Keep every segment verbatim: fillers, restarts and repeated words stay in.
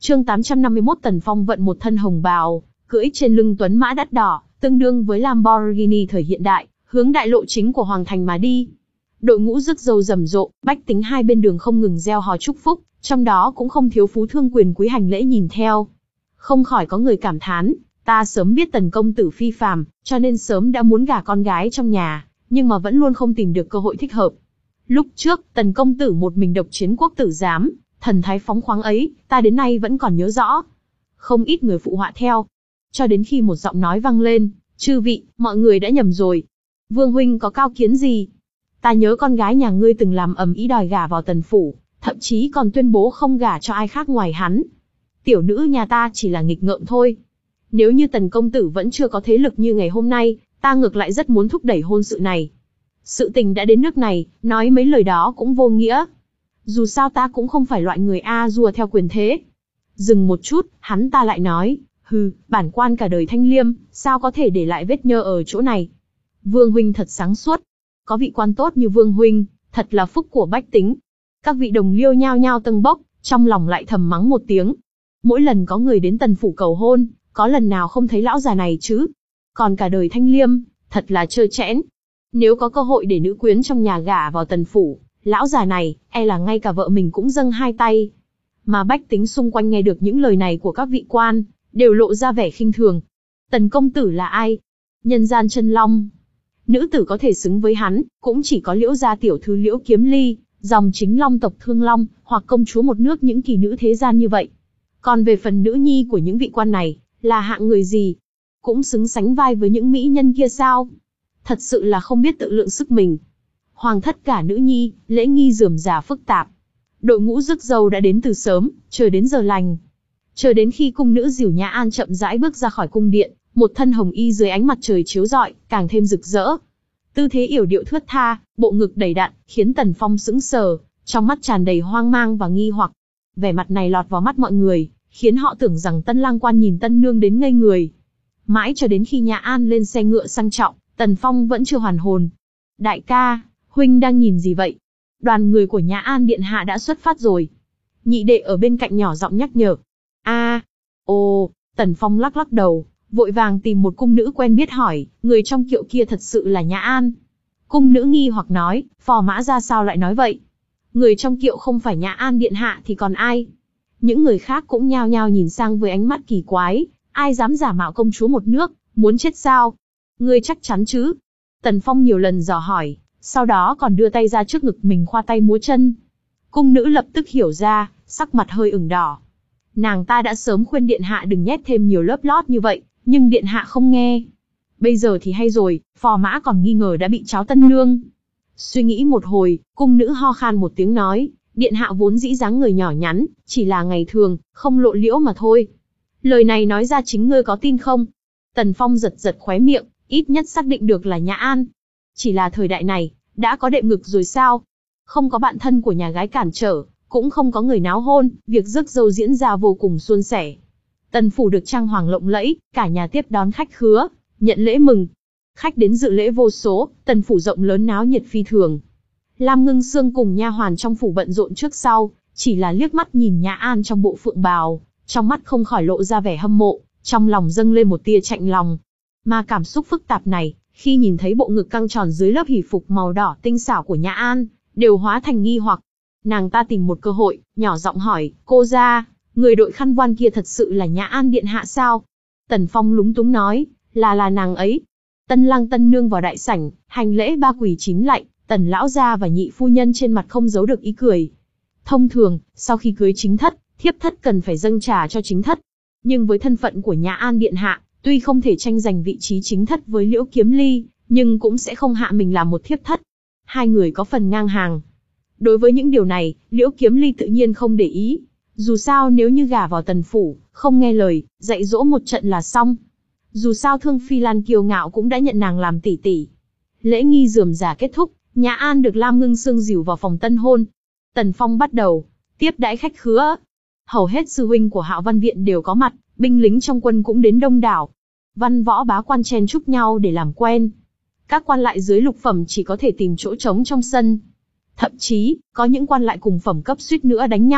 Chương tám trăm năm mươi mốt Tần Phong vận một thân hồng bào, cưỡi trên lưng tuấn mã đắt đỏ, tương đương với Lamborghini thời hiện đại, hướng đại lộ chính của Hoàng Thành mà đi. Đội ngũ rước dâu rầm rộ, bách tính hai bên đường không ngừng reo hò chúc phúc, trong đó cũng không thiếu phú thương quyền quý hành lễ nhìn theo. Không khỏi có người cảm thán, ta sớm biết Tần công tử phi phàm, cho nên sớm đã muốn gả con gái trong nhà, nhưng mà vẫn luôn không tìm được cơ hội thích hợp. Lúc trước, Tần công tử một mình độc chiến quốc tử giám, thần thái phóng khoáng ấy, ta đến nay vẫn còn nhớ rõ. Không ít người phụ họa theo. Cho đến khi một giọng nói vang lên, chư vị, mọi người đã nhầm rồi. Vương huynh có cao kiến gì? Ta nhớ con gái nhà ngươi từng làm ầm ĩ đòi gả vào Tần phủ, thậm chí còn tuyên bố không gả cho ai khác ngoài hắn. Tiểu nữ nhà ta chỉ là nghịch ngợm thôi. Nếu như Tần công tử vẫn chưa có thế lực như ngày hôm nay, ta ngược lại rất muốn thúc đẩy hôn sự này. Sự tình đã đến nước này, nói mấy lời đó cũng vô nghĩa. Dù sao ta cũng không phải loại người a dua theo quyền thế. Dừng một chút, hắn ta lại nói, hừ, bản quan cả đời thanh liêm, sao có thể để lại vết nhơ ở chỗ này. Vương huynh thật sáng suốt. Có vị quan tốt như Vương huynh, thật là phúc của bách tính. Các vị đồng liêu nhao nhao tâng bốc, trong lòng lại thầm mắng một tiếng. Mỗi lần có người đến Tần phủ cầu hôn, có lần nào không thấy lão già này chứ? Còn cả đời thanh liêm, thật là trơ trẽn. Nếu có cơ hội để nữ quyến trong nhà gả vào Tần phủ, lão già này, e là ngay cả vợ mình cũng dâng hai tay. Mà bách tính xung quanh nghe được những lời này của các vị quan, đều lộ ra vẻ khinh thường. Tần công tử là ai? Nhân gian chân long. Nữ tử có thể xứng với hắn, cũng chỉ có Liễu gia tiểu thư Liễu Kiếm Ly, dòng chính long tộc Thương Long, hoặc công chúa một nước những kỳ nữ thế gian như vậy. Còn về phần nữ nhi của những vị quan này, là hạng người gì? Cũng xứng sánh vai với những mỹ nhân kia sao? Thật sự là không biết tự lượng sức mình. Hoàng thất cả nữ nhi, lễ nghi rườm rà phức tạp. Đội ngũ rước dâu đã đến từ sớm, chờ đến giờ lành. Chờ đến khi cung nữ Dìu Nhã An chậm rãi bước ra khỏi cung điện, một thân hồng y dưới ánh mặt trời chiếu rọi, càng thêm rực rỡ. Tư thế yểu điệu thướt tha, bộ ngực đầy đặn, khiến Tần Phong sững sờ, trong mắt tràn đầy hoang mang và nghi hoặc. Vẻ mặt này lọt vào mắt mọi người, khiến họ tưởng rằng Tân lang quan nhìn Tân nương đến ngây người. Mãi cho đến khi Nhã An lên xe ngựa sang trọng, Tần Phong vẫn chưa hoàn hồn. Đại ca, huynh đang nhìn gì vậy? Đoàn người của Nhã An điện hạ đã xuất phát rồi. Nhị đệ ở bên cạnh nhỏ giọng nhắc nhở. A, à, ồ, Tần Phong lắc lắc đầu, vội vàng tìm một cung nữ quen biết hỏi, người trong kiệu kia thật sự là Nhã An? Cung nữ nghi hoặc nói, phò mã ra sao lại nói vậy? Người trong kiệu không phải Nhã An điện hạ thì còn ai? Những người khác cũng nhao nhao nhìn sang với ánh mắt kỳ quái, ai dám giả mạo công chúa một nước, muốn chết sao? Ngươi chắc chắn chứ? Tần Phong nhiều lần dò hỏi, sau đó còn đưa tay ra trước ngực mình khoa tay múa chân. Cung nữ lập tức hiểu ra, sắc mặt hơi ửng đỏ. Nàng ta đã sớm khuyên điện hạ đừng nhét thêm nhiều lớp lót như vậy, nhưng điện hạ không nghe. Bây giờ thì hay rồi, phò mã còn nghi ngờ đã bị tráo tân nương. Suy nghĩ một hồi, cung nữ ho khan một tiếng nói, điện hạ vốn dĩ dáng người nhỏ nhắn, chỉ là ngày thường, không lộ liễu mà thôi. Lời này nói ra chính ngươi có tin không? Tần Phong giật giật khóe miệng, ít nhất xác định được là Nhã An. Chỉ là thời đại này, đã có đệm ngực rồi sao? Không có bạn thân của nhà gái cản trở, cũng không có người náo hôn, việc rước dâu diễn ra vô cùng suôn sẻ. Tần phủ được trang hoàng lộng lẫy, cả nhà tiếp đón khách khứa, nhận lễ mừng. Khách đến dự lễ vô số, tần phủ rộng lớn náo nhiệt phi thường. Lam Ngưng Sương cùng nha hoàn trong phủ bận rộn trước sau, chỉ là liếc mắt nhìn Nhã An trong bộ phượng bào, trong mắt không khỏi lộ ra vẻ hâm mộ, trong lòng dâng lên một tia chạnh lòng. Mà cảm xúc phức tạp này, khi nhìn thấy bộ ngực căng tròn dưới lớp hỉ phục màu đỏ tinh xảo của Nhã An, đều hóa thành nghi hoặc. Nàng ta tìm một cơ hội, nhỏ giọng hỏi, cô gia, người đội khăn voan kia thật sự là Nhã An điện hạ sao? Tần Phong lúng túng nói, là là nàng ấy. Tân lang tân nương vào đại sảnh, hành lễ ba quỳ chín lạy, Tần lão gia và nhị phu nhân trên mặt không giấu được ý cười. Thông thường, sau khi cưới chính thất, thiếp thất cần phải dâng trà cho chính thất. Nhưng với thân phận của Nhã An điện hạ, tuy không thể tranh giành vị trí chính thất với Liễu Kiếm Ly, nhưng cũng sẽ không hạ mình làm một thiếp thất. Hai người có phần ngang hàng. Đối với những điều này, Liễu Kiếm Ly tự nhiên không để ý. Dù sao nếu như gả vào Tần phủ, không nghe lời, dạy dỗ một trận là xong. Dù sao Thương Phi Lan kiêu ngạo cũng đã nhận nàng làm tỷ tỷ. Lễ nghi rườm rà kết thúc, Nhã An được Lam Ngưng Sương dìu vào phòng tân hôn. Tần Phong bắt đầu tiếp đãi khách khứa. Hầu hết sư huynh của Hạo Văn viện đều có mặt, binh lính trong quân cũng đến đông đảo. Văn võ bá quan chen chúc nhau để làm quen. Các quan lại dưới lục phẩm chỉ có thể tìm chỗ trống trong sân. Thậm chí, có những quan lại cùng phẩm cấp suýt nữa đánh nhau,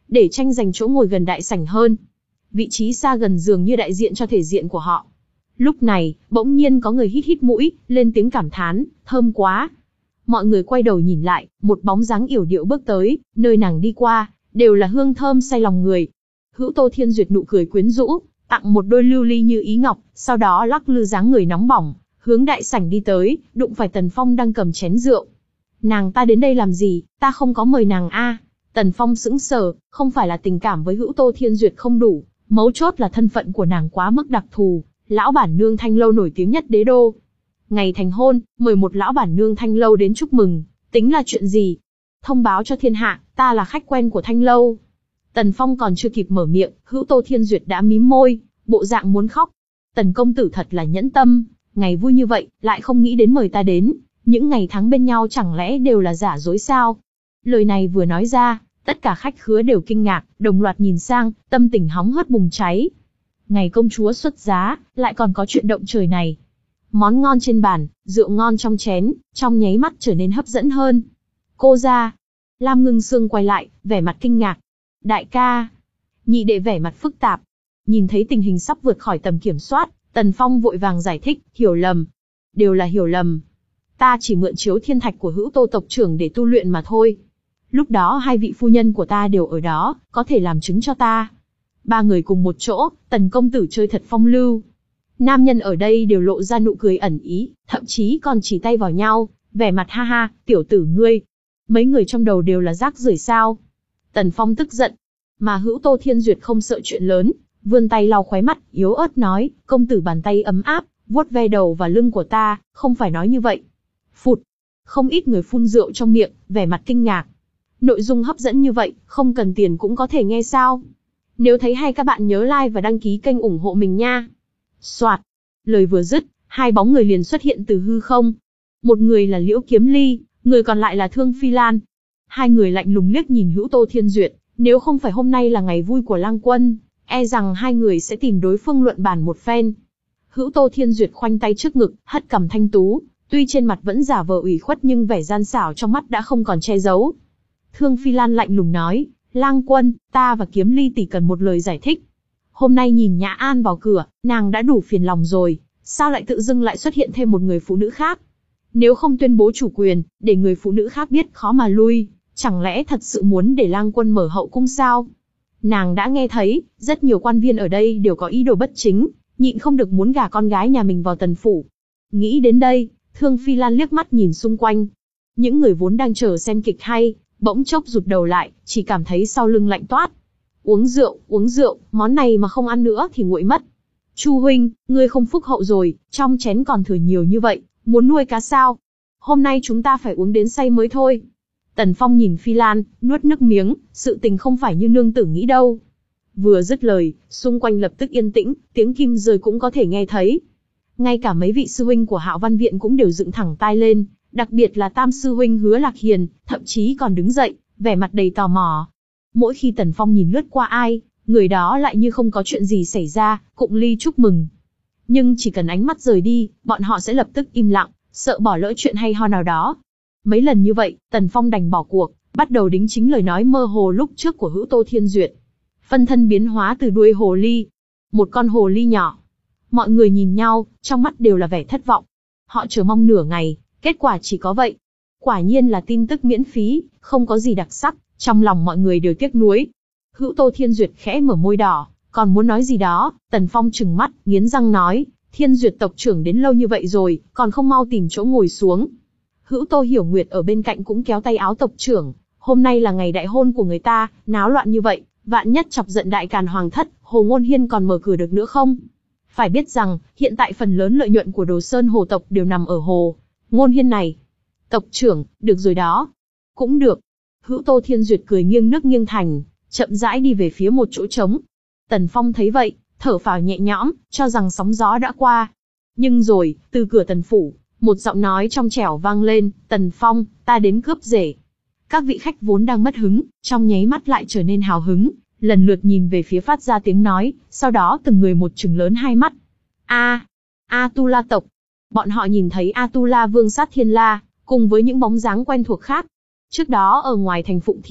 để tranh giành chỗ ngồi gần đại sảnh hơn. Vị trí xa gần dường như đại diện cho thể diện của họ. Lúc này, bỗng nhiên có người hít hít mũi, lên tiếng cảm thán, thơm quá. Mọi người quay đầu nhìn lại, một bóng dáng yểu điệu bước tới, nơi nàng đi qua, đều là hương thơm say lòng người. Hữu Tô Thiên Duyệt nụ cười quyến rũ, tặng một đôi lưu ly như ý ngọc, sau đó lắc lư dáng người nóng bỏng, hướng đại sảnh đi tới, đụng phải Tần Phong đang cầm chén rượu. Nàng ta đến đây làm gì, ta không có mời nàng a. Tần Phong sững sờ, không phải là tình cảm với Hữu Tô Thiên Duyệt không đủ, mấu chốt là thân phận của nàng quá mức đặc thù, lão bản nương Thanh lâu nổi tiếng nhất đế đô. Ngày thành hôn, mời một lão bản nương Thanh lâu đến chúc mừng, tính là chuyện gì? Thông báo cho thiên hạ, ta là khách quen của Thanh lâu. Tần Phong còn chưa kịp mở miệng, Hữu Tô Thiên Duyệt đã mím môi, bộ dạng muốn khóc. Tần công tử thật là nhẫn tâm, ngày vui như vậy, lại không nghĩ đến mời ta đến, những ngày tháng bên nhau chẳng lẽ đều là giả dối sao? Lời này vừa nói ra, tất cả khách khứa đều kinh ngạc, đồng loạt nhìn sang, tâm tình hóng hớt bùng cháy. Ngày công chúa xuất giá, lại còn có chuyện động trời này. Món ngon trên bàn, rượu ngon trong chén, trong nháy mắt trở nên hấp dẫn hơn. Cô ra. Lam Ngưng Sương quay lại, vẻ mặt kinh ngạc. Đại ca. Nhị đệ vẻ mặt phức tạp. Nhìn thấy tình hình sắp vượt khỏi tầm kiểm soát, Tần Phong vội vàng giải thích, hiểu lầm. Đều là hiểu lầm. Ta chỉ mượn chiếu thiên thạch của Hữu Tô tộc trưởng để tu luyện mà thôi. Lúc đó hai vị phu nhân của ta đều ở đó, có thể làm chứng cho ta. Ba người cùng một chỗ, Tần công tử chơi thật phong lưu. Nam nhân ở đây đều lộ ra nụ cười ẩn ý, thậm chí còn chỉ tay vào nhau, vẻ mặt ha ha, tiểu tử ngươi. Mấy người trong đầu đều là rác rưởi sao? Tần Phong tức giận, mà Hữu Tô Thiên Duyệt không sợ chuyện lớn, vươn tay lau khóe mắt, yếu ớt nói, công tử bàn tay ấm áp, vuốt ve đầu và lưng của ta, không phải nói như vậy. Phụt, không ít người phun rượu trong miệng, vẻ mặt kinh ngạc. Nội dung hấp dẫn như vậy, không cần tiền cũng có thể nghe sao? Nếu thấy hay các bạn nhớ like và đăng ký kênh ủng hộ mình nha. Soạt, lời vừa dứt, hai bóng người liền xuất hiện từ hư không. Một người là Liễu Kiếm Ly, người còn lại là Thương Phi Lan. Hai người lạnh lùng liếc nhìn Hữu Tô Thiên Duyệt, nếu không phải hôm nay là ngày vui của Lang Quân, e rằng hai người sẽ tìm đối phương luận bàn một phen. Hữu Tô Thiên Duyệt khoanh tay trước ngực, hất cằm thanh tú, tuy trên mặt vẫn giả vờ ủy khuất nhưng vẻ gian xảo trong mắt đã không còn che giấu. Thương Phi Lan lạnh lùng nói, Lang Quân, ta và Kiếm Ly tỷ cần một lời giải thích. Hôm nay nhìn Nhã An vào cửa, nàng đã đủ phiền lòng rồi, sao lại tự dưng lại xuất hiện thêm một người phụ nữ khác? Nếu không tuyên bố chủ quyền, để người phụ nữ khác biết khó mà lui, chẳng lẽ thật sự muốn để Lang Quân mở hậu cung sao? Nàng đã nghe thấy, rất nhiều quan viên ở đây đều có ý đồ bất chính, nhịn không được muốn gả con gái nhà mình vào tần phủ. Nghĩ đến đây, Thương Phi Lan liếc mắt nhìn xung quanh. Những người vốn đang chờ xem kịch hay, bỗng chốc rụt đầu lại, chỉ cảm thấy sau lưng lạnh toát. Uống rượu, uống rượu, món này mà không ăn nữa thì nguội mất. Chu huynh, ngươi không phúc hậu rồi, trong chén còn thừa nhiều như vậy, muốn nuôi cá sao? Hôm nay chúng ta phải uống đến say mới thôi. Tần Phong nhìn Phi Lan, nuốt nước miếng, sự tình không phải như nương tử nghĩ đâu. Vừa dứt lời, xung quanh lập tức yên tĩnh, tiếng kim rơi cũng có thể nghe thấy. Ngay cả mấy vị sư huynh của Hạo Văn Viện cũng đều dựng thẳng tai lên, đặc biệt là tam sư huynh Hứa Lạc Hiền, thậm chí còn đứng dậy, vẻ mặt đầy tò mò. Mỗi khi Tần Phong nhìn lướt qua ai, người đó lại như không có chuyện gì xảy ra, cụng ly chúc mừng. Nhưng chỉ cần ánh mắt rời đi, bọn họ sẽ lập tức im lặng, sợ bỏ lỡ chuyện hay ho nào đó. Mấy lần như vậy, Tần Phong đành bỏ cuộc, bắt đầu đính chính lời nói mơ hồ lúc trước của Hữu Tô Thiên Duyệt. Phân thân biến hóa từ đuôi hồ ly, một con hồ ly nhỏ. Mọi người nhìn nhau, trong mắt đều là vẻ thất vọng. Họ chờ mong nửa ngày, kết quả chỉ có vậy. Quả nhiên là tin tức miễn phí, không có gì đặc sắc, trong lòng mọi người đều tiếc nuối. Hữu Tô Thiên Duyệt khẽ mở môi đỏ, còn muốn nói gì đó, Tần Phong trừng mắt, nghiến răng nói, Thiên Duyệt tộc trưởng đến lâu như vậy rồi, còn không mau tìm chỗ ngồi xuống. Hữu Tô Hiểu Nguyệt ở bên cạnh cũng kéo tay áo tộc trưởng, hôm nay là ngày đại hôn của người ta, náo loạn như vậy, vạn nhất chọc giận đại càn hoàng thất, Hồ Ngôn Hiên còn mở cửa được nữa không? Phải biết rằng, hiện tại phần lớn lợi nhuận của Đồ Sơn Hồ tộc đều nằm ở Hồ Ngôn Hiên này. Tộc trưởng, được rồi đó. Cũng được. Hữu Tô Thiên Duyệt cười nghiêng nước nghiêng thành, chậm rãi đi về phía một chỗ trống. Tần Phong thấy vậy, thở phào nhẹ nhõm, cho rằng sóng gió đã qua. Nhưng rồi, từ cửa tần phủ, một giọng nói trong trẻo vang lên, Tần Phong, ta đến cướp rể. Các vị khách vốn đang mất hứng, trong nháy mắt lại trở nên hào hứng, lần lượt nhìn về phía phát ra tiếng nói, sau đó từng người một trừng lớn hai mắt. A, Atula tộc. Bọn họ nhìn thấy Atula Vương Sát Thiên La, cùng với những bóng dáng quen thuộc khác. Trước đó ở ngoài thành Phụng Thiên,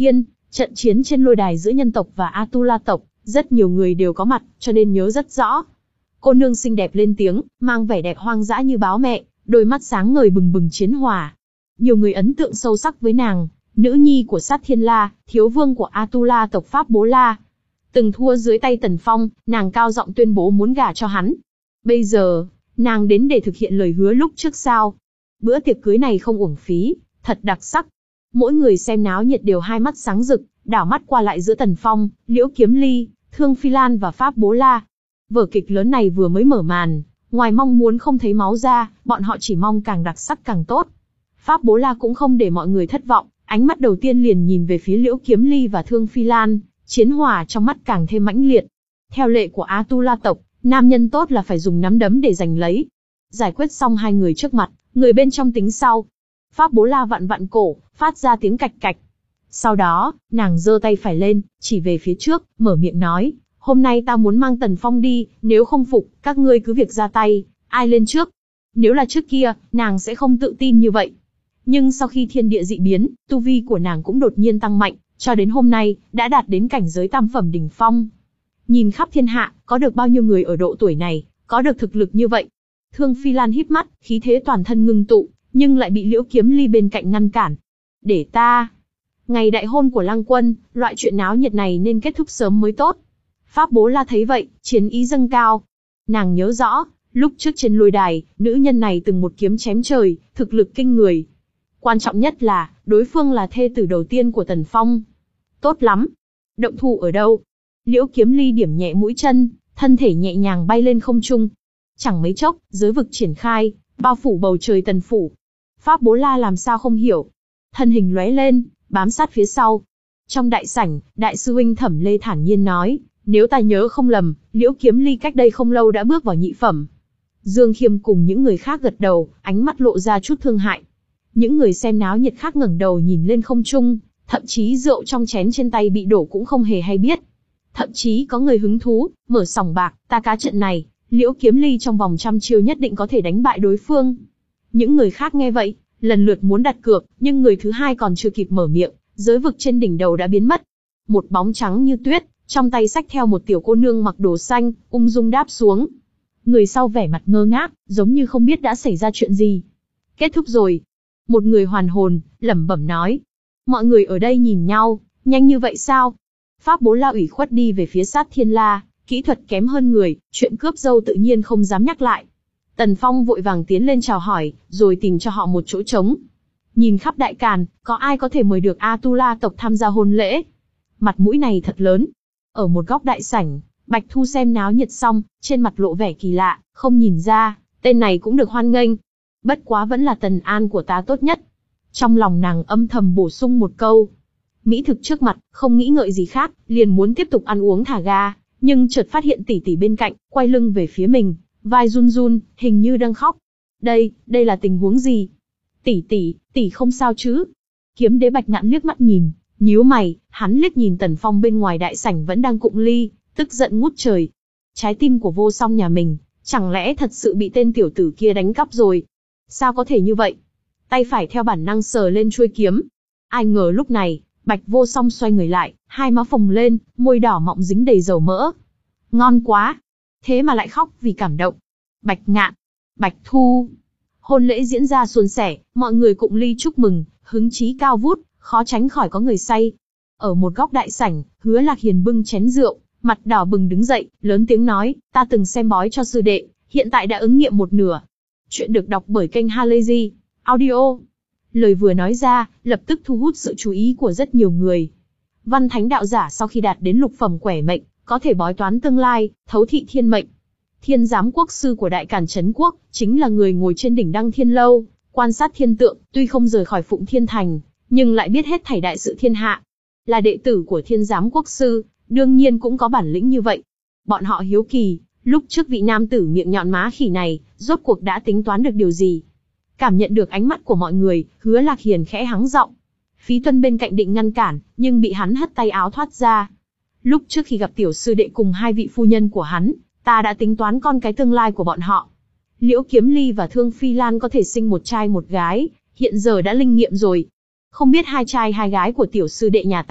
Trận chiến trên lôi đài giữa nhân tộc và Atula tộc, rất nhiều người đều có mặt, cho nên nhớ rất rõ. Cô nương xinh đẹp lên tiếng, mang vẻ đẹp hoang dã như báo mẹ, đôi mắt sáng ngời bừng bừng chiến hỏa. Nhiều người ấn tượng sâu sắc với nàng, nữ nhi của Sát Thiên La, thiếu vương của Atula tộc Pháp Bố La. Từng thua dưới tay Tần Phong, nàng cao giọng tuyên bố muốn gả cho hắn. Bây giờ, nàng đến để thực hiện lời hứa lúc trước sao? Bữa tiệc cưới này không uổng phí, thật đặc sắc. Mỗi người xem náo nhiệt đều hai mắt sáng rực, đảo mắt qua lại giữa Tần Phong, Liễu Kiếm Ly, Thương Phi Lan và Pháp Bố La. Vở kịch lớn này vừa mới mở màn, ngoài mong muốn không thấy máu ra, bọn họ chỉ mong càng đặc sắc càng tốt. Pháp Bố La cũng không để mọi người thất vọng, ánh mắt đầu tiên liền nhìn về phía Liễu Kiếm Ly và Thương Phi Lan, chiến hỏa trong mắt càng thêm mãnh liệt. Theo lệ của Atula tộc, nam nhân tốt là phải dùng nắm đấm để giành lấy. Giải quyết xong hai người trước mặt, người bên trong tính sau. Pháp Bố La vặn vặn cổ, phát ra tiếng cạch cạch. Sau đó, nàng giơ tay phải lên, chỉ về phía trước, mở miệng nói, hôm nay ta muốn mang Tần Phong đi, nếu không phục, các ngươi cứ việc ra tay, ai lên trước. Nếu là trước kia, nàng sẽ không tự tin như vậy. Nhưng sau khi thiên địa dị biến, tu vi của nàng cũng đột nhiên tăng mạnh, cho đến hôm nay, đã đạt đến cảnh giới tam phẩm đỉnh phong. Nhìn khắp thiên hạ, có được bao nhiêu người ở độ tuổi này, có được thực lực như vậy. Thương Phi Lan híp mắt, khí thế toàn thân ngưng tụ, nhưng lại bị Liễu Kiếm Ly bên cạnh ngăn cản. Để ta... Ngày đại hôn của Lăng Quân, loại chuyện náo nhiệt này nên kết thúc sớm mới tốt. Pháp Bố La thấy vậy, chiến ý dâng cao. Nàng nhớ rõ, lúc trước trên lôi đài, nữ nhân này từng một kiếm chém trời, thực lực kinh người. Quan trọng nhất là, đối phương là thê tử đầu tiên của Tần Phong. Tốt lắm. Động thủ ở đâu? Liễu Kiếm Ly điểm nhẹ mũi chân, thân thể nhẹ nhàng bay lên không trung. Chẳng mấy chốc, giới vực triển khai, bao phủ bầu trời Tần phủ. Pháp Bố La làm sao không hiểu. Thân hình lóe lên, bám sát phía sau. Trong đại sảnh, đại sư huynh Thẩm Lê thản nhiên nói, nếu ta nhớ không lầm, Liễu Kiếm Ly cách đây không lâu đã bước vào nhị phẩm. Dương Khiêm cùng những người khác gật đầu, ánh mắt lộ ra chút thương hại. Những người xem náo nhiệt khác ngẩng đầu nhìn lên không trung, thậm chí rượu trong chén trên tay bị đổ cũng không hề hay biết. Thậm chí có người hứng thú, mở sòng bạc, ta cá trận này, Liễu Kiếm Ly trong vòng trăm chiêu nhất định có thể đánh bại đối phương. Những người khác nghe vậy, lần lượt muốn đặt cược, nhưng người thứ hai còn chưa kịp mở miệng, giới vực trên đỉnh đầu đã biến mất. Một bóng trắng như tuyết, trong tay xách theo một tiểu cô nương mặc đồ xanh, ung dung đáp xuống. Người sau vẻ mặt ngơ ngác, giống như không biết đã xảy ra chuyện gì. Kết thúc rồi. Một người hoàn hồn, lẩm bẩm nói. Mọi người ở đây nhìn nhau, nhanh như vậy sao? Pháp Bố La ủy khuất đi về phía Sát Thiên La, kỹ thuật kém hơn người, chuyện cướp dâu tự nhiên không dám nhắc lại. Tần Phong vội vàng tiến lên chào hỏi, rồi tìm cho họ một chỗ trống. Nhìn khắp đại càn, có ai có thể mời được Atula tộc tham gia hôn lễ? Mặt mũi này thật lớn. Ở một góc đại sảnh, Bạch Thu xem náo nhiệt xong, trên mặt lộ vẻ kỳ lạ, không nhìn ra, tên này cũng được hoan nghênh. Bất quá vẫn là Tần An của ta tốt nhất. Trong lòng nàng âm thầm bổ sung một câu. Mỹ thực trước mặt, không nghĩ ngợi gì khác, liền muốn tiếp tục ăn uống thả ga, nhưng chợt phát hiện tỷ tỷ bên cạnh, quay lưng về phía mình, vai run run, hình như đang khóc. Đây, đây là tình huống gì? Tỷ tỷ, tỷ không sao chứ? Kiếm Đế Bạch Ngạn liếc mắt nhìn, nhíu mày, hắn liếc nhìn Tần Phong bên ngoài đại sảnh vẫn đang cụng ly, tức giận ngút trời. Trái tim của Vô Song nhà mình, chẳng lẽ thật sự bị tên tiểu tử kia đánh cắp rồi? Sao có thể như vậy? Tay phải theo bản năng sờ lên chuôi kiếm. Ai ngờ lúc này, Bạch Vô Song xoay người lại, hai má phồng lên, môi đỏ mọng dính đầy dầu mỡ. Ngon quá! Thế mà lại khóc vì cảm động. Bạch Ngạn, Bạch Thu. Hôn lễ diễn ra suôn sẻ, mọi người cụng ly chúc mừng, hứng chí cao vút, khó tránh khỏi có người say. Ở một góc đại sảnh, Hứa Lạc Hiền bưng chén rượu, mặt đỏ bừng đứng dậy, lớn tiếng nói, ta từng xem bói cho sư đệ, hiện tại đã ứng nghiệm một nửa. Chuyện được đọc bởi kênh Halazy Audio. Lời vừa nói ra, lập tức thu hút sự chú ý của rất nhiều người. Văn thánh đạo giả sau khi đạt đến lục phẩm quẻ mệnh, có thể bói toán tương lai, thấu thị thiên mệnh. Thiên giám quốc sư của Đại Càn Trấn Quốc, chính là người ngồi trên đỉnh Đăng Thiên Lâu, quan sát thiên tượng, tuy không rời khỏi Phụng Thiên Thành, nhưng lại biết hết thảy đại sự thiên hạ. Là đệ tử của thiên giám quốc sư, đương nhiên cũng có bản lĩnh như vậy. Bọn họ hiếu kỳ, lúc trước vị nam tử miệng nhọn má khỉ này, rốt cuộc đã tính toán được điều gì? Cảm nhận được ánh mắt của mọi người, Hứa Lạc Hiền khẽ hắng giọng. Phí Tuân bên cạnh định ngăn cản, nhưng bị hắn hất tay áo thoát ra. Lúc trước khi gặp tiểu sư đệ cùng hai vị phu nhân của hắn, ta đã tính toán con cái tương lai của bọn họ. Liễu Kiếm Ly và Thương Phi Lan có thể sinh một trai một gái, hiện giờ đã linh nghiệm rồi. Không biết hai trai hai gái của tiểu sư đệ nhà ta,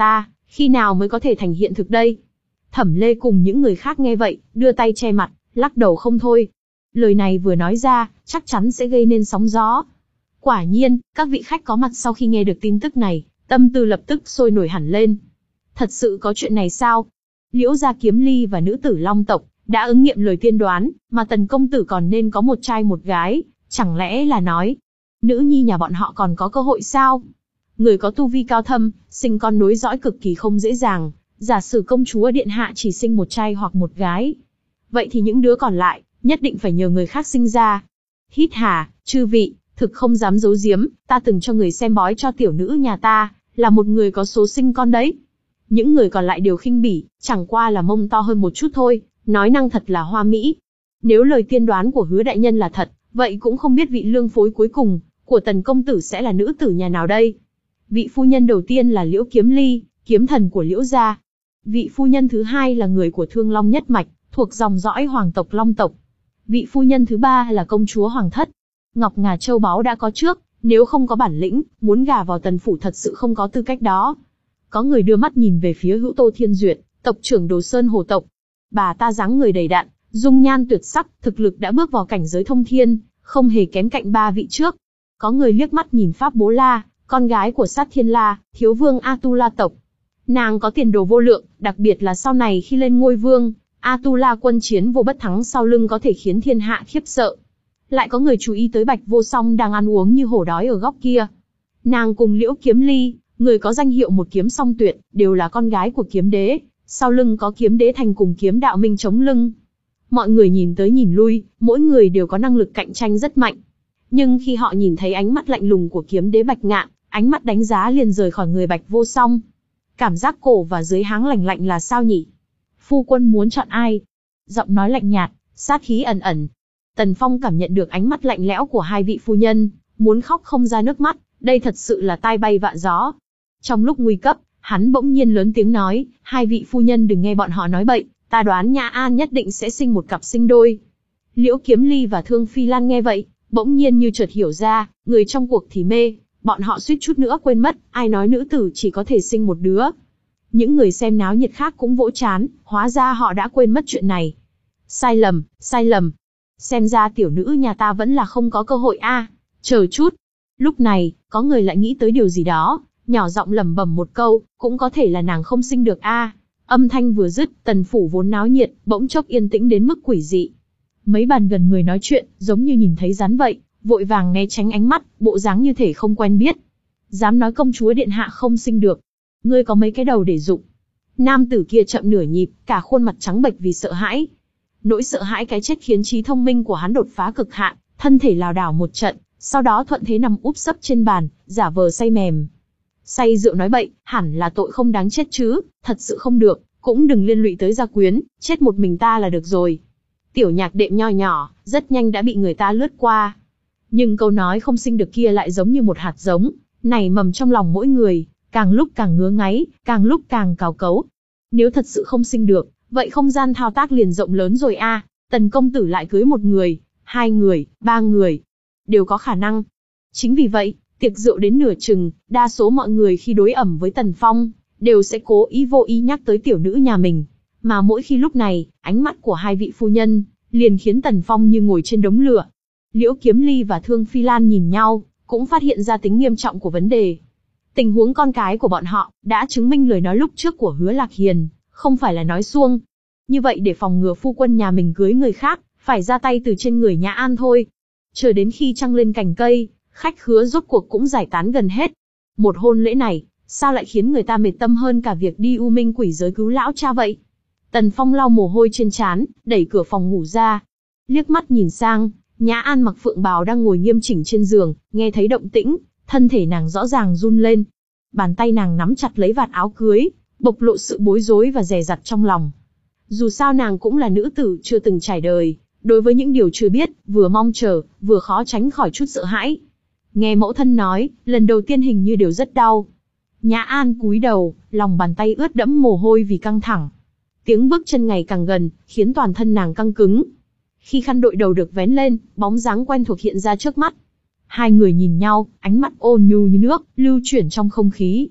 Khi nào mới có thể thành hiện thực đây? Thẩm Lê cùng những người khác nghe vậy, đưa tay che mặt, lắc đầu không thôi. Lời này vừa nói ra, chắc chắn sẽ gây nên sóng gió. Quả nhiên, các vị khách có mặt sau khi nghe được tin tức này, tâm tư lập tức sôi nổi hẳn lên. Thật sự có chuyện này sao? Liễu gia Kiếm Ly và nữ tử Long tộc đã ứng nghiệm lời tiên đoán, mà Tần công tử còn nên có một trai một gái, chẳng lẽ là nói, nữ nhi nhà bọn họ còn có cơ hội sao? Người có tu vi cao thâm, sinh con nối dõi cực kỳ không dễ dàng, giả sử công chúa điện hạ chỉ sinh một trai hoặc một gái. Vậy thì những đứa còn lại, nhất định phải nhờ người khác sinh ra. Hít hà, chư vị, thực không dám giấu giếm, ta từng cho người xem bói cho tiểu nữ nhà ta, là một người có số sinh con đấy. Những người còn lại đều khinh bỉ, chẳng qua là mông to hơn một chút thôi, nói năng thật là hoa mỹ. Nếu lời tiên đoán của Hứa đại nhân là thật, vậy cũng không biết vị lương phối cuối cùng của Tần công tử sẽ là nữ tử nhà nào đây. Vị phu nhân đầu tiên là Liễu Kiếm Ly, kiếm thần của Liễu gia. Vị phu nhân thứ hai là người của Thương Long nhất mạch, thuộc dòng dõi hoàng tộc Long tộc. Vị phu nhân thứ ba là công chúa Hoàng thất. Ngọc ngà châu báu đã có trước, nếu không có bản lĩnh, muốn gả vào Tần phủ thật sự không có tư cách đó. Có người đưa mắt nhìn về phía Hữu Tô Thiên Duyệt, tộc trưởng Đồ Sơn Hồ tộc. Bà ta dáng người đầy đặn, dung nhan tuyệt sắc, thực lực đã bước vào cảnh giới thông thiên, không hề kém cạnh ba vị trước. Có người liếc mắt nhìn Pháp Bố La, con gái của Sát Thiên La, thiếu vương Atula tộc. Nàng có tiền đồ vô lượng, đặc biệt là sau này khi lên ngôi vương, Atula quân chiến vô bất thắng sau lưng có thể khiến thiên hạ khiếp sợ. Lại có người chú ý tới Bạch Vô Song đang ăn uống như hổ đói ở góc kia. Nàng cùng Liễu Kiếm Ly, người có danh hiệu một kiếm song tuyệt, đều là con gái của kiếm đế, sau lưng có kiếm đế thành cùng kiếm đạo minh chống lưng. Mọi người nhìn tới nhìn lui, mỗi người đều có năng lực cạnh tranh rất mạnh. Nhưng khi họ nhìn thấy ánh mắt lạnh lùng của kiếm đế Bạch Ngạn, ánh mắt đánh giá liền rời khỏi người Bạch Vô Song. Cảm giác cổ và dưới háng lạnh lạnh là sao nhỉ? Phu quân muốn chọn ai? Giọng nói lạnh nhạt, sát khí ẩn ẩn. Tần Phong cảm nhận được ánh mắt lạnh lẽo của hai vị phu nhân, muốn khóc không ra nước mắt, đây thật sự là tai bay vạ gió. Trong lúc nguy cấp, hắn bỗng nhiên lớn tiếng nói, hai vị phu nhân đừng nghe bọn họ nói bậy, ta đoán Nhã An nhất định sẽ sinh một cặp sinh đôi. Liễu Kiếm Ly và Thương Phi Lan nghe vậy, bỗng nhiên như chợt hiểu ra, người trong cuộc thì mê, bọn họ suýt chút nữa quên mất, ai nói nữ tử chỉ có thể sinh một đứa. Những người xem náo nhiệt khác cũng vỗ chán, hóa ra họ đã quên mất chuyện này. Sai lầm, sai lầm. Xem ra tiểu nữ nhà ta vẫn là không có cơ hội a. À. Chờ chút. Lúc này, có người lại nghĩ tới điều gì đó, nhỏ giọng lẩm bẩm một câu, cũng có thể là nàng không sinh được a. À. Âm thanh vừa dứt, Tần phủ vốn náo nhiệt, bỗng chốc yên tĩnh đến mức quỷ dị. Mấy bàn gần người nói chuyện, giống như nhìn thấy rắn vậy, vội vàng né tránh ánh mắt, bộ dáng như thể không quen biết. Dám nói công chúa điện hạ không sinh được, ngươi có mấy cái đầu để dụng. Nam tử kia chậm nửa nhịp, cả khuôn mặt trắng bệch vì sợ hãi. Nỗi sợ hãi cái chết khiến trí thông minh của hắn đột phá cực hạn, thân thể lảo đảo một trận, sau đó thuận thế nằm úp sấp trên bàn, giả vờ say mềm. Say rượu nói bậy, hẳn là tội không đáng chết chứ, thật sự không được, cũng đừng liên lụy tới gia quyến, chết một mình ta là được rồi. Tiểu nhạc đệm nho nhỏ, rất nhanh đã bị người ta lướt qua. Nhưng câu nói không sinh được kia lại giống như một hạt giống, nảy mầm trong lòng mỗi người, càng lúc càng ngứa ngáy, càng lúc càng cào cấu. Nếu thật sự không sinh được, vậy không gian thao tác liền rộng lớn rồi a. À, Tần công tử lại cưới một người, hai người, ba người, đều có khả năng. Chính vì vậy, tiệc rượu đến nửa chừng, đa số mọi người khi đối ẩm với Tần Phong, đều sẽ cố ý vô ý nhắc tới tiểu nữ nhà mình. Mà mỗi khi lúc này, ánh mắt của hai vị phu nhân, liền khiến Tần Phong như ngồi trên đống lửa. Liễu Kiếm Ly và Thương Phi Lan nhìn nhau, cũng phát hiện ra tính nghiêm trọng của vấn đề. Tình huống con cái của bọn họ, đã chứng minh lời nói lúc trước của Hứa Lạc Hiền, không phải là nói suông. Như vậy để phòng ngừa phu quân nhà mình cưới người khác, phải ra tay từ trên người Nhã An thôi. Chờ đến khi trăng lên cành cây, khách khứa rốt cuộc cũng giải tán gần hết. Một hôn lễ này, sao lại khiến người ta mệt tâm hơn cả việc đi U Minh quỷ giới cứu lão cha vậy? Tần Phong lau mồ hôi trên trán, đẩy cửa phòng ngủ ra. Liếc mắt nhìn sang, Nhã An mặc phượng bào đang ngồi nghiêm chỉnh trên giường, nghe thấy động tĩnh, thân thể nàng rõ ràng run lên. Bàn tay nàng nắm chặt lấy vạt áo cưới, bộc lộ sự bối rối và dè dặt trong lòng. Dù sao nàng cũng là nữ tử chưa từng trải đời, đối với những điều chưa biết, vừa mong chờ, vừa khó tránh khỏi chút sợ hãi. Nghe mẫu thân nói, lần đầu tiên hình như đều rất đau. Nhã An cúi đầu, lòng bàn tay ướt đẫm mồ hôi vì căng thẳng. Tiếng bước chân ngày càng gần, khiến toàn thân nàng căng cứng. Khi khăn đội đầu được vén lên, bóng dáng quen thuộc hiện ra trước mắt. Hai người nhìn nhau, ánh mắt ôn nhu như nước, lưu chuyển trong không khí.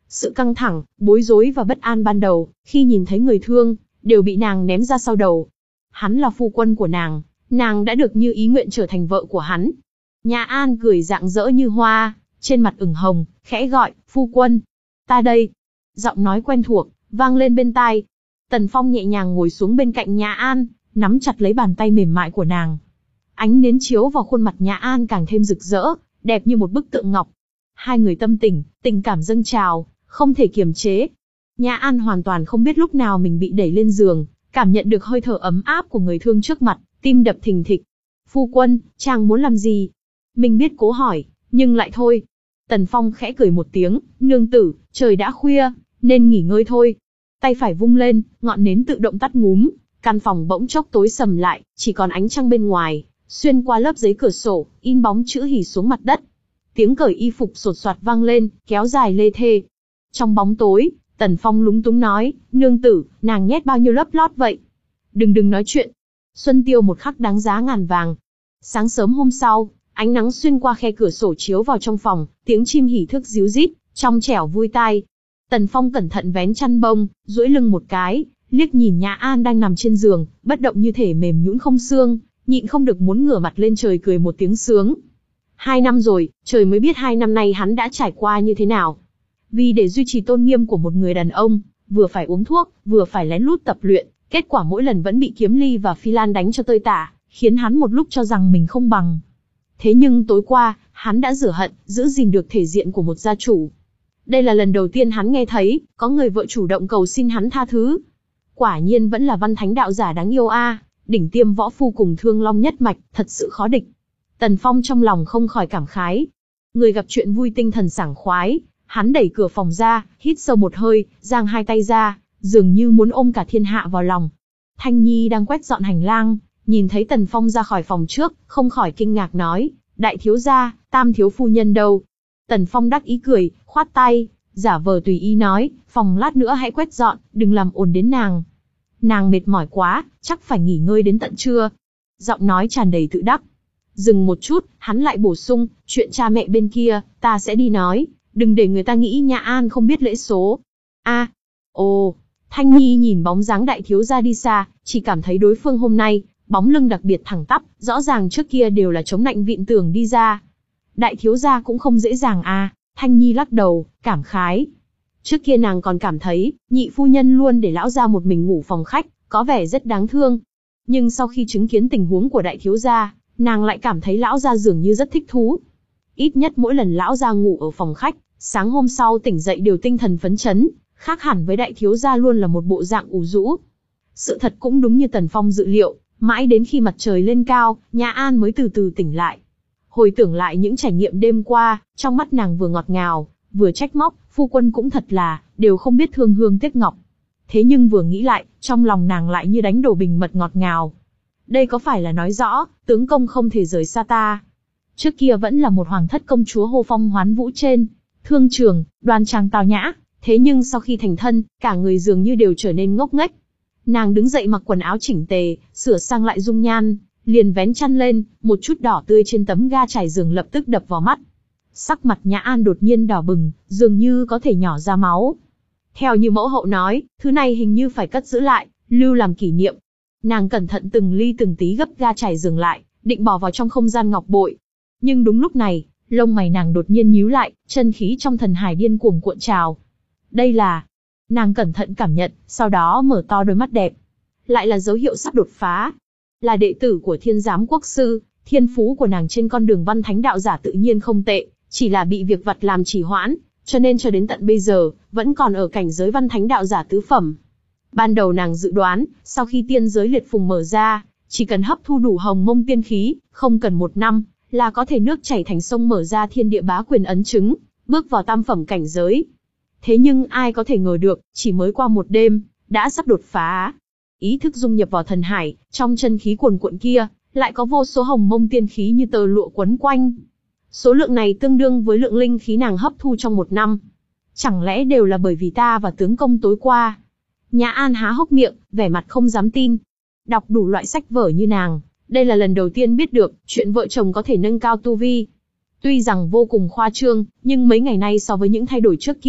Sự căng thẳng, bối rối và bất an ban đầu, khi nhìn thấy người thương, đều bị nàng ném ra sau đầu. Hắn là phu quân của nàng, nàng đã được như ý nguyện trở thành vợ của hắn. Nhã An cười rạng rỡ như hoa, trên mặt ửng hồng, khẽ gọi, phu quân. Ta đây. Giọng nói quen thuộc, vang lên bên tai. Tần Phong nhẹ nhàng ngồi xuống bên cạnh Nhã An, nắm chặt lấy bàn tay mềm mại của nàng. Ánh nến chiếu vào khuôn mặt Nhã An càng thêm rực rỡ, đẹp như một bức tượng ngọc. Hai người tâm tình, tình cảm dâng trào, không thể kiềm chế. Nhã An hoàn toàn không biết lúc nào mình bị đẩy lên giường, cảm nhận được hơi thở ấm áp của người thương trước mặt, tim đập thình thịch. Phu quân, chàng muốn làm gì? Mình biết cố hỏi, nhưng lại thôi. Tần Phong khẽ cười một tiếng, nương tử, trời đã khuya, nên nghỉ ngơi thôi. Tay phải vung lên, ngọn nến tự động tắt ngúm, căn phòng bỗng chốc tối sầm lại, chỉ còn ánh trăng bên ngoài, xuyên qua lớp giấy cửa sổ, in bóng chữ hỉ xuống mặt đất. Tiếng cởi y phục sột soạt vang lên, kéo dài lê thê. Trong bóng tối, Tần Phong lúng túng nói, nương tử, nàng nhét bao nhiêu lớp lót vậy? Đừng đừng nói chuyện. Xuân tiêu một khắc đáng giá ngàn vàng. Sáng sớm hôm sau, ánh nắng xuyên qua khe cửa sổ chiếu vào trong phòng, tiếng chim hỉ thức ríu rít, trong trẻo vui tai. Tần Phong cẩn thận vén chăn bông, duỗi lưng một cái, liếc nhìn Nhã An đang nằm trên giường, bất động như thể mềm nhũn không xương, nhịn không được muốn ngửa mặt lên trời cười một tiếng sướng. Hai năm rồi, trời mới biết hai năm nay hắn đã trải qua như thế nào. Vì để duy trì tôn nghiêm của một người đàn ông, vừa phải uống thuốc, vừa phải lén lút tập luyện, kết quả mỗi lần vẫn bị Kiếm Ly và Phi Lan đánh cho tơi tả, khiến hắn một lúc cho rằng mình không bằng. Thế nhưng tối qua, hắn đã rửa hận, giữ gìn được thể diện của một gia chủ. Đây là lần đầu tiên hắn nghe thấy, có người vợ chủ động cầu xin hắn tha thứ. Quả nhiên vẫn là văn thánh đạo giả đáng yêu a, đỉnh tiêm võ phu cùng Thương Long nhất mạch, thật sự khó địch. Tần Phong trong lòng không khỏi cảm khái. Người gặp chuyện vui tinh thần sảng khoái, hắn đẩy cửa phòng ra, hít sâu một hơi, giang hai tay ra, dường như muốn ôm cả thiên hạ vào lòng. Thanh Nhi đang quét dọn hành lang, nhìn thấy Tần Phong ra khỏi phòng trước, không khỏi kinh ngạc nói, đại thiếu gia, tam thiếu phu nhân đâu? Tần Phong đắc ý cười, khoát tay, giả vờ tùy ý nói, phòng lát nữa hãy quét dọn, đừng làm ồn đến nàng. Nàng mệt mỏi quá, chắc phải nghỉ ngơi đến tận trưa. Giọng nói tràn đầy tự đắc. Dừng một chút, hắn lại bổ sung, chuyện cha mẹ bên kia, ta sẽ đi nói, đừng để người ta nghĩ Nhã An không biết lễ số. A, à, ồ, Thanh Nhi nhìn bóng dáng đại thiếu gia đi xa, chỉ cảm thấy đối phương hôm nay, bóng lưng đặc biệt thẳng tắp, rõ ràng trước kia đều là chống nạnh vịn tường đi ra. Đại thiếu gia cũng không dễ dàng à, Thanh Nhi lắc đầu, cảm khái. Trước kia nàng còn cảm thấy, nhị phu nhân luôn để lão gia một mình ngủ phòng khách, có vẻ rất đáng thương. Nhưng sau khi chứng kiến tình huống của đại thiếu gia, nàng lại cảm thấy lão gia dường như rất thích thú. Ít nhất mỗi lần lão gia ngủ ở phòng khách, sáng hôm sau tỉnh dậy đều tinh thần phấn chấn, khác hẳn với đại thiếu gia luôn là một bộ dạng ủ rũ. Sự thật cũng đúng như Tần Phong dự liệu, mãi đến khi mặt trời lên cao, Nhã An mới từ từ tỉnh lại. Hồi tưởng lại những trải nghiệm đêm qua, trong mắt nàng vừa ngọt ngào, vừa trách móc, phu quân cũng thật là, đều không biết thương hương tiếc ngọc. Thế nhưng vừa nghĩ lại, trong lòng nàng lại như đánh đổ bình mật ngọt ngào. Đây có phải là nói rõ, tướng công không thể rời xa ta. Trước kia vẫn là một hoàng thất công chúa hô phong hoán vũ trên thương trường, đoan trang tao nhã, thế nhưng sau khi thành thân, cả người dường như đều trở nên ngốc nghếch. Nàng đứng dậy mặc quần áo chỉnh tề, sửa sang lại dung nhan, liền vén chăn lên, một chút đỏ tươi trên tấm ga trải giường lập tức đập vào mắt. Sắc mặt Nhã An đột nhiên đỏ bừng, dường như có thể nhỏ ra máu. Theo như mẫu hậu nói, thứ này hình như phải cất giữ lại, lưu làm kỷ niệm. Nàng cẩn thận từng ly từng tí gấp ga trải giường lại, định bỏ vào trong không gian ngọc bội. Nhưng đúng lúc này, lông mày nàng đột nhiên nhíu lại, chân khí trong thần hải điên cuồng cuộn trào. Đây là... Nàng cẩn thận cảm nhận, sau đó mở to đôi mắt đẹp. Lại là dấu hiệu sắp đột phá. Là đệ tử của Thiên Giám Quốc Sư, thiên phú của nàng trên con đường văn thánh đạo giả tự nhiên không tệ, chỉ là bị việc vặt làm trì hoãn, cho nên cho đến tận bây giờ, vẫn còn ở cảnh giới văn thánh đạo giả tứ phẩm. Ban đầu nàng dự đoán, sau khi tiên giới liệt phùng mở ra, chỉ cần hấp thu đủ hồng mông tiên khí, không cần một năm, là có thể nước chảy thành sông mở ra thiên địa bá quyền ấn chứng, bước vào tam phẩm cảnh giới. Thế nhưng ai có thể ngờ được, chỉ mới qua một đêm, đã sắp đột phá. Ý thức dung nhập vào thần hải, trong chân khí cuồn cuộn kia, lại có vô số hồng mông tiên khí như tơ lụa quấn quanh. Số lượng này tương đương với lượng linh khí nàng hấp thu trong một năm. Chẳng lẽ đều là bởi vì ta và tướng công tối qua? Nhã An há hốc miệng, vẻ mặt không dám tin. Đọc đủ loại sách vở như nàng, đây là lần đầu tiên biết được, chuyện vợ chồng có thể nâng cao tu vi. Tuy rằng vô cùng khoa trương, nhưng mấy ngày nay so với những thay đổi trước kia,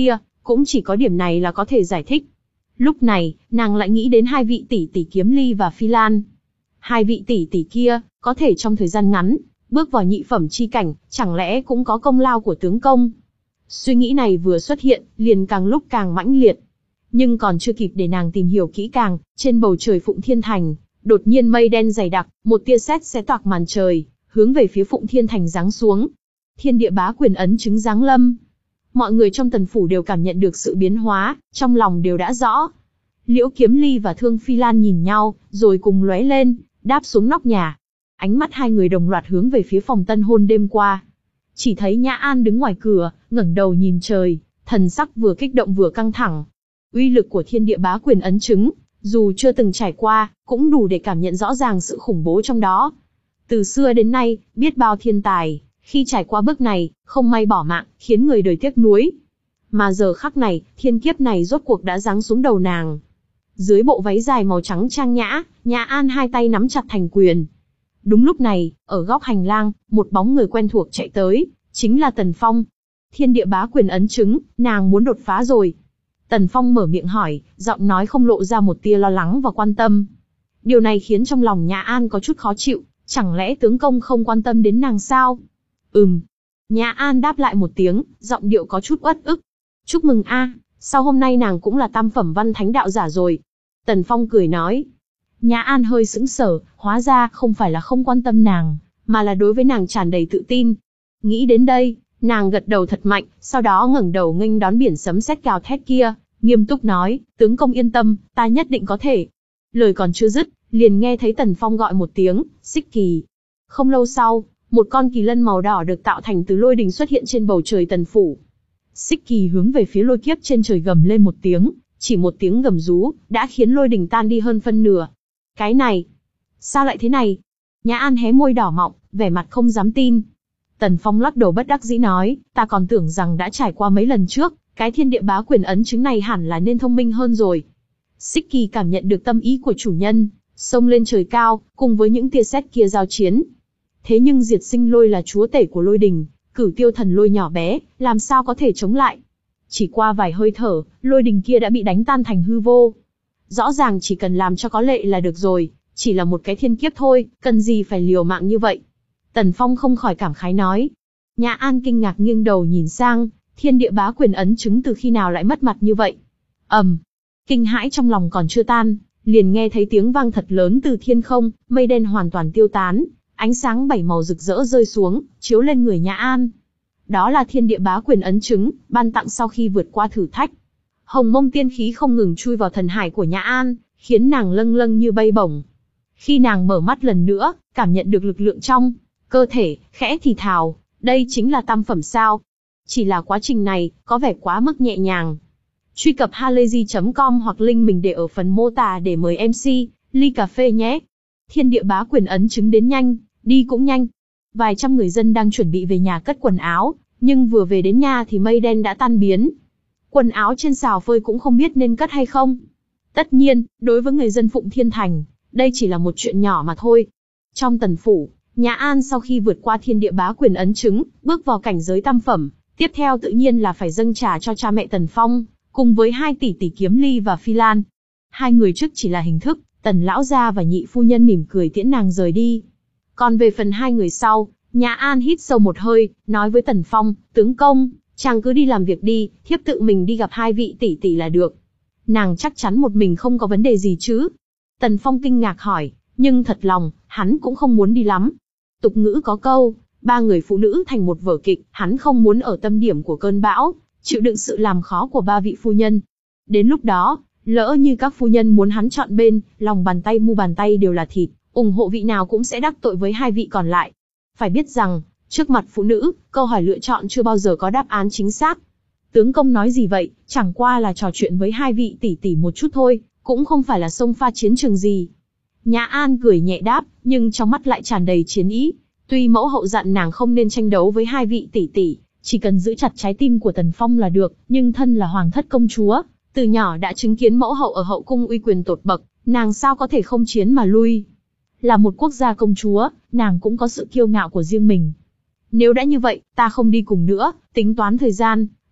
cũng chỉ có điểm này là có thể giải thích. Lúc này, nàng lại nghĩ đến hai vị tỷ tỷ Kiếm Ly và Phi Lan. Hai vị tỷ tỷ kia, có thể trong thời gian ngắn, bước vào nhị phẩm chi cảnh, chẳng lẽ cũng có công lao của tướng công. Suy nghĩ này vừa xuất hiện, liền càng lúc càng mãnh liệt. Nhưng còn chưa kịp để nàng tìm hiểu kỹ càng, trên bầu trời Phụng Thiên Thành, đột nhiên mây đen dày đặc, một tia sét xé toạc màn trời, hướng về phía Phụng Thiên Thành giáng xuống. Thiên địa bá quyền ấn chứng giáng lâm. Mọi người trong Tần phủ đều cảm nhận được sự biến hóa, trong lòng đều đã rõ. Liễu Kiếm Ly và Thương Phi Lan nhìn nhau, rồi cùng lóe lên, đáp xuống nóc nhà. Ánh mắt hai người đồng loạt hướng về phía phòng tân hôn đêm qua. Chỉ thấy Nhã An đứng ngoài cửa, ngẩng đầu nhìn trời, thần sắc vừa kích động vừa căng thẳng. Uy lực của thiên địa bá quyền ấn chứng, dù chưa từng trải qua, cũng đủ để cảm nhận rõ ràng sự khủng bố trong đó. Từ xưa đến nay, biết bao thiên tài, khi trải qua bước này, không may bỏ mạng, khiến người đời tiếc nuối. Mà giờ khắc này, thiên kiếp này rốt cuộc đã giáng xuống đầu nàng. Dưới bộ váy dài màu trắng trang nhã, Nhã An hai tay nắm chặt thành quyền. Đúng lúc này, ở góc hành lang, một bóng người quen thuộc chạy tới, chính là Tần Phong. Thiên địa bá quyền ấn chứng, nàng muốn đột phá rồi. Tần Phong mở miệng hỏi, giọng nói không lộ ra một tia lo lắng và quan tâm. Điều này khiến trong lòng Nhã An có chút khó chịu, chẳng lẽ tướng công không quan tâm đến nàng sao? Ừm. Nhã An đáp lại một tiếng, giọng điệu có chút uất ức. Chúc mừng a, sau hôm nay nàng cũng là tam phẩm văn thánh đạo giả rồi. Tần Phong cười nói. Nhã An hơi sững sờ, hóa ra không phải là không quan tâm nàng, mà là đối với nàng tràn đầy tự tin. Nghĩ đến đây, nàng gật đầu thật mạnh, sau đó ngẩng đầu nghênh đón biển sấm sét gào thét kia, nghiêm túc nói, tướng công yên tâm, ta nhất định có thể. Lời còn chưa dứt, liền nghe thấy Tần Phong gọi một tiếng, Xích Kỳ. Không lâu sau, một con kỳ lân màu đỏ được tạo thành từ lôi đình xuất hiện trên bầu trời Tần phủ. Xích Kỳ hướng về phía lôi kiếp trên trời gầm lên một tiếng, chỉ một tiếng gầm rú, đã khiến lôi đình tan đi hơn phân nửa. Cái này, sao lại thế này? Nhã An hé môi đỏ mọng, vẻ mặt không dám tin. Tần Phong lắc đầu bất đắc dĩ nói, ta còn tưởng rằng đã trải qua mấy lần trước, cái thiên địa bá quyền ấn chứng này hẳn là nên thông minh hơn rồi. Xích Kỳ cảm nhận được tâm ý của chủ nhân, xông lên trời cao, cùng với những tia sét kia giao chiến. Thế nhưng Diệt Sinh Lôi là chúa tể của lôi đình, Cửu Tiêu Thần Lôi nhỏ bé, làm sao có thể chống lại? Chỉ qua vài hơi thở, lôi đình kia đã bị đánh tan thành hư vô. Rõ ràng chỉ cần làm cho có lệ là được rồi, chỉ là một cái thiên kiếp thôi, cần gì phải liều mạng như vậy? Tần Phong không khỏi cảm khái nói. Nhã An kinh ngạc nghiêng đầu nhìn sang, thiên địa bá quyền ấn chứng từ khi nào lại mất mặt như vậy? ầm, um, kinh hãi trong lòng còn chưa tan, liền nghe thấy tiếng vang thật lớn từ thiên không, mây đen hoàn toàn tiêu tán, ánh sáng bảy màu rực rỡ rơi xuống, chiếu lên người Nhã An. Đó là thiên địa bá quyền ấn chứng, ban tặng sau khi vượt qua thử thách. Hồng mông tiên khí không ngừng chui vào thần hải của Nhã An, khiến nàng lâng lâng như bay bổng. Khi nàng mở mắt lần nữa, cảm nhận được lực lượng trong cơ thể, khẽ thì thào, đây chính là tam phẩm sao? Chỉ là quá trình này, có vẻ quá mức nhẹ nhàng. Truy cập halayzi chấm com hoặc link mình để ở phần mô tả để mời em xê, ly cà phê nhé. Thiên địa bá quyền ấn chứng đến nhanh, đi cũng nhanh. Vài trăm người dân đang chuẩn bị về nhà cất quần áo, nhưng vừa về đến nhà thì mây đen đã tan biến. Quần áo trên xào phơi cũng không biết nên cất hay không. Tất nhiên, đối với người dân Phụng Thiên Thành, đây chỉ là một chuyện nhỏ mà thôi. Trong Tần phủ, Nhã An sau khi vượt qua thiên địa bá quyền ấn chứng, bước vào cảnh giới tam phẩm, tiếp theo tự nhiên là phải dâng trà cho cha mẹ Tần Phong, cùng với hai tỷ tỷ Kiếm Ly và Phi Lan. Hai người trước chỉ là hình thức, Tần lão gia và nhị phu nhân mỉm cười tiễn nàng rời đi. Còn về phần hai người sau, Nhã An hít sâu một hơi, nói với Tần Phong, tướng công, chàng cứ đi làm việc đi, thiếp tự mình đi gặp hai vị tỷ tỷ là được. Nàng chắc chắn một mình không có vấn đề gì chứ? Tần Phong kinh ngạc hỏi, nhưng thật lòng, hắn cũng không muốn đi lắm. Tục ngữ có câu, ba người phụ nữ thành một vở kịch, hắn không muốn ở tâm điểm của cơn bão, chịu đựng sự làm khó của ba vị phu nhân. Đến lúc đó, lỡ như các phu nhân muốn hắn chọn bên, lòng bàn tay mu bàn tay đều là thịt, ủng hộ vị nào cũng sẽ đắc tội với hai vị còn lại. Phải biết rằng, trước mặt phụ nữ, câu hỏi lựa chọn chưa bao giờ có đáp án chính xác. Tướng công nói gì vậy, chẳng qua là trò chuyện với hai vị tỷ tỷ một chút thôi, cũng không phải là xông pha chiến trường gì. Nhã An cười nhẹ đáp, nhưng trong mắt lại tràn đầy chiến ý. Tuy mẫu hậu dặn nàng không nên tranh đấu với hai vị tỷ tỷ, chỉ cần giữ chặt trái tim của Tần Phong là được, nhưng thân là hoàng thất công chúa, từ nhỏ đã chứng kiến mẫu hậu ở hậu cung uy quyền tột bậc, nàng sao có thể không chiến mà lui. Là một quốc gia công chúa, nàng cũng có sự kiêu ngạo của riêng mình. Nếu đã như vậy, ta không đi cùng nữa, tính toán thời gian,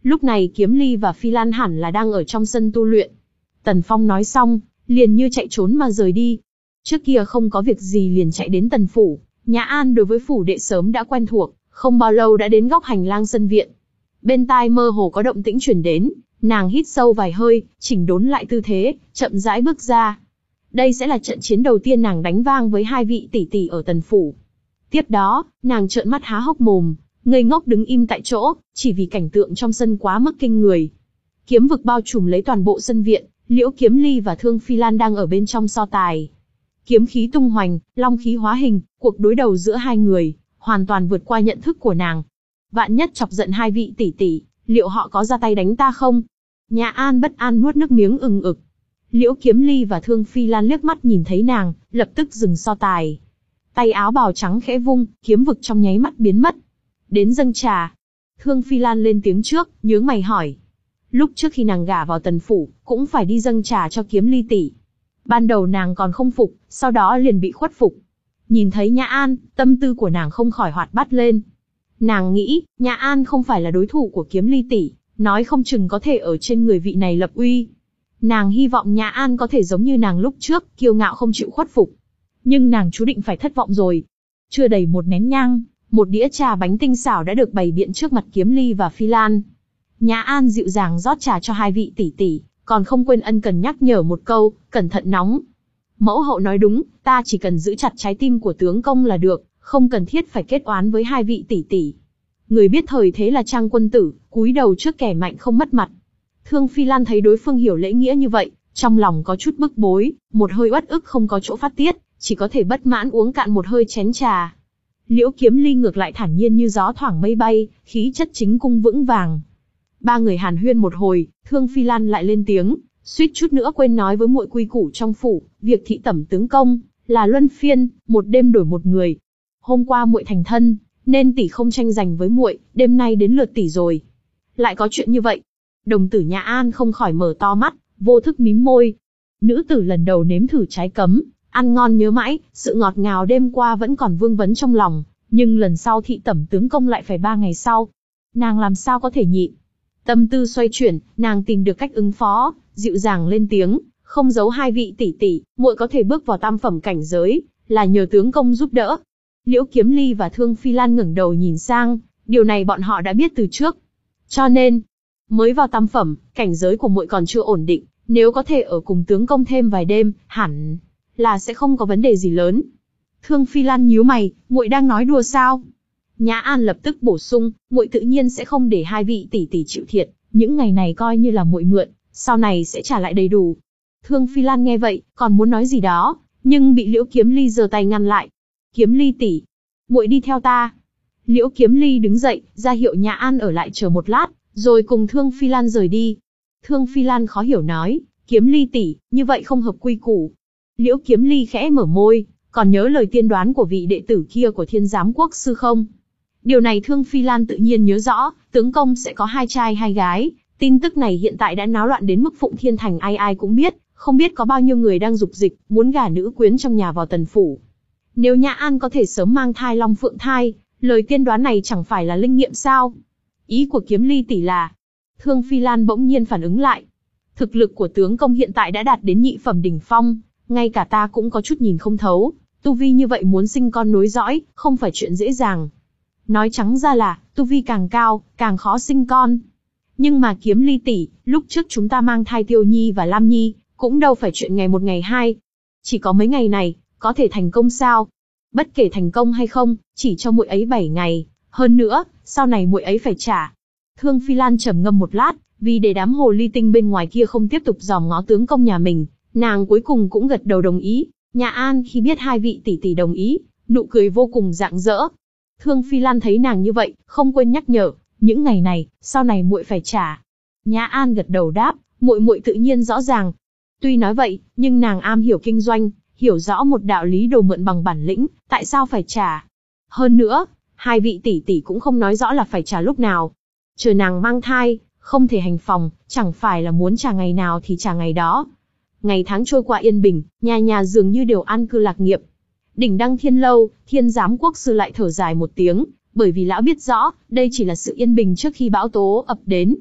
Lúc này Kiếm Ly và Phi Lan hẳn là đang ở trong sân tu luyện. Tần Phong nói xong, liền như chạy trốn mà rời đi. Trước kia không có việc gì liền chạy đến Tần phủ, Nhã An đối với phủ đệ sớm đã quen thuộc, không bao lâu đã đến góc hành lang sân viện. Bên tai mơ hồ có động tĩnh chuyển đến, nàng hít sâu vài hơi, chỉnh đốn lại tư thế, chậm rãi bước ra. Đây sẽ là trận chiến đầu tiên nàng đánh vang với hai vị tỷ tỷ ở Tần phủ. Tiếp đó, nàng trợn mắt há hốc mồm, ngây ngốc đứng im tại chỗ, chỉ vì cảnh tượng trong sân quá mức kinh người. Kiếm vực bao trùm lấy toàn bộ sân viện, Liễu Kiếm Ly và Thương Phi Lan đang ở bên trong so tài. Kiếm khí tung hoành, long khí hóa hình, cuộc đối đầu giữa hai người, hoàn toàn vượt qua nhận thức của nàng. Vạn nhất chọc giận hai vị tỷ tỷ, liệu họ có ra tay đánh ta không? Nhã An bất an nuốt nước miếng ừng ực. Liễu Kiếm Ly và Thương Phi Lan liếc mắt nhìn thấy nàng, lập tức dừng so tài. Tay áo bào trắng khẽ vung, kiếm vực trong nháy mắt biến mất. Đến dâng trà. Thương Phi Lan lên tiếng trước, nhướng mày hỏi. Lúc trước khi nàng gả vào Tần phủ, cũng phải đi dâng trà cho Kiếm Ly tỷ. Ban đầu nàng còn không phục, sau đó liền bị khuất phục. Nhìn thấy Nhã An, tâm tư của nàng không khỏi hoạt bát lên. Nàng nghĩ, Nhã An không phải là đối thủ của Kiếm Ly tỷ, nói không chừng có thể ở trên người vị này lập uy. Nàng hy vọng Nhã An có thể giống như nàng lúc trước, kiêu ngạo không chịu khuất phục. Nhưng nàng chú định phải thất vọng rồi. Chưa đầy một nén nhang, một đĩa trà bánh tinh xảo đã được bày biện trước mặt Kiếm Ly và Phi Lan. Nhã An dịu dàng rót trà cho hai vị tỷ tỷ, còn không quên ân cần nhắc nhở một câu, cẩn thận nóng. Mẫu hậu nói đúng, ta chỉ cần giữ chặt trái tim của tướng công là được, không cần thiết phải kết oán với hai vị tỷ tỷ. Người biết thời thế là trang quân tử, cúi đầu trước kẻ mạnh không mất mặt. Thương Phi Lan thấy đối phương hiểu lễ nghĩa như vậy, trong lòng có chút bức bối, một hơi uất ức không có chỗ phát tiết, chỉ có thể bất mãn uống cạn một hơi chén trà. Liễu Kiếm Ly ngược lại thản nhiên như gió thoảng mây bay, khí chất chính cung vững vàng. Ba người hàn huyên một hồi, Thương Phi Lan lại lên tiếng, suýt chút nữa quên nói với muội quy củ trong phủ, việc thị tẩm tướng công là luân phiên, một đêm đổi một người. Hôm qua muội thành thân, nên tỷ không tranh giành với muội, đêm nay đến lượt tỷ rồi. Lại có chuyện như vậy? Đồng tử Nhã An không khỏi mở to mắt, vô thức mím môi. Nữ tử lần đầu nếm thử trái cấm, ăn ngon nhớ mãi, sự ngọt ngào đêm qua vẫn còn vương vấn trong lòng, nhưng lần sau thị tẩm tướng công lại phải ba ngày sau. Nàng làm sao có thể nhịn? Tâm tư xoay chuyển, nàng tìm được cách ứng phó, dịu dàng lên tiếng, không giấu hai vị tỷ tỷ, muội có thể bước vào tam phẩm cảnh giới, là nhờ tướng công giúp đỡ. Liễu Kiếm Ly và Thương Phi Lan ngẩng đầu nhìn sang, điều này bọn họ đã biết từ trước. Cho nên, mới vào tam phẩm, cảnh giới của muội còn chưa ổn định, nếu có thể ở cùng tướng công thêm vài đêm, hẳn là sẽ không có vấn đề gì lớn. Thương Phi Lan nhíu mày, muội đang nói đùa sao? Nhã An lập tức bổ sung, muội tự nhiên sẽ không để hai vị tỷ tỷ chịu thiệt, những ngày này coi như là muội mượn, sau này sẽ trả lại đầy đủ. Thương Phi Lan nghe vậy, còn muốn nói gì đó, nhưng bị Liễu Kiếm Ly giơ tay ngăn lại. Kiếm Ly tỷ, muội đi theo ta. Liễu Kiếm Ly đứng dậy, ra hiệu Nhã An ở lại chờ một lát, rồi cùng Thương Phi Lan rời đi. Thương Phi Lan khó hiểu nói, Kiếm Ly tỷ, như vậy không hợp quy củ. Liễu Kiếm Ly khẽ mở môi, còn nhớ lời tiên đoán của vị đệ tử kia của Thiên Giám Quốc sư không? Điều này Thương Phi Lan tự nhiên nhớ rõ, tướng công sẽ có hai trai hai gái. Tin tức này hiện tại đã náo loạn đến mức Phụng Thiên Thành ai ai cũng biết, không biết có bao nhiêu người đang dục dịch, muốn gả nữ quyến trong nhà vào Tần phủ. Nếu Nhã An có thể sớm mang thai Long Phượng thai, lời tiên đoán này chẳng phải là linh nghiệm sao? Ý của Kiếm Ly tỷ là... Thương Phi Lan bỗng nhiên phản ứng lại. Thực lực của tướng công hiện tại đã đạt đến nhị phẩm đỉnh phong, ngay cả ta cũng có chút nhìn không thấu, tu vi như vậy muốn sinh con nối dõi, không phải chuyện dễ dàng. Nói trắng ra là, tu vi càng cao, càng khó sinh con. Nhưng mà Kiếm Ly tỷ, lúc trước chúng ta mang thai Tiêu Nhi và Lam Nhi, cũng đâu phải chuyện ngày một ngày hai. Chỉ có mấy ngày này, có thể thành công sao? Bất kể thành công hay không, chỉ cho muội ấy bảy ngày. Hơn nữa, sau này muội ấy phải trả. Thương Phi Lan trầm ngâm một lát, vì để đám hồ ly tinh bên ngoài kia không tiếp tục dòm ngó tướng công nhà mình, nàng cuối cùng cũng gật đầu đồng ý. Nhã An khi biết hai vị tỷ tỷ đồng ý, nụ cười vô cùng rạng rỡ. Thương Phi Lan thấy nàng như vậy, không quên nhắc nhở, những ngày này, sau này muội phải trả. Nhã An gật đầu đáp, muội muội tự nhiên rõ ràng. Tuy nói vậy, nhưng nàng am hiểu kinh doanh, hiểu rõ một đạo lý đồ mượn bằng bản lĩnh, tại sao phải trả. Hơn nữa, hai vị tỷ tỷ cũng không nói rõ là phải trả lúc nào. Chờ nàng mang thai, không thể hành phòng, chẳng phải là muốn trả ngày nào thì trả ngày đó. Ngày tháng trôi qua yên bình, nhà nhà dường như đều an cư lạc nghiệp. Đỉnh Đăng Thiên Lâu, Thiên Giám Quốc sư lại thở dài một tiếng, bởi vì lão biết rõ, đây chỉ là sự yên bình trước khi bão tố ập đến.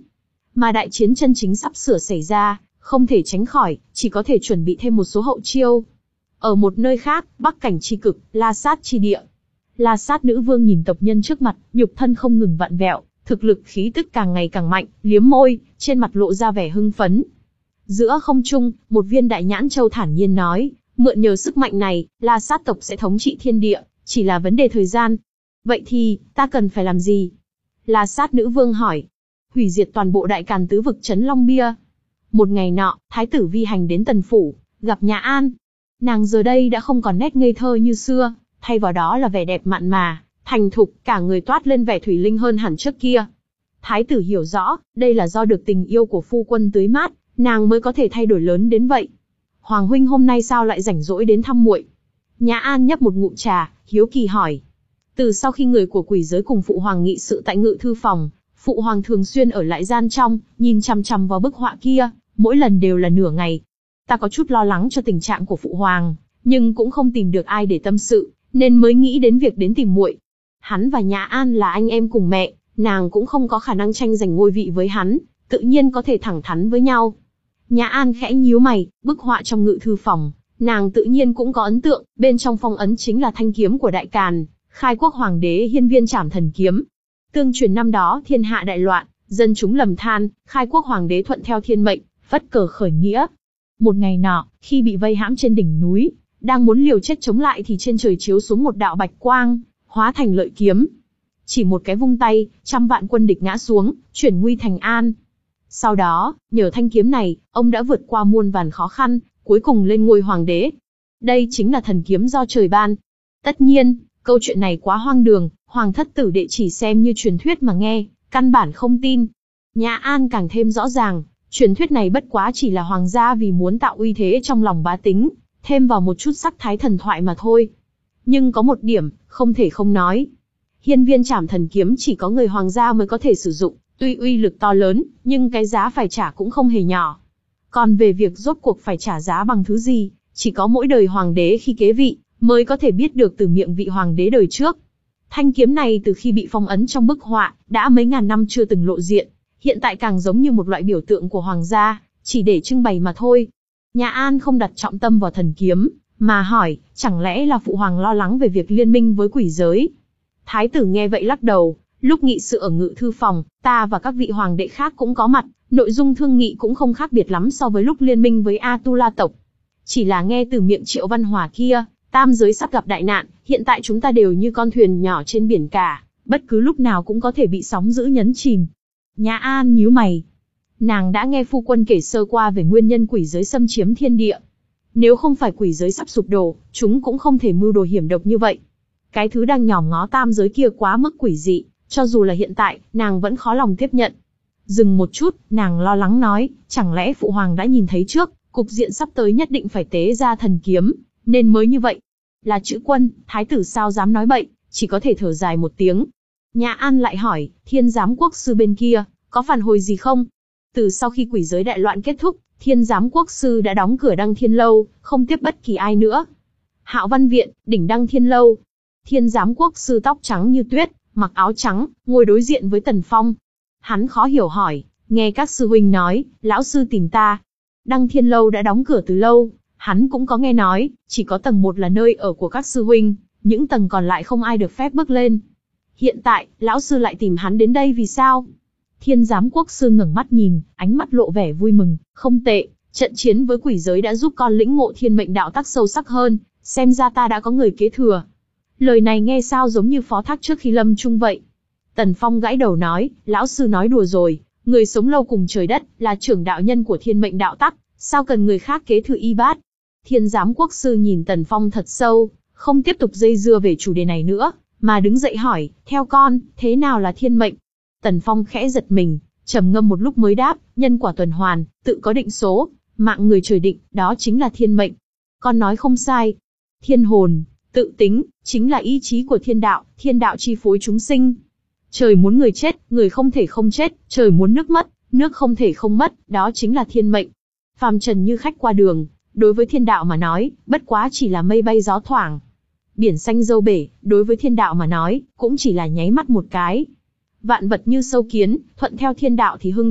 mà đại chiến chân chính sắp sửa xảy ra, không thể tránh khỏi, chỉ có thể chuẩn bị thêm một số hậu chiêu. Ở một nơi khác, Bắc cảnh chi cực, La Sát chi địa. La Sát nữ vương nhìn tộc nhân trước mặt, nhục thân không ngừng vặn vẹo, thực lực khí tức càng ngày càng mạnh, liếm môi, trên mặt lộ ra vẻ hưng phấn. Giữa không trung, một viên đại nhãn châu thản nhiên nói, mượn nhờ sức mạnh này, La Sát tộc sẽ thống trị thiên địa, chỉ là vấn đề thời gian. Vậy thì, ta cần phải làm gì? La Sát nữ vương hỏi. Hủy diệt toàn bộ đại càn tứ vực trấn Long Bia. Một ngày nọ, thái tử Vi Hành đến Tần phủ, gặp Nhã An. Nàng giờ đây đã không còn nét ngây thơ như xưa, thay vào đó là vẻ đẹp mặn mà, thành thục, cả người toát lên vẻ thủy linh hơn hẳn trước kia. Thái tử hiểu rõ, đây là do được tình yêu của phu quân tưới mát, nàng mới có thể thay đổi lớn đến vậy. Hoàng huynh hôm nay sao lại rảnh rỗi đến thăm muội? Nhã An nhấp một ngụm trà, hiếu kỳ hỏi. Từ sau khi người của quỷ giới cùng phụ hoàng nghị sự tại ngự thư phòng, phụ hoàng thường xuyên ở lại gian trong, nhìn chằm chằm vào bức họa kia, mỗi lần đều là nửa ngày. Ta có chút lo lắng cho tình trạng của phụ hoàng, nhưng cũng không tìm được ai để tâm sự, nên mới nghĩ đến việc đến tìm muội. Hắn và Nhã An là anh em cùng mẹ, nàng cũng không có khả năng tranh giành ngôi vị với hắn, tự nhiên có thể thẳng thắn với nhau. Nhã An khẽ nhíu mày, bức họa trong ngự thư phòng, nàng tự nhiên cũng có ấn tượng, bên trong phong ấn chính là thanh kiếm của Đại Càn, khai quốc hoàng đế Hiên Viên Trảm Thần Kiếm. Tương truyền năm đó thiên hạ đại loạn, dân chúng lầm than, khai quốc hoàng đế thuận theo thiên mệnh, phất cờ khởi nghĩa. Một ngày nọ, khi bị vây hãm trên đỉnh núi, đang muốn liều chết chống lại thì trên trời chiếu xuống một đạo bạch quang, hóa thành lợi kiếm. Chỉ một cái vung tay, trăm vạn quân địch ngã xuống, chuyển nguy thành an. Sau đó, nhờ thanh kiếm này, ông đã vượt qua muôn vàn khó khăn, cuối cùng lên ngôi hoàng đế. Đây chính là thần kiếm do trời ban. Tất nhiên, câu chuyện này quá hoang đường, hoàng thất tử đệ chỉ xem như truyền thuyết mà nghe, căn bản không tin. Nhã An càng thêm rõ ràng, truyền thuyết này bất quá chỉ là hoàng gia vì muốn tạo uy thế trong lòng bá tính, thêm vào một chút sắc thái thần thoại mà thôi. Nhưng có một điểm, không thể không nói. Hiên Viên Trảm Thần Kiếm chỉ có người hoàng gia mới có thể sử dụng, tuy uy lực to lớn, nhưng cái giá phải trả cũng không hề nhỏ. Còn về việc rốt cuộc phải trả giá bằng thứ gì, chỉ có mỗi đời hoàng đế khi kế vị, mới có thể biết được từ miệng vị hoàng đế đời trước. Thanh kiếm này từ khi bị phong ấn trong bức họa, đã mấy ngàn năm chưa từng lộ diện, hiện tại càng giống như một loại biểu tượng của hoàng gia, chỉ để trưng bày mà thôi. Nhã An không đặt trọng tâm vào thần kiếm, mà hỏi, chẳng lẽ là phụ hoàng lo lắng về việc liên minh với quỷ giới? Thái tử nghe vậy lắc đầu, lúc nghị sự ở ngự thư phòng, ta và các vị hoàng đệ khác cũng có mặt, nội dung thương nghị cũng không khác biệt lắm so với lúc liên minh với Atula tộc. Chỉ là nghe từ miệng Triệu Văn Hòa kia, tam giới sắp gặp đại nạn, hiện tại chúng ta đều như con thuyền nhỏ trên biển cả, bất cứ lúc nào cũng có thể bị sóng dữ nhấn chìm. Nhã An nhíu mày. Nàng đã nghe phu quân kể sơ qua về nguyên nhân quỷ giới xâm chiếm thiên địa. Nếu không phải quỷ giới sắp sụp đổ, chúng cũng không thể mưu đồ hiểm độc như vậy. Cái thứ đang nhòm ngó tam giới kia quá mức quỷ dị, cho dù là hiện tại, nàng vẫn khó lòng tiếp nhận. Dừng một chút, nàng lo lắng nói, chẳng lẽ phụ hoàng đã nhìn thấy trước, cục diện sắp tới nhất định phải tế ra thần kiếm, nên mới như vậy. Là chữ quân, thái tử sao dám nói bậy, chỉ có thể thở dài một tiếng. Nhã An lại hỏi, thiên giám quốc sư bên kia, có phản hồi gì không? Từ sau khi quỷ giới đại loạn kết thúc, thiên giám quốc sư đã đóng cửa Đăng Thiên Lâu, không tiếp bất kỳ ai nữa. Hạo Văn Viện, đỉnh Đăng Thiên Lâu. Thiên giám quốc sư tóc trắng như tuyết, mặc áo trắng, ngồi đối diện với Tần Phong. Hắn khó hiểu hỏi, nghe các sư huynh nói, lão sư tìm ta. Đăng Thiên Lâu đã đóng cửa từ lâu, hắn cũng có nghe nói, chỉ có tầng một là nơi ở của các sư huynh, những tầng còn lại không ai được phép bước lên. Hiện tại, lão sư lại tìm hắn đến đây vì sao? Thiên giám quốc sư ngẩng mắt nhìn, ánh mắt lộ vẻ vui mừng, không tệ, trận chiến với quỷ giới đã giúp con lĩnh ngộ thiên mệnh đạo tắc sâu sắc hơn, xem ra ta đã có người kế thừa. Lời này nghe sao giống như phó thác trước khi lâm chung vậy. Tần Phong gãi đầu nói, lão sư nói đùa rồi, người sống lâu cùng trời đất, là trưởng đạo nhân của thiên mệnh đạo tắc, sao cần người khác kế thừa y bát? Thiên giám quốc sư nhìn Tần Phong thật sâu, không tiếp tục dây dưa về chủ đề này nữa, mà đứng dậy hỏi, theo con, thế nào là thiên mệnh? Tần Phong khẽ giật mình, trầm ngâm một lúc mới đáp, nhân quả tuần hoàn, tự có định số, mạng người trời định, đó chính là thiên mệnh. Con nói không sai. Thiên hồn, tự tính, chính là ý chí của thiên đạo, thiên đạo chi phối chúng sinh. Trời muốn người chết, người không thể không chết, trời muốn nước mất, nước không thể không mất, đó chính là thiên mệnh. Phàm trần như khách qua đường, đối với thiên đạo mà nói, bất quá chỉ là mây bay gió thoảng. Biển xanh dâu bể, đối với thiên đạo mà nói, cũng chỉ là nháy mắt một cái. Vạn vật như sâu kiến, thuận theo thiên đạo thì hưng thịnh,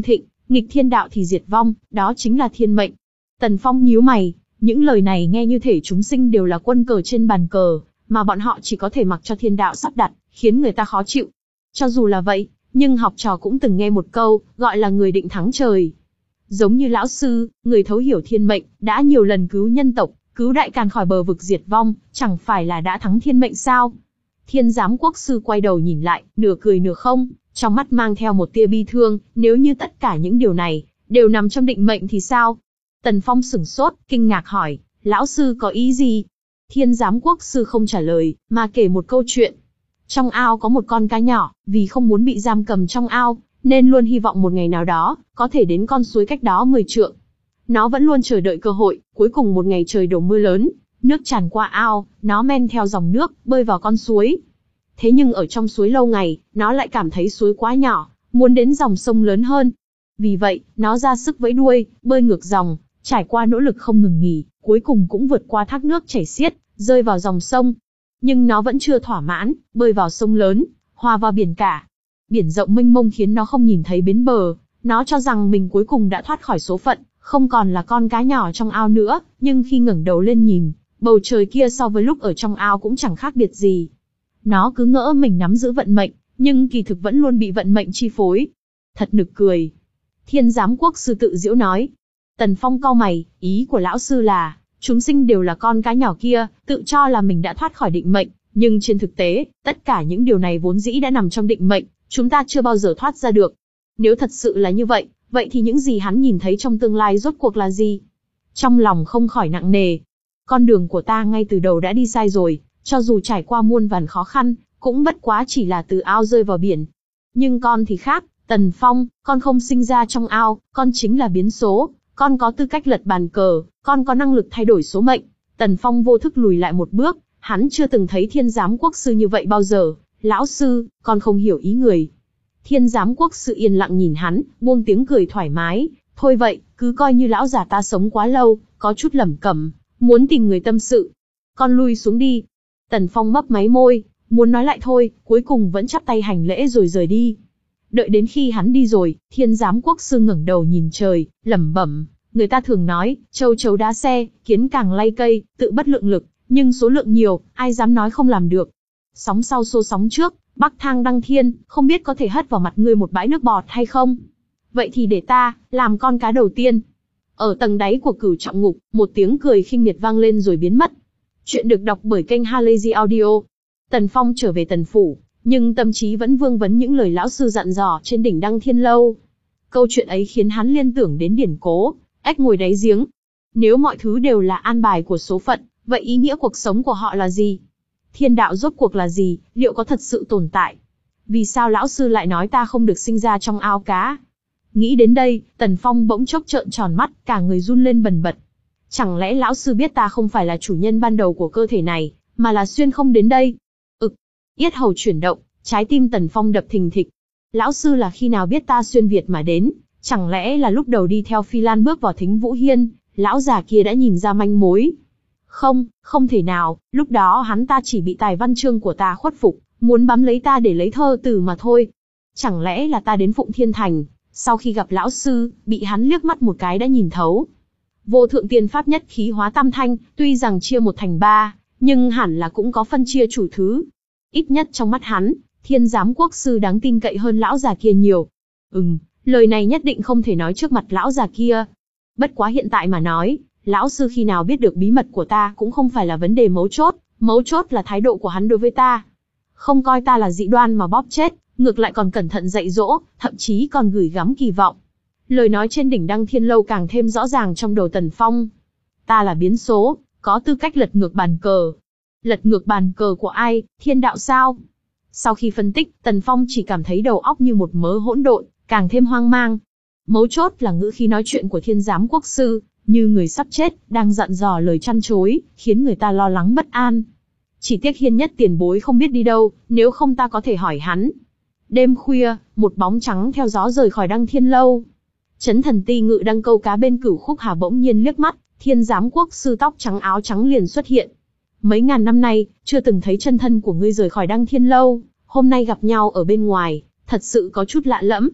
Nghịch thiên đạo thì diệt vong, đó chính là thiên mệnh. Tần Phong nhíu mày, những lời này nghe như thể chúng sinh đều là quân cờ trên bàn cờ, mà bọn họ chỉ có thể mặc cho thiên đạo sắp đặt, khiến người ta khó chịu. Cho dù là vậy, nhưng học trò cũng từng nghe một câu, gọi là người định thắng trời. Giống như lão sư, người thấu hiểu thiên mệnh, đã nhiều lần cứu nhân tộc, cứu đại càn khỏi bờ vực diệt vong, chẳng phải là đã thắng thiên mệnh sao? Thiên giám quốc sư quay đầu nhìn lại, nửa cười nửa không, trong mắt mang theo một tia bi thương, nếu như tất cả những điều này, đều nằm trong định mệnh thì sao? Tần Phong sửng sốt, kinh ngạc hỏi, lão sư có ý gì? Thiên giám quốc sư không trả lời, mà kể một câu chuyện. Trong ao có một con cá nhỏ, vì không muốn bị giam cầm trong ao, nên luôn hy vọng một ngày nào đó, có thể đến con suối cách đó mười trượng. Nó vẫn luôn chờ đợi cơ hội, cuối cùng một ngày trời đổ mưa lớn, nước tràn qua ao, nó men theo dòng nước, bơi vào con suối. Thế nhưng ở trong suối lâu ngày, nó lại cảm thấy suối quá nhỏ, muốn đến dòng sông lớn hơn. Vì vậy, nó ra sức vẫy đuôi, bơi ngược dòng, trải qua nỗ lực không ngừng nghỉ, cuối cùng cũng vượt qua thác nước chảy xiết, rơi vào dòng sông. Nhưng nó vẫn chưa thỏa mãn, bơi vào sông lớn, hòa vào biển cả. Biển rộng mênh mông khiến nó không nhìn thấy bến bờ, nó cho rằng mình cuối cùng đã thoát khỏi số phận, không còn là con cá nhỏ trong ao nữa, nhưng khi ngẩng đầu lên nhìn, bầu trời kia so với lúc ở trong ao cũng chẳng khác biệt gì. Nó cứ ngỡ mình nắm giữ vận mệnh, nhưng kỳ thực vẫn luôn bị vận mệnh chi phối. Thật nực cười. Thiên giám quốc sư tự giễu nói. Tần Phong cau mày, ý của lão sư là, chúng sinh đều là con cá nhỏ kia, tự cho là mình đã thoát khỏi định mệnh, nhưng trên thực tế, tất cả những điều này vốn dĩ đã nằm trong định mệnh, chúng ta chưa bao giờ thoát ra được. Nếu thật sự là như vậy, vậy thì những gì hắn nhìn thấy trong tương lai rốt cuộc là gì? Trong lòng không khỏi nặng nề. Con đường của ta ngay từ đầu đã đi sai rồi, cho dù trải qua muôn vàn khó khăn, cũng bất quá chỉ là từ ao rơi vào biển. Nhưng con thì khác, Tần Phong, con không sinh ra trong ao, con chính là biến số, con có tư cách lật bàn cờ, con có năng lực thay đổi số mệnh. Tần Phong vô thức lùi lại một bước, hắn chưa từng thấy thiên giám quốc sư như vậy bao giờ. Lão sư, con không hiểu ý người. Thiên giám quốc sư yên lặng nhìn hắn, buông tiếng cười thoải mái. Thôi vậy, cứ coi như lão già ta sống quá lâu, có chút lẩm cẩm, muốn tìm người tâm sự. Con lui xuống đi. Tần Phong mấp máy môi, muốn nói lại thôi, cuối cùng vẫn chắp tay hành lễ rồi rời đi. Đợi đến khi hắn đi rồi, thiên giám quốc sư ngẩng đầu nhìn trời, lẩm bẩm. Người ta thường nói, châu chấu đá xe, kiến càng lay cây, tự bất lượng lực, nhưng số lượng nhiều, ai dám nói không làm được. Sóng sau xô sóng trước, bắc thang đăng thiên, không biết có thể hất vào mặt ngươi một bãi nước bọt hay không? Vậy thì để ta, làm con cá đầu tiên. Ở tầng đáy của cửu trọng ngục, một tiếng cười khinh miệt vang lên rồi biến mất. Chuyện được đọc bởi kênh Halazy Audio. Tần Phong trở về tần phủ, nhưng tâm trí vẫn vương vấn những lời lão sư dặn dò trên đỉnh Đăng Thiên Lâu. Câu chuyện ấy khiến hắn liên tưởng đến điển cố, ếch ngồi đáy giếng. Nếu mọi thứ đều là an bài của số phận, vậy ý nghĩa cuộc sống của họ là gì? Thiên đạo rốt cuộc là gì, liệu có thật sự tồn tại? Vì sao lão sư lại nói ta không được sinh ra trong ao cá? Nghĩ đến đây, Tần Phong bỗng chốc trợn tròn mắt, cả người run lên bần bật. Chẳng lẽ lão sư biết ta không phải là chủ nhân ban đầu của cơ thể này, mà là xuyên không đến đây? Ực, yết hầu chuyển động, trái tim Tần Phong đập thình thịch. Lão sư là khi nào biết ta xuyên Việt mà đến? Chẳng lẽ là lúc đầu đi theo Phi Lan bước vào Thính Vũ Hiên, lão già kia đã nhìn ra manh mối? Không, không thể nào, lúc đó hắn ta chỉ bị tài văn chương của ta khuất phục, muốn bám lấy ta để lấy thơ từ mà thôi. Chẳng lẽ là ta đến Phụng Thiên Thành, sau khi gặp lão sư, bị hắn liếc mắt một cái đã nhìn thấu. Vô thượng tiên pháp nhất khí hóa tam thanh, tuy rằng chia một thành ba, nhưng hẳn là cũng có phân chia chủ thứ. Ít nhất trong mắt hắn, thiên giám quốc sư đáng tin cậy hơn lão già kia nhiều. Ừm, lời này nhất định không thể nói trước mặt lão già kia. Bất quá hiện tại mà nói, lão sư khi nào biết được bí mật của ta cũng không phải là vấn đề mấu chốt, mấu chốt là thái độ của hắn đối với ta. Không coi ta là dị đoan mà bóp chết, ngược lại còn cẩn thận dạy dỗ, thậm chí còn gửi gắm kỳ vọng. Lời nói trên đỉnh Đăng Thiên Lâu càng thêm rõ ràng trong đầu Tần Phong. Ta là biến số, có tư cách lật ngược bàn cờ. Lật ngược bàn cờ của ai, thiên đạo sao? Sau khi phân tích, Tần Phong chỉ cảm thấy đầu óc như một mớ hỗn độn, càng thêm hoang mang. Mấu chốt là ngữ khí nói chuyện của thiên giám quốc sư, như người sắp chết, đang dặn dò lời chăn chối, khiến người ta lo lắng bất an. Chỉ tiếc Hiên Nhất tiền bối không biết đi đâu, nếu không ta có thể hỏi hắn. Đêm khuya, một bóng trắng theo gió rời khỏi Đăng Thiên Lâu. Chấn Thần Ti ngự đang câu cá bên Cửu Khúc Hà bỗng nhiên liếc mắt, thiên giám quốc sư tóc trắng áo trắng liền xuất hiện. Mấy ngàn năm nay, chưa từng thấy chân thân của ngươi rời khỏi Đăng Thiên Lâu, hôm nay gặp nhau ở bên ngoài, thật sự có chút lạ lẫm.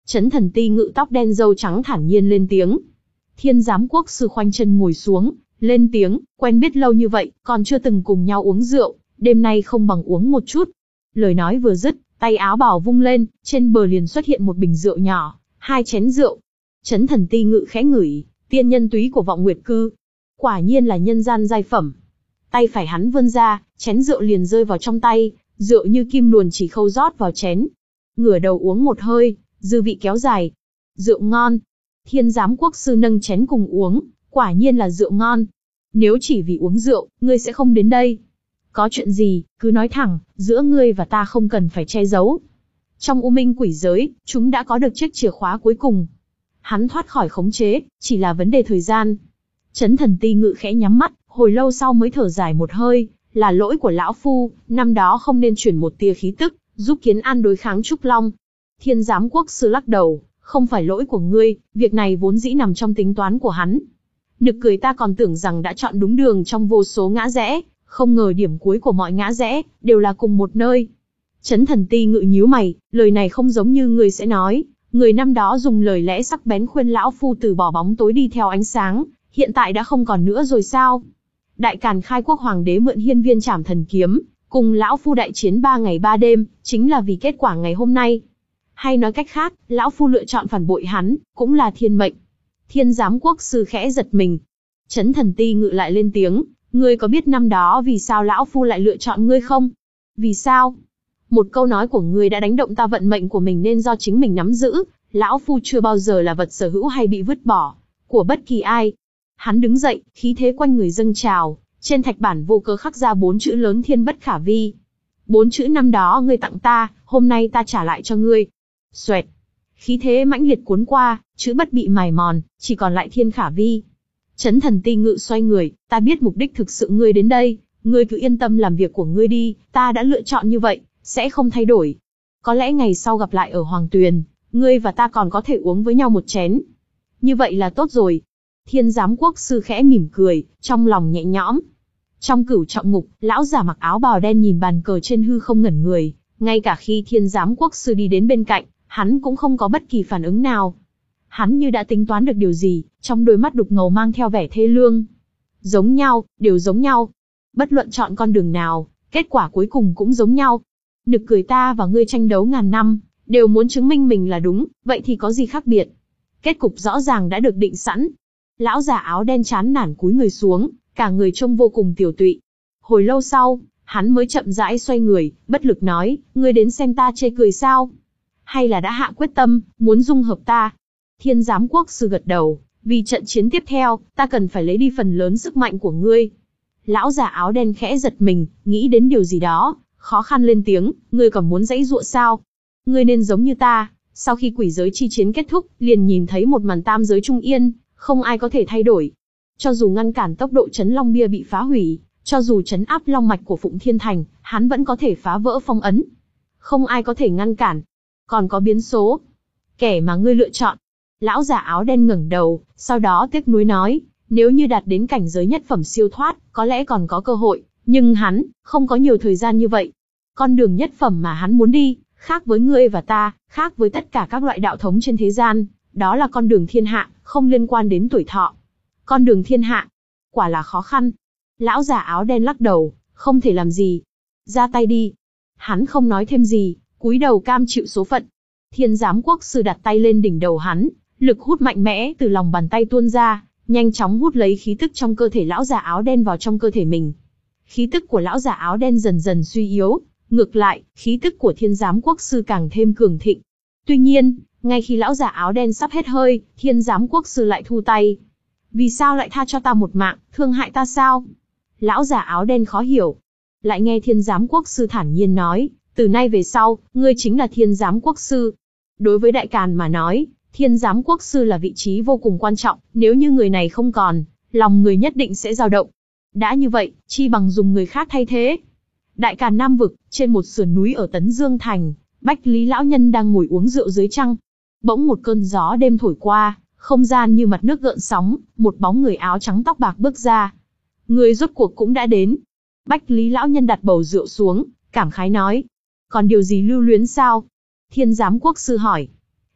Chấn Thần Ti Ngự tóc đen râu trắng thản nhiên lên tiếng. Thiên Giám Quốc sư khoanh chân ngồi xuống, lên tiếng, quen biết lâu như vậy, còn chưa từng cùng nhau uống rượu, đêm nay không bằng uống một chút. Lời nói vừa dứt, tay áo bào vung lên, trên bờ liền xuất hiện một bình rượu nhỏ, hai chén rượu. Chấn Thần Ti Ngự khẽ ngửi, tiên nhân túy của Vọng Nguyệt Cư. Quả nhiên là nhân gian giai phẩm. Tay phải hắn vươn ra, chén rượu liền rơi vào trong tay, rượu như kim luồn chỉ khâu rót vào chén. Ngửa đầu uống một hơi, dư vị kéo dài. Rượu ngon. Thiên Giám Quốc sư nâng chén cùng uống, quả nhiên là rượu ngon. Nếu chỉ vì uống rượu, ngươi sẽ không đến đây. Có chuyện gì, cứ nói thẳng, giữa ngươi và ta không cần phải che giấu. Trong U Minh quỷ giới, chúng đã có được chiếc chìa khóa cuối cùng. Hắn thoát khỏi khống chế, chỉ là vấn đề thời gian. Chấn Thần Ti Ngự khẽ nhắm mắt, hồi lâu sau mới thở dài một hơi, là lỗi của lão phu, năm đó không nên chuyển một tia khí tức, giúp Kiến An đối kháng Trúc Long. Thiên Giám Quốc sư lắc đầu, không phải lỗi của ngươi, việc này vốn dĩ nằm trong tính toán của hắn. Nực cười, ta còn tưởng rằng đã chọn đúng đường trong vô số ngã rẽ, không ngờ điểm cuối của mọi ngã rẽ, đều là cùng một nơi. Chấn Thần Ti Ngự nhíu mày, lời này không giống như ngươi sẽ nói, người năm đó dùng lời lẽ sắc bén khuyên lão phu từ bỏ bóng tối đi theo ánh sáng, hiện tại đã không còn nữa rồi sao? Đại Càn Khai Quốc Hoàng đế mượn hiên viên Trảm Thần kiếm, cùng lão phu đại chiến ba ngày ba đêm, chính là vì kết quả ngày hôm nay. Hay nói cách khác, lão phu lựa chọn phản bội hắn, cũng là thiên mệnh. Thiên Giám Quốc sư khẽ giật mình. Chấn Thần Ti Ngự lại lên tiếng, ngươi có biết năm đó vì sao lão phu lại lựa chọn ngươi không? Vì sao? Một câu nói của ngươi đã đánh động ta, vận mệnh của mình nên do chính mình nắm giữ, lão phu chưa bao giờ là vật sở hữu hay bị vứt bỏ của bất kỳ ai. Hắn đứng dậy, khí thế quanh người dâng trào, trên thạch bản vô cớ khắc ra bốn chữ lớn: thiên bất khả vi. Bốn chữ năm đó ngươi tặng ta, hôm nay ta trả lại cho ngươi. Xoẹt. Khí thế mãnh liệt cuốn qua, chữ bất bị mài mòn, chỉ còn lại thiên khả vi. Chấn Thần Ti Ngự xoay người, ta biết mục đích thực sự ngươi đến đây, ngươi cứ yên tâm làm việc của ngươi đi, ta đã lựa chọn như vậy, sẽ không thay đổi. Có lẽ ngày sau gặp lại ở Hoàng Tuyền, ngươi và ta còn có thể uống với nhau một chén. Như vậy là tốt rồi. Thiên Giám Quốc sư khẽ mỉm cười, trong lòng nhẹ nhõm. Trong Cửu Trọng Ngục, lão giả mặc áo bào đen nhìn bàn cờ trên hư không ngẩn người, ngay cả khi Thiên Giám Quốc sư đi đến bên cạnh, hắn cũng không có bất kỳ phản ứng nào. Hắn như đã tính toán được điều gì, trong đôi mắt đục ngầu mang theo vẻ thê lương. Giống nhau, đều giống nhau. Bất luận chọn con đường nào, kết quả cuối cùng cũng giống nhau. Nực cười, ta và ngươi tranh đấu ngàn năm, đều muốn chứng minh mình là đúng, vậy thì có gì khác biệt? Kết cục rõ ràng đã được định sẵn. Lão giả áo đen chán nản cúi người xuống, cả người trông vô cùng tiểu tụy. Hồi lâu sau, hắn mới chậm rãi xoay người, bất lực nói, ngươi đến xem ta chê cười sao? Hay là đã hạ quyết tâm, muốn dung hợp ta? Thiên Giám Quốc sư gật đầu, vì trận chiến tiếp theo, ta cần phải lấy đi phần lớn sức mạnh của ngươi. Lão giả áo đen khẽ giật mình, nghĩ đến điều gì đó, khó khăn lên tiếng, ngươi còn muốn giãy giụa sao? Ngươi nên giống như ta, sau khi quỷ giới chi chiến kết thúc, liền nhìn thấy một màn tam giới trung yên, không ai có thể thay đổi. Cho dù ngăn cản tốc độ Chấn Long Bia bị phá hủy, cho dù trấn áp long mạch của Phụng Thiên Thành, hắn vẫn có thể phá vỡ phong ấn. Không ai có thể ngăn cản. Còn có biến số. Kẻ mà ngươi lựa chọn. Lão giả áo đen ngẩng đầu, sau đó tiếc nuối nói, nếu như đạt đến cảnh giới nhất phẩm siêu thoát, có lẽ còn có cơ hội, nhưng hắn, không có nhiều thời gian như vậy. Con đường nhất phẩm mà hắn muốn đi, khác với ngươi và ta, khác với tất cả các loại đạo thống trên thế gian, đó là con đường thiên hạ, không liên quan đến tuổi thọ. Con đường thiên hạ, quả là khó khăn. Lão giả áo đen lắc đầu, không thể làm gì. Ra tay đi. Hắn không nói thêm gì, cúi đầu cam chịu số phận. Thiên Giám Quốc sư đặt tay lên đỉnh đầu hắn, lực hút mạnh mẽ từ lòng bàn tay tuôn ra, nhanh chóng hút lấy khí tức trong cơ thể lão giả áo đen vào trong cơ thể mình. Khí tức của lão giả áo đen dần dần suy yếu, ngược lại, khí tức của Thiên Giám Quốc sư càng thêm cường thịnh. Tuy nhiên, ngay khi lão giả áo đen sắp hết hơi, Thiên Giám Quốc sư lại thu tay. Vì sao lại tha cho ta một mạng, thương hại ta sao? Lão giả áo đen khó hiểu. Lại nghe Thiên Giám Quốc sư thản nhiên nói, từ nay về sau, ngươi chính là Thiên Giám Quốc sư. Đối với Đại Càn mà nói, Thiên Giám Quốc sư là vị trí vô cùng quan trọng, nếu như người này không còn, lòng người nhất định sẽ dao động. Đã như vậy, chi bằng dùng người khác thay thế. Đại Càn Nam Vực, trên một sườn núi ở Tấn Dương Thành, Bách Lý lão nhân đang ngồi uống rượu dưới trăng. Bỗng một cơn gió đêm thổi qua, không gian như mặt nước gợn sóng, một bóng người áo trắng tóc bạc bước ra. Người rốt cuộc cũng đã đến. Bách Lý lão nhân đặt bầu rượu xuống, cảm khái nói. Còn điều gì lưu luyến sao? Thiên Giám Quốc sư hỏi.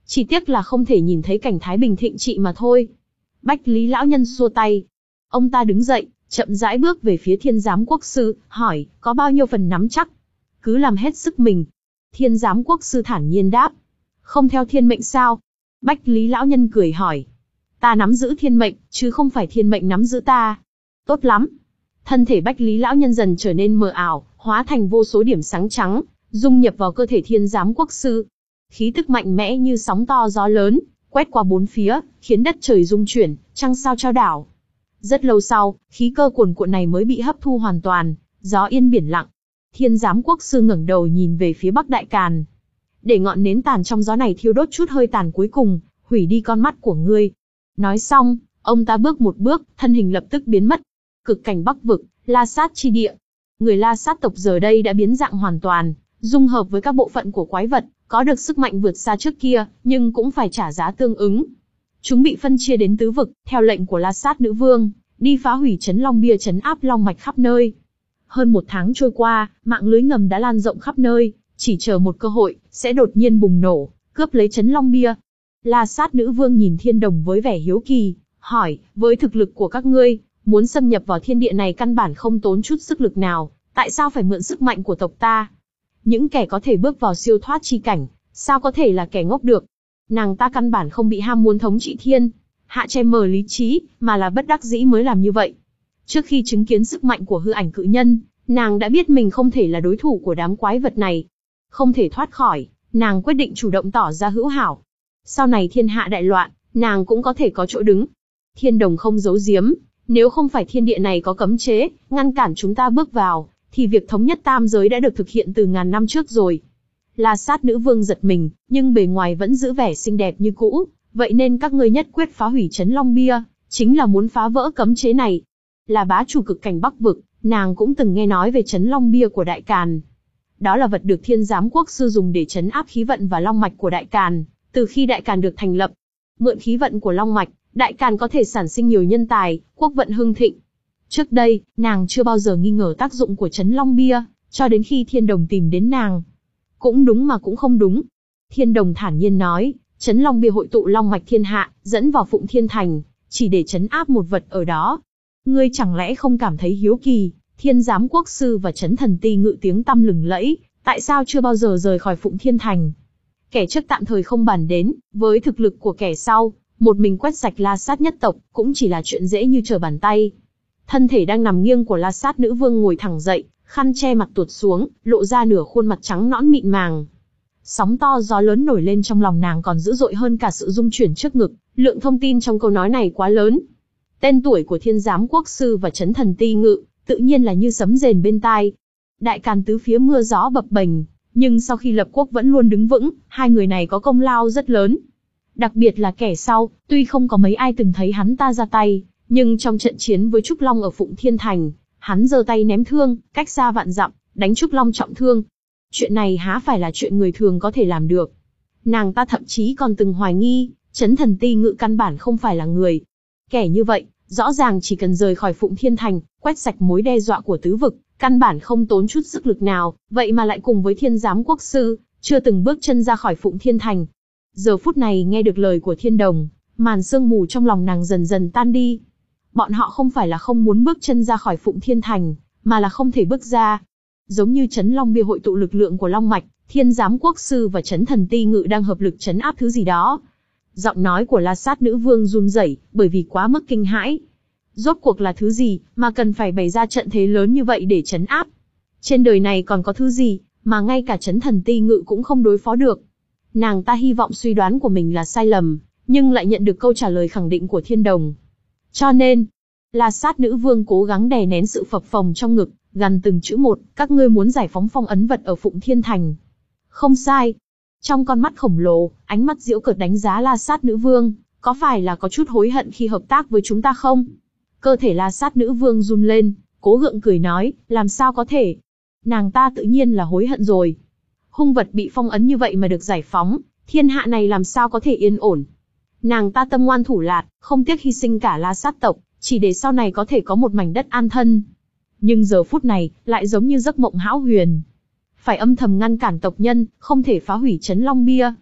Chỉ tiếc là không thể nhìn thấy cảnh thái bình thịnh trị mà thôi. Bách Lý lão nhân xua tay. Ông ta đứng dậy, chậm rãi bước về phía Thiên Giám Quốc sư, hỏi, có bao nhiêu phần nắm chắc? Cứ làm hết sức mình. Thiên Giám Quốc sư thản nhiên đáp. Không theo thiên mệnh sao? Bách Lý lão nhân cười hỏi. Ta nắm giữ thiên mệnh, chứ không phải thiên mệnh nắm giữ ta. Tốt lắm. Thân thể Bách Lý lão nhân dần trở nên mờ ảo, hóa thành vô số điểm sáng trắng, dung nhập vào cơ thể Thiên Giám Quốc sư. Khí tức mạnh mẽ như sóng to gió lớn, quét qua bốn phía, khiến đất trời rung chuyển, trăng sao trao đảo. Rất lâu sau, khí cơ cuồn cuộn này mới bị hấp thu hoàn toàn, gió yên biển lặng. Thiên Giám Quốc sư ngẩng đầu nhìn về phía Bắc Đại Càn. Để ngọn nến tàn trong gió này thiêu đốt chút hơi tàn cuối cùng, hủy đi con mắt của ngươi. Nói xong, ông ta bước một bước, thân hình lập tức biến mất. Cực cảnh Bắc vực, La Sát chi địa. Người La Sát tộc giờ đây đã biến dạng hoàn toàn, dung hợp với các bộ phận của quái vật, có được sức mạnh vượt xa trước kia, nhưng cũng phải trả giá tương ứng. Chúng bị phân chia đến tứ vực, theo lệnh của La Sát nữ vương, đi phá hủy trấn Long Bia trấn áp long mạch khắp nơi. Hơn một tháng trôi qua, mạng lưới ngầm đã lan rộng khắp nơi, chỉ chờ một cơ hội, sẽ đột nhiên bùng nổ, cướp lấy trấn Long Bia. La Sát nữ vương nhìn Thiên Đồng với vẻ hiếu kỳ, hỏi, với thực lực của các ngươi, muốn xâm nhập vào thiên địa này căn bản không tốn chút sức lực nào, tại sao phải mượn sức mạnh của tộc ta? Những kẻ có thể bước vào siêu thoát chi cảnh, sao có thể là kẻ ngốc được? Nàng ta căn bản không bị ham muốn thống trị thiên hạ che mờ lý trí, mà là bất đắc dĩ mới làm như vậy. Trước khi chứng kiến sức mạnh của hư ảnh cự nhân, nàng đã biết mình không thể là đối thủ của đám quái vật này. Không thể thoát khỏi, nàng quyết định chủ động tỏ ra hữu hảo. Sau này thiên hạ đại loạn, nàng cũng có thể có chỗ đứng. Thiên Đồng không giấu giếm, nếu không phải thiên địa này có cấm chế, ngăn cản chúng ta bước vào, thì việc thống nhất tam giới đã được thực hiện từ ngàn năm trước rồi. La Sát nữ vương giật mình, nhưng bề ngoài vẫn giữ vẻ xinh đẹp như cũ, vậy nên các ngươi nhất quyết phá hủy trấn Long Bia, chính là muốn phá vỡ cấm chế này. Là bá chủ cực cảnh Bắc vực, nàng cũng từng nghe nói về trấn Long Bia của Đại Càn. Đó là vật được Thiên Giám Quốc sư dùng để trấn áp khí vận và long mạch của Đại Càn, từ khi Đại Càn được thành lập. Mượn khí vận của long mạch, Đại Càn có thể sản sinh nhiều nhân tài, quốc vận hưng thịnh. Trước đây, nàng chưa bao giờ nghi ngờ tác dụng của trấn Long Bia, cho đến khi Thiên Đồng tìm đến nàng. Cũng đúng mà cũng không đúng. Thiên Đồng thản nhiên nói, trấn Long Bia hội tụ long mạch thiên hạ, dẫn vào Phụng Thiên Thành, chỉ để trấn áp một vật ở đó. Ngươi chẳng lẽ không cảm thấy hiếu kỳ, Thiên Giám Quốc sư và trấn Thần Ti ngự tiếng tăm lừng lẫy, tại sao chưa bao giờ rời khỏi Phụng Thiên Thành? Kẻ trước tạm thời không bàn đến, với thực lực của kẻ sau, một mình quét sạch La Sát nhất tộc, cũng chỉ là chuyện dễ như trở bàn tay. Thân thể đang nằm nghiêng của La Sát nữ vương ngồi thẳng dậy, khăn che mặt tuột xuống, lộ ra nửa khuôn mặt trắng nõn mịn màng. Sóng to gió lớn nổi lên trong lòng nàng còn dữ dội hơn cả sự rung chuyển trước ngực, lượng thông tin trong câu nói này quá lớn. Tên tuổi của Thiên Giám Quốc sư và trấn Thần Ti ngự, tự nhiên là như sấm rền bên tai. Đại Càn tứ phía mưa gió bập bềnh, nhưng sau khi lập quốc vẫn luôn đứng vững, hai người này có công lao rất lớn. Đặc biệt là kẻ sau, tuy không có mấy ai từng thấy hắn ta ra tay, nhưng trong trận chiến với Trúc Long ở Phụng Thiên Thành, hắn giơ tay ném thương, cách xa vạn dặm, đánh Trúc Long trọng thương. Chuyện này há phải là chuyện người thường có thể làm được. Nàng ta thậm chí còn từng hoài nghi, trấn Thần Ti ngự căn bản không phải là người. Kẻ như vậy, rõ ràng chỉ cần rời khỏi Phụng Thiên Thành, quét sạch mối đe dọa của tứ vực, căn bản không tốn chút sức lực nào, vậy mà lại cùng với Thiên Giám Quốc sư, chưa từng bước chân ra khỏi Phụng Thiên Thành. Giờ phút này nghe được lời của Thiên Đồng, màn sương mù trong lòng nàng dần dần tan đi. Bọn họ không phải là không muốn bước chân ra khỏi Phụng Thiên Thành, mà là không thể bước ra. Giống như trấn Long Bia hội tụ lực lượng của long mạch, Thiên Giám Quốc sư và trấn Thần Ti ngự đang hợp lực trấn áp thứ gì đó. Giọng nói của La Sát nữ vương run rẩy, bởi vì quá mức kinh hãi. Rốt cuộc là thứ gì mà cần phải bày ra trận thế lớn như vậy để trấn áp? Trên đời này còn có thứ gì mà ngay cả trấn Thần Ti ngự cũng không đối phó được? Nàng ta hy vọng suy đoán của mình là sai lầm, nhưng lại nhận được câu trả lời khẳng định của Thiên Đồng. Cho nên, La Sát nữ vương cố gắng đè nén sự phập phồng trong ngực, gằn từng chữ một, các ngươi muốn giải phóng phong ấn vật ở Phụng Thiên Thành. Không sai. Trong con mắt khổng lồ, ánh mắt giễu cợt đánh giá La Sát nữ vương, có phải là có chút hối hận khi hợp tác với chúng ta không? Cơ thể La Sát nữ vương run lên, cố gượng cười nói, làm sao có thể? Nàng ta tự nhiên là hối hận rồi. Hung vật bị phong ấn như vậy mà được giải phóng, thiên hạ này làm sao có thể yên ổn? Nàng ta tâm ngoan thủ lạt, không tiếc hy sinh cả La Sát tộc, chỉ để sau này có thể có một mảnh đất an thân. Nhưng giờ phút này, lại giống như giấc mộng hão huyền. Phải âm thầm ngăn cản tộc nhân, không thể phá hủy trấn Long Bia.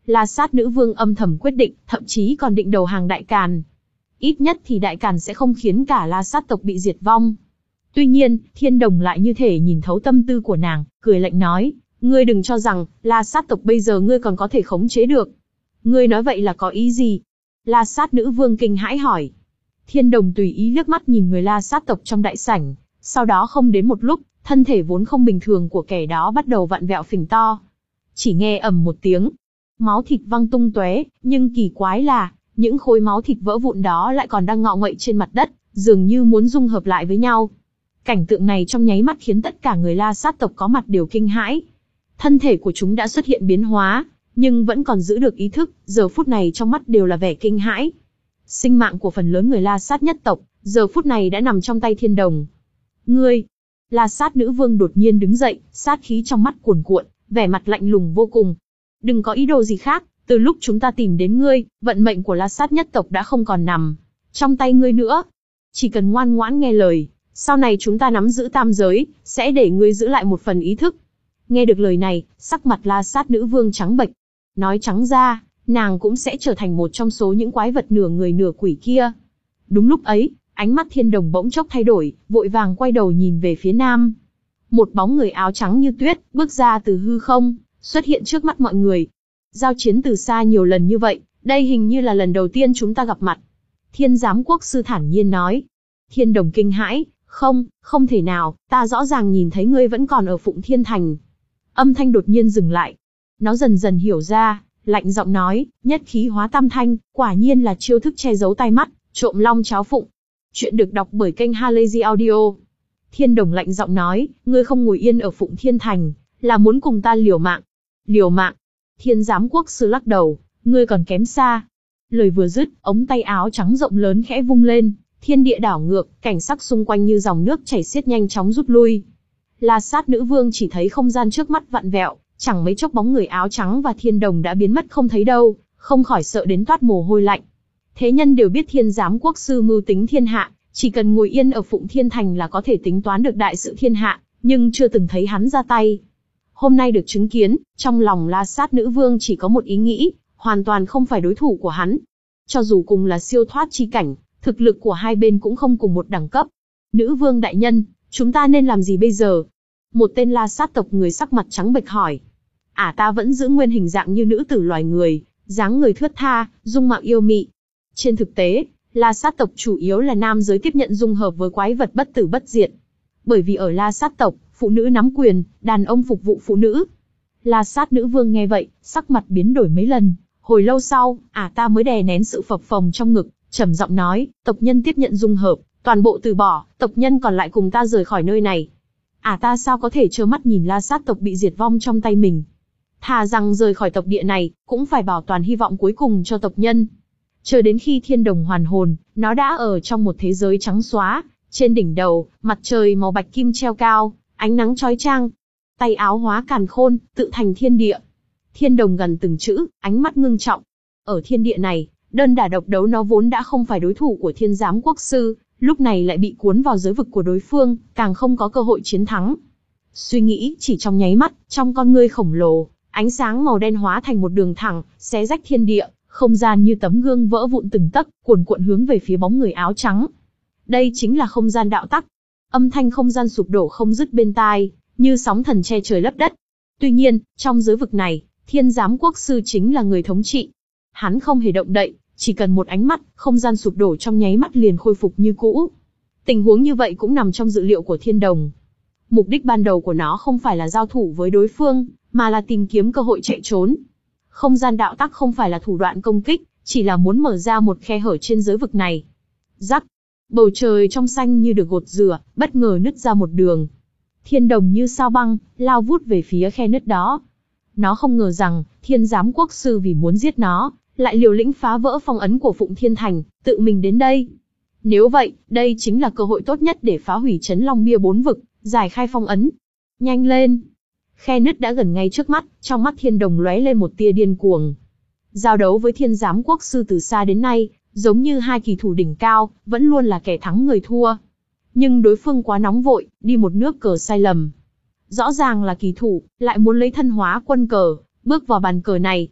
La Sát nữ vương âm thầm quyết định, thậm chí còn định đầu hàng Đại Càn. Ít nhất thì Đại Càn sẽ không khiến cả La Sát tộc bị diệt vong. Tuy nhiên, Thiên Đồng lại như thể nhìn thấu tâm tư của nàng, cười lạnh nói, ngươi đừng cho rằng, La Sát tộc bây giờ ngươi còn có thể khống chế được. Ngươi nói vậy là có ý gì? La Sát nữ vương kinh hãi hỏi. Thiên Đồng tùy ý liếc mắt nhìn người La Sát tộc trong đại sảnh, sau đó không đến một lúc, thân thể vốn không bình thường của kẻ đó bắt đầu vặn vẹo phình to. Chỉ nghe ầm một tiếng, máu thịt văng tung tóe, nhưng kỳ quái là, những khối máu thịt vỡ vụn đó lại còn đang ngọ nguậy trên mặt đất, dường như muốn dung hợp lại với nhau. Cảnh tượng này trong nháy mắt khiến tất cả người La Sát tộc có mặt đều kinh hãi. Thân thể của chúng đã xuất hiện biến hóa, nhưng vẫn còn giữ được ý thức, giờ phút này trong mắt đều là vẻ kinh hãi. Sinh mạng của phần lớn người La Sát nhất tộc, giờ phút này đã nằm trong tay Thiên Đồng. Ngươi! La Sát nữ vương đột nhiên đứng dậy, sát khí trong mắt cuồn cuộn, vẻ mặt lạnh lùng vô cùng. Đừng có ý đồ gì khác, từ lúc chúng ta tìm đến ngươi, vận mệnh của La Sát nhất tộc đã không còn nằm trong tay ngươi nữa. Chỉ cần ngoan ngoãn nghe lời, sau này chúng ta nắm giữ tam giới, sẽ để ngươi giữ lại một phần ý thức. Nghe được lời này, sắc mặt La Sát nữ vương trắng bệch. Nói trắng ra, nàng cũng sẽ trở thành một trong số những quái vật nửa người nửa quỷ kia. Đúng lúc ấy, ánh mắt Thiên Đồng bỗng chốc thay đổi, vội vàng quay đầu nhìn về phía nam. Một bóng người áo trắng như tuyết, bước ra từ hư không, xuất hiện trước mắt mọi người. Giao chiến từ xa nhiều lần như vậy, đây hình như là lần đầu tiên chúng ta gặp mặt. Thiên Giám Quốc sư thản nhiên nói. Thiên Đồng kinh hãi, không, không thể nào, ta rõ ràng nhìn thấy ngươi vẫn còn ở Phụng Thiên Thành. Âm thanh đột nhiên dừng lại. Nó dần dần hiểu ra, lạnh giọng nói, nhất khí hóa tam thanh, quả nhiên là chiêu thức che giấu tai mắt, trộm long cháo phụng. Chuyện được đọc bởi kênh Halazy Audio. Thiên Đồng lạnh giọng nói, ngươi không ngồi yên ở Phụng Thiên Thành, là muốn cùng ta liều mạng. Liều mạng? Thiên Giám Quốc sư lắc đầu, ngươi còn kém xa. Lời vừa dứt, ống tay áo trắng rộng lớn khẽ vung lên, thiên địa đảo ngược, cảnh sắc xung quanh như dòng nước chảy xiết nhanh chóng rút lui. La Sát nữ vương chỉ thấy không gian trước mắt vặn vẹo, chẳng mấy chốc bóng người áo trắng và Thiên Đồng đã biến mất không thấy đâu, không khỏi sợ đến toát mồ hôi lạnh. Thế nhân đều biết Thiên Giám Quốc sư mưu tính thiên hạ, chỉ cần ngồi yên ở Phụng Thiên Thành là có thể tính toán được đại sự thiên hạ, nhưng chưa từng thấy hắn ra tay. Hôm nay được chứng kiến, trong lòng La Sát nữ vương chỉ có một ý nghĩ, hoàn toàn không phải đối thủ của hắn. Cho dù cùng là siêu thoát chi cảnh, thực lực của hai bên cũng không cùng một đẳng cấp. Nữ vương đại nhân, chúng ta nên làm gì bây giờ? Một tên La Sát tộc người sắc mặt trắng bệch hỏi. Ả ta vẫn giữ nguyên hình dạng như nữ tử loài người, dáng người thướt tha, dung mạo yêu mị. Trên thực tế, La Sát tộc chủ yếu là nam giới tiếp nhận dung hợp với quái vật bất tử bất diệt. Bởi vì ở La Sát tộc, phụ nữ nắm quyền, đàn ông phục vụ phụ nữ. La Sát nữ vương nghe vậy, sắc mặt biến đổi mấy lần. Hồi lâu sau, Ả ta mới đè nén sự phập phồng trong ngực, trầm giọng nói, tộc nhân tiếp nhận dung hợp, toàn bộ từ bỏ, tộc nhân còn lại cùng ta rời khỏi nơi này. Ả ta sao có thể trơ mắt nhìn La Sát tộc bị diệt vong trong tay mình? Thà rằng rời khỏi tộc địa này, cũng phải bảo toàn hy vọng cuối cùng cho tộc nhân. Chờ đến khi Thiên Đồng hoàn hồn, nó đã ở trong một thế giới trắng xóa, trên đỉnh đầu, mặt trời màu bạch kim treo cao, ánh nắng chói chang. Tay áo hóa càn khôn, tự thành thiên địa. Thiên Đồng gần từng chữ, ánh mắt ngưng trọng. Ở thiên địa này, đơn đả độc đấu nó vốn đã không phải đối thủ của Thiên Giám Quốc sư, lúc này lại bị cuốn vào giới vực của đối phương, càng không có cơ hội chiến thắng. Suy nghĩ chỉ trong nháy mắt, trong con ngươi khổng lồ, ánh sáng màu đen hóa thành một đường thẳng, xé rách thiên địa, không gian như tấm gương vỡ vụn từng tấc, cuồn cuộn hướng về phía bóng người áo trắng. Đây chính là không gian đạo tắc. Âm thanh không gian sụp đổ không dứt bên tai, như sóng thần che trời lấp đất. Tuy nhiên, trong giới vực này, Thiên Giám Quốc sư chính là người thống trị. Hắn không hề động đậy, chỉ cần một ánh mắt, không gian sụp đổ trong nháy mắt liền khôi phục như cũ. Tình huống như vậy cũng nằm trong dự liệu của Thiên Đồng. Mục đích ban đầu của nó không phải là giao thủ với đối phương, mà là tìm kiếm cơ hội chạy trốn. Không gian đạo tắc không phải là thủ đoạn công kích, chỉ là muốn mở ra một khe hở trên giới vực này. Rắc, bầu trời trong xanh như được gột rửa, bất ngờ nứt ra một đường. Thiên Đồng như sao băng, lao vút về phía khe nứt đó. Nó không ngờ rằng, Thiên Giám Quốc sư vì muốn giết nó, lại liều lĩnh phá vỡ phong ấn của Phụng Thiên Thành, tự mình đến đây. Nếu vậy, đây chính là cơ hội tốt nhất để phá hủy Chấn Long Bia bốn vực, giải khai phong ấn. Nhanh lên! Khe nứt đã gần ngay trước mắt, trong mắt Thiên Đồng lóe lên một tia điên cuồng. Giao đấu với Thiên Giám Quốc sư từ xa đến nay, giống như hai kỳ thủ đỉnh cao, vẫn luôn là kẻ thắng người thua. Nhưng đối phương quá nóng vội, đi một nước cờ sai lầm. Rõ ràng là kỳ thủ, lại muốn lấy thân hóa quân cờ, bước vào bàn cờ này.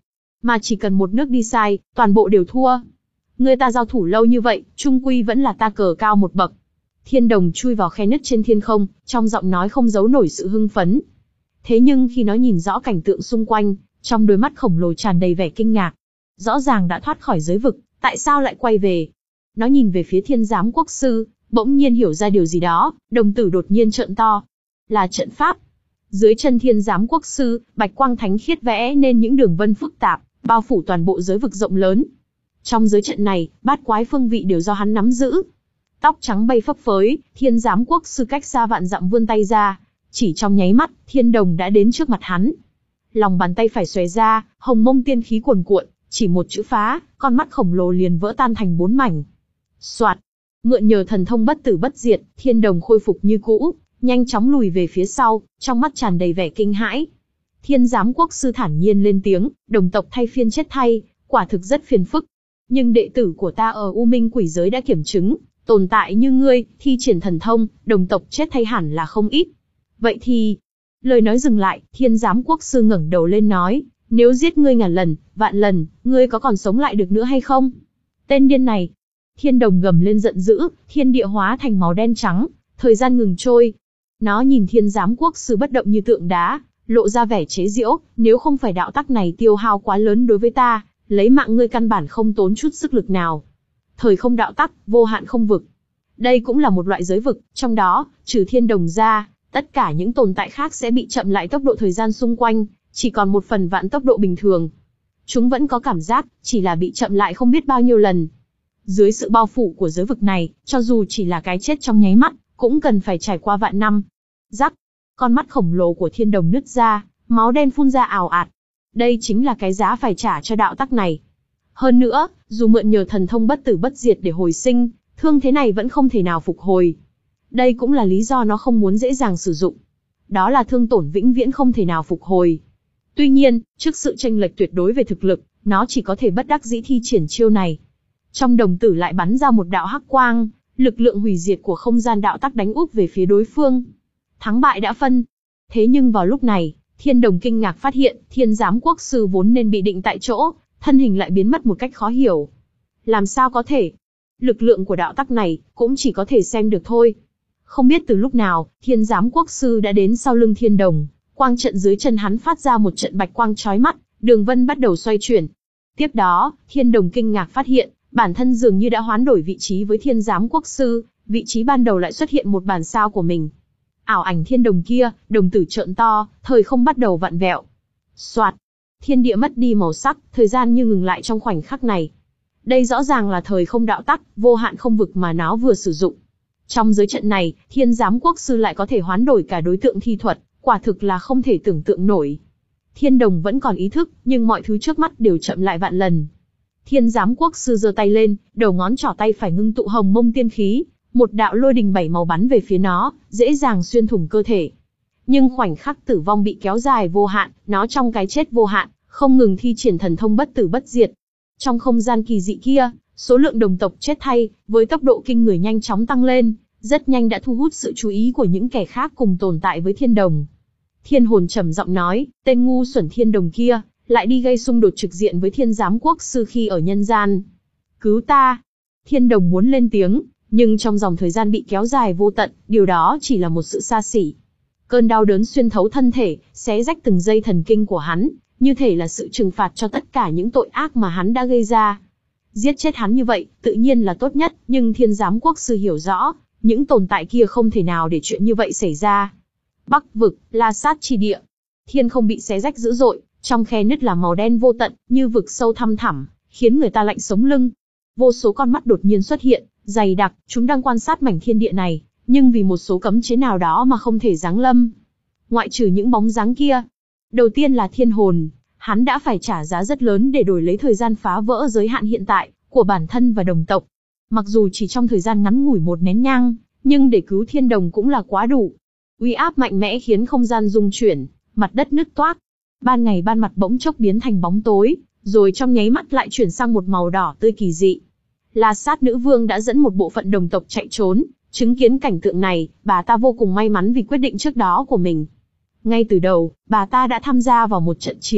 Mà chỉ cần một nước đi sai, toàn bộ đều thua. Người ta giao thủ lâu như vậy, chung quy vẫn là ta cờ cao một bậc. Thiên Đồng chui vào khe nứt trên thiên không, trong giọng nói không giấu nổi sự hưng phấn. Thế nhưng khi nó nhìn rõ cảnh tượng xung quanh, trong đôi mắt khổng lồ tràn đầy vẻ kinh ngạc. Rõ ràng đã thoát khỏi giới vực, tại sao lại quay về? Nó nhìn về phía Thiên Giám Quốc Sư, bỗng nhiên hiểu ra điều gì đó, đồng tử đột nhiên trợn to. Là trận pháp. Dưới chân Thiên Giám Quốc Sư, bạch quang thánh khiết vẽ nên những đường vân phức tạp, bao phủ toàn bộ giới vực rộng lớn. Trong giới trận này, bát quái phương vị đều do hắn nắm giữ. Tóc trắng bay phấp phới, Thiên Giám Quốc Sư cách xa vạn dặm vươn tay ra, chỉ trong nháy mắt, Thiên Đồng đã đến trước mặt hắn. Lòng bàn tay phải xòe ra, hồng mông tiên khí cuồn cuộn, chỉ một chữ phá, con mắt khổng lồ liền vỡ tan thành bốn mảnh. Soạt, mượn nhờ thần thông bất tử bất diệt, Thiên Đồng khôi phục như cũ, nhanh chóng lùi về phía sau, trong mắt tràn đầy vẻ kinh hãi. Thiên Giám Quốc Sư thản nhiên lên tiếng, đồng tộc thay phiên chết thay, quả thực rất phiền phức. Nhưng đệ tử của ta ở U Minh Quỷ Giới đã kiểm chứng, tồn tại như ngươi, thi triển thần thông, đồng tộc chết thay hẳn là không ít. Vậy thì... Lời nói dừng lại, Thiên Giám Quốc Sư ngẩng đầu lên nói, nếu giết ngươi ngàn lần, vạn lần, ngươi có còn sống lại được nữa hay không? Tên điên này. Thiên Đồng gầm lên giận dữ, thiên địa hóa thành màu đen trắng, thời gian ngừng trôi. Nó nhìn Thiên Giám Quốc Sư bất động như tượng đá, lộ ra vẻ chế giễu, nếu không phải đạo tắc này tiêu hao quá lớn đối với ta, lấy mạng ngươi căn bản không tốn chút sức lực nào. Thời không đạo tắc, vô hạn không vực. Đây cũng là một loại giới vực, trong đó, trừ Thiên Đồng ra, tất cả những tồn tại khác sẽ bị chậm lại tốc độ thời gian xung quanh, chỉ còn một phần vạn tốc độ bình thường. Chúng vẫn có cảm giác, chỉ là bị chậm lại không biết bao nhiêu lần. Dưới sự bao phủ của giới vực này, cho dù chỉ là cái chết trong nháy mắt, cũng cần phải trải qua vạn năm. Rắc, con mắt khổng lồ của Thiên Đồng nứt ra, máu đen phun ra ào ạt. Đây chính là cái giá phải trả cho đạo tắc này. Hơn nữa, dù mượn nhờ thần thông bất tử bất diệt để hồi sinh, thương thế này vẫn không thể nào phục hồi. Đây cũng là lý do nó không muốn dễ dàng sử dụng. Đó là thương tổn vĩnh viễn không thể nào phục hồi. Tuy nhiên, trước sự chênh lệch tuyệt đối về thực lực, nó chỉ có thể bất đắc dĩ thi triển chiêu này. Trong đồng tử lại bắn ra một đạo hắc quang, lực lượng hủy diệt của không gian đạo tắc đánh úp về phía đối phương. Thắng bại đã phân. Thế nhưng vào lúc này, Thiên Đồng kinh ngạc phát hiện, Thiên Giám Quốc Sư vốn nên bị định tại chỗ, thân hình lại biến mất một cách khó hiểu. Làm sao có thể? Lực lượng của đạo tắc này, cũng chỉ có thể xem được thôi. Không biết từ lúc nào, Thiên Giám Quốc Sư đã đến sau lưng Thiên Đồng, quang trận dưới chân hắn phát ra một trận bạch quang chói mắt, đường vân bắt đầu xoay chuyển. Tiếp đó, Thiên Đồng kinh ngạc phát hiện, bản thân dường như đã hoán đổi vị trí với Thiên Giám Quốc Sư, vị trí ban đầu lại xuất hiện một bản sao của mình. Ảo ảnh Thiên Đồng kia, đồng tử trợn to, thời không bắt đầu vặn vẹo. Soạt, thiên địa mất đi màu sắc, thời gian như ngừng lại trong khoảnh khắc này. Đây rõ ràng là thời không đạo tắc, vô hạn không vực mà nó vừa sử dụng. Trong giới trận này, Thiên Giám Quốc Sư lại có thể hoán đổi cả đối tượng thi thuật, quả thực là không thể tưởng tượng nổi. Thiên Đồng vẫn còn ý thức, nhưng mọi thứ trước mắt đều chậm lại vạn lần. Thiên Giám Quốc Sư giơ tay lên, đầu ngón trỏ tay phải ngưng tụ hồng mông tiên khí, một đạo lôi đình bảy màu bắn về phía nó, dễ dàng xuyên thủng cơ thể. Nhưng khoảnh khắc tử vong bị kéo dài vô hạn, nó trong cái chết vô hạn, không ngừng thi triển thần thông bất tử bất diệt. Trong không gian kỳ dị kia, số lượng đồng tộc chết thay, với tốc độ kinh người nhanh chóng tăng lên, rất nhanh đã thu hút sự chú ý của những kẻ khác cùng tồn tại với Thiên Đồng. Thiên Hồn trầm giọng nói, tên ngu xuẩn Thiên Đồng kia, lại đi gây xung đột trực diện với Thiên Giám Quốc Sư khi ở nhân gian. Cứu ta! Thiên Đồng muốn lên tiếng, nhưng trong dòng thời gian bị kéo dài vô tận, điều đó chỉ là một sự xa xỉ. Cơn đau đớn xuyên thấu thân thể, xé rách từng dây thần kinh của hắn, như thể là sự trừng phạt cho tất cả những tội ác mà hắn đã gây ra. Giết chết hắn như vậy, tự nhiên là tốt nhất, nhưng Thiên Giám Quốc Sư hiểu rõ, những tồn tại kia không thể nào để chuyện như vậy xảy ra. Bắc vực, La Sát chi địa. Thiên không bị xé rách dữ dội, trong khe nứt là màu đen vô tận, như vực sâu thăm thẳm, khiến người ta lạnh sống lưng. Vô số con mắt đột nhiên xuất hiện, dày đặc, chúng đang quan sát mảnh thiên địa này, nhưng vì một số cấm chế nào đó mà không thể giáng lâm. Ngoại trừ những bóng dáng kia. Đầu tiên là Thiên Hồn, hắn đã phải trả giá rất lớn để đổi lấy thời gian phá vỡ giới hạn hiện tại của bản thân và đồng tộc. Mặc dù chỉ trong thời gian ngắn ngủi một nén nhang, nhưng để cứu Thiên Đồng cũng là quá đủ. Uy áp mạnh mẽ khiến không gian rung chuyển, mặt đất nứt toác. Ban ngày ban mặt bỗng chốc biến thành bóng tối, rồi trong nháy mắt lại chuyển sang một màu đỏ tươi kỳ dị. La Sát Nữ Vương đã dẫn một bộ phận đồng tộc chạy trốn, chứng kiến cảnh tượng này, bà ta vô cùng may mắn vì quyết định trước đó của mình. Ngay từ đầu, bà ta đã tham gia vào một trận chiến,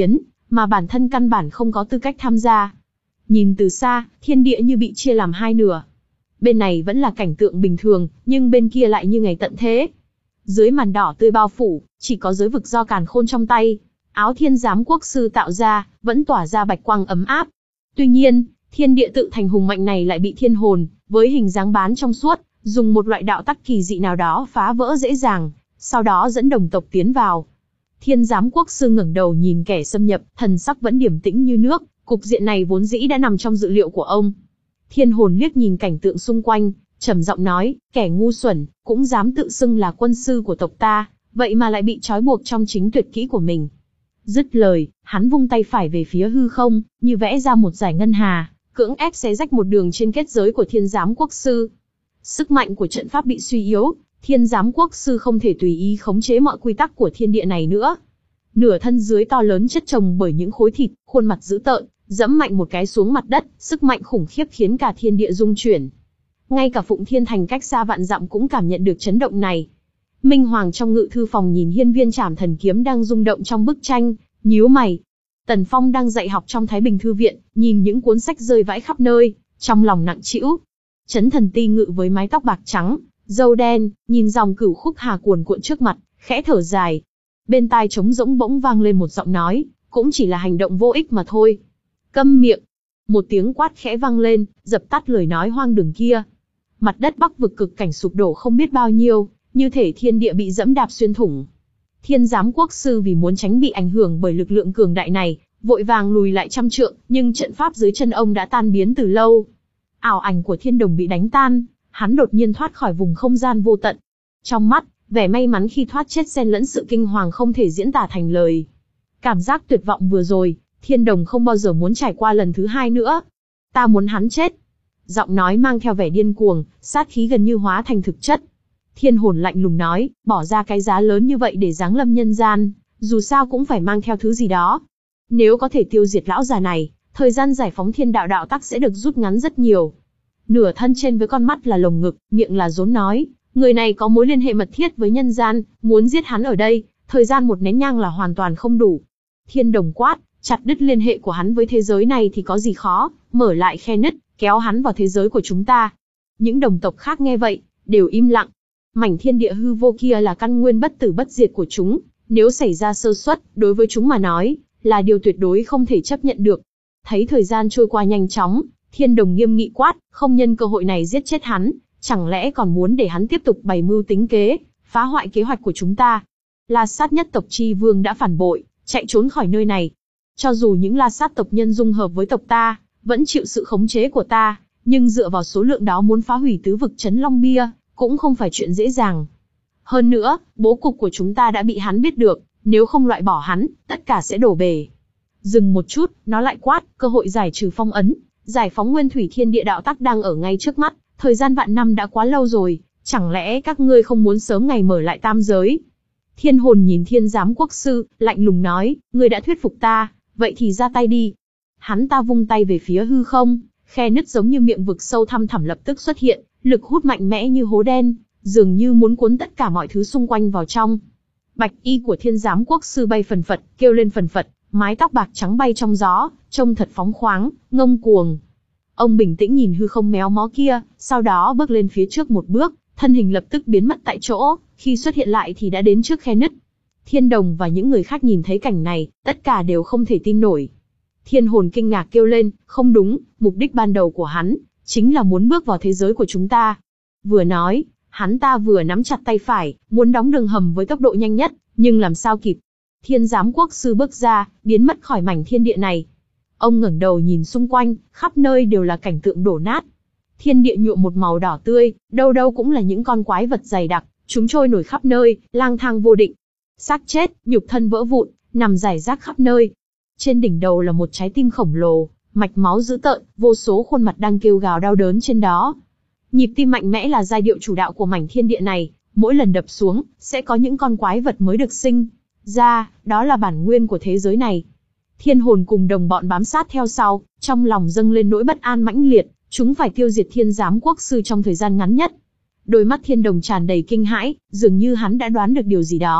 mà bản thân căn bản không có tư cách tham gia. Nhìn từ xa, thiên địa như bị chia làm hai nửa. Bên này vẫn là cảnh tượng bình thường, nhưng bên kia lại như ngày tận thế. Dưới màn đỏ tươi bao phủ, chỉ có giới vực do càn khôn trong tay, áo thiên giám quốc sư tạo ra, vẫn tỏa ra bạch quang ấm áp. Tuy nhiên, thiên địa tự thành hùng mạnh này lại bị thiên hồn, với hình dáng bán trong suốt, dùng một loại đạo tắc kỳ dị nào đó phá vỡ dễ dàng, sau đó dẫn đồng tộc tiến vào. Thiên giám quốc sư ngẩng đầu nhìn kẻ xâm nhập, thần sắc vẫn điềm tĩnh như nước, cục diện này vốn dĩ đã nằm trong dự liệu của ông. Thiên hồn liếc nhìn cảnh tượng xung quanh, trầm giọng nói, kẻ ngu xuẩn, cũng dám tự xưng là quân sư của tộc ta, vậy mà lại bị trói buộc trong chính tuyệt kỹ của mình. Dứt lời, hắn vung tay phải về phía hư không, như vẽ ra một dải ngân hà, cưỡng ép xé rách một đường trên kết giới của thiên giám quốc sư. Sức mạnh của trận pháp bị suy yếu, thiên giám quốc sư không thể tùy ý khống chế mọi quy tắc của thiên địa này nữa. Nửa thân dưới to lớn chất chồng bởi những khối thịt, khuôn mặt dữ tợn, dẫm mạnh một cái xuống mặt đất, sức mạnh khủng khiếp khiến cả thiên địa rung chuyển. Ngay cả Phụng Thiên Thành cách xa vạn dặm cũng cảm nhận được chấn động này. Minh Hoàng trong ngự thư phòng nhìn hiên viên trảm thần kiếm đang rung động trong bức tranh, nhíu mày. Tần Phong đang dạy học trong Thái Bình Thư Viện, nhìn những cuốn sách rơi vãi khắp nơi, trong lòng nặng trĩu. Chấn Thần Ti Ngự với mái tóc bạc trắng, râu đen, nhìn dòng cửu khúc hà cuồn cuộn trước mặt, khẽ thở dài. Bên tai trống rỗng bỗng vang lên một giọng nói, cũng chỉ là hành động vô ích mà thôi. Câm miệng! Một tiếng quát khẽ vang lên, dập tắt lời nói hoang đường kia. Mặt đất Bắc vực cực cảnh sụp đổ không biết bao nhiêu, như thể thiên địa bị dẫm đạp xuyên thủng. Thiên giám quốc sư vì muốn tránh bị ảnh hưởng bởi lực lượng cường đại này, vội vàng lùi lại trăm trượng, nhưng trận pháp dưới chân ông đã tan biến từ lâu. Ảo ảnh của thiên đồng bị đánh tan, hắn đột nhiên thoát khỏi vùng không gian vô tận. Trong mắt, vẻ may mắn khi thoát chết xen lẫn sự kinh hoàng không thể diễn tả thành lời. Cảm giác tuyệt vọng vừa rồi, thiên đồng không bao giờ muốn trải qua lần thứ hai nữa. Ta muốn hắn chết. Giọng nói mang theo vẻ điên cuồng, sát khí gần như hóa thành thực chất. Thiên hồn lạnh lùng nói, bỏ ra cái giá lớn như vậy để giáng lâm nhân gian, dù sao cũng phải mang theo thứ gì đó. Nếu có thể tiêu diệt lão già này, thời gian giải phóng thiên đạo đạo tắc sẽ được rút ngắn rất nhiều. Nửa thân trên với con mắt là lồng ngực, miệng là rốn nói, người này có mối liên hệ mật thiết với nhân gian, muốn giết hắn ở đây, thời gian một nén nhang là hoàn toàn không đủ. Thiên đồng quát, chặt đứt liên hệ của hắn với thế giới này thì có gì khó, mở lại khe nứt, kéo hắn vào thế giới của chúng ta. Những đồng tộc khác nghe vậy, đều im lặng. Mảnh thiên địa hư vô kia là căn nguyên bất tử bất diệt của chúng, nếu xảy ra sơ suất, đối với chúng mà nói, là điều tuyệt đối không thể chấp nhận được. Thấy thời gian trôi qua nhanh chóng, thiên đồng nghiêm nghị quát, không nhân cơ hội này giết chết hắn, chẳng lẽ còn muốn để hắn tiếp tục bày mưu tính kế, phá hoại kế hoạch của chúng ta. La Sát nhất tộc chi vương đã phản bội, chạy trốn khỏi nơi này. Cho dù những La Sát tộc nhân dung hợp với tộc ta, vẫn chịu sự khống chế của ta, nhưng dựa vào số lượng đó muốn phá hủy tứ vực Trấn Long Bia, cũng không phải chuyện dễ dàng. Hơn nữa, bố cục của chúng ta đã bị hắn biết được, nếu không loại bỏ hắn, tất cả sẽ đổ bể. Dừng một chút, nó lại quát, cơ hội giải trừ phong ấn, giải phóng nguyên thủy thiên địa đạo tắc đang ở ngay trước mắt, thời gian vạn năm đã quá lâu rồi, chẳng lẽ các ngươi không muốn sớm ngày mở lại tam giới? Thiên hồn nhìn thiên giám quốc sư, lạnh lùng nói, ngươi đã thuyết phục ta, vậy thì ra tay đi. Hắn ta vung tay về phía hư không, khe nứt giống như miệng vực sâu thăm thẳm lập tức xuất hiện, lực hút mạnh mẽ như hố đen, dường như muốn cuốn tất cả mọi thứ xung quanh vào trong. Bạch y của thiên giám quốc sư bay phần phật, kêu lên phần phật, mái tóc bạc trắng bay trong gió, trông thật phóng khoáng, ngông cuồng. Ông bình tĩnh nhìn hư không méo mó kia, sau đó bước lên phía trước một bước, thân hình lập tức biến mất tại chỗ, khi xuất hiện lại thì đã đến trước khe nứt. Thiên đồng và những người khác nhìn thấy cảnh này, tất cả đều không thể tin nổi. Thiên hồn kinh ngạc kêu lên, không đúng, mục đích ban đầu của hắn, chính là muốn bước vào thế giới của chúng ta. Vừa nói, hắn ta vừa nắm chặt tay phải, muốn đóng đường hầm với tốc độ nhanh nhất, nhưng làm sao kịp. Thiên giám quốc sư bước ra, biến mất khỏi mảnh thiên địa này. Ông ngẩng đầu nhìn xung quanh, khắp nơi đều là cảnh tượng đổ nát. Thiên địa nhuộm một màu đỏ tươi, đâu đâu cũng là những con quái vật dày đặc, chúng trôi nổi khắp nơi, lang thang vô định. Xác chết, nhục thân vỡ vụn, nằm rải rác khắp nơi. Trên đỉnh đầu là một trái tim khổng lồ, mạch máu dữ tợn, vô số khuôn mặt đang kêu gào đau đớn trên đó. Nhịp tim mạnh mẽ là giai điệu chủ đạo của mảnh thiên địa này, mỗi lần đập xuống, sẽ có những con quái vật mới được sinh ra, đó là bản nguyên của thế giới này. Thiên hồn cùng đồng bọn bám sát theo sau, trong lòng dâng lên nỗi bất an mãnh liệt, chúng phải tiêu diệt thiên giám quốc sư trong thời gian ngắn nhất. Đôi mắt thiên đồng tràn đầy kinh hãi, dường như hắn đã đoán được điều gì đó,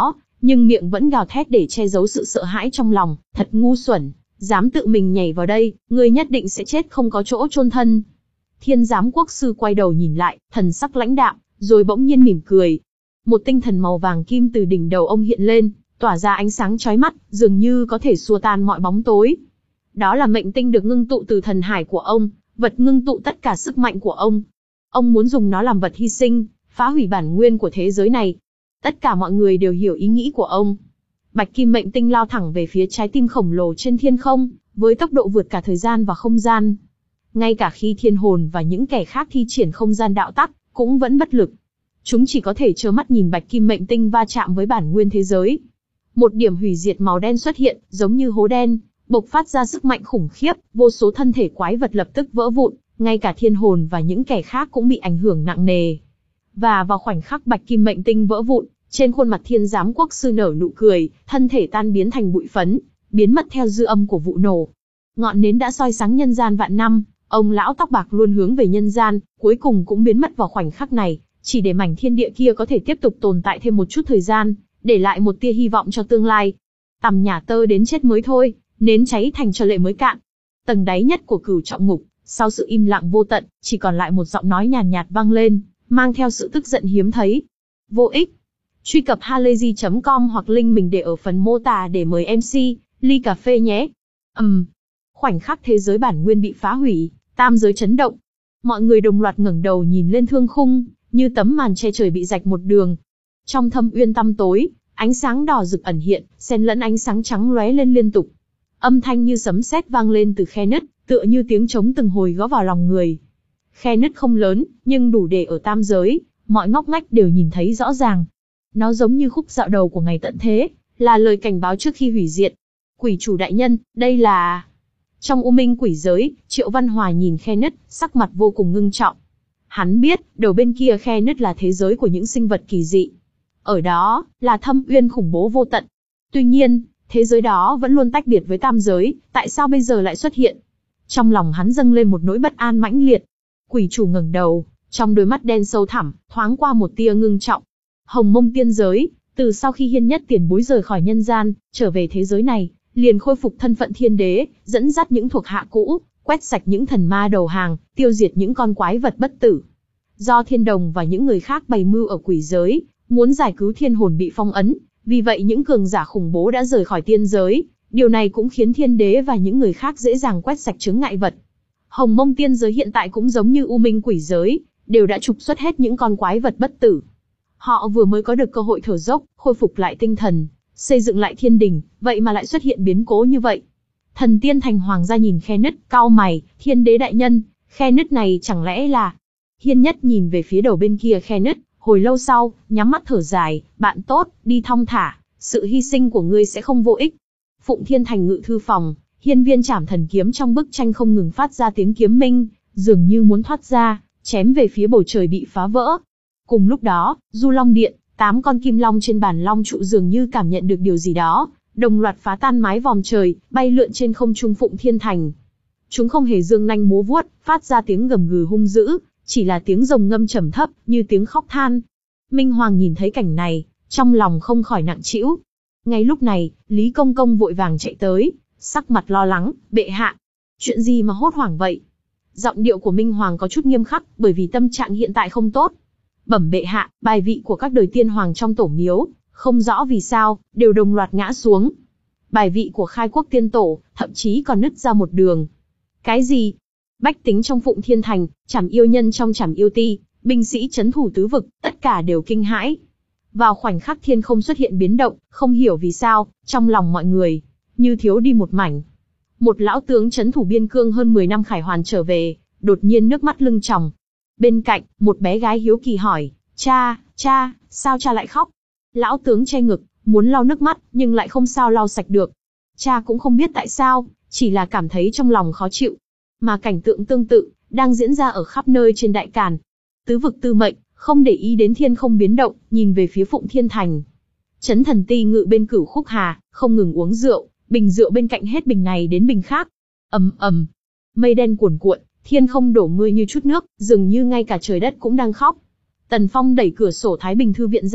nhưng miệng vẫn gào thét để che giấu sự sợ hãi trong lòng, thật ngu xuẩn, dám tự mình nhảy vào đây, ngươi nhất định sẽ chết không có chỗ chôn thân. Thiên giám quốc sư quay đầu nhìn lại, thần sắc lãnh đạm, rồi bỗng nhiên mỉm cười. Một tinh thần màu vàng kim từ đỉnh đầu ông hiện lên, tỏa ra ánh sáng chói mắt, dường như có thể xua tan mọi bóng tối. Đó là mệnh tinh được ngưng tụ từ thần hải của ông, vật ngưng tụ tất cả sức mạnh của ông. Ông muốn dùng nó làm vật hy sinh, phá hủy bản nguyên của thế giới này. Tất cả mọi người đều hiểu ý nghĩ của ông. Bạch kim mệnh tinh lao thẳng về phía trái tim khổng lồ trên thiên không, với tốc độ vượt cả thời gian và không gian. Ngay cả khi thiên hồn và những kẻ khác thi triển không gian đạo tắc, cũng vẫn bất lực. Chúng chỉ có thể trơ mắt nhìn bạch kim mệnh tinh va chạm với bản nguyên thế giới. Một điểm hủy diệt màu đen xuất hiện, giống như hố đen, bộc phát ra sức mạnh khủng khiếp, vô số thân thể quái vật lập tức vỡ vụn, ngay cả thiên hồn và những kẻ khác cũng bị ảnh hưởng nặng nề. Và vào khoảnh khắc bạch kim mệnh tinh vỡ vụn, trên khuôn mặt thiên giám quốc sư nở nụ cười, thân thể tan biến thành bụi phấn, biến mất theo dư âm của vụ nổ. Ngọn nến đã soi sáng nhân gian vạn năm, ông lão tóc bạc luôn hướng về nhân gian, cuối cùng cũng biến mất vào khoảnh khắc này, chỉ để mảnh thiên địa kia có thể tiếp tục tồn tại thêm một chút thời gian, để lại một tia hy vọng cho tương lai. Tầm nhà tơ đến chết mới thôi, nến cháy thành cho lệ mới cạn. Tầng đáy nhất của cửu trọng ngục, sau sự im lặng vô tận, chỉ còn lại một giọng nói nhàn nhạt, nhạt vang lên, mang theo sự tức giận hiếm thấy. Vô ích. Truy cập halayzi chấm com hoặc link mình để ở phần mô tả để mời em xê, ly cà phê nhé. Ầm. Um. Khoảnh khắc thế giới bản nguyên bị phá hủy, tam giới chấn động. Mọi người đồng loạt ngẩng đầu nhìn lên thương khung, như tấm màn che trời bị rạch một đường. Trong thâm uyên tăm tối, ánh sáng đỏ rực ẩn hiện, xen lẫn ánh sáng trắng lóe lên liên tục. Âm thanh như sấm sét vang lên từ khe nứt, tựa như tiếng trống từng hồi gõ vào lòng người. Khe nứt không lớn, nhưng đủ để ở tam giới, mọi ngóc ngách đều nhìn thấy rõ ràng. Nó giống như khúc dạo đầu của ngày tận thế, là lời cảnh báo trước khi hủy diệt. Quỷ chủ đại nhân, đây là... Trong u minh quỷ giới, Triệu Văn Hòa nhìn khe nứt, sắc mặt vô cùng ngưng trọng. Hắn biết, đầu bên kia khe nứt là thế giới của những sinh vật kỳ dị. Ở đó, là thâm uyên khủng bố vô tận. Tuy nhiên, thế giới đó vẫn luôn tách biệt với tam giới, tại sao bây giờ lại xuất hiện? Trong lòng hắn dâng lên một nỗi bất an mãnh liệt. Quỷ chủ ngẩng đầu, trong đôi mắt đen sâu thẳm, thoáng qua một tia ngưng trọng. Hồng Mông tiên giới, từ sau khi Hiên Nhất tiền bối rời khỏi nhân gian, trở về thế giới này, liền khôi phục thân phận thiên đế, dẫn dắt những thuộc hạ cũ, quét sạch những thần ma đầu hàng, tiêu diệt những con quái vật bất tử. Do Thiên Đồng và những người khác bày mưu ở quỷ giới, muốn giải cứu thiên hồn bị phong ấn, vì vậy những cường giả khủng bố đã rời khỏi tiên giới, điều này cũng khiến thiên đế và những người khác dễ dàng quét sạch chướng ngại vật. Hồng Mông tiên giới hiện tại cũng giống như U Minh quỷ giới, đều đã trục xuất hết những con quái vật bất tử. Họ vừa mới có được cơ hội thở dốc, khôi phục lại tinh thần, xây dựng lại thiên đình, vậy mà lại xuất hiện biến cố như vậy. Thần Tiên Thành Hoàng gia nhìn khe nứt, cau mày, thiên đế đại nhân, khe nứt này chẳng lẽ là... Hiên Nhất nhìn về phía đầu bên kia khe nứt, hồi lâu sau, nhắm mắt thở dài, bạn tốt, đi thong thả, sự hy sinh của ngươi sẽ không vô ích. Phụng Thiên Thành ngự thư phòng, hiên viên trảm thần kiếm trong bức tranh không ngừng phát ra tiếng kiếm minh, dường như muốn thoát ra, chém về phía bầu trời bị phá vỡ. Cùng lúc đó, Du Long Điện, tám con kim long trên bản long trụ dường như cảm nhận được điều gì đó, đồng loạt phá tan mái vòm trời, bay lượn trên không trung Phụng Thiên Thành. Chúng không hề dương nanh múa vuốt, phát ra tiếng gầm gừ hung dữ, chỉ là tiếng rồng ngâm trầm thấp, như tiếng khóc than. Minh Hoàng nhìn thấy cảnh này, trong lòng không khỏi nặng trĩu. Ngay lúc này, Lý Công Công vội vàng chạy tới, sắc mặt lo lắng, bệ hạ. Chuyện gì mà hốt hoảng vậy? Giọng điệu của Minh Hoàng có chút nghiêm khắc, bởi vì tâm trạng hiện tại không tốt. Bẩm bệ hạ, bài vị của các đời tiên hoàng trong tổ miếu, không rõ vì sao, đều đồng loạt ngã xuống. Bài vị của khai quốc tiên tổ, thậm chí còn nứt ra một đường. Cái gì? Bách tính trong Phụng Thiên Thành, Trảm Yêu Nhân trong Trảm Yêu Ti, binh sĩ trấn thủ tứ vực, tất cả đều kinh hãi. Vào khoảnh khắc thiên không xuất hiện biến động, không hiểu vì sao, trong lòng mọi người, như thiếu đi một mảnh. Một lão tướng trấn thủ biên cương hơn mười năm khải hoàn trở về, đột nhiên nước mắt lưng tròng. Bên cạnh, một bé gái hiếu kỳ hỏi, cha, cha, sao cha lại khóc? Lão tướng che ngực, muốn lau nước mắt, nhưng lại không sao lau sạch được. Cha cũng không biết tại sao, chỉ là cảm thấy trong lòng khó chịu. Mà cảnh tượng tương tự, đang diễn ra ở khắp nơi trên đại càn. Tứ vực tư mệnh, không để ý đến thiên không biến động, nhìn về phía Phụng Thiên Thành. Chấn thần ti ngự bên Cửu Khúc Hà, không ngừng uống rượu, bình rượu bên cạnh hết bình này đến bình khác. Ầm ầm, mây đen cuồn cuộn, thiên không đổ mưa như chút nước, dường như ngay cả trời đất cũng đang khóc. Tần Phong đẩy cửa sổ Thái Bình thư viện ra,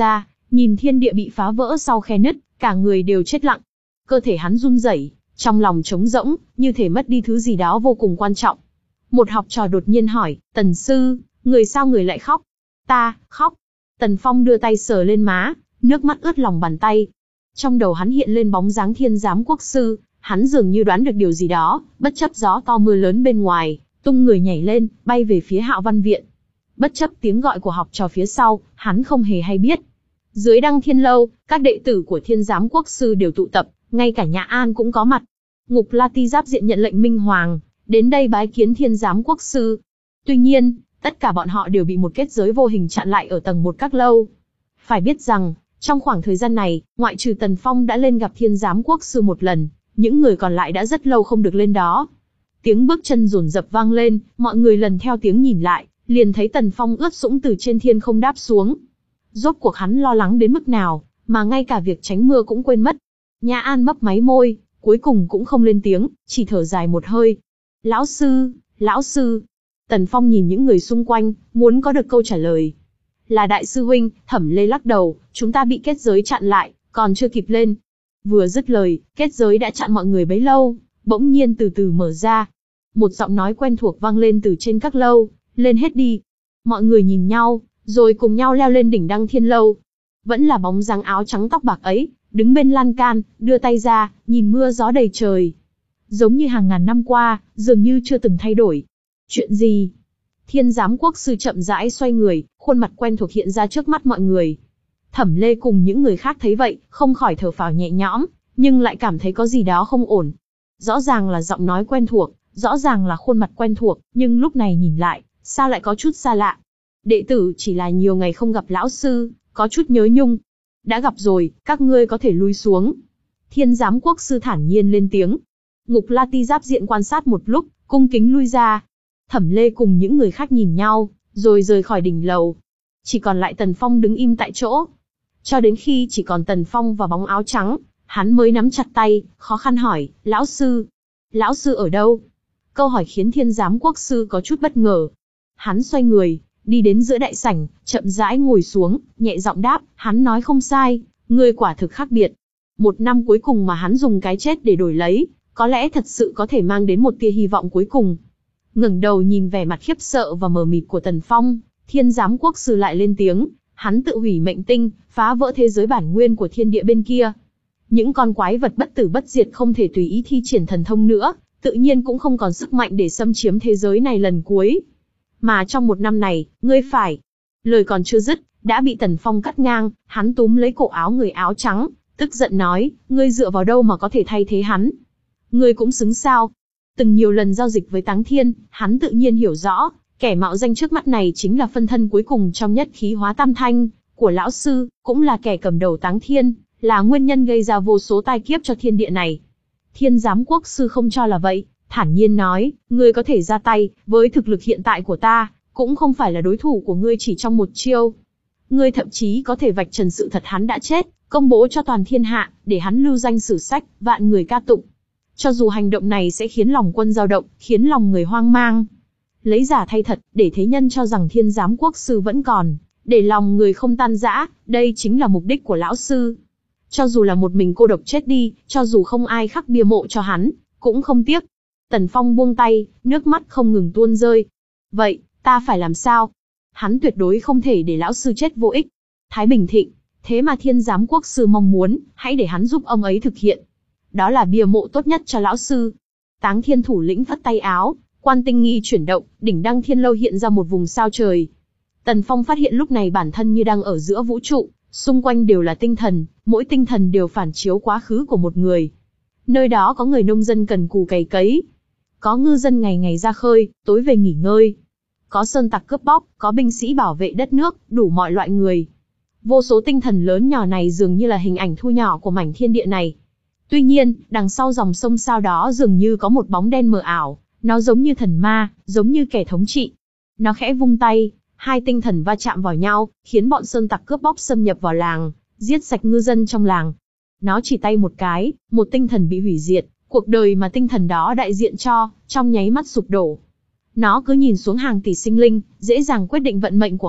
Nhìn thiên địa bị phá vỡ sau khe nứt, cả người đều chết lặng. Cơ thể hắn run rẩy, trong lòng trống rỗng, như thể mất đi thứ gì đó vô cùng quan trọng. Một học trò đột nhiên hỏi, Tần sư, người sao người lại khóc? Ta, khóc. Tần Phong đưa tay sờ lên má, nước mắt ướt lòng bàn tay. Trong đầu hắn hiện lên bóng dáng Thiên Giám Quốc sư, hắn dường như đoán được điều gì đó, bất chấp gió to mưa lớn bên ngoài, tung người nhảy lên, bay về phía Hạo Văn Viện. Bất chấp tiếng gọi của học trò phía sau, hắn không hề hay biết. Dưới Đăng Thiên Lâu, các đệ tử của Thiên Giám Quốc sư đều tụ tập, ngay cả Nhã An cũng có mặt. Ngục La Ti giáp diện nhận lệnh Minh Hoàng, đến đây bái kiến Thiên Giám Quốc sư. Tuy nhiên, tất cả bọn họ đều bị một kết giới vô hình chặn lại ở tầng một các lâu. Phải biết rằng, trong khoảng thời gian này, ngoại trừ Tần Phong đã lên gặp Thiên Giám Quốc sư một lần, những người còn lại đã rất lâu không được lên đó. Tiếng bước chân dồn dập vang lên, mọi người lần theo tiếng nhìn lại, liền thấy Tần Phong ướt sũng từ trên thiên không đáp xuống. Rốt cuộc hắn lo lắng đến mức nào, mà ngay cả việc tránh mưa cũng quên mất. Nhã An mấp máy môi, cuối cùng cũng không lên tiếng, chỉ thở dài một hơi. Lão sư, lão sư. Tần Phong nhìn những người xung quanh, muốn có được câu trả lời. Là đại sư huynh, Thẩm Lê lắc đầu, chúng ta bị kết giới chặn lại, còn chưa kịp lên. Vừa dứt lời, kết giới đã chặn mọi người bấy lâu, bỗng nhiên từ từ mở ra. Một giọng nói quen thuộc vang lên từ trên các lâu, lên hết đi. Mọi người nhìn nhau, rồi cùng nhau leo lên đỉnh Đăng Thiên Lâu. Vẫn là bóng dáng áo trắng tóc bạc ấy, đứng bên lan can, đưa tay ra, nhìn mưa gió đầy trời. Giống như hàng ngàn năm qua, dường như chưa từng thay đổi. Chuyện gì? Thiên Giám Quốc sư chậm rãi xoay người, khuôn mặt quen thuộc hiện ra trước mắt mọi người. Thẩm Lê cùng những người khác thấy vậy, không khỏi thở phào nhẹ nhõm, nhưng lại cảm thấy có gì đó không ổn. Rõ ràng là giọng nói quen thuộc, rõ ràng là khuôn mặt quen thuộc, nhưng lúc này nhìn lại, sao lại có chút xa lạ? Đệ tử chỉ là nhiều ngày không gặp lão sư, có chút nhớ nhung. Đã gặp rồi, các ngươi có thể lui xuống. Thiên Giám Quốc sư thản nhiên lên tiếng. Ngục La Ti giáp diện quan sát một lúc, cung kính lui ra. Thẩm Lê cùng những người khác nhìn nhau, rồi rời khỏi đỉnh lầu. Chỉ còn lại Tần Phong đứng im tại chỗ. Cho đến khi chỉ còn Tần Phong và bóng áo trắng, hắn mới nắm chặt tay, khó khăn hỏi, lão sư. Lão sư ở đâu? Câu hỏi khiến Thiên Giám Quốc sư có chút bất ngờ. Hắn xoay người, đi đến giữa đại sảnh, chậm rãi ngồi xuống, nhẹ giọng đáp, hắn nói không sai, ngươi quả thực khác biệt. Một năm cuối cùng mà hắn dùng cái chết để đổi lấy, có lẽ thật sự có thể mang đến một tia hy vọng cuối cùng. Ngẩng đầu nhìn vẻ mặt khiếp sợ và mờ mịt của Tần Phong, Thiên Giám Quốc sư lại lên tiếng, hắn tự hủy mệnh tinh, phá vỡ thế giới bản nguyên của thiên địa bên kia. Những con quái vật bất tử bất diệt không thể tùy ý thi triển thần thông nữa, tự nhiên cũng không còn sức mạnh để xâm chiếm thế giới này lần cuối. Mà trong một năm này, ngươi phải... Lời còn chưa dứt, đã bị Tần Phong cắt ngang, hắn túm lấy cổ áo người áo trắng, tức giận nói, ngươi dựa vào đâu mà có thể thay thế hắn? Ngươi cũng xứng sao? Từng nhiều lần giao dịch với Táng Thiên, hắn tự nhiên hiểu rõ, kẻ mạo danh trước mắt này chính là phân thân cuối cùng trong nhất khí hóa tam thanh của lão sư, cũng là kẻ cầm đầu Táng Thiên, là nguyên nhân gây ra vô số tai kiếp cho thiên địa này. Thiên Giám Quốc sư không cho là vậy, thản nhiên nói, ngươi có thể ra tay, với thực lực hiện tại của ta, cũng không phải là đối thủ của ngươi chỉ trong một chiêu. Ngươi thậm chí có thể vạch trần sự thật hắn đã chết, công bố cho toàn thiên hạ, để hắn lưu danh sử sách, vạn người ca tụng. Cho dù hành động này sẽ khiến lòng quân dao động, khiến lòng người hoang mang. Lấy giả thay thật, để thế nhân cho rằng Thiên Giám Quốc sư vẫn còn, để lòng người không tan rã, đây chính là mục đích của lão sư. Cho dù là một mình cô độc chết đi, cho dù không ai khắc bia mộ cho hắn, cũng không tiếc. Tần Phong buông tay, nước mắt không ngừng tuôn rơi. Vậy, ta phải làm sao? Hắn tuyệt đối không thể để lão sư chết vô ích. Thái Bình thịnh, thế mà Thiên Giám Quốc sư mong muốn, hãy để hắn giúp ông ấy thực hiện. Đó là bia mộ tốt nhất cho lão sư. Táng Thiên thủ lĩnh phất tay áo, quan tinh nghi chuyển động, đỉnh Đăng Thiên Lâu hiện ra một vùng sao trời. Tần Phong phát hiện lúc này bản thân như đang ở giữa vũ trụ, xung quanh đều là tinh thần, mỗi tinh thần đều phản chiếu quá khứ của một người. Nơi đó có người nông dân cần cù cày cấy, có ngư dân ngày ngày ra khơi, tối về nghỉ ngơi, có sơn tặc cướp bóc, có binh sĩ bảo vệ đất nước, đủ mọi loại người. Vô số tinh thần lớn nhỏ này dường như là hình ảnh thu nhỏ của mảnh thiên địa này. Tuy nhiên, đằng sau dòng sông sao đó dường như có một bóng đen mờ ảo, nó giống như thần ma, giống như kẻ thống trị. Nó khẽ vung tay, hai tinh thần va chạm vào nhau, khiến bọn sơn tặc cướp bóc xâm nhập vào làng, giết sạch ngư dân trong làng. Nó chỉ tay một cái, một tinh thần bị hủy diệt, cuộc đời mà tinh thần đó đại diện cho, trong nháy mắt sụp đổ. Nó cứ nhìn xuống hàng tỷ sinh linh, dễ dàng quyết định vận mệnh của họ,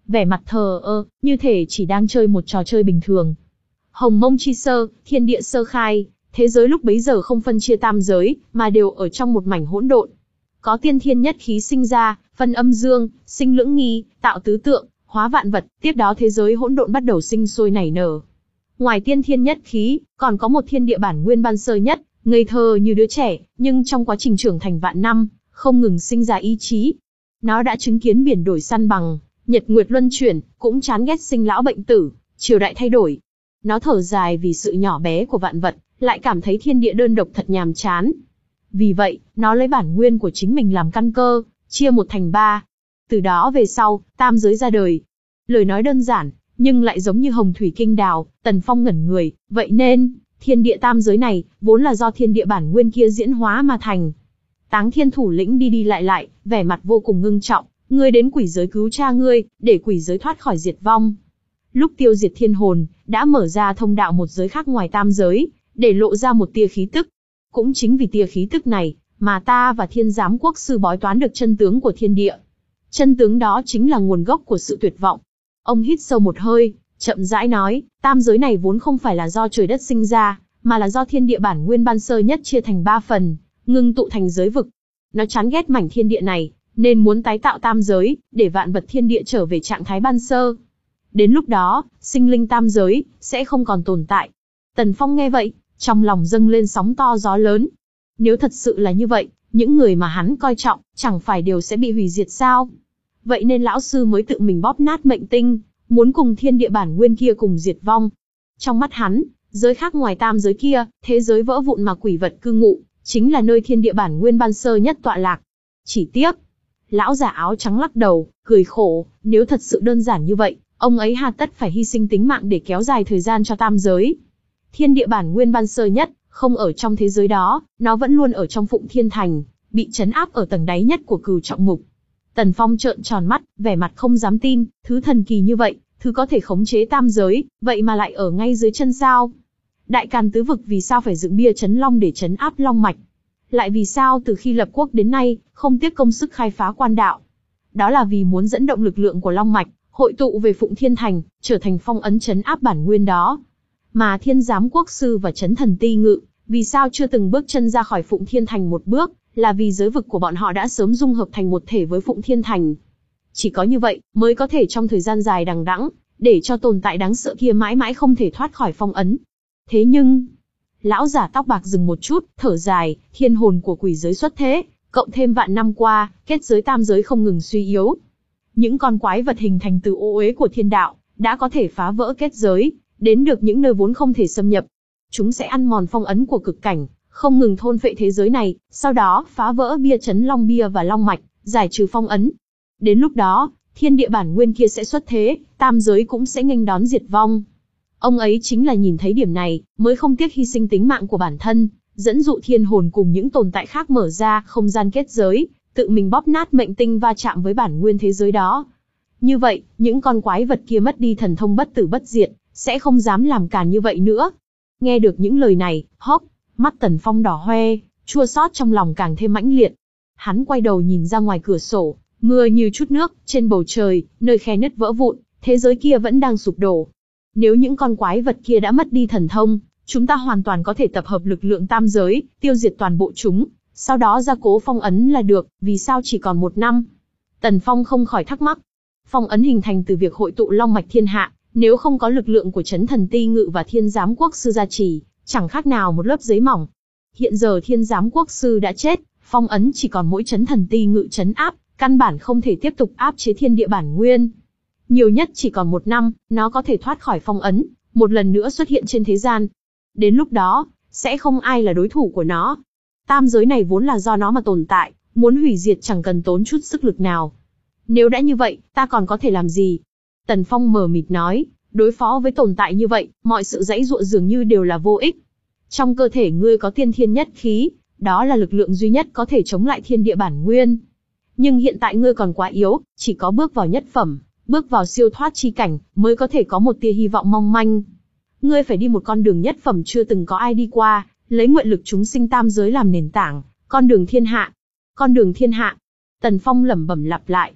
vẻ mặt thờ ơ, như thể chỉ đang chơi một trò chơi bình thường. Hồng Mông chi sơ, thiên địa sơ khai, thế giới lúc bấy giờ không phân chia tam giới, mà đều ở trong một mảnh hỗn độn. Có tiên thiên nhất khí sinh ra, phân âm dương, sinh lưỡng nghi, tạo tứ tượng, hóa vạn vật, tiếp đó thế giới hỗn độn bắt đầu sinh sôi nảy nở. Ngoài tiên thiên nhất khí, còn có một thiên địa bản nguyên ban sơ nhất, ngây thơ như đứa trẻ, nhưng trong quá trình trưởng thành vạn năm, không ngừng sinh ra ý chí. Nó đã chứng kiến biển đổi san bằng, nhật nguyệt luân chuyển, cũng chán ghét sinh lão bệnh tử, triều đại thay đổi. Nó thở dài vì sự nhỏ bé của vạn vật, lại cảm thấy thiên địa đơn độc thật nhàm chán. Vì vậy, nó lấy bản nguyên của chính mình làm căn cơ, chia một thành ba. Từ đó về sau, tam giới ra đời. Lời nói đơn giản, nhưng lại giống như hồng thủy kinh đào. Tần Phong ngẩn người, vậy nên, thiên địa tam giới này, vốn là do thiên địa bản nguyên kia diễn hóa mà thành. Táng Thiên thủ lĩnh đi đi lại lại, vẻ mặt vô cùng ngưng trọng, ngươi đến quỷ giới cứu cha ngươi, để quỷ giới thoát khỏi diệt vong. Lúc tiêu diệt thiên hồn, đã mở ra thông đạo một giới khác ngoài tam giới, để lộ ra một tia khí tức. Cũng chính vì tia khí tức này, mà ta và Thiên Giám Quốc sư bói toán được chân tướng của thiên địa. Chân tướng đó chính là nguồn gốc của sự tuyệt vọng. Ông hít sâu một hơi, chậm rãi nói, tam giới này vốn không phải là do trời đất sinh ra, mà là do thiên địa bản nguyên ban sơ nhất chia thành ba phần, ngưng tụ thành giới vực. Nó chán ghét mảnh thiên địa này, nên muốn tái tạo tam giới, để vạn vật thiên địa trở về trạng thái ban sơ. Đến lúc đó, sinh linh tam giới, sẽ không còn tồn tại. Tần Phong nghe vậy, trong lòng dâng lên sóng to gió lớn. Nếu thật sự là như vậy, những người mà hắn coi trọng, chẳng phải đều sẽ bị hủy diệt sao? Vậy nên lão sư mới tự mình bóp nát mệnh tinh, muốn cùng thiên địa bản nguyên kia cùng diệt vong. Trong mắt hắn, giới khác ngoài tam giới kia, thế giới vỡ vụn mà quỷ vật cư ngụ, chính là nơi thiên địa bản nguyên ban sơ nhất tọa lạc. Chỉ tiếc, lão giả áo trắng lắc đầu, cười khổ, nếu thật sự đơn giản như vậy, ông ấy hà tất phải hy sinh tính mạng để kéo dài thời gian cho tam giới. Thiên địa bản nguyên ban sơ nhất, không ở trong thế giới đó, nó vẫn luôn ở trong Phụng Thiên Thành, bị trấn áp ở tầng đáy nhất của Cửu Trọng Mục. Tần Phong trợn tròn mắt, vẻ mặt không dám tin, thứ thần kỳ như vậy, thứ có thể khống chế tam giới, vậy mà lại ở ngay dưới chân sao? Đại Càn tứ vực vì sao phải dựng bia trấn long để trấn áp long mạch? Lại vì sao từ khi lập quốc đến nay, không tiếc công sức khai phá quan đạo? Đó là vì muốn dẫn động lực lượng của long mạch, hội tụ về Phụng Thiên Thành, trở thành phong ấn trấn áp bản nguyên đó. Mà Thiên Giám Quốc sư và Chấn Thần Ti Ngự, vì sao chưa từng bước chân ra khỏi Phụng Thiên Thành một bước, là vì giới vực của bọn họ đã sớm dung hợp thành một thể với Phụng Thiên Thành. Chỉ có như vậy, mới có thể trong thời gian dài đằng đẵng, để cho tồn tại đáng sợ kia mãi mãi không thể thoát khỏi phong ấn. Thế nhưng, lão giả tóc bạc dừng một chút, thở dài, thiên hồn của quỷ giới xuất thế, cộng thêm vạn năm qua, kết giới tam giới không ngừng suy yếu. Những con quái vật hình thành từ ô uế của thiên đạo, đã có thể phá vỡ kết giới, đến được những nơi vốn không thể xâm nhập. Chúng sẽ ăn mòn phong ấn của cực cảnh, không ngừng thôn phệ thế giới này, sau đó phá vỡ bia trấn long bia và long mạch, giải trừ phong ấn. Đến lúc đó, thiên địa bản nguyên kia sẽ xuất thế, tam giới cũng sẽ nghênh đón diệt vong. Ông ấy chính là nhìn thấy điểm này, mới không tiếc hy sinh tính mạng của bản thân, dẫn dụ thiên hồn cùng những tồn tại khác mở ra không gian kết giới, tự mình bóp nát mệnh tinh va chạm với bản nguyên thế giới đó. Như vậy, những con quái vật kia mất đi thần thông bất tử bất diệt, sẽ không dám làm càn như vậy nữa. Nghe được những lời này, hốc, mắt Tần Phong đỏ hoe, chua xót trong lòng càng thêm mãnh liệt. Hắn quay đầu nhìn ra ngoài cửa sổ, mưa như chút nước, trên bầu trời, nơi khe nứt vỡ vụn, thế giới kia vẫn đang sụp đổ. Nếu những con quái vật kia đã mất đi thần thông, chúng ta hoàn toàn có thể tập hợp lực lượng tam giới, tiêu diệt toàn bộ chúng, sau đó gia cố phong ấn là được, vì sao chỉ còn một năm? Tần Phong không khỏi thắc mắc. Phong ấn hình thành từ việc hội tụ long mạch thiên hạ, nếu không có lực lượng của Chấn Thần Ti Ngự và Thiên Giám Quốc sư gia trì, chẳng khác nào một lớp giấy mỏng. Hiện giờ Thiên Giám Quốc sư đã chết, phong ấn chỉ còn mỗi Chấn Thần Ti Ngự trấn áp, căn bản không thể tiếp tục áp chế thiên địa bản nguyên. Nhiều nhất chỉ còn một năm, nó có thể thoát khỏi phong ấn, một lần nữa xuất hiện trên thế gian. Đến lúc đó, sẽ không ai là đối thủ của nó. Tam giới này vốn là do nó mà tồn tại, muốn hủy diệt chẳng cần tốn chút sức lực nào. Nếu đã như vậy, ta còn có thể làm gì? Tần Phong mờ mịt nói, đối phó với tồn tại như vậy, mọi sự giãy giụa dường như đều là vô ích. Trong cơ thể ngươi có tiên thiên nhất khí, đó là lực lượng duy nhất có thể chống lại thiên địa bản nguyên. Nhưng hiện tại ngươi còn quá yếu, chỉ có bước vào nhất phẩm, bước vào siêu thoát chi cảnh, mới có thể có một tia hy vọng mong manh. Ngươi phải đi một con đường nhất phẩm chưa từng có ai đi qua, lấy nguyện lực chúng sinh tam giới làm nền tảng, con đường thiên hạ. Con đường thiên hạ. Tần Phong lẩm bẩm lặp lại.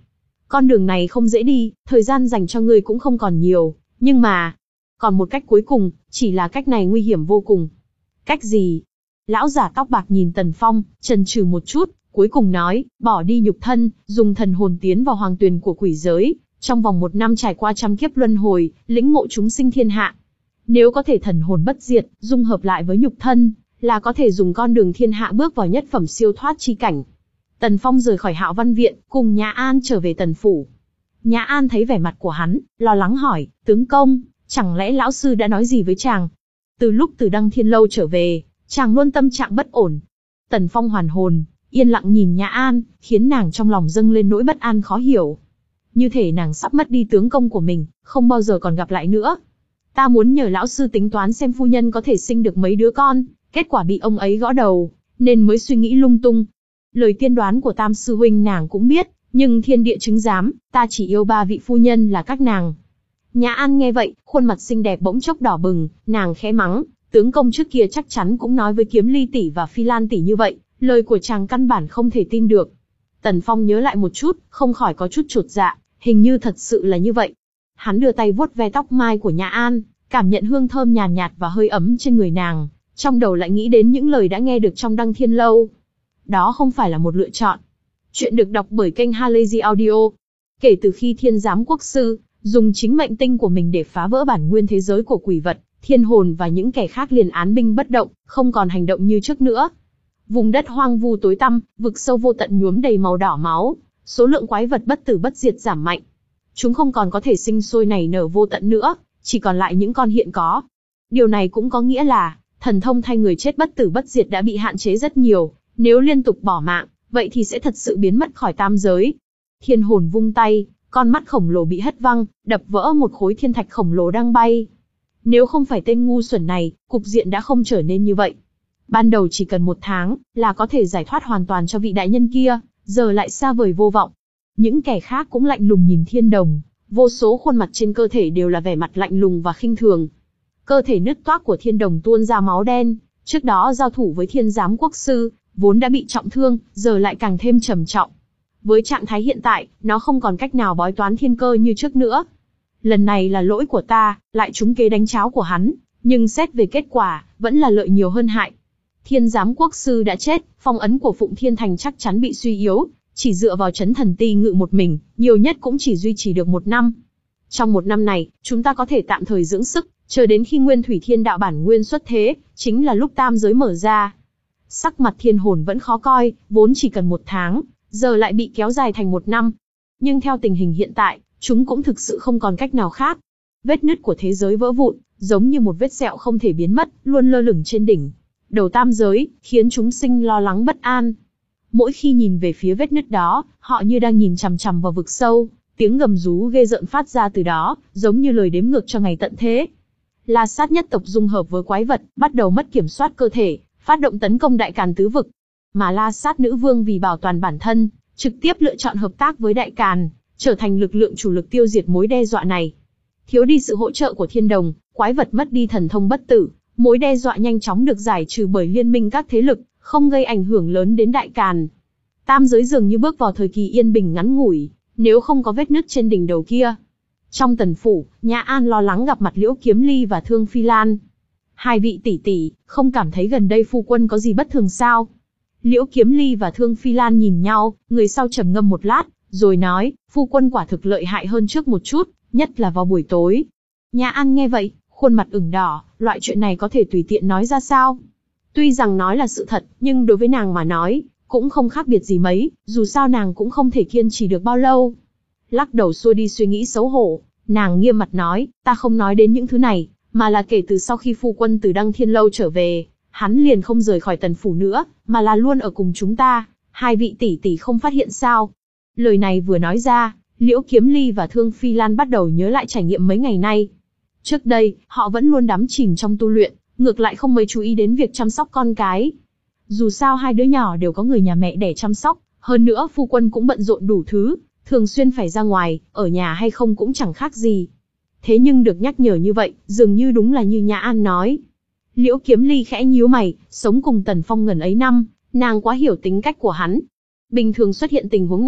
Con đường này không dễ đi, thời gian dành cho ngươi cũng không còn nhiều, nhưng mà, còn một cách cuối cùng, chỉ là cách này nguy hiểm vô cùng. Cách gì? Lão giả tóc bạc nhìn Tần Phong, chần chừ một chút, cuối cùng nói, bỏ đi nhục thân, dùng thần hồn tiến vào hoàng tuyền của quỷ giới, trong vòng một năm trải qua trăm kiếp luân hồi, lĩnh ngộ chúng sinh thiên hạ. Nếu có thể thần hồn bất diệt, dung hợp lại với nhục thân, là có thể dùng con đường thiên hạ bước vào nhất phẩm siêu thoát chi cảnh. Tần Phong rời khỏi Hạo Văn Viện, cùng Nhã An trở về Tần Phủ. Nhã An thấy vẻ mặt của hắn, lo lắng hỏi, tướng công, chẳng lẽ lão sư đã nói gì với chàng? Từ lúc từ Đăng Thiên Lâu trở về, chàng luôn tâm trạng bất ổn. Tần Phong hoàn hồn, yên lặng nhìn Nhã An, khiến nàng trong lòng dâng lên nỗi bất an khó hiểu. Như thể nàng sắp mất đi tướng công của mình, không bao giờ còn gặp lại nữa. Ta muốn nhờ lão sư tính toán xem phu nhân có thể sinh được mấy đứa con, kết quả bị ông ấy gõ đầu, nên mới suy nghĩ lung tung. Lời tiên đoán của Tam sư huynh nàng cũng biết, nhưng thiên địa chứng giám, ta chỉ yêu ba vị phu nhân là các nàng. Nhã An nghe vậy, khuôn mặt xinh đẹp bỗng chốc đỏ bừng, nàng khẽ mắng, tướng công trước kia chắc chắn cũng nói với Kiếm Ly tỷ và Phi Lan tỷ như vậy, lời của chàng căn bản không thể tin được. Tần Phong nhớ lại một chút, không khỏi có chút chột dạ, hình như thật sự là như vậy. Hắn đưa tay vuốt ve tóc mai của Nhã An, cảm nhận hương thơm nhàn nhạt, nhạt và hơi ấm trên người nàng, trong đầu lại nghĩ đến những lời đã nghe được trong Đăng Thiên Lâu. Đó không phải là một lựa chọn. Chuyện được đọc bởi kênh Halazy Audio. Kể từ khi Thiên Giám Quốc Sư dùng chính mệnh tinh của mình để phá vỡ bản nguyên thế giới của quỷ vật, thiên hồn và những kẻ khác liền án binh bất động, không còn hành động như trước nữa. Vùng đất hoang vu tối tăm, vực sâu vô tận nhuốm đầy màu đỏ máu, số lượng quái vật bất tử bất diệt giảm mạnh. Chúng không còn có thể sinh sôi nảy nở vô tận nữa, chỉ còn lại những con hiện có. Điều này cũng có nghĩa là, thần thông thay người chết bất tử bất diệt đã bị hạn chế rất nhiều, nếu liên tục bỏ mạng, vậy thì sẽ thật sự biến mất khỏi tam giới. Thiên hồn vung tay, con mắt khổng lồ bị hất văng, đập vỡ một khối thiên thạch khổng lồ đang bay. Nếu không phải tên ngu xuẩn này, cục diện đã không trở nên như vậy. Ban đầu chỉ cần một tháng, là có thể giải thoát hoàn toàn cho vị đại nhân kia, giờ lại xa vời vô vọng. Những kẻ khác cũng lạnh lùng nhìn Thiên Đồng, vô số khuôn mặt trên cơ thể đều là vẻ mặt lạnh lùng và khinh thường. Cơ thể nứt toác của Thiên Đồng tuôn ra máu đen, trước đó giao thủ với Thiên Giám Quốc Sư, vốn đã bị trọng thương, giờ lại càng thêm trầm trọng. Với trạng thái hiện tại, nó không còn cách nào bói toán thiên cơ như trước nữa. Lần này là lỗi của ta, lại trúng kế đánh cháo của hắn, nhưng xét về kết quả, vẫn là lợi nhiều hơn hại. Thiên Giám Quốc Sư đã chết, phong ấn của Phụng Thiên Thành chắc chắn bị suy yếu, chỉ dựa vào Chấn Thần Ti ngự một mình, nhiều nhất cũng chỉ duy trì được một năm. Trong một năm này, chúng ta có thể tạm thời dưỡng sức, chờ đến khi Nguyên Thủy Thiên Đạo bản nguyên xuất thế, chính là lúc tam giới mở ra. Sắc mặt Thiên Hồn vẫn khó coi, vốn chỉ cần một tháng, giờ lại bị kéo dài thành một năm. Nhưng theo tình hình hiện tại, chúng cũng thực sự không còn cách nào khác. Vết nứt của thế giới vỡ vụn, giống như một vết sẹo không thể biến mất, luôn lơ lửng trên đỉnh đầu tam giới, khiến chúng sinh lo lắng bất an. Mỗi khi nhìn về phía vết nứt đó, họ như đang nhìn chằm chằm vào vực sâu, tiếng gầm rú ghê rợn phát ra từ đó, giống như lời đếm ngược cho ngày tận thế. La Sát nhất tộc dung hợp với quái vật, bắt đầu mất kiểm soát cơ thể, phát động tấn công Đại Càn tứ vực. Mà La Sát nữ vương vì bảo toàn bản thân, trực tiếp lựa chọn hợp tác với Đại Càn, trở thành lực lượng chủ lực tiêu diệt mối đe dọa này. Thiếu đi sự hỗ trợ của Thiên Đồng, quái vật mất đi thần thông bất tử, mối đe dọa nhanh chóng được giải trừ bởi liên minh các thế lực, không gây ảnh hưởng lớn đến Đại Càn. Tam giới dường như bước vào thời kỳ yên bình ngắn ngủi, nếu không có vết nứt trên đỉnh đầu kia. Trong Tần Phủ, Nhã An lo lắng gặp mặt Liễu Kiếm Ly và Thương Phi Lan. Hai vị tỷ tỷ, không cảm thấy gần đây phu quân có gì bất thường sao? Liễu Kiếm Ly và Thương Phi Lan nhìn nhau, người sau trầm ngâm một lát, rồi nói, phu quân quả thực lợi hại hơn trước một chút, nhất là vào buổi tối. Nhã An nghe vậy, khuôn mặt ửng đỏ, loại chuyện này có thể tùy tiện nói ra sao? Tuy rằng nói là sự thật, nhưng đối với nàng mà nói, cũng không khác biệt gì mấy, dù sao nàng cũng không thể kiên trì được bao lâu. Lắc đầu xua đi suy nghĩ xấu hổ, nàng nghiêm mặt nói, ta không nói đến những thứ này, mà là kể từ sau khi phu quân từ Đăng Thiên Lâu trở về, hắn liền không rời khỏi Tần Phủ nữa, mà là luôn ở cùng chúng ta, hai vị tỷ tỷ không phát hiện sao? Lời này vừa nói ra, Liễu Kiếm Ly và Thương Phi Lan bắt đầu nhớ lại trải nghiệm mấy ngày nay. Trước đây, họ vẫn luôn đắm chìm trong tu luyện, ngược lại không mấy chú ý đến việc chăm sóc con cái. Dù sao hai đứa nhỏ đều có người nhà mẹ đẻ chăm sóc, hơn nữa phu quân cũng bận rộn đủ thứ, thường xuyên phải ra ngoài, ở nhà hay không cũng chẳng khác gì. Thế nhưng được nhắc nhở như vậy, dường như đúng là như Nhã An nói. Liễu Kiếm Ly khẽ nhíu mày, sống cùng Tần Phong ngần ấy năm, nàng quá hiểu tính cách của hắn. Bình thường xuất hiện tình huống này,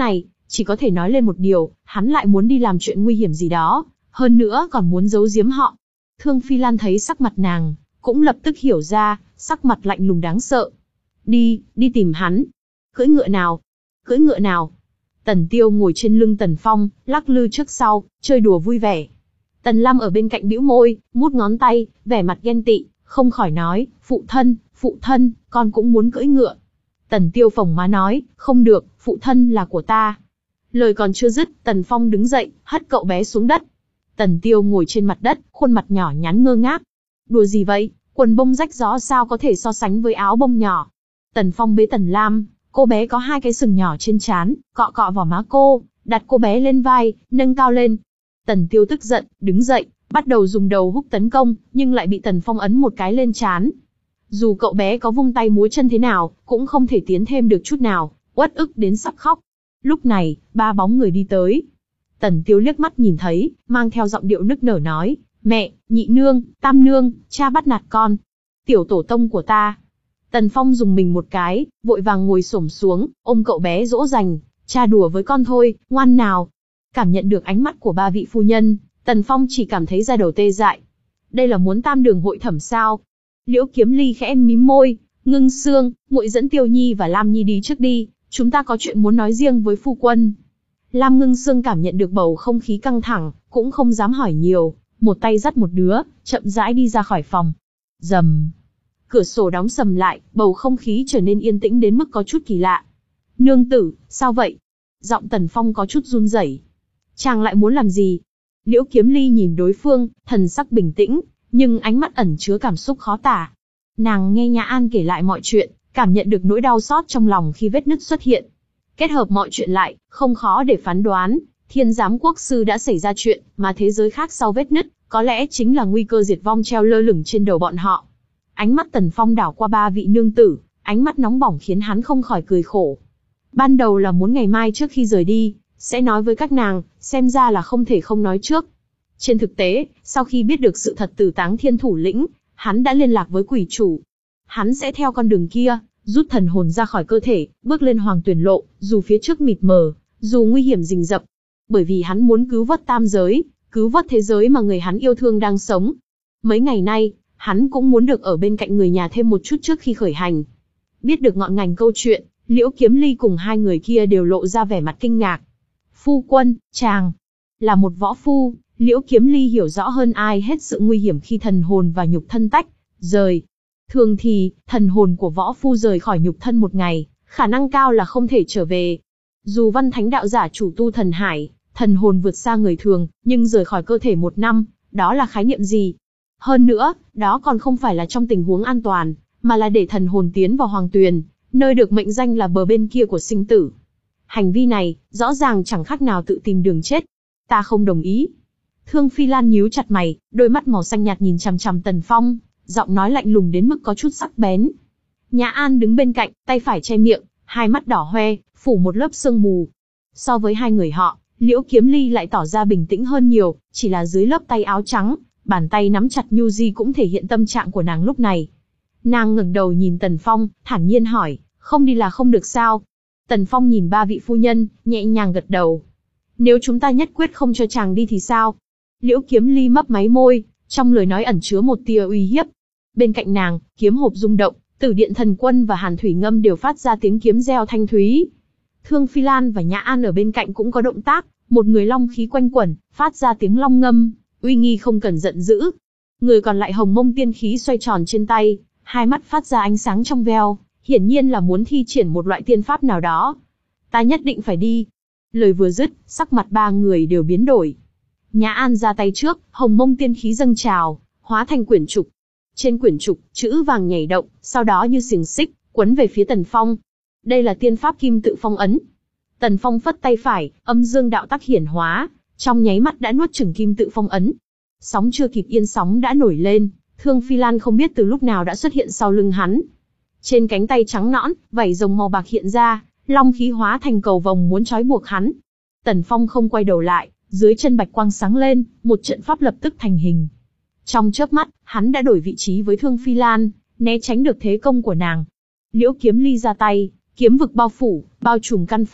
Chỉ có thể nói lên một điều, hắn lại muốn đi làm chuyện nguy hiểm gì đó, hơn nữa còn muốn giấu giếm họ. Thương Phi Lan thấy sắc mặt nàng, cũng lập tức hiểu ra, sắc mặt lạnh lùng đáng sợ. Đi, đi tìm hắn. Cưỡi ngựa nào? Cưỡi ngựa nào? Tần Tiêu ngồi trên lưng Tần Phong, lắc lư trước sau, chơi đùa vui vẻ. Tần Lam ở bên cạnh bĩu môi, mút ngón tay, vẻ mặt ghen tị, không khỏi nói, phụ thân, phụ thân, con cũng muốn cưỡi ngựa. Tần Tiêu phồng má nói, không được, phụ thân là của ta. Lời còn chưa dứt, Tần Phong đứng dậy, hất cậu bé xuống đất. Tần Tiêu ngồi trên mặt đất, khuôn mặt nhỏ nhắn ngơ ngác. Đùa gì vậy, quần bông rách gió sao có thể so sánh với áo bông nhỏ. Tần Phong bế Tần Lam, cô bé có hai cái sừng nhỏ trên trán, cọ cọ vào má cô, đặt cô bé lên vai, nâng cao lên. Tần Tiêu tức giận, đứng dậy, bắt đầu dùng đầu húc tấn công, nhưng lại bị Tần Phong ấn một cái lên trán. Dù cậu bé có vung tay múa chân thế nào, cũng không thể tiến thêm được chút nào, uất ức đến sắp khóc. Lúc này, ba bóng người đi tới. Tần Tiêu liếc mắt nhìn thấy, mang theo giọng điệu nức nở nói, mẹ, nhị nương, tam nương, cha bắt nạt con. Tiểu tổ tông của ta. Tần Phong dùng mình một cái, vội vàng ngồi xổm xuống, ôm cậu bé dỗ dành, cha đùa với con thôi, ngoan nào. Cảm nhận được ánh mắt của ba vị phu nhân, Tần Phong chỉ cảm thấy da đầu tê dại. Đây là muốn tam đường hội thẩm sao? Liễu Kiếm Ly khẽ mím môi, Ngưng Sương, muội dẫn Tiêu Nhi và Lam Nhi đi trước đi, chúng ta có chuyện muốn nói riêng với phu quân. Lam Ngưng Sương cảm nhận được bầu không khí căng thẳng, cũng không dám hỏi nhiều, một tay dắt một đứa, chậm rãi đi ra khỏi phòng. Rầm. Cửa sổ đóng sầm lại, bầu không khí trở nên yên tĩnh đến mức có chút kỳ lạ. Nương tử, sao vậy? Giọng Tần Phong có chút run rẩy. Chàng lại muốn làm gì? Liễu Kiếm Ly nhìn đối phương, thần sắc bình tĩnh, nhưng ánh mắt ẩn chứa cảm xúc khó tả. Nàng nghe Nhã An kể lại mọi chuyện, cảm nhận được nỗi đau xót trong lòng khi vết nứt xuất hiện. Kết hợp mọi chuyện lại, không khó để phán đoán, Thiên Giám Quốc Sư đã xảy ra chuyện, mà thế giới khác sau vết nứt, có lẽ chính là nguy cơ diệt vong treo lơ lửng trên đầu bọn họ. Ánh mắt Tần Phong đảo qua ba vị nương tử, ánh mắt nóng bỏng khiến hắn không khỏi cười khổ. Ban đầu là muốn ngày mai trước khi rời đi, sẽ nói với các nàng, xem ra là không thể không nói trước. Trên thực tế, sau khi biết được sự thật từ Táng Thiên thủ lĩnh, hắn đã liên lạc với quỷ chủ. Hắn sẽ theo con đường kia, rút thần hồn ra khỏi cơ thể, bước lên Hoàng Tuyển Lộ, dù phía trước mịt mờ, dù nguy hiểm rình rập. Bởi vì hắn muốn cứu vớt tam giới, cứu vớt thế giới mà người hắn yêu thương đang sống. Mấy ngày nay, hắn cũng muốn được ở bên cạnh người nhà thêm một chút trước khi khởi hành. Biết được ngọn ngành câu chuyện, Liễu Kiếm Ly cùng hai người kia đều lộ ra vẻ mặt kinh ngạc. Phu quân, chàng, là một võ phu, Liễu Kiếm Ly hiểu rõ hơn ai hết sự nguy hiểm khi thần hồn và nhục thân tách rời. Thường thì, thần hồn của võ phu rời khỏi nhục thân một ngày, khả năng cao là không thể trở về. Dù Văn Thánh đạo giả chủ tu thần hải, thần hồn vượt xa người thường, nhưng rời khỏi cơ thể một năm, đó là khái niệm gì? Hơn nữa, đó còn không phải là trong tình huống an toàn, mà là để thần hồn tiến vào Hoàng Tuyền, nơi được mệnh danh là bờ bên kia của sinh tử. Hành vi này, rõ ràng chẳng khác nào tự tìm đường chết. Ta không đồng ý. Thương Phi Lan nhíu chặt mày, đôi mắt màu xanh nhạt nhìn chằm chằm Tần Phong, giọng nói lạnh lùng đến mức có chút sắc bén. Nhã An đứng bên cạnh, tay phải che miệng, hai mắt đỏ hoe, phủ một lớp sương mù. So với hai người họ, Liễu Kiếm Ly lại tỏ ra bình tĩnh hơn nhiều, chỉ là dưới lớp tay áo trắng, bàn tay nắm chặt nhu di cũng thể hiện tâm trạng của nàng lúc này. Nàng ngẩng đầu nhìn Tần Phong, thản nhiên hỏi, không đi là không được sao? Tần Phong nhìn ba vị phu nhân, nhẹ nhàng gật đầu. Nếu chúng ta nhất quyết không cho chàng đi thì sao? Liễu Kiếm Ly mấp máy môi, trong lời nói ẩn chứa một tia uy hiếp. Bên cạnh nàng, kiếm hộp rung động, Tử Điện Thần Quân và Hàn Thủy Ngâm đều phát ra tiếng kiếm reo thanh thúy. Thương Phi Lan và Nhã An ở bên cạnh cũng có động tác, một người long khí quanh quẩn, phát ra tiếng long ngâm, uy nghi không cần giận dữ. Người còn lại hồng mông tiên khí xoay tròn trên tay, hai mắt phát ra ánh sáng trong veo, hiển nhiên là muốn thi triển một loại tiên pháp nào đó. Ta nhất định phải đi. Lời vừa dứt, sắc mặt ba người đều biến đổi. Nhã An ra tay trước, hồng mông tiên khí dâng trào, hóa thành quyển trục. Trên quyển trục, chữ vàng nhảy động, sau đó như xiềng xích, quấn về phía Tần Phong. Đây là tiên pháp kim tự phong ấn. Tần Phong phất tay phải, âm dương đạo tắc hiển hóa, trong nháy mắt đã nuốt chửng kim tự phong ấn. Sóng chưa kịp yên sóng đã nổi lên, Thương Phi Lan không biết từ lúc nào đã xuất hiện sau lưng hắn. Trên cánh tay trắng nõn, vảy rồng màu bạc hiện ra, long khí hóa thành cầu vồng muốn trói buộc hắn. Tần Phong không quay đầu lại, dưới chân bạch quang sáng lên, một trận pháp lập tức thành hình. Trong chớp mắt, hắn đã đổi vị trí với Thương Phi Lan, né tránh được thế công của nàng. Liễu Kiếm Ly ra tay, kiếm vực bao phủ, bao trùm căn phòng,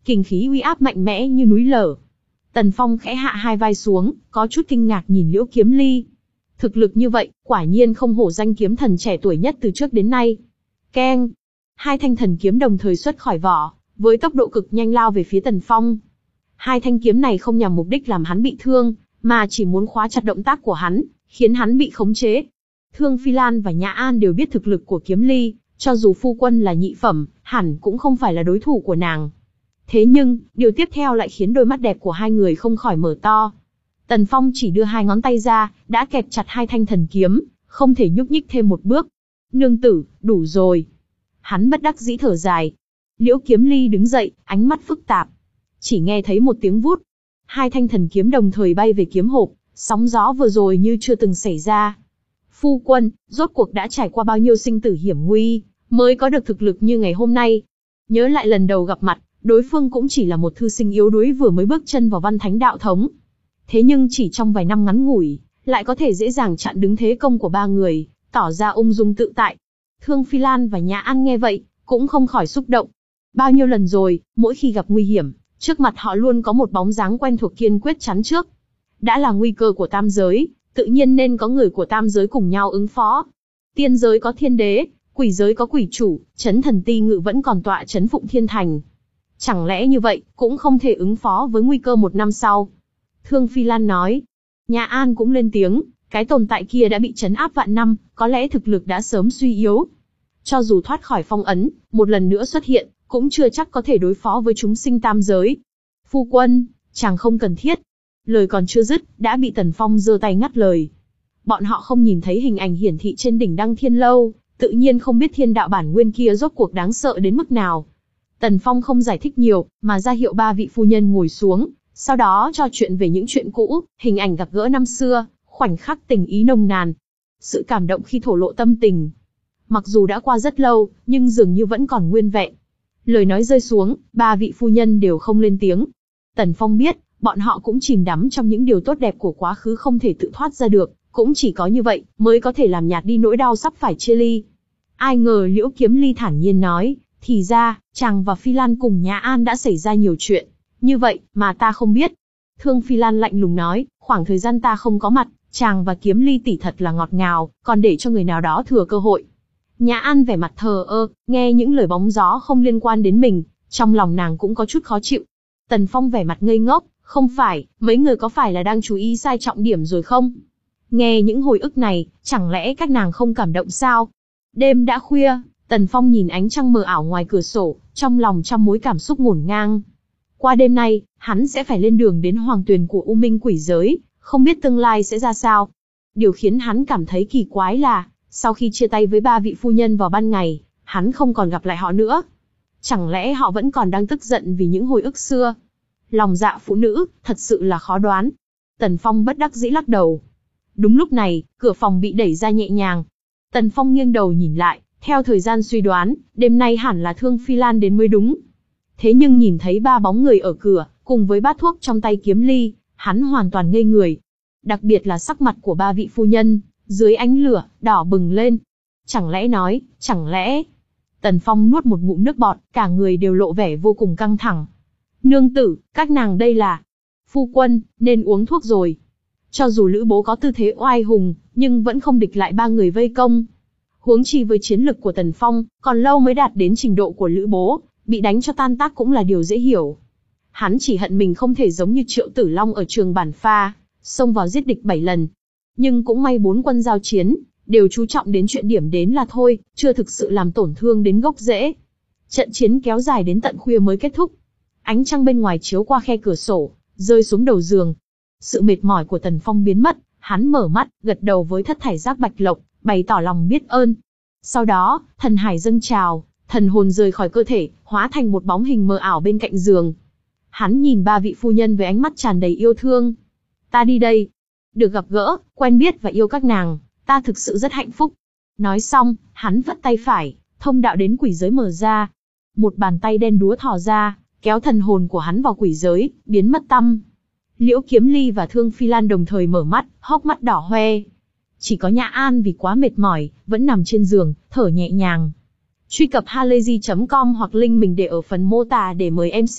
kình khí uy áp mạnh mẽ như núi lở. Tần Phong khẽ hạ hai vai xuống, có chút kinh ngạc nhìn Liễu Kiếm Ly. Thực lực như vậy, quả nhiên không hổ danh kiếm thần trẻ tuổi nhất từ trước đến nay. Keng! Hai thanh thần kiếm đồng thời xuất khỏi vỏ, với tốc độ cực nhanh lao về phía Tần Phong. Hai thanh kiếm này không nhằm mục đích làm hắn bị thương, mà chỉ muốn khóa chặt động tác của hắn, khiến hắn bị khống chế. Thương Phi Lan và Nhã An đều biết thực lực của Kiếm Ly, cho dù phu quân là nhị phẩm, hẳn cũng không phải là đối thủ của nàng. Thế nhưng, điều tiếp theo lại khiến đôi mắt đẹp của hai người không khỏi mở to. Tần Phong chỉ đưa hai ngón tay ra, đã kẹp chặt hai thanh thần kiếm, không thể nhúc nhích thêm một bước. Nương tử, đủ rồi. Hắn bất đắc dĩ thở dài. Liễu Kiếm Ly đứng dậy, ánh mắt phức tạp. Chỉ nghe thấy một tiếng vút. Hai thanh thần kiếm đồng thời bay về kiếm hộp, sóng gió vừa rồi như chưa từng xảy ra. Phu quân, rốt cuộc đã trải qua bao nhiêu sinh tử hiểm nguy, mới có được thực lực như ngày hôm nay. Nhớ lại lần đầu gặp mặt, đối phương cũng chỉ là một thư sinh yếu đuối vừa mới bước chân vào văn thánh đạo thống. Thế nhưng chỉ trong vài năm ngắn ngủi, lại có thể dễ dàng chặn đứng thế công của ba người, tỏ ra ung dung tự tại. Thương Phi Lan và Nhã An nghe vậy, cũng không khỏi xúc động. Bao nhiêu lần rồi, mỗi khi gặp nguy hiểm, trước mặt họ luôn có một bóng dáng quen thuộc kiên quyết chắn trước. Đã là nguy cơ của tam giới, tự nhiên nên có người của tam giới cùng nhau ứng phó. Tiên giới có thiên đế, quỷ giới có quỷ chủ, chấn thần ti ngự vẫn còn tọa chấn Phụng Thiên Thành. Chẳng lẽ như vậy, cũng không thể ứng phó với nguy cơ một năm sau? Thương Phi Lan nói. Nhã An cũng lên tiếng, cái tồn tại kia đã bị trấn áp vạn năm, có lẽ thực lực đã sớm suy yếu. Cho dù thoát khỏi phong ấn, một lần nữa xuất hiện, cũng chưa chắc có thể đối phó với chúng sinh tam giới. Phu quân, chàng không cần thiết. Lời còn chưa dứt, đã bị Tần Phong giơ tay ngắt lời. Bọn họ không nhìn thấy hình ảnh hiển thị trên đỉnh Đăng Thiên Lâu, tự nhiên không biết thiên đạo bản nguyên kia rốt cuộc đáng sợ đến mức nào. Tần Phong không giải thích nhiều, mà ra hiệu ba vị phu nhân ngồi xuống, sau đó trò chuyện về những chuyện cũ, hình ảnh gặp gỡ năm xưa, khoảnh khắc tình ý nồng nàn. Sự cảm động khi thổ lộ tâm tình. Mặc dù đã qua rất lâu, nhưng dường như vẫn còn nguyên vẹn. Lời nói rơi xuống, ba vị phu nhân đều không lên tiếng. Tần Phong biết, bọn họ cũng chìm đắm trong những điều tốt đẹp của quá khứ không thể tự thoát ra được, cũng chỉ có như vậy, mới có thể làm nhạt đi nỗi đau sắp phải chia ly. Ai ngờ Liễu Kiếm Ly thản nhiên nói, thì ra, chàng và Phi Lan cùng Nhã An đã xảy ra nhiều chuyện. Như vậy, mà ta không biết. Thương Phi Lan lạnh lùng nói, khoảng thời gian ta không có mặt, chàng và Kiếm Ly tỷ thật là ngọt ngào, còn để cho người nào đó thừa cơ hội. Nhã An vẻ mặt thờ ơ, nghe những lời bóng gió không liên quan đến mình, trong lòng nàng cũng có chút khó chịu. Tần Phong vẻ mặt ngây ngốc, không phải, mấy người có phải là đang chú ý sai trọng điểm rồi không? Nghe những hồi ức này, chẳng lẽ các nàng không cảm động sao? Đêm đã khuya, Tần Phong nhìn ánh trăng mờ ảo ngoài cửa sổ, trong lòng trăm mối cảm xúc ngổn ngang. Qua đêm nay, hắn sẽ phải lên đường đến hoàng tuyền của U Minh quỷ giới, không biết tương lai sẽ ra sao. Điều khiến hắn cảm thấy kỳ quái là, sau khi chia tay với ba vị phu nhân vào ban ngày, hắn không còn gặp lại họ nữa. Chẳng lẽ họ vẫn còn đang tức giận vì những hồi ức xưa? Lòng dạ phụ nữ, thật sự là khó đoán. Tần Phong bất đắc dĩ lắc đầu. Đúng lúc này, cửa phòng bị đẩy ra nhẹ nhàng. Tần Phong nghiêng đầu nhìn lại, theo thời gian suy đoán, đêm nay hẳn là Thương Phi Lan đến mới đúng. Thế nhưng nhìn thấy ba bóng người ở cửa, cùng với bát thuốc trong tay Kiếm Ly, hắn hoàn toàn ngây người. Đặc biệt là sắc mặt của ba vị phu nhân, dưới ánh lửa, đỏ bừng lên. Chẳng lẽ nói, chẳng lẽ... Tần Phong nuốt một ngụm nước bọt, cả người đều lộ vẻ vô cùng căng thẳng. Nương tử, các nàng đây là... Phu quân, nên uống thuốc rồi. Cho dù Lữ Bố có tư thế oai hùng, nhưng vẫn không địch lại ba người vây công. Huống chi với chiến lực của Tần Phong, còn lâu mới đạt đến trình độ của Lữ Bố, bị đánh cho tan tác cũng là điều dễ hiểu. Hắn chỉ hận mình không thể giống như Triệu Tử Long ở trường bản pha, xông vào giết địch bảy lần. Nhưng cũng may bốn quân giao chiến, đều chú trọng đến chuyện điểm đến là thôi, chưa thực sự làm tổn thương đến gốc rễ. Trận chiến kéo dài đến tận khuya mới kết thúc. Ánh trăng bên ngoài chiếu qua khe cửa sổ, rơi xuống đầu giường. Sự mệt mỏi của Tần Phong biến mất, hắn mở mắt, gật đầu với thất thải giác bạch lộc, bày tỏ lòng biết ơn. Sau đó, thần hải dâng trào, thần hồn rời khỏi cơ thể, hóa thành một bóng hình mờ ảo bên cạnh giường. Hắn nhìn ba vị phu nhân với ánh mắt tràn đầy yêu thương. Ta đi đây. Được gặp gỡ, quen biết và yêu các nàng, ta thực sự rất hạnh phúc. Nói xong, hắn vất tay phải, thông đạo đến quỷ giới mở ra. Một bàn tay đen đúa thò ra, kéo thần hồn của hắn vào quỷ giới, biến mất tăm. Liễu Kiếm Ly và Thương Phi Lan đồng thời mở mắt, hốc mắt đỏ hoe. Chỉ có Nhã An vì quá mệt mỏi, vẫn nằm trên giường, thở nhẹ nhàng. Truy cập halayzi chấm com hoặc link mình để ở phần mô tả để mời em xê,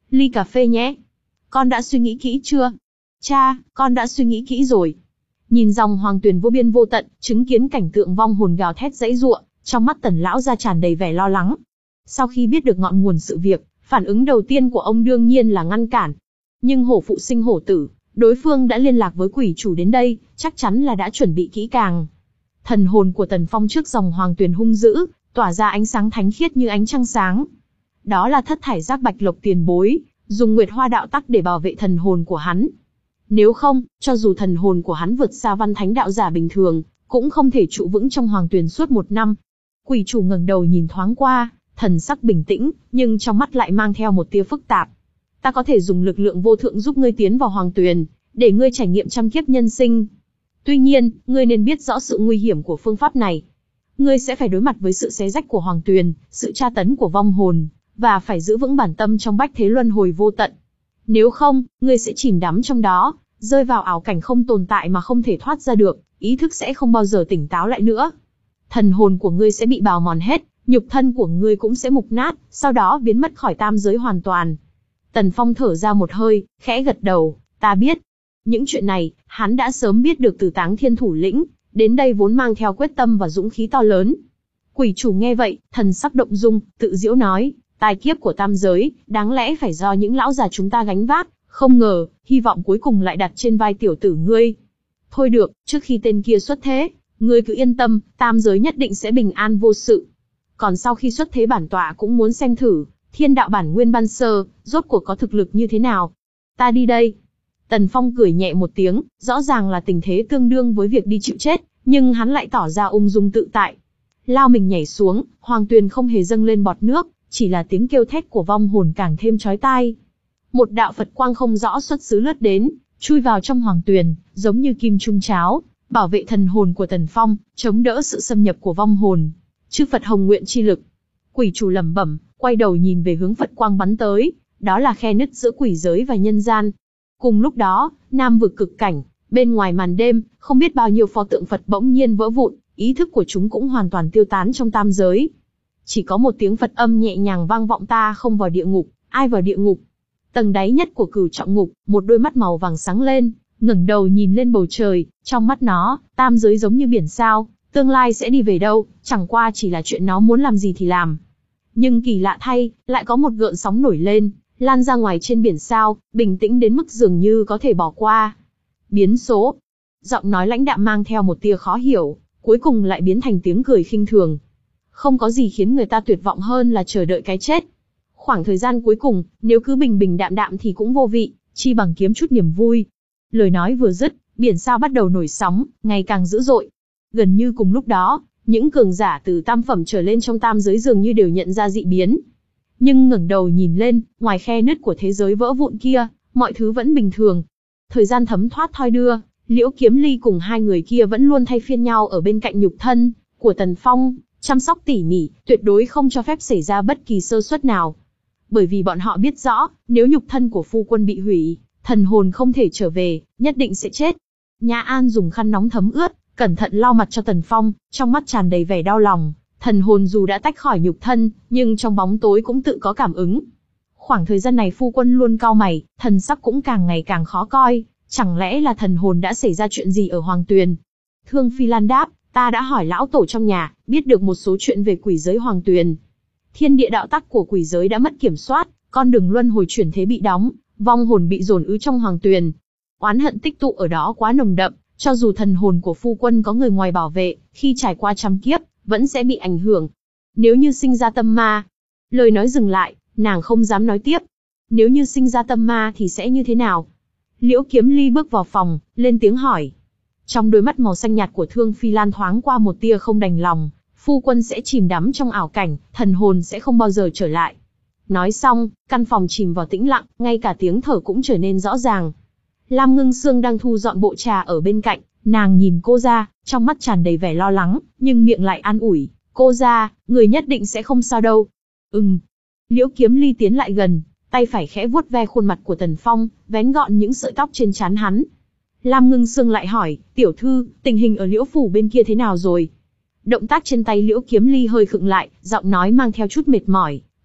Ly cà phê nhé. Con đã suy nghĩ kỹ chưa? Cha, con đã suy nghĩ kỹ rồi. Nhìn dòng hoàng tuyền vô biên vô tận, chứng kiến cảnh tượng vong hồn gào thét giãy giụa, trong mắt Tần lão gia tràn đầy vẻ lo lắng. Sau khi biết được ngọn nguồn sự việc, phản ứng đầu tiên của ông đương nhiên là ngăn cản. Nhưng hổ phụ sinh hổ tử, đối phương đã liên lạc với quỷ chủ đến đây, chắc chắn là đã chuẩn bị kỹ càng. Thần hồn của Tần Phong trước dòng hoàng tuyền hung dữ, tỏa ra ánh sáng thánh khiết như ánh trăng sáng. Đó là thất thải giác bạch lộc tiền bối, dùng nguyệt hoa đạo tắc để bảo vệ thần hồn của hắn. Nếu không, cho dù thần hồn của hắn vượt xa văn thánh đạo giả bình thường, cũng không thể trụ vững trong hoàng tuyền suốt một năm. Quỷ chủ ngẩng đầu nhìn thoáng qua, thần sắc bình tĩnh, nhưng trong mắt lại mang theo một tia phức tạp. Ta có thể dùng lực lượng vô thượng giúp ngươi tiến vào hoàng tuyền, để ngươi trải nghiệm trăm kiếp nhân sinh. Tuy nhiên, ngươi nên biết rõ sự nguy hiểm của phương pháp này. Ngươi sẽ phải đối mặt với sự xé rách của hoàng tuyền, sự tra tấn của vong hồn, và phải giữ vững bản tâm trong bách thế luân hồi vô tận. Nếu không, ngươi sẽ chìm đắm trong đó, rơi vào ảo cảnh không tồn tại mà không thể thoát ra được, ý thức sẽ không bao giờ tỉnh táo lại nữa. Thần hồn của ngươi sẽ bị bào mòn hết, nhục thân của ngươi cũng sẽ mục nát, sau đó biến mất khỏi tam giới hoàn toàn. Tần Phong thở ra một hơi, khẽ gật đầu, ta biết. Những chuyện này, hắn đã sớm biết được từ Táng Thiên thủ lĩnh, đến đây vốn mang theo quyết tâm và dũng khí to lớn. Quỷ chủ nghe vậy, thần sắc động dung, tự giễu nói, tai kiếp của tam giới, đáng lẽ phải do những lão già chúng ta gánh vác, không ngờ, hy vọng cuối cùng lại đặt trên vai tiểu tử ngươi. Thôi được, trước khi tên kia xuất thế, ngươi cứ yên tâm, tam giới nhất định sẽ bình an vô sự. Còn sau khi xuất thế bản tọa cũng muốn xem thử, thiên đạo bản nguyên ban sơ, rốt cuộc có thực lực như thế nào. Ta đi đây. Tần Phong cười nhẹ một tiếng, rõ ràng là tình thế tương đương với việc đi chịu chết, nhưng hắn lại tỏ ra ung dung tự tại. Lao mình nhảy xuống, hoàng tuyền không hề dâng lên bọt nước, chỉ là tiếng kêu thét của vong hồn càng thêm chói tai. Một đạo Phật quang không rõ xuất xứ lướt đến, chui vào trong hoàng tuyền, giống như kim trung cháo, bảo vệ thần hồn của Tần Phong, chống đỡ sự xâm nhập của vong hồn. Chư Phật hồng nguyện chi lực. Quỷ chủ lẩm bẩm, quay đầu nhìn về hướng Phật quang bắn tới, đó là khe nứt giữa quỷ giới và nhân gian. Cùng lúc đó, nam vực cực cảnh, bên ngoài màn đêm, không biết bao nhiêu pho tượng Phật bỗng nhiên vỡ vụn, ý thức của chúng cũng hoàn toàn tiêu tán trong tam giới. Chỉ có một tiếng Phật âm nhẹ nhàng vang vọng, ta không vào địa ngục, ai vào địa ngục. Tầng đáy nhất của cửu trọng ngục, một đôi mắt màu vàng sáng lên, ngẩng đầu nhìn lên bầu trời, trong mắt nó, tam giới giống như biển sao, tương lai sẽ đi về đâu, chẳng qua chỉ là chuyện nó muốn làm gì thì làm. Nhưng kỳ lạ thay, lại có một gợn sóng nổi lên, lan ra ngoài trên biển sao, bình tĩnh đến mức dường như có thể bỏ qua. Biến số. Giọng nói lãnh đạm mang theo một tia khó hiểu, cuối cùng lại biến thành tiếng cười khinh thường. Không có gì khiến người ta tuyệt vọng hơn là chờ đợi cái chết. Khoảng thời gian cuối cùng, nếu cứ bình bình đạm đạm thì cũng vô vị, chi bằng kiếm chút niềm vui. Lời nói vừa dứt, biển sao bắt đầu nổi sóng, ngày càng dữ dội. Gần như cùng lúc đó, những cường giả từ tam phẩm trở lên trong tam giới dường như đều nhận ra dị biến. Nhưng ngẩng đầu nhìn lên, ngoài khe nứt của thế giới vỡ vụn kia, mọi thứ vẫn bình thường. Thời gian thấm thoát thoi đưa, Liễu Kiếm Ly cùng hai người kia vẫn luôn thay phiên nhau ở bên cạnh nhục thân của Tần Phong, chăm sóc tỉ mỉ, tuyệt đối không cho phép xảy ra bất kỳ sơ suất nào. Bởi vì bọn họ biết rõ, nếu nhục thân của phu quân bị hủy, thần hồn không thể trở về, nhất định sẽ chết. Nhã An dùng khăn nóng thấm ướt, cẩn thận lau mặt cho Tần Phong, trong mắt tràn đầy vẻ đau lòng. Thần hồn dù đã tách khỏi nhục thân, nhưng trong bóng tối cũng tự có cảm ứng. Khoảng thời gian này phu quân luôn cau mày, thần sắc cũng càng ngày càng khó coi, chẳng lẽ là thần hồn đã xảy ra chuyện gì ở Hoàng Tuyền? Thương Phi Lan đáp, ta đã hỏi lão tổ trong nhà, biết được một số chuyện về quỷ giới Hoàng Tuyền. Thiên địa đạo tắc của quỷ giới đã mất kiểm soát, con đường luân hồi chuyển thế bị đóng, vong hồn bị dồn ứ trong Hoàng Tuyền. Oán hận tích tụ ở đó quá nồng đậm, cho dù thần hồn của phu quân có người ngoài bảo vệ, khi trải qua trăm kiếp, vẫn sẽ bị ảnh hưởng. Nếu như sinh ra tâm ma, lời nói dừng lại, nàng không dám nói tiếp. Nếu như sinh ra tâm ma thì sẽ như thế nào? Liễu Kiếm Ly bước vào phòng, lên tiếng hỏi. Trong đôi mắt màu xanh nhạt của Thương Phi Lan thoáng qua một tia không đành lòng, phu quân sẽ chìm đắm trong ảo cảnh, thần hồn sẽ không bao giờ trở lại. Nói xong, căn phòng chìm vào tĩnh lặng, ngay cả tiếng thở cũng trở nên rõ ràng. Lam Ngưng Sương đang thu dọn bộ trà ở bên cạnh, nàng nhìn cô ra, trong mắt tràn đầy vẻ lo lắng, nhưng miệng lại an ủi, cô ra, người nhất định sẽ không sao đâu. Ừm. Liễu Kiếm Ly tiến lại gần, tay phải khẽ vuốt ve khuôn mặt của Tần Phong, vén gọn những sợi tóc trên trán hắn. Lam Ngưng Sương lại hỏi, tiểu thư, tình hình ở Liễu phủ bên kia thế nào rồi? Động tác trên tay Liễu Kiếm Ly hơi khựng lại, giọng nói mang theo chút mệt mỏi,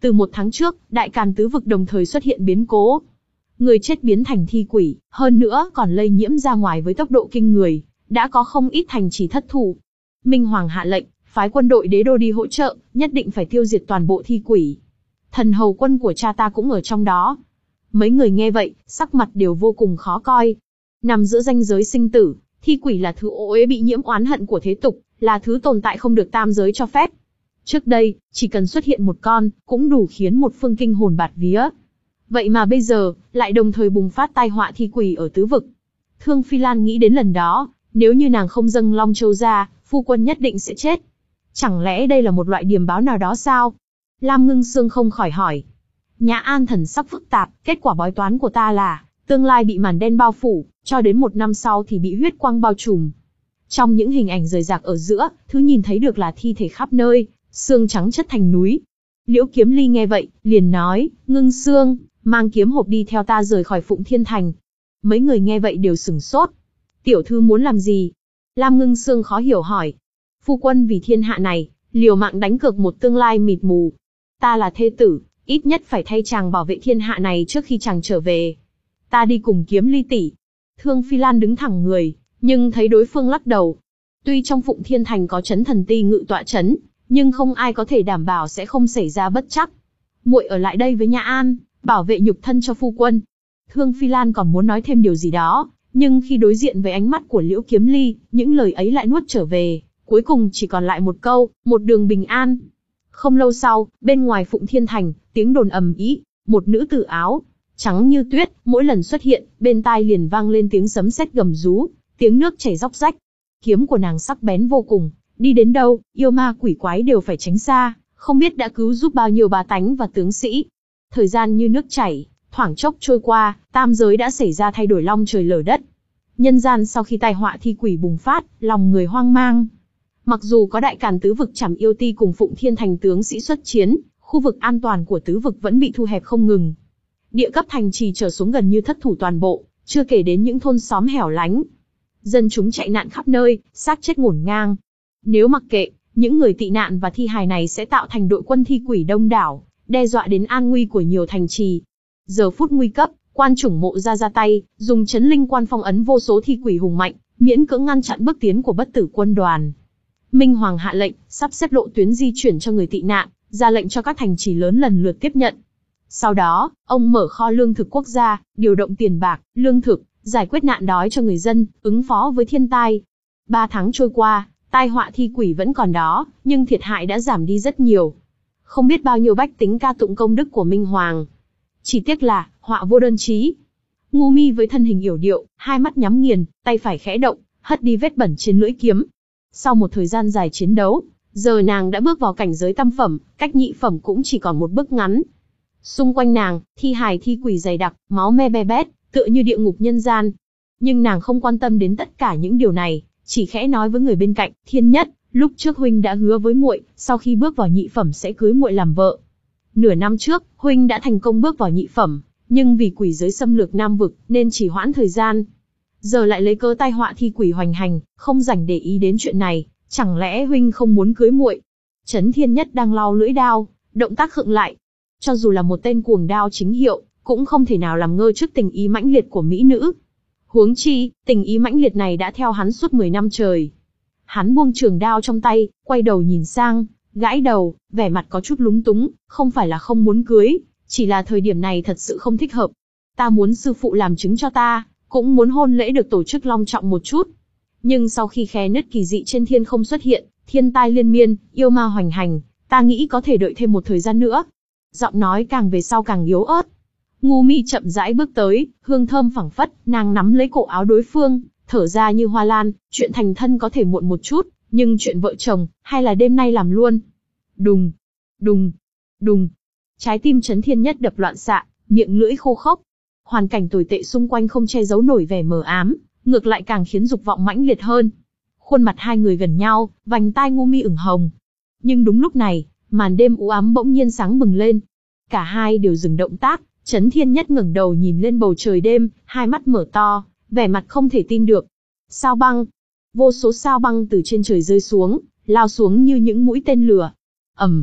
Từ một tháng trước, Đại Càn tứ vực đồng thời xuất hiện biến cố. Người chết biến thành thi quỷ, hơn nữa còn lây nhiễm ra ngoài với tốc độ kinh người, đã có không ít thành trì thất thủ. Minh Hoàng hạ lệnh, phái quân đội đế đô đi hỗ trợ, nhất định phải tiêu diệt toàn bộ thi quỷ. Thần hầu quân của cha ta cũng ở trong đó. Mấy người nghe vậy, sắc mặt đều vô cùng khó coi. Nằm giữa ranh giới sinh tử, thi quỷ là thứ ô uế bị nhiễm oán hận của thế tục, là thứ tồn tại không được tam giới cho phép. Trước đây, chỉ cần xuất hiện một con, cũng đủ khiến một phương kinh hồn bạt vía. Vậy mà bây giờ, lại đồng thời bùng phát tai họa thi quỷ ở tứ vực. Thương Phi Lan nghĩ đến lần đó, nếu như nàng không dâng Long Châu ra, phu quân nhất định sẽ chết. Chẳng lẽ đây là một loại điềm báo nào đó sao? Lam Ngưng Sương không khỏi hỏi. Nhã An thần sắc phức tạp, kết quả bói toán của ta là, tương lai bị màn đen bao phủ, cho đến một năm sau thì bị huyết quang bao trùm. Trong những hình ảnh rời rạc ở giữa, thứ nhìn thấy được là thi thể khắp nơi, xương trắng chất thành núi. Liễu Kiếm Ly nghe vậy, liền nói, Ngưng Sương, mang kiếm hộp đi theo ta rời khỏi Phụng Thiên Thành. Mấy người nghe vậy đều sửng sốt. Tiểu thư muốn làm gì? Lam Ngưng Sương khó hiểu hỏi. Phu quân vì thiên hạ này, liều mạng đánh cược một tương lai mịt mù. Ta là thê tử, ít nhất phải thay chàng bảo vệ thiên hạ này trước khi chàng trở về. Ta đi cùng Kiếm Ly tỷ. Thương Phi Lan đứng thẳng người, nhưng thấy đối phương lắc đầu. Tuy trong Phụng Thiên Thành có chấn thần ti ngự tọa chấn, nhưng không ai có thể đảm bảo sẽ không xảy ra bất trắc. Muội ở lại đây với Nhã An, bảo vệ nhục thân cho phu quân. Thương Phi Lan còn muốn nói thêm điều gì đó, nhưng khi đối diện với ánh mắt của Liễu Kiếm Ly, những lời ấy lại nuốt trở về, cuối cùng chỉ còn lại một câu, một đường bình an. Không lâu sau, bên ngoài Phụng Thiên Thành, tiếng đồn ầm ĩ, một nữ tử áo trắng như tuyết, mỗi lần xuất hiện, bên tai liền vang lên tiếng sấm sét gầm rú, tiếng nước chảy róc rách. Kiếm của nàng sắc bén vô cùng, đi đến đâu, yêu ma quỷ quái đều phải tránh xa, không biết đã cứu giúp bao nhiêu bá tánh và tướng sĩ. Thời gian như nước chảy, thoảng chốc trôi qua, tam giới đã xảy ra thay đổi long trời lở đất. Nhân gian sau khi tai họa thi quỷ bùng phát, lòng người hoang mang. Mặc dù có Đại Càn tứ vực Trảm Yêu Ti cùng Phụng Thiên Thành tướng sĩ xuất chiến, khu vực an toàn của tứ vực vẫn bị thu hẹp không ngừng. Địa cấp thành trì trở xuống gần như thất thủ toàn bộ, chưa kể đến những thôn xóm hẻo lánh. Dân chúng chạy nạn khắp nơi, xác chết ngổn ngang. Nếu mặc kệ, những người tị nạn và thi hài này sẽ tạo thành đội quân thi quỷ đông đảo, đe dọa đến an nguy của nhiều thành trì. Giờ phút nguy cấp, Quan Chủng Mộ ra ra tay, dùng chấn linh quan phong ấn vô số thi quỷ hùng mạnh, miễn cưỡng ngăn chặn bước tiến của Bất Tử quân đoàn. Minh Hoàng hạ lệnh, sắp xếp lộ tuyến di chuyển cho người tị nạn, ra lệnh cho các thành trì lớn lần lượt tiếp nhận. Sau đó, ông mở kho lương thực quốc gia, điều động tiền bạc, lương thực, giải quyết nạn đói cho người dân, ứng phó với thiên tai. Ba tháng trôi qua, tai họa thi quỷ vẫn còn đó, nhưng thiệt hại đã giảm đi rất nhiều. Không biết bao nhiêu bách tính ca tụng công đức của Minh Hoàng. Chỉ tiếc là, họa vô đơn chí. Ngu Mi với thân hình yểu điệu, hai mắt nhắm nghiền, tay phải khẽ động, hất đi vết bẩn trên lưỡi kiếm. Sau một thời gian dài chiến đấu, giờ nàng đã bước vào cảnh giới tam phẩm, cách nhị phẩm cũng chỉ còn một bước ngắn. Xung quanh nàng, thi hài thi quỷ dày đặc, máu me be bét, tựa như địa ngục nhân gian. Nhưng nàng không quan tâm đến tất cả những điều này, chỉ khẽ nói với người bên cạnh, Thiên Nhất, lúc trước huynh đã hứa với muội, sau khi bước vào nhị phẩm sẽ cưới muội làm vợ. Nửa năm trước, huynh đã thành công bước vào nhị phẩm, nhưng vì quỷ giới xâm lược Nam vực, nên chỉ hoãn thời gian. Giờ lại lấy cớ tai họa thi quỷ hoành hành, không rảnh để ý đến chuyện này, chẳng lẽ huynh không muốn cưới muội? Trấn Thiên Nhất đang lau lưỡi đao, động tác khựng lại. Cho dù là một tên cuồng đao chính hiệu, cũng không thể nào làm ngơ trước tình ý mãnh liệt của mỹ nữ. Huống chi, tình ý mãnh liệt này đã theo hắn suốt mười năm trời. Hắn buông trường đao trong tay, quay đầu nhìn sang, gãi đầu, vẻ mặt có chút lúng túng, không phải là không muốn cưới, chỉ là thời điểm này thật sự không thích hợp. Ta muốn sư phụ làm chứng cho ta, cũng muốn hôn lễ được tổ chức long trọng một chút. Nhưng sau khi khe nứt kỳ dị trên thiên không xuất hiện, thiên tai liên miên, yêu ma hoành hành, ta nghĩ có thể đợi thêm một thời gian nữa. Giọng nói càng về sau càng yếu ớt. Ngu Mi chậm rãi bước tới, hương thơm phảng phất, nàng nắm lấy cổ áo đối phương, thở ra như hoa lan, chuyện thành thân có thể muộn một chút, nhưng chuyện vợ chồng, hay là đêm nay làm luôn. Đùng, đùng, đùng. Trái tim Trấn Thiên Nhất đập loạn xạ, miệng lưỡi khô khốc. Hoàn cảnh tồi tệ xung quanh không che giấu nổi vẻ mờ ám, ngược lại càng khiến dục vọng mãnh liệt hơn. Khuôn mặt hai người gần nhau, vành tai Ngu Mi ửng hồng. Nhưng đúng lúc này, màn đêm u ám bỗng nhiên sáng bừng lên. Cả hai đều dừng động tác, Trấn Thiên Nhất ngẩng đầu nhìn lên bầu trời đêm, hai mắt mở to, vẻ mặt không thể tin được. Sao băng, vô số sao băng từ trên trời rơi xuống, lao xuống như những mũi tên lửa. Ầm,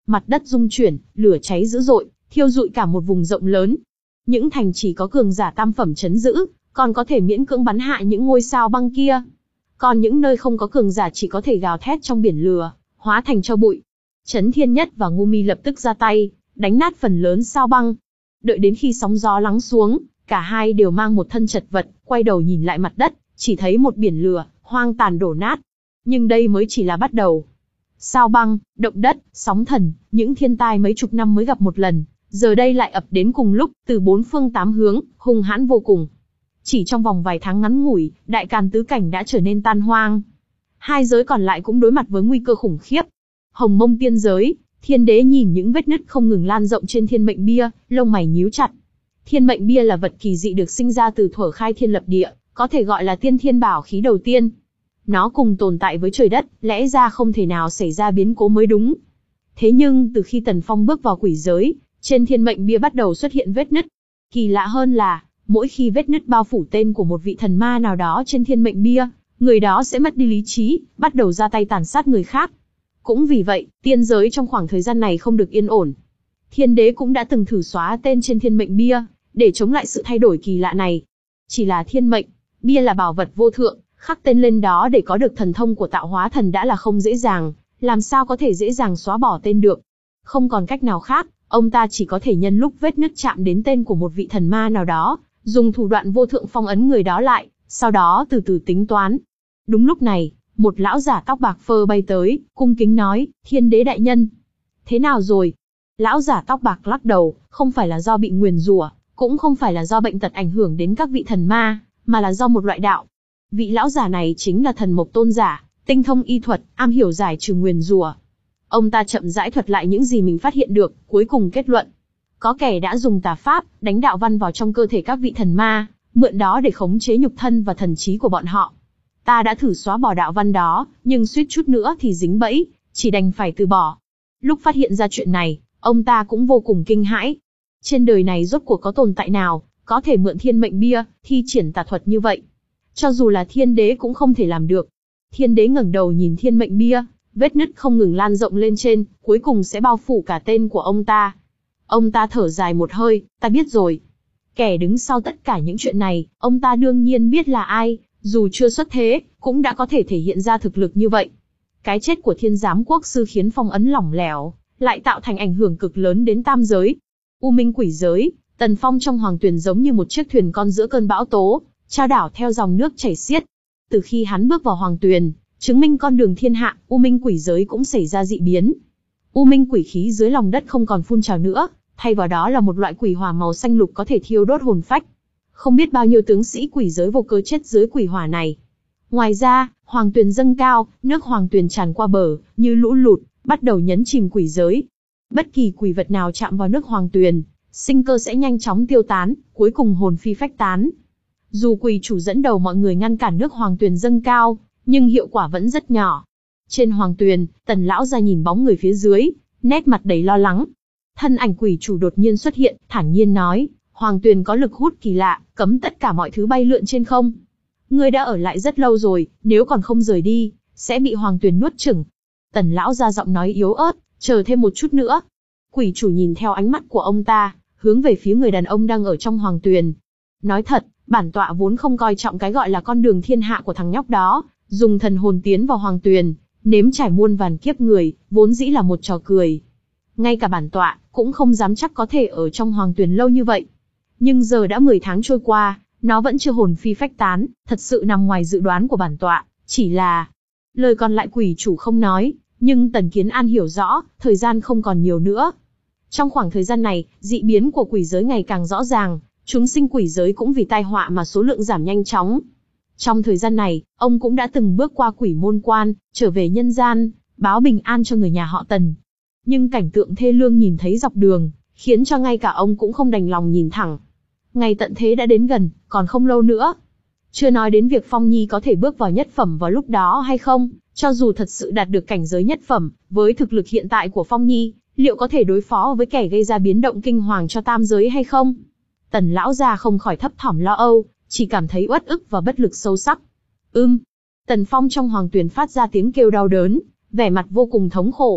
Mặt đất rung chuyển, lửa cháy dữ dội, thiêu rụi cả một vùng rộng lớn. Những thành trì có cường giả tam phẩm trấn giữ, còn có thể miễn cưỡng bắn hạ những ngôi sao băng kia. Còn những nơi không có cường giả chỉ có thể gào thét trong biển lửa, hóa thành tro bụi. Chấn Thiên Nhất và Ngu Mi lập tức ra tay, đánh nát phần lớn sao băng. Đợi đến khi sóng gió lắng xuống, cả hai đều mang một thân chật vật, quay đầu nhìn lại mặt đất, chỉ thấy một biển lửa, hoang tàn đổ nát. Nhưng đây mới chỉ là bắt đầu. Sao băng, động đất, sóng thần, những thiên tai mấy chục năm mới gặp một lần, giờ đây lại ập đến cùng lúc, từ bốn phương tám hướng, hung hãn vô cùng. Chỉ trong vòng vài tháng ngắn ngủi, đại càn tứ cảnh đã trở nên tan hoang. Hai giới còn lại cũng đối mặt với nguy cơ khủng khiếp. Hồng Mông tiên giới, Thiên Đế nhìn những vết nứt không ngừng lan rộng trên thiên mệnh bia, lông mày nhíu chặt. Thiên mệnh bia là vật kỳ dị được sinh ra từ thuở khai thiên lập địa, có thể gọi là tiên thiên bảo khí đầu tiên. Nó cùng tồn tại với trời đất, lẽ ra không thể nào xảy ra biến cố mới đúng. Thế nhưng từ khi Tần Phong bước vào quỷ giới, trên thiên mệnh bia bắt đầu xuất hiện vết nứt. Kỳ lạ hơn là, mỗi khi vết nứt bao phủ tên của một vị thần ma nào đó trên thiên mệnh bia, người đó sẽ mất đi lý trí, bắt đầu ra tay tàn sát người khác. Cũng vì vậy, tiên giới trong khoảng thời gian này không được yên ổn. Thiên Đế cũng đã từng thử xóa tên trên thiên mệnh bia, để chống lại sự thay đổi kỳ lạ này. Chỉ là thiên mệnh bia là bảo vật vô thượng, khắc tên lên đó để có được thần thông của tạo hóa thần đã là không dễ dàng, làm sao có thể dễ dàng xóa bỏ tên được. Không còn cách nào khác, ông ta chỉ có thể nhân lúc vết nứt chạm đến tên của một vị thần ma nào đó, dùng thủ đoạn vô thượng phong ấn người đó lại, sau đó từ từ tính toán. Đúng lúc này, một lão giả tóc bạc phơ bay tới, cung kính nói, Thiên Đế đại nhân. Thế nào rồi? Lão giả tóc bạc lắc đầu, không phải là do bị nguyền rủa, cũng không phải là do bệnh tật ảnh hưởng đến các vị thần ma, mà là do một loại đạo. Vị lão giả này chính là thần mộc tôn giả, tinh thông y thuật, am hiểu giải trừ nguyền rủa. Ông ta chậm rãi thuật lại những gì mình phát hiện được, cuối cùng kết luận. Có kẻ đã dùng tà pháp, đánh đạo văn vào trong cơ thể các vị thần ma, mượn đó để khống chế nhục thân và thần trí của bọn họ. Ta đã thử xóa bỏ đạo văn đó, nhưng suýt chút nữa thì dính bẫy, chỉ đành phải từ bỏ. Lúc phát hiện ra chuyện này, ông ta cũng vô cùng kinh hãi. Trên đời này rốt cuộc có tồn tại nào, có thể mượn thiên mệnh bia, thi triển tà thuật như vậy. Cho dù là Thiên Đế cũng không thể làm được. Thiên Đế ngẩng đầu nhìn thiên mệnh bia, vết nứt không ngừng lan rộng lên trên, cuối cùng sẽ bao phủ cả tên của ông ta. Ông ta thở dài một hơi, ta biết rồi. Kẻ đứng sau tất cả những chuyện này, ông ta đương nhiên biết là ai, dù chưa xuất thế, cũng đã có thể thể hiện ra thực lực như vậy. Cái chết của Thiên Giám Quốc Sư khiến phong ấn lỏng lẻo, lại tạo thành ảnh hưởng cực lớn đến tam giới. U Minh quỷ giới, Tần Phong trong hoàng tuyền giống như một chiếc thuyền con giữa cơn bão tố, trao đảo theo dòng nước chảy xiết. Từ khi hắn bước vào hoàng tuyền, chứng minh con đường thiên hạ, U Minh quỷ giới cũng xảy ra dị biến. U Minh quỷ khí dưới lòng đất không còn phun trào nữa, thay vào đó là một loại quỷ hỏa màu xanh lục có thể thiêu đốt hồn phách. Không biết bao nhiêu tướng sĩ quỷ giới vô cớ chết dưới quỷ hỏa này. Ngoài ra, hoàng tuyền dâng cao, nước hoàng tuyền tràn qua bờ, như lũ lụt, bắt đầu nhấn chìm quỷ giới. Bất kỳ quỷ vật nào chạm vào nước hoàng tuyền, sinh cơ sẽ nhanh chóng tiêu tán, cuối cùng hồn phi phách tán. Dù quỷ chủ dẫn đầu mọi người ngăn cản nước hoàng tuyền dâng cao, nhưng hiệu quả vẫn rất nhỏ. Trên hoàng tuyền, Tần lão ra nhìn bóng người phía dưới, nét mặt đầy lo lắng. Thân ảnh quỷ chủ đột nhiên xuất hiện, thản nhiên nói, hoàng tuyền có lực hút kỳ lạ, cấm tất cả mọi thứ bay lượn trên không. Ngươi đã ở lại rất lâu rồi, nếu còn không rời đi, sẽ bị hoàng tuyền nuốt chửng. Tần lão ra giọng nói yếu ớt, chờ thêm một chút nữa. Quỷ chủ nhìn theo ánh mắt của ông ta, hướng về phía người đàn ông đang ở trong hoàng tuyền. Nói thật, bản tọa vốn không coi trọng cái gọi là con đường thiên hạ của thằng nhóc đó, dùng thần hồn tiến vào hoàng tuyền, nếm trải muôn vàn kiếp người, vốn dĩ là một trò cười. Ngay cả bản tọa, cũng không dám chắc có thể ở trong hoàng tuyền lâu như vậy. Nhưng giờ đã mười tháng trôi qua, nó vẫn chưa hồn phi phách tán, thật sự nằm ngoài dự đoán của bản tọa, chỉ là... Lời còn lại quỷ chủ không nói, nhưng Tần Kiến An hiểu rõ, thời gian không còn nhiều nữa. Trong khoảng thời gian này, dị biến của quỷ giới ngày càng rõ ràng, chúng sinh quỷ giới cũng vì tai họa mà số lượng giảm nhanh chóng. Trong thời gian này, ông cũng đã từng bước qua quỷ môn quan, trở về nhân gian, báo bình an cho người nhà họ Tần. Nhưng cảnh tượng thê lương nhìn thấy dọc đường, khiến cho ngay cả ông cũng không đành lòng nhìn thẳng. Ngày tận thế đã đến gần, còn không lâu nữa. Chưa nói đến việc Phong Nhi có thể bước vào nhất phẩm vào lúc đó hay không, cho dù thật sự đạt được cảnh giới nhất phẩm, với thực lực hiện tại của Phong Nhi, liệu có thể đối phó với kẻ gây ra biến động kinh hoàng cho tam giới hay không? Tần lão già không khỏi thấp thỏm lo âu, chỉ cảm thấy uất ức và bất lực sâu sắc. Ưm. Tần Phong trong hoàng tuyền phát ra tiếng kêu đau đớn, vẻ mặt vô cùng thống khổ.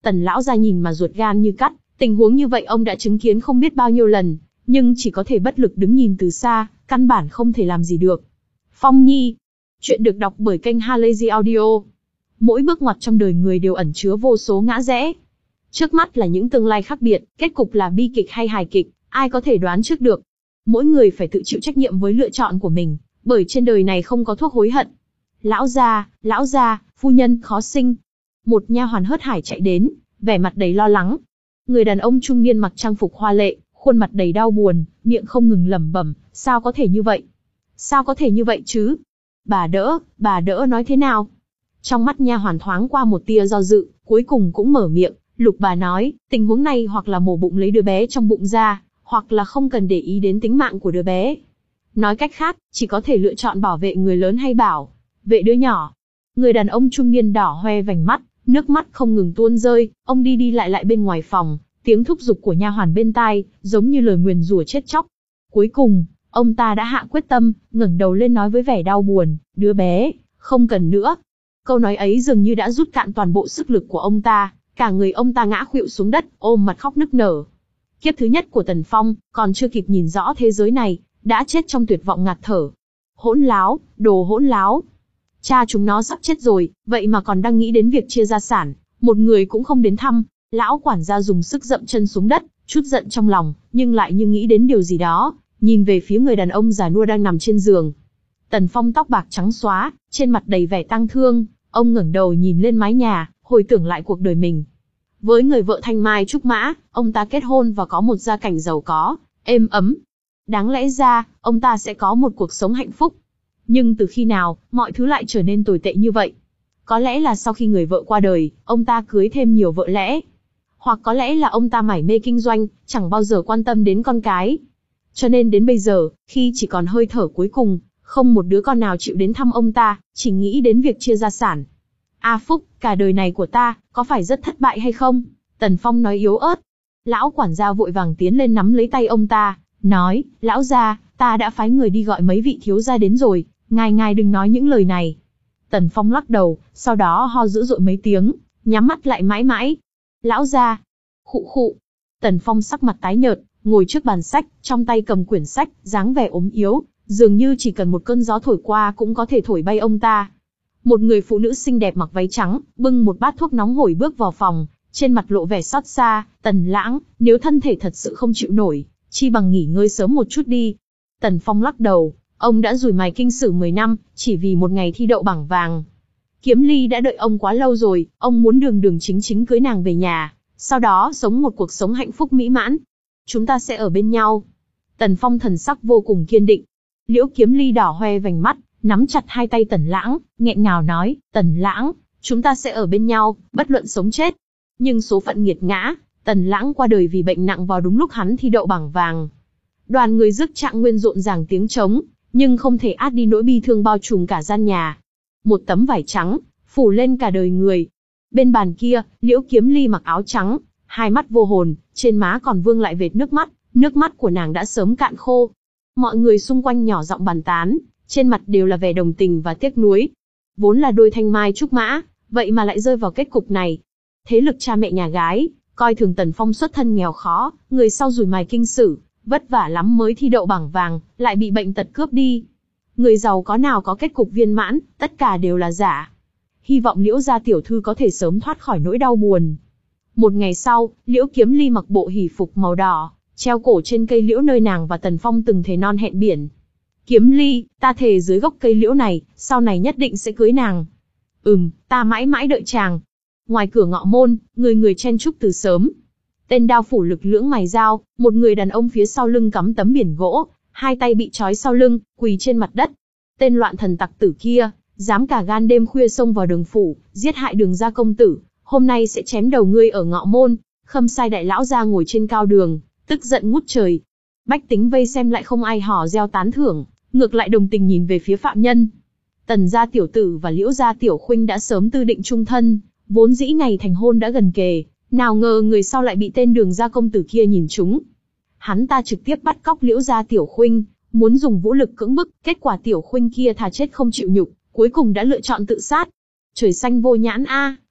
Tần lão gia nhìn mà ruột gan như cắt, tình huống như vậy ông đã chứng kiến không biết bao nhiêu lần, nhưng chỉ có thể bất lực đứng nhìn từ xa, căn bản không thể làm gì được. Phong Nhi. Chuyện được đọc bởi kênh Halazy Audio. Mỗi bước ngoặt trong đời người đều ẩn chứa vô số ngã rẽ. Trước mắt là những tương lai khác biệt, kết cục là bi kịch hay hài kịch, ai có thể đoán trước được. Mỗi người phải tự chịu trách nhiệm với lựa chọn của mình, bởi trên đời này không có thuốc hối hận. Lão gia, lão gia, phu nhân khó sinh. Một nha hoàn hớt hải chạy đến, vẻ mặt đầy lo lắng. Người đàn ông trung niên mặc trang phục hoa lệ, khuôn mặt đầy đau buồn, miệng không ngừng lẩm bẩm, sao có thể như vậy? Sao có thể như vậy chứ? Bà đỡ, bà đỡ nói thế nào? Trong mắt nha hoàn thoáng qua một tia do dự, cuối cùng cũng mở miệng, Lục bà nói, tình huống này hoặc là mổ bụng lấy đứa bé trong bụng ra, hoặc là không cần để ý đến tính mạng của đứa bé. Nói cách khác, chỉ có thể lựa chọn bảo vệ người lớn hay bảo vệ đứa nhỏ. Người đàn ông trung niên đỏ hoe vành mắt, nước mắt không ngừng tuôn rơi, ông đi đi lại lại bên ngoài phòng, tiếng thúc giục của nha hoàn bên tai, giống như lời nguyền rủa chết chóc. Cuối cùng, ông ta đã hạ quyết tâm, ngẩng đầu lên nói với vẻ đau buồn, đứa bé, không cần nữa. Câu nói ấy dường như đã rút cạn toàn bộ sức lực của ông ta, cả người ông ta ngã khuỵu xuống đất, ôm mặt khóc nức nở. Kiếp thứ nhất của Tần Phong, còn chưa kịp nhìn rõ thế giới này, đã chết trong tuyệt vọng ngạt thở. Hỗn láo, đồ hỗn láo. Cha chúng nó sắp chết rồi, vậy mà còn đang nghĩ đến việc chia gia sản, một người cũng không đến thăm. Lão quản gia dùng sức dậm chân xuống đất, chút giận trong lòng, nhưng lại như nghĩ đến điều gì đó, nhìn về phía người đàn ông già nua đang nằm trên giường. Tần Phong tóc bạc trắng xóa, trên mặt đầy vẻ tang thương, ông ngẩng đầu nhìn lên mái nhà, hồi tưởng lại cuộc đời mình. Với người vợ thanh mai trúc mã, ông ta kết hôn và có một gia cảnh giàu có, êm ấm. Đáng lẽ ra, ông ta sẽ có một cuộc sống hạnh phúc. Nhưng từ khi nào, mọi thứ lại trở nên tồi tệ như vậy? Có lẽ là sau khi người vợ qua đời, ông ta cưới thêm nhiều vợ lẽ. Hoặc có lẽ là ông ta mải mê kinh doanh, chẳng bao giờ quan tâm đến con cái. Cho nên đến bây giờ, khi chỉ còn hơi thở cuối cùng, không một đứa con nào chịu đến thăm ông ta, chỉ nghĩ đến việc chia gia sản. A Phúc, cả đời này của ta, có phải rất thất bại hay không? Tần Phong nói yếu ớt. Lão quản gia vội vàng tiến lên nắm lấy tay ông ta, nói, lão gia, ta đã phái người đi gọi mấy vị thiếu gia đến rồi, ngài ngài đừng nói những lời này. Tần Phong lắc đầu, sau đó ho dữ dội mấy tiếng, nhắm mắt lại mãi mãi. Lão gia, khụ khụ. Tần Phong sắc mặt tái nhợt, ngồi trước bàn sách, trong tay cầm quyển sách, dáng vẻ ốm yếu, dường như chỉ cần một cơn gió thổi qua cũng có thể thổi bay ông ta. Một người phụ nữ xinh đẹp mặc váy trắng, bưng một bát thuốc nóng hổi bước vào phòng, trên mặt lộ vẻ xót xa, Tần Lãng, nếu thân thể thật sự không chịu nổi, chi bằng nghỉ ngơi sớm một chút đi. Tần Phong lắc đầu, ông đã rủi mài kinh sử mười năm, chỉ vì một ngày thi đậu bảng vàng. Kiếm Ly đã đợi ông quá lâu rồi, ông muốn đường đường chính chính cưới nàng về nhà, sau đó sống một cuộc sống hạnh phúc mỹ mãn. Chúng ta sẽ ở bên nhau. Tần Phong thần sắc vô cùng kiên định. Liễu Kiếm Ly đỏ hoe vành mắt, nắm chặt hai tay Tần Lãng, nghẹn ngào nói, Tần Lãng, chúng ta sẽ ở bên nhau, bất luận sống chết. Nhưng số phận nghiệt ngã, Tần Lãng qua đời vì bệnh nặng vào đúng lúc hắn thi đậu bảng vàng. Đoàn người rước Trạng Nguyên rộn ràng tiếng trống, nhưng không thể át đi nỗi bi thương bao trùm cả gian nhà. Một tấm vải trắng, phủ lên cả đời người. Bên bàn kia, Liễu Kiếm Ly mặc áo trắng, hai mắt vô hồn, trên má còn vương lại vệt nước mắt, nước mắt của nàng đã sớm cạn khô. Mọi người xung quanh nhỏ giọng bàn tán, trên mặt đều là vẻ đồng tình và tiếc nuối. Vốn là đôi thanh mai trúc mã, vậy mà lại rơi vào kết cục này. Thế lực cha mẹ nhà gái, coi thường Tần Phong xuất thân nghèo khó, người sau rủi mài kinh sử, vất vả lắm mới thi đậu bảng vàng, lại bị bệnh tật cướp đi. Người giàu có nào có kết cục viên mãn, tất cả đều là giả. Hy vọng Liễu gia tiểu thư có thể sớm thoát khỏi nỗi đau buồn. Một ngày sau, Liễu Kiếm Ly mặc bộ hỷ phục màu đỏ, treo cổ trên cây liễu nơi nàng và Tần Phong từng thề non hẹn biển. Kiếm Ly, ta thề dưới gốc cây liễu này, sau này nhất định sẽ cưới nàng. Ừm, ta mãi mãi đợi chàng. Ngoài cửa ngọ môn, người người chen chúc từ sớm. Tên đao phủ lực lưỡng mài dao, một người đàn ông phía sau lưng cắm tấm biển gỗ, hai tay bị trói sau lưng, quỳ trên mặt đất. Tên loạn thần tặc tử kia, dám cả gan đêm khuya xông vào đường phủ, giết hại Đường gia công tử, hôm nay sẽ chém đầu ngươi ở ngọ môn. Khâm Sai đại lão gia ngồi trên cao đường, tức giận ngút trời. Bách tính vây xem lại không ai hò reo tán thưởng, ngược lại đồng tình nhìn về phía phạm nhân. Tần gia tiểu tử và Liễu gia tiểu khuynh đã sớm tư định chung thân, vốn dĩ ngày thành hôn đã gần kề, nào ngờ người sau lại bị tên Đường gia công tử kia nhìn trúng. Hắn ta trực tiếp bắt cóc Liễu gia tiểu khuynh, muốn dùng vũ lực cưỡng bức, kết quả tiểu khuynh kia thà chết không chịu nhục, cuối cùng đã lựa chọn tự sát. Trời xanh vô nhãn a,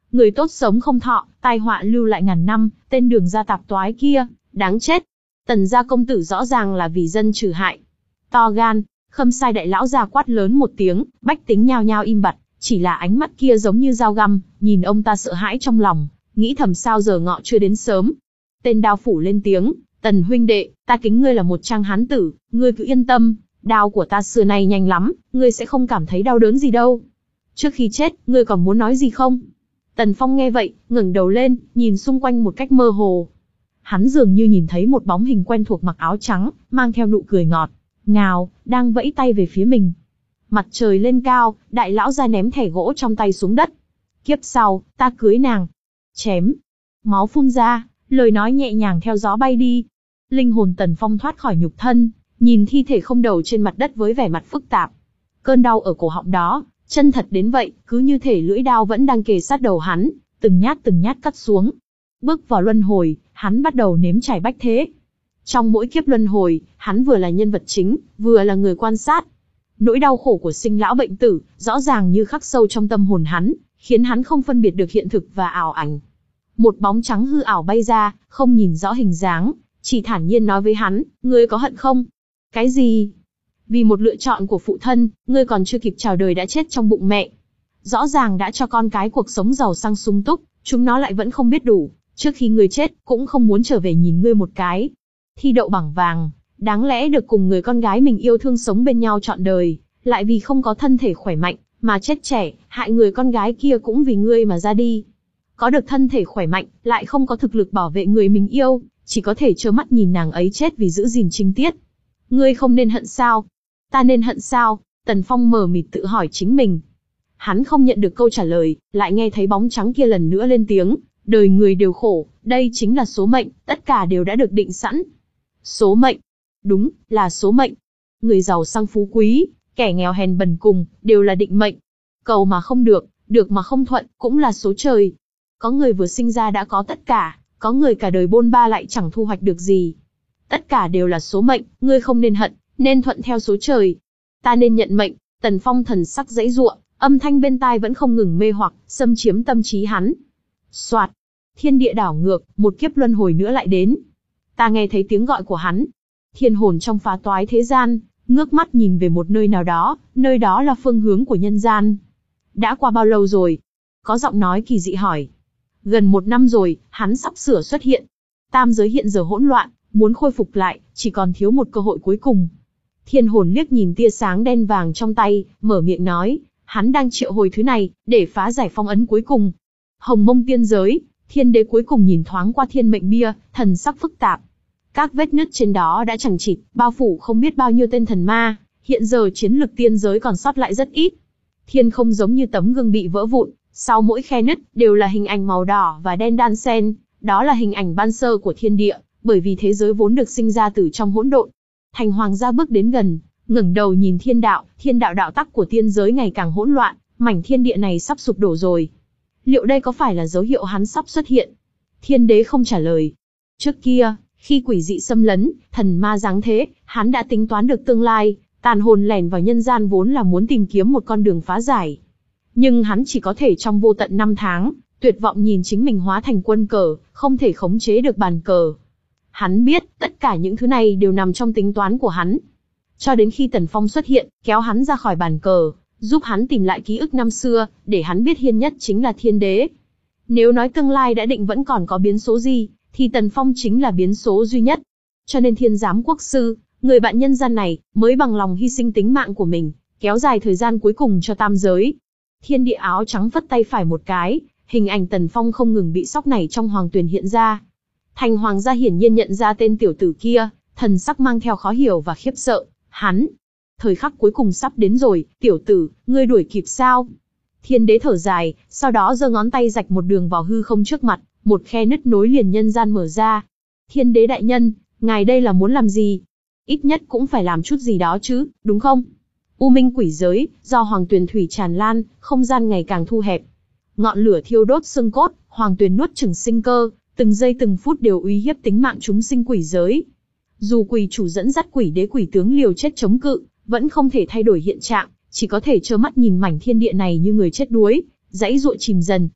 Người tốt sống không thọ, tai họa lưu lại ngàn năm, tên đường gia tạp toái kia, đáng chết. Tần gia công tử rõ ràng là vì dân trừ hại. To gan, Khâm Sai đại lão già quát lớn một tiếng, bách tính nhao nhao im bặt, chỉ là ánh mắt kia giống như dao găm, nhìn ông ta sợ hãi trong lòng, nghĩ thầm sao giờ ngọ chưa đến sớm. Tên đao phủ lên tiếng, Tần huynh đệ, ta kính ngươi là một trang hán tử, ngươi cứ yên tâm, đao của ta xưa nay nhanh lắm, ngươi sẽ không cảm thấy đau đớn gì đâu. Trước khi chết, ngươi còn muốn nói gì không? Tần Phong nghe vậy, ngẩng đầu lên, nhìn xung quanh một cách mơ hồ. Hắn dường như nhìn thấy một bóng hình quen thuộc mặc áo trắng, mang theo nụ cười ngọt ngào, đang vẫy tay về phía mình. Mặt trời lên cao, đại lão ra ném thẻ gỗ trong tay xuống đất. Kiếp sau, ta cưới nàng. Chém. Máu phun ra, lời nói nhẹ nhàng theo gió bay đi. Linh hồn Tần Phong thoát khỏi nhục thân, nhìn thi thể không đầu trên mặt đất với vẻ mặt phức tạp. Cơn đau ở cổ họng đó, chân thật đến vậy, cứ như thể lưỡi đao vẫn đang kề sát đầu hắn, từng nhát từng nhát cắt xuống. Bước vào luân hồi, hắn bắt đầu nếm trải bách thế. Trong mỗi kiếp luân hồi, hắn vừa là nhân vật chính, vừa là người quan sát. Nỗi đau khổ của sinh lão bệnh tử, rõ ràng như khắc sâu trong tâm hồn hắn, khiến hắn không phân biệt được hiện thực và ảo ảnh. Một bóng trắng hư ảo bay ra, không nhìn rõ hình dáng, chỉ thản nhiên nói với hắn, ngươi có hận không? Cái gì? Vì một lựa chọn của phụ thân, ngươi còn chưa kịp chào đời đã chết trong bụng mẹ. Rõ ràng đã cho con cái cuộc sống giàu sang sung túc, chúng nó lại vẫn không biết đủ, trước khi ngươi chết, cũng không muốn trở về nhìn ngươi một cái. Thi đậu bảng vàng, đáng lẽ được cùng người con gái mình yêu thương sống bên nhau trọn đời, lại vì không có thân thể khỏe mạnh, mà chết trẻ, hại người con gái kia cũng vì ngươi mà ra đi. Có được thân thể khỏe mạnh, lại không có thực lực bảo vệ người mình yêu, chỉ có thể trơ mắt nhìn nàng ấy chết vì giữ gìn trinh tiết. Ngươi không nên hận sao? Ta nên hận sao? Tần Phong mờ mịt tự hỏi chính mình. Hắn không nhận được câu trả lời, lại nghe thấy bóng trắng kia lần nữa lên tiếng, đời người đều khổ, đây chính là số mệnh, tất cả đều đã được định sẵn. Số mệnh. Đúng, là số mệnh. Người giàu sang phú quý, kẻ nghèo hèn bần cùng, đều là định mệnh. Cầu mà không được, được mà không thuận, cũng là số trời. Có người vừa sinh ra đã có tất cả, có người cả đời bôn ba lại chẳng thu hoạch được gì. Tất cả đều là số mệnh, ngươi không nên hận, nên thuận theo số trời. Ta nên nhận mệnh. Tần Phong thần sắc giãy giụa, âm thanh bên tai vẫn không ngừng mê hoặc, xâm chiếm tâm trí hắn. Soạt, thiên địa đảo ngược, một kiếp luân hồi nữa lại đến. Ta nghe thấy tiếng gọi của hắn. Thiên hồn trong phá toái thế gian, ngước mắt nhìn về một nơi nào đó, nơi đó là phương hướng của nhân gian. Đã qua bao lâu rồi? Có giọng nói kỳ dị hỏi. Gần một năm rồi, hắn sắp sửa xuất hiện. Tam giới hiện giờ hỗn loạn, muốn khôi phục lại, chỉ còn thiếu một cơ hội cuối cùng. Thiên hồn liếc nhìn tia sáng đen vàng trong tay, mở miệng nói, hắn đang triệu hồi thứ này, để phá giải phong ấn cuối cùng. Hồng Mông tiên giới, thiên đế cuối cùng nhìn thoáng qua thiên mệnh bia, thần sắc phức tạp. Các vết nứt trên đó đã chằng chịt, bao phủ không biết bao nhiêu tên thần ma, hiện giờ chiến lực tiên giới còn sót lại rất ít. Thiên không giống như tấm gương bị vỡ vụn, sau mỗi khe nứt, đều là hình ảnh màu đỏ và đen đan xen, đó là hình ảnh ban sơ của thiên địa, bởi vì thế giới vốn được sinh ra từ trong hỗn độn. Thành Hoàng gia bước đến gần, ngẩng đầu nhìn thiên đạo, thiên đạo đạo tắc của tiên giới ngày càng hỗn loạn, mảnh thiên địa này sắp sụp đổ rồi. Liệu đây có phải là dấu hiệu hắn sắp xuất hiện? Thiên đế không trả lời. Trước kia, khi quỷ dị xâm lấn, thần ma giáng thế, hắn đã tính toán được tương lai, tàn hồn lẻn vào nhân gian vốn là muốn tìm kiếm một con đường phá giải. Nhưng hắn chỉ có thể trong vô tận năm tháng, tuyệt vọng nhìn chính mình hóa thành quân cờ, không thể khống chế được bàn cờ. Hắn biết, tất cả những thứ này đều nằm trong tính toán của hắn. Cho đến khi Tần Phong xuất hiện, kéo hắn ra khỏi bàn cờ, giúp hắn tìm lại ký ức năm xưa, để hắn biết hiên nhất chính là thiên đế. Nếu nói tương lai đã định vẫn còn có biến số gì, thì Tần Phong chính là biến số duy nhất. Cho nên Thiên Giám Quốc Sư, người bạn nhân gian này, mới bằng lòng hy sinh tính mạng của mình, kéo dài thời gian cuối cùng cho tam giới. Thiên địa áo trắng phất tay phải một cái, hình ảnh Tần Phong không ngừng bị sóc nảy trong hoàng tuyền hiện ra. Thành Hoàng gia hiển nhiên nhận ra tên tiểu tử kia, thần sắc mang theo khó hiểu và khiếp sợ. Hắn, thời khắc cuối cùng sắp đến rồi, tiểu tử, ngươi đuổi kịp sao? Thiên đế thở dài, sau đó giơ ngón tay rạch một đường vào hư không trước mặt, một khe nứt nối liền nhân gian mở ra. Thiên đế đại nhân, ngài đây là muốn làm gì? Ít nhất cũng phải làm chút gì đó chứ, đúng không? U minh quỷ giới, do hoàng tuyền thủy tràn lan, không gian ngày càng thu hẹp. Ngọn lửa thiêu đốt xương cốt, hoàng tuyền nuốt chửng sinh cơ, từng giây từng phút đều uy hiếp tính mạng chúng sinh quỷ giới. Dù quỷ chủ dẫn dắt quỷ đế quỷ tướng liều chết chống cự, vẫn không thể thay đổi hiện trạng, chỉ có thể trơ mắt nhìn mảnh thiên địa này như người chết đuối, dãy dụa chìm dần.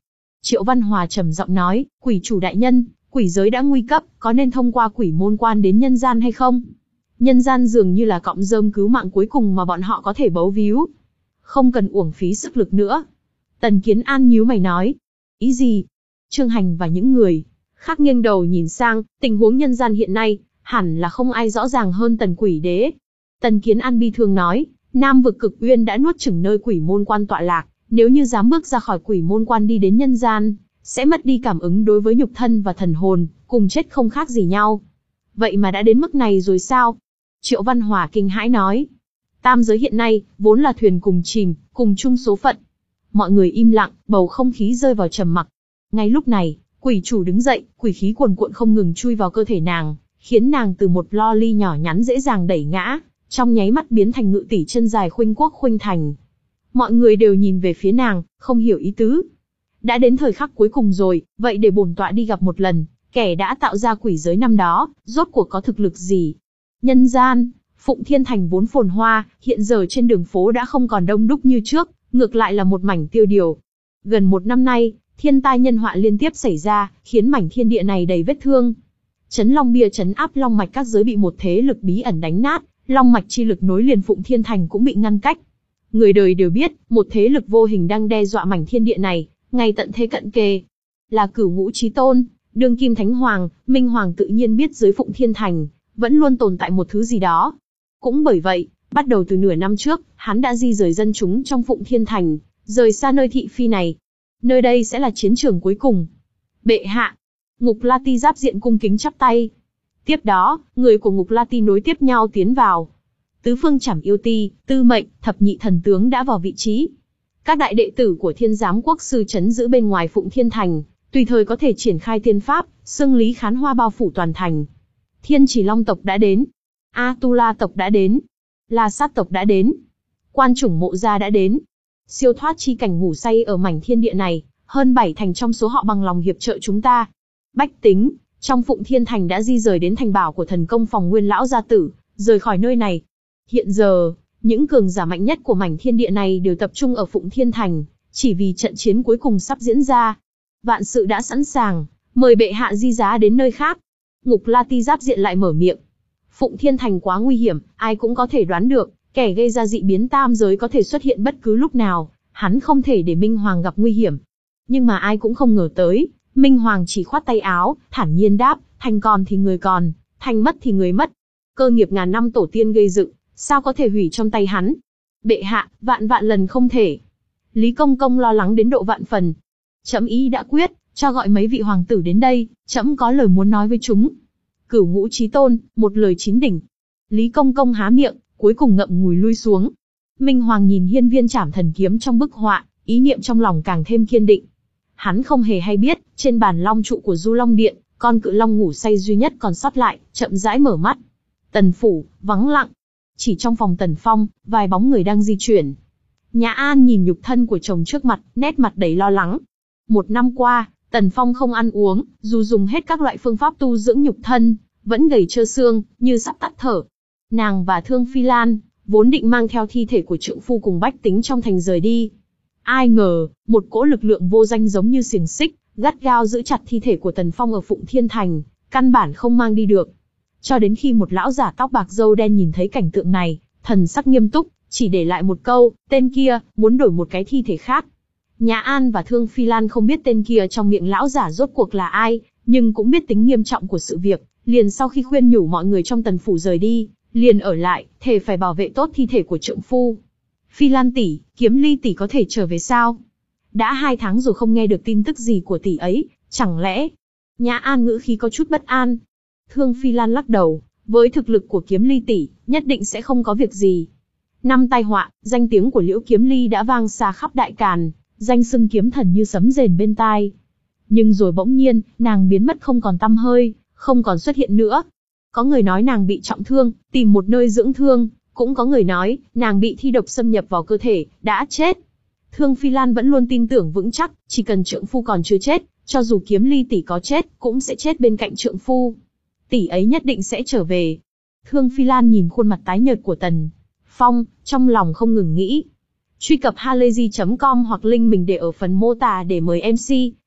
Triệu Văn Hòa trầm giọng nói, quỷ chủ đại nhân, quỷ giới đã nguy cấp, có nên thông qua quỷ môn quan đến nhân gian hay không? Nhân gian dường như là cọng rơm cứu mạng cuối cùng mà bọn họ có thể bấu víu. Không cần uổng phí sức lực nữa. Tần Kiến An nhíu mày nói. Ý gì? Trương Hành và những người khác nghiêng đầu nhìn sang, tình huống nhân gian hiện nay, hẳn là không ai rõ ràng hơn Tần Quỷ Đế. Tần Kiến An bi thương nói, Nam vực Cực Uyên đã nuốt chửng nơi quỷ môn quan tọa lạc, nếu như dám bước ra khỏi quỷ môn quan đi đến nhân gian, sẽ mất đi cảm ứng đối với nhục thân và thần hồn, cùng chết không khác gì nhau. Vậy mà đã đến mức này rồi sao? Triệu Văn Hòa kinh hãi nói. Tam giới hiện nay, vốn là thuyền cùng chìm, cùng chung số phận. Mọi người im lặng, bầu không khí rơi vào trầm mặc. Ngay lúc này, quỷ chủ đứng dậy, quỷ khí cuồn cuộn không ngừng chui vào cơ thể nàng, khiến nàng từ một lo ly nhỏ nhắn dễ dàng đẩy ngã, trong nháy mắt biến thành ngự tỷ chân dài khuynh quốc khuynh thành. Mọi người đều nhìn về phía nàng, không hiểu ý tứ. Đã đến thời khắc cuối cùng rồi, vậy để bổn tọa đi gặp một lần, kẻ đã tạo ra quỷ giới năm đó, rốt cuộc có thực lực gì? Nhân gian, Phụng Thiên Thành vốn phồn hoa, hiện giờ trên đường phố đã không còn đông đúc như trước, ngược lại là một mảnh tiêu điều. Gần một năm nay, thiên tai nhân họa liên tiếp xảy ra, khiến mảnh thiên địa này đầy vết thương. Chấn Long Bia trấn áp long mạch các giới bị một thế lực bí ẩn đánh nát, long mạch chi lực nối liền Phụng Thiên Thành cũng bị ngăn cách. Người đời đều biết, một thế lực vô hình đang đe dọa mảnh thiên địa này, ngày tận thế cận kề. Là Cửu Ngũ Chí Tôn, đương kim Thánh Hoàng, Minh Hoàng tự nhiên biết dưới Phụng Thiên Thành vẫn luôn tồn tại một thứ gì đó. Cũng bởi vậy, bắt đầu từ nửa năm trước, hắn đã di rời dân chúng trong Phụng Thiên Thành, rời xa nơi thị phi này. Nơi đây sẽ là chiến trường cuối cùng. Bệ hạ. Ngục La Ti giáp diện cung kính chắp tay. Tiếp đó, người của Ngục La Ti nối tiếp nhau tiến vào. Tứ phương Trảm Yêu Ti, Tư Mệnh, Thập Nhị Thần Tướng đã vào vị trí. Các đại đệ tử của Thiên Giám Quốc sư trấn giữ bên ngoài Phụng Thiên Thành, tùy thời có thể triển khai tiên pháp, xưng lý khán hoa bao phủ toàn thành. Thiên Chỉ Long tộc đã đến. A-tu-la tộc đã đến. La Sát tộc đã đến. Quan chủng Mộ Gia đã đến. Siêu thoát chi cảnh ngủ say ở mảnh thiên địa này, hơn bảy thành trong số họ bằng lòng hiệp trợ chúng ta. Bách tính, trong Phụng Thiên Thành đã di rời đến thành bảo của thần công phòng Nguyên lão gia tử, rời khỏi nơi này. Hiện giờ, những cường giả mạnh nhất của mảnh thiên địa này đều tập trung ở Phụng Thiên Thành, chỉ vì trận chiến cuối cùng sắp diễn ra. Vạn sự đã sẵn sàng, mời bệ hạ di giá đến nơi khác. Ngục La Ti giáp diện lại mở miệng. Phụng Thiên Thành quá nguy hiểm, ai cũng có thể đoán được, kẻ gây ra dị biến tam giới có thể xuất hiện bất cứ lúc nào, hắn không thể để Minh Hoàng gặp nguy hiểm. Nhưng mà ai cũng không ngờ tới, Minh Hoàng chỉ khoát tay áo, thản nhiên đáp, thành còn thì người còn, thành mất thì người mất. Cơ nghiệp ngàn năm tổ tiên gây dựng, sao có thể hủy trong tay hắn? Bệ hạ, vạn vạn lần không thể. Lý Công Công lo lắng đến độ vạn phần. Trẫm ý đã quyết, cho gọi mấy vị hoàng tử đến đây, trẫm có lời muốn nói với chúng. Cửu Ngũ Chí Tôn, một lời chín đỉnh. Lý Công Công há miệng, cuối cùng ngậm ngùi lui xuống. Minh Hoàng nhìn hiên viên trảm thần kiếm trong bức họa, ý niệm trong lòng càng thêm kiên định. Hắn không hề hay biết, trên bàn long trụ của Du Long Điện, con cự long ngủ say duy nhất còn sót lại, chậm rãi mở mắt. Tần phủ, vắng lặng. Chỉ trong phòng Tần Phong, vài bóng người đang di chuyển. Nhã An nhìn nhục thân của chồng trước mặt, nét mặt đầy lo lắng. Một năm qua, Tần Phong không ăn uống, dù dùng hết các loại phương pháp tu dưỡng nhục thân, vẫn gầy trơ xương, như sắp tắt thở. Nàng và Thương Phi Lan, vốn định mang theo thi thể của trượng phu cùng bách tính trong thành rời đi. Ai ngờ, một cỗ lực lượng vô danh giống như xiềng xích, gắt gao giữ chặt thi thể của Tần Phong ở Phụng Thiên Thành, căn bản không mang đi được. Cho đến khi một lão giả tóc bạc râu đen nhìn thấy cảnh tượng này, thần sắc nghiêm túc, chỉ để lại một câu, tên kia, muốn đổi một cái thi thể khác. Nhã An và Thương Phi Lan không biết tên kia trong miệng lão giả rốt cuộc là ai, nhưng cũng biết tính nghiêm trọng của sự việc, liền sau khi khuyên nhủ mọi người trong Tần phủ rời đi, liền ở lại, thề phải bảo vệ tốt thi thể của trượng phu. Phi Lan tỷ, Kiếm Ly tỷ có thể trở về sao? Đã hai tháng rồi không nghe được tin tức gì của tỷ ấy, chẳng lẽ? Nhã An ngữ khí có chút bất an. Thương Phi Lan lắc đầu, với thực lực của Kiếm Ly tỷ, nhất định sẽ không có việc gì. Năm tai họa, danh tiếng của Liễu Kiếm Ly đã vang xa khắp Đại Càn, danh xưng kiếm thần như sấm rền bên tai. Nhưng rồi bỗng nhiên, nàng biến mất không còn tăm hơi, không còn xuất hiện nữa. Có người nói nàng bị trọng thương, tìm một nơi dưỡng thương, cũng có người nói, nàng bị thi độc xâm nhập vào cơ thể, đã chết. Thương Phi Lan vẫn luôn tin tưởng vững chắc, chỉ cần trượng phu còn chưa chết, cho dù Kiếm Ly tỷ có chết, cũng sẽ chết bên cạnh trượng phu. Tỷ ấy nhất định sẽ trở về. Thương Phi Lan nhìn khuôn mặt tái nhợt của Tần Phong, trong lòng không ngừng nghĩ. Truy cập halayzi chấm com hoặc link mình để ở phần mô tả để mời em xê,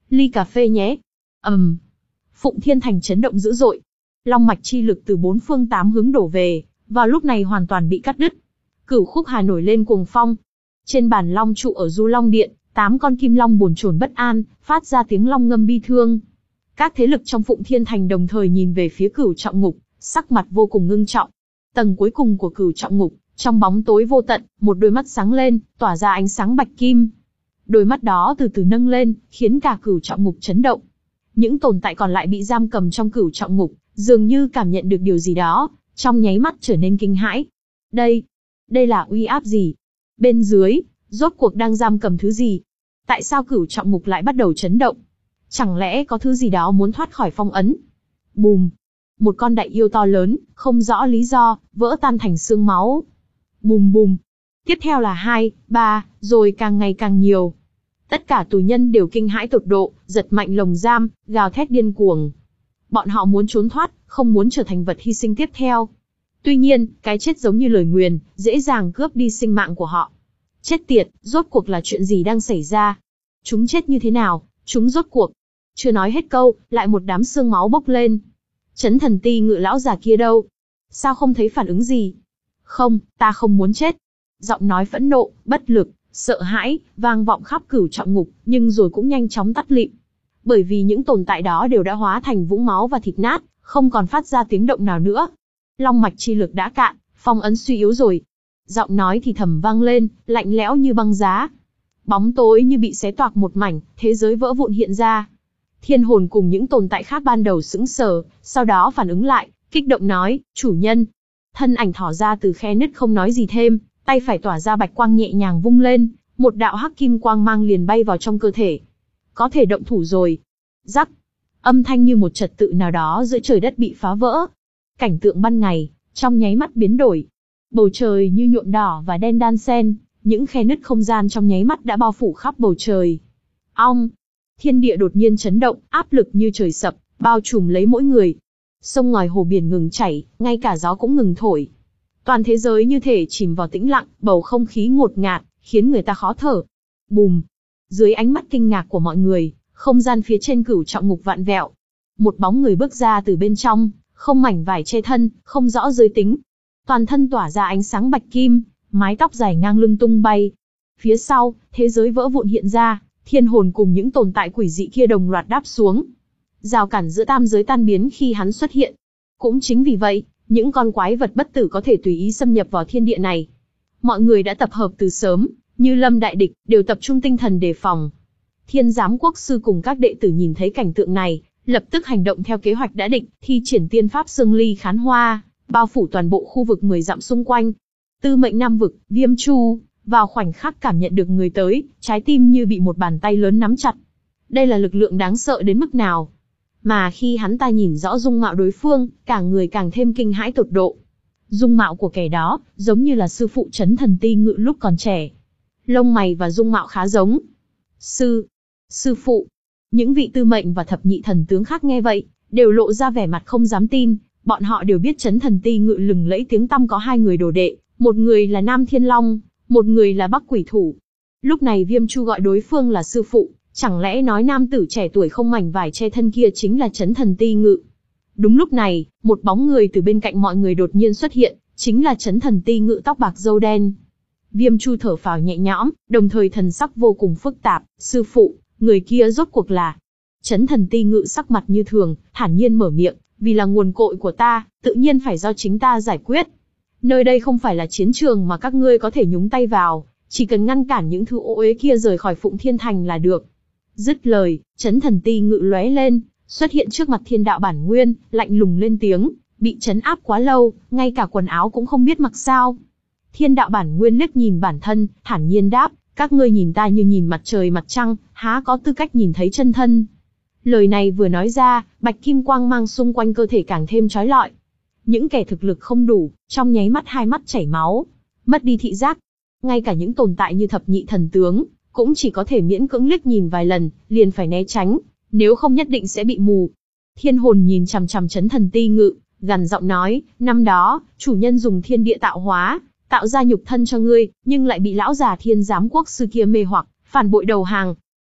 Ly cà phê nhé. ầm, Phụng Thiên Thành chấn động dữ dội. Long mạch chi lực từ bốn phương tám hướng đổ về, vào lúc này hoàn toàn bị cắt đứt. Cửu Khúc Hà nổi lên cuồng phong. Trên bàn long trụ ở Du Long Điện, tám con kim long bồn chồn bất an, phát ra tiếng long ngâm bi thương. Các thế lực trong Phụng Thiên Thành đồng thời nhìn về phía Cửu Trọng Ngục, sắc mặt vô cùng ngưng trọng. Tầng cuối cùng của Cửu Trọng Ngục, trong bóng tối vô tận, một đôi mắt sáng lên, tỏa ra ánh sáng bạch kim. Đôi mắt đó từ từ nâng lên, khiến cả Cửu Trọng Ngục chấn động. Những tồn tại còn lại bị giam cầm trong Cửu Trọng Ngục, dường như cảm nhận được điều gì đó, trong nháy mắt trở nên kinh hãi. Đây, đây là uy áp gì? Bên dưới, rốt cuộc đang giam cầm thứ gì? Tại sao Cửu Trọng Ngục lại bắt đầu chấn động? Chẳng lẽ có thứ gì đó muốn thoát khỏi phong ấn? Bùm! Một con đại yêu to lớn, không rõ lý do, vỡ tan thành xương máu. Bùm bùm! Tiếp theo là hai, ba, rồi càng ngày càng nhiều. Tất cả tù nhân đều kinh hãi tột độ, giật mạnh lồng giam, gào thét điên cuồng. Bọn họ muốn trốn thoát, không muốn trở thành vật hy sinh tiếp theo. Tuy nhiên, cái chết giống như lời nguyền, dễ dàng cướp đi sinh mạng của họ. Chết tiệt, rốt cuộc là chuyện gì đang xảy ra? Chúng chết như thế nào? Chúng rốt cuộc. Chưa nói hết câu, lại một đám xương máu bốc lên. Chấn Thần Ti Ngự lão già kia đâu? Sao không thấy phản ứng gì? Không, ta không muốn chết. Giọng nói phẫn nộ, bất lực, sợ hãi, vang vọng khắp Cửu Trọng Ngục, nhưng rồi cũng nhanh chóng tắt lịm. Bởi vì những tồn tại đó đều đã hóa thành vũng máu và thịt nát, không còn phát ra tiếng động nào nữa. Long mạch chi lực đã cạn, phong ấn suy yếu rồi. Giọng nói thì thầm vang lên, lạnh lẽo như băng giá. Bóng tối như bị xé toạc một mảnh, thế giới vỡ vụn hiện ra. Thiên hồn cùng những tồn tại khác ban đầu sững sờ, sau đó phản ứng lại, kích động nói, chủ nhân. Thân ảnh thỏ ra từ khe nứt không nói gì thêm, tay phải tỏa ra bạch quang nhẹ nhàng vung lên, một đạo hắc kim quang mang liền bay vào trong cơ thể. Có thể động thủ rồi. Rắc. Âm thanh như một trật tự nào đó giữa trời đất bị phá vỡ. Cảnh tượng ban ngày, trong nháy mắt biến đổi. Bầu trời như nhuộm đỏ và đen đan xen, những khe nứt không gian trong nháy mắt đã bao phủ khắp bầu trời. Ong! Thiên địa đột nhiên chấn động, áp lực như trời sập, bao trùm lấy mỗi người. Sông ngòi hồ biển ngừng chảy, ngay cả gió cũng ngừng thổi. Toàn thế giới như thể chìm vào tĩnh lặng, bầu không khí ngột ngạt, khiến người ta khó thở. Bùm! Dưới ánh mắt kinh ngạc của mọi người, không gian phía trên Cửu Trọng Ngục vạn vẹo. Một bóng người bước ra từ bên trong, không mảnh vải che thân, không rõ giới tính. Toàn thân tỏa ra ánh sáng bạch kim, mái tóc dài ngang lưng tung bay. Phía sau, thế giới vỡ vụn hiện ra, thiên hồn cùng những tồn tại quỷ dị kia đồng loạt đáp xuống. Rào cản giữa tam giới tan biến khi hắn xuất hiện. Cũng chính vì vậy, những con quái vật bất tử có thể tùy ý xâm nhập vào thiên địa này. Mọi người đã tập hợp từ sớm, như lâm đại địch, đều tập trung tinh thần đề phòng. Thiên Giám Quốc Sư cùng các đệ tử nhìn thấy cảnh tượng này, lập tức hành động theo kế hoạch đã định, thi triển tiên pháp Sương Ly Khán Hoa, bao phủ toàn bộ khu vực mười dặm xung quanh. Tư Mệnh Nam Vực, Viêm Chu, vào khoảnh khắc cảm nhận được người tới, trái tim như bị một bàn tay lớn nắm chặt. Đây là lực lượng đáng sợ đến mức nào? Mà khi hắn ta nhìn rõ dung mạo đối phương, cả người càng thêm kinh hãi tột độ. Dung mạo của kẻ đó, giống như là sư phụ Chấn Thần Ti Ngự lúc còn trẻ. Lông mày và dung mạo khá giống. Sư, sư phụ. Những vị tư mệnh và thập nhị thần tướng khác nghe vậy, đều lộ ra vẻ mặt không dám tin. Bọn họ đều biết Chấn Thần Ti Ngự lừng lẫy tiếng tăm có hai người đồ đệ, một người là Nam Thiên Long, một người là Bắc Quỷ Thủ. Lúc này Viêm Chu gọi đối phương là sư phụ, chẳng lẽ nói nam tử trẻ tuổi không mảnh vải che thân kia chính là Chấn Thần Ti Ngự? Đúng lúc này, một bóng người từ bên cạnh mọi người đột nhiên xuất hiện, chính là Chấn Thần Ti Ngự tóc bạc râu đen. Viêm Chu thở phào nhẹ nhõm, đồng thời thần sắc vô cùng phức tạp, sư phụ, người kia rốt cuộc là? Chấn Thần Ti Ngự sắc mặt như thường, thản nhiên mở miệng, vì là nguồn cội của ta, tự nhiên phải do chính ta giải quyết. Nơi đây không phải là chiến trường mà các ngươi có thể nhúng tay vào, chỉ cần ngăn cản những thứ ô uế kia rời khỏi Phụng Thiên Thành là được. Dứt lời, Chấn Thần Ti Ngự lóe lên, xuất hiện trước mặt Thiên Đạo Bản Nguyên, lạnh lùng lên tiếng, bị trấn áp quá lâu, ngay cả quần áo cũng không biết mặc sao. Thiên Đạo Bản Nguyên liếc nhìn bản thân, thản nhiên đáp, các ngươi nhìn ta như nhìn mặt trời mặt trăng, há có tư cách nhìn thấy chân thân. Lời này vừa nói ra, bạch kim quang mang xung quanh cơ thể càng thêm chói lọi. Những kẻ thực lực không đủ, trong nháy mắt hai mắt chảy máu, mất đi thị giác. Ngay cả những tồn tại như thập nhị thần tướng, cũng chỉ có thể miễn cưỡng liếc nhìn vài lần, liền phải né tránh, nếu không nhất định sẽ bị mù. Thiên hồn nhìn chằm chằm Chấn Thần Ti Ngự, gằn giọng nói, năm đó, chủ nhân dùng thiên địa tạo hóa, tạo ra nhục thân cho ngươi, nhưng lại bị lão già Thiên Giám Quốc Sư kia mê hoặc, phản bội đầu hàng.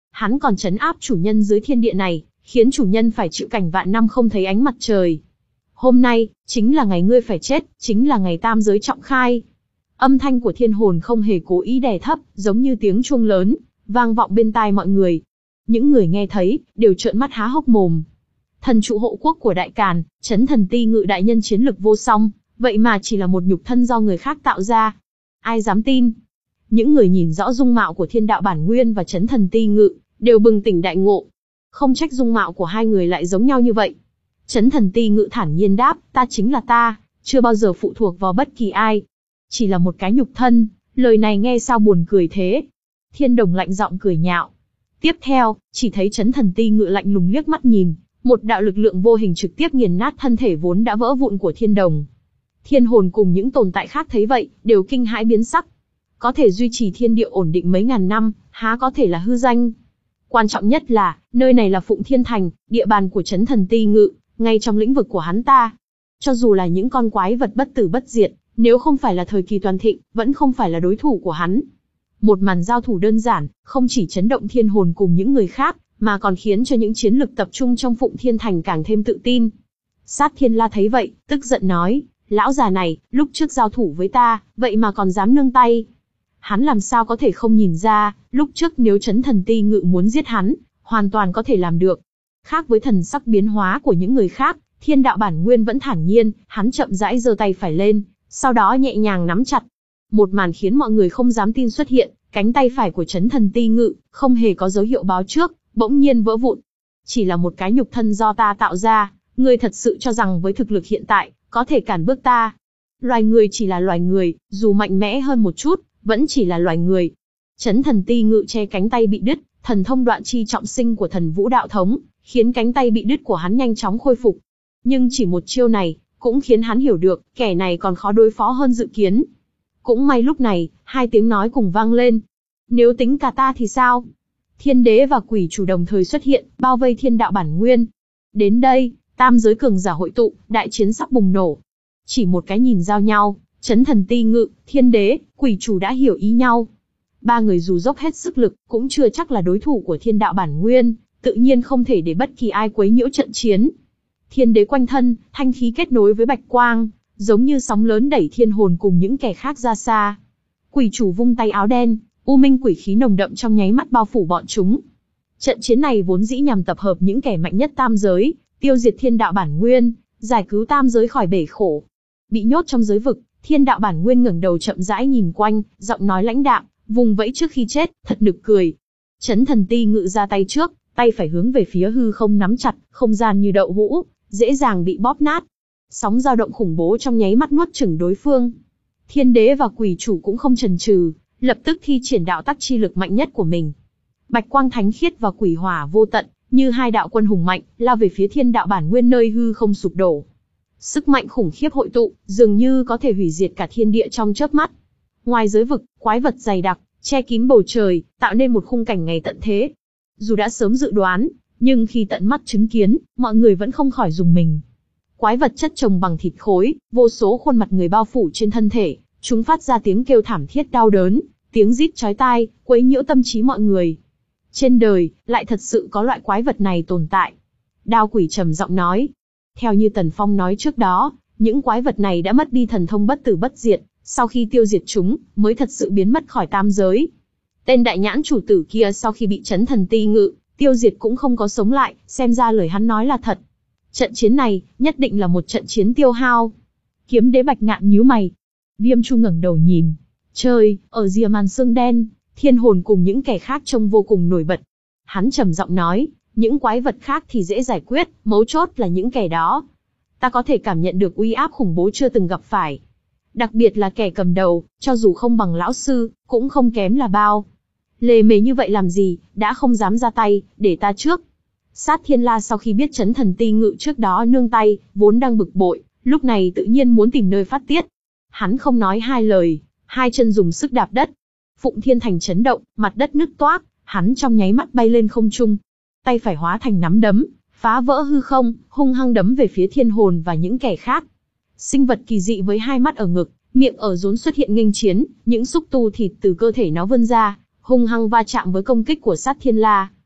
Hắn còn trấn áp chủ nhân dưới thiên địa này, khiến chủ nhân phải chịu cảnh vạn năm không thấy ánh mặt trời. Hôm nay, chính là ngày ngươi phải chết, chính là ngày tam giới trọng khai. Âm thanh của thiên hồn không hề cố ý đè thấp, giống như tiếng chuông lớn, vang vọng bên tai mọi người. Những người nghe thấy, đều trợn mắt há hốc mồm. Thần trụ hộ quốc của Đại Càn, Chấn Thần Ti Ngự đại nhân chiến lực vô song, vậy mà chỉ là một nhục thân do người khác tạo ra. Ai dám tin? Những người nhìn rõ dung mạo của Thiên Đạo Bản Nguyên và Chấn Thần Ti Ngự, đều bừng tỉnh đại ngộ. Không trách dung mạo của hai người lại giống nhau như vậy. Chấn Thần Ti Ngự thản nhiên đáp, ta chính là ta, chưa bao giờ phụ thuộc vào bất kỳ ai. Chỉ là một cái nhục thân, lời này nghe sao buồn cười thế. Thiên Đồng lạnh giọng cười nhạo. Tiếp theo, chỉ thấy Chấn Thần Ti Ngự lạnh lùng liếc mắt nhìn, một đạo lực lượng vô hình trực tiếp nghiền nát thân thể vốn đã vỡ vụn của Thiên Đồng. Thiên hồn cùng những tồn tại khác thấy vậy, đều kinh hãi biến sắc. Có thể duy trì thiên địa ổn định mấy ngàn năm, há có thể là hư danh. Quan trọng nhất là, nơi này là Phụng Thiên Thành, địa bàn của Chấn Thần Ti Ngự, ngay trong lĩnh vực của hắn ta. Cho dù là những con quái vật bất tử bất diệt, nếu không phải là thời kỳ toàn thịnh, vẫn không phải là đối thủ của hắn. Một màn giao thủ đơn giản, không chỉ chấn động thiên hồn cùng những người khác, mà còn khiến cho những chiến lực tập trung trong Phụng Thiên Thành càng thêm tự tin. Sát Thiên La thấy vậy, tức giận nói, lão già này, lúc trước giao thủ với ta, vậy mà còn dám nương tay. Hắn làm sao có thể không nhìn ra, lúc trước nếu Chấn Thần Ti Ngự muốn giết hắn, hoàn toàn có thể làm được. Khác với thần sắc biến hóa của những người khác, Thiên Đạo Bản Nguyên vẫn thản nhiên, hắn chậm rãi giơ tay phải lên, sau đó nhẹ nhàng nắm chặt. Một màn khiến mọi người không dám tin xuất hiện, cánh tay phải của Chấn Thần Ti Ngự, không hề có dấu hiệu báo trước, bỗng nhiên vỡ vụn. Chỉ là một cái nhục thân do ta tạo ra, ngươi thật sự cho rằng với thực lực hiện tại, có thể cản bước ta. Loài người chỉ là loài người, dù mạnh mẽ hơn một chút, vẫn chỉ là loài người. Chấn Thần Ti Ngự che cánh tay bị đứt, thần thông đoạn chi trọng sinh của Thần Vũ Đạo Thống, khiến cánh tay bị đứt của hắn nhanh chóng khôi phục. Nhưng chỉ một chiêu này, cũng khiến hắn hiểu được, kẻ này còn khó đối phó hơn dự kiến. Cũng may lúc này, hai tiếng nói cùng vang lên. Nếu tính cả ta thì sao? Thiên Đế và Quỷ Chủ đồng thời xuất hiện, bao vây Thiên Đạo Bản Nguyên. Đến đây, tam giới cường giả hội tụ, đại chiến sắp bùng nổ. Chỉ một cái nhìn giao nhau, Chấn Thần Ti Ngự, Thiên Đế, Quỷ Chủ đã hiểu ý nhau. Ba người dù dốc hết sức lực, cũng chưa chắc là đối thủ của Thiên Đạo Bản Nguyên, tự nhiên không thể để bất kỳ ai quấy nhiễu trận chiến. Thiên Đế quanh thân, thanh khí kết nối với bạch quang, giống như sóng lớn đẩy thiên hồn cùng những kẻ khác ra xa. Quỷ Chủ vung tay áo đen, u minh quỷ khí nồng đậm trong nháy mắt bao phủ bọn chúng. Trận chiến này vốn dĩ nhằm tập hợp những kẻ mạnh nhất tam giới, tiêu diệt Thiên Đạo Bản Nguyên, giải cứu tam giới khỏi bể khổ. Bị nhốt trong giới vực, Thiên Đạo Bản Nguyên ngẩng đầu chậm rãi nhìn quanh, giọng nói lãnh đạm, vùng vẫy trước khi chết, thật nực cười. Chấn Thần Ti Ngự ra tay trước, tay phải hướng về phía hư không nắm chặt, không gian như đậu hũ, dễ dàng bị bóp nát. Sóng dao động khủng bố trong nháy mắt nuốt chửng đối phương. Thiên Đế và Quỷ Chủ cũng không chần chừ, lập tức thi triển đạo tắc chi lực mạnh nhất của mình. Bạch quang thánh khiết và quỷ hỏa vô tận, như hai đạo quân hùng mạnh, lao về phía Thiên Đạo Bản Nguyên nơi hư không sụp đổ. Sức mạnh khủng khiếp hội tụ, dường như có thể hủy diệt cả thiên địa trong chớp mắt. Ngoài giới vực, quái vật dày đặc, che kín bầu trời, tạo nên một khung cảnh ngày tận thế. Dù đã sớm dự đoán, nhưng khi tận mắt chứng kiến, mọi người vẫn không khỏi rùng mình. Quái vật chất chồng bằng thịt khối, vô số khuôn mặt người bao phủ trên thân thể, chúng phát ra tiếng kêu thảm thiết đau đớn, tiếng rít chói tai, quấy nhiễu tâm trí mọi người. Trên đời, lại thật sự có loại quái vật này tồn tại. Đao Quỷ trầm giọng nói. Theo như Tần Phong nói trước đó, những quái vật này đã mất đi thần thông bất tử bất diệt, sau khi tiêu diệt chúng, mới thật sự biến mất khỏi tam giới. Tên đại nhãn chủ tử kia sau khi bị Chấn Thần Ti Ngự tiêu diệt cũng không có sống lại, xem ra lời hắn nói là thật. Trận chiến này, nhất định là một trận chiến tiêu hao. Kiếm Đế Bạch Ngạn nhíu mày. Viêm Chu ngẩng đầu nhìn. Trời, ở rìa màn sương đen, thiên hồn cùng những kẻ khác trông vô cùng nổi bật. Hắn trầm giọng nói, những quái vật khác thì dễ giải quyết, mấu chốt là những kẻ đó. Ta có thể cảm nhận được uy áp khủng bố chưa từng gặp phải. Đặc biệt là kẻ cầm đầu, cho dù không bằng lão sư, cũng không kém là bao. Lề mề như vậy làm gì, đã không dám ra tay, để ta trước. Sát Thiên La sau khi biết Chấn Thần Ti Ngự trước đó nương tay, vốn đang bực bội, lúc này tự nhiên muốn tìm nơi phát tiết. Hắn không nói hai lời, hai chân dùng sức đạp đất. Phụng Thiên Thành chấn động, mặt đất nứt toác, hắn trong nháy mắt bay lên không trung. Tay phải hóa thành nắm đấm, phá vỡ hư không, hung hăng đấm về phía thiên hồn và những kẻ khác. Sinh vật kỳ dị với hai mắt ở ngực, miệng ở rốn xuất hiện nghênh chiến, những xúc tu thịt từ cơ thể nó vươn ra, hung hăng va chạm với công kích của Sát Thiên La.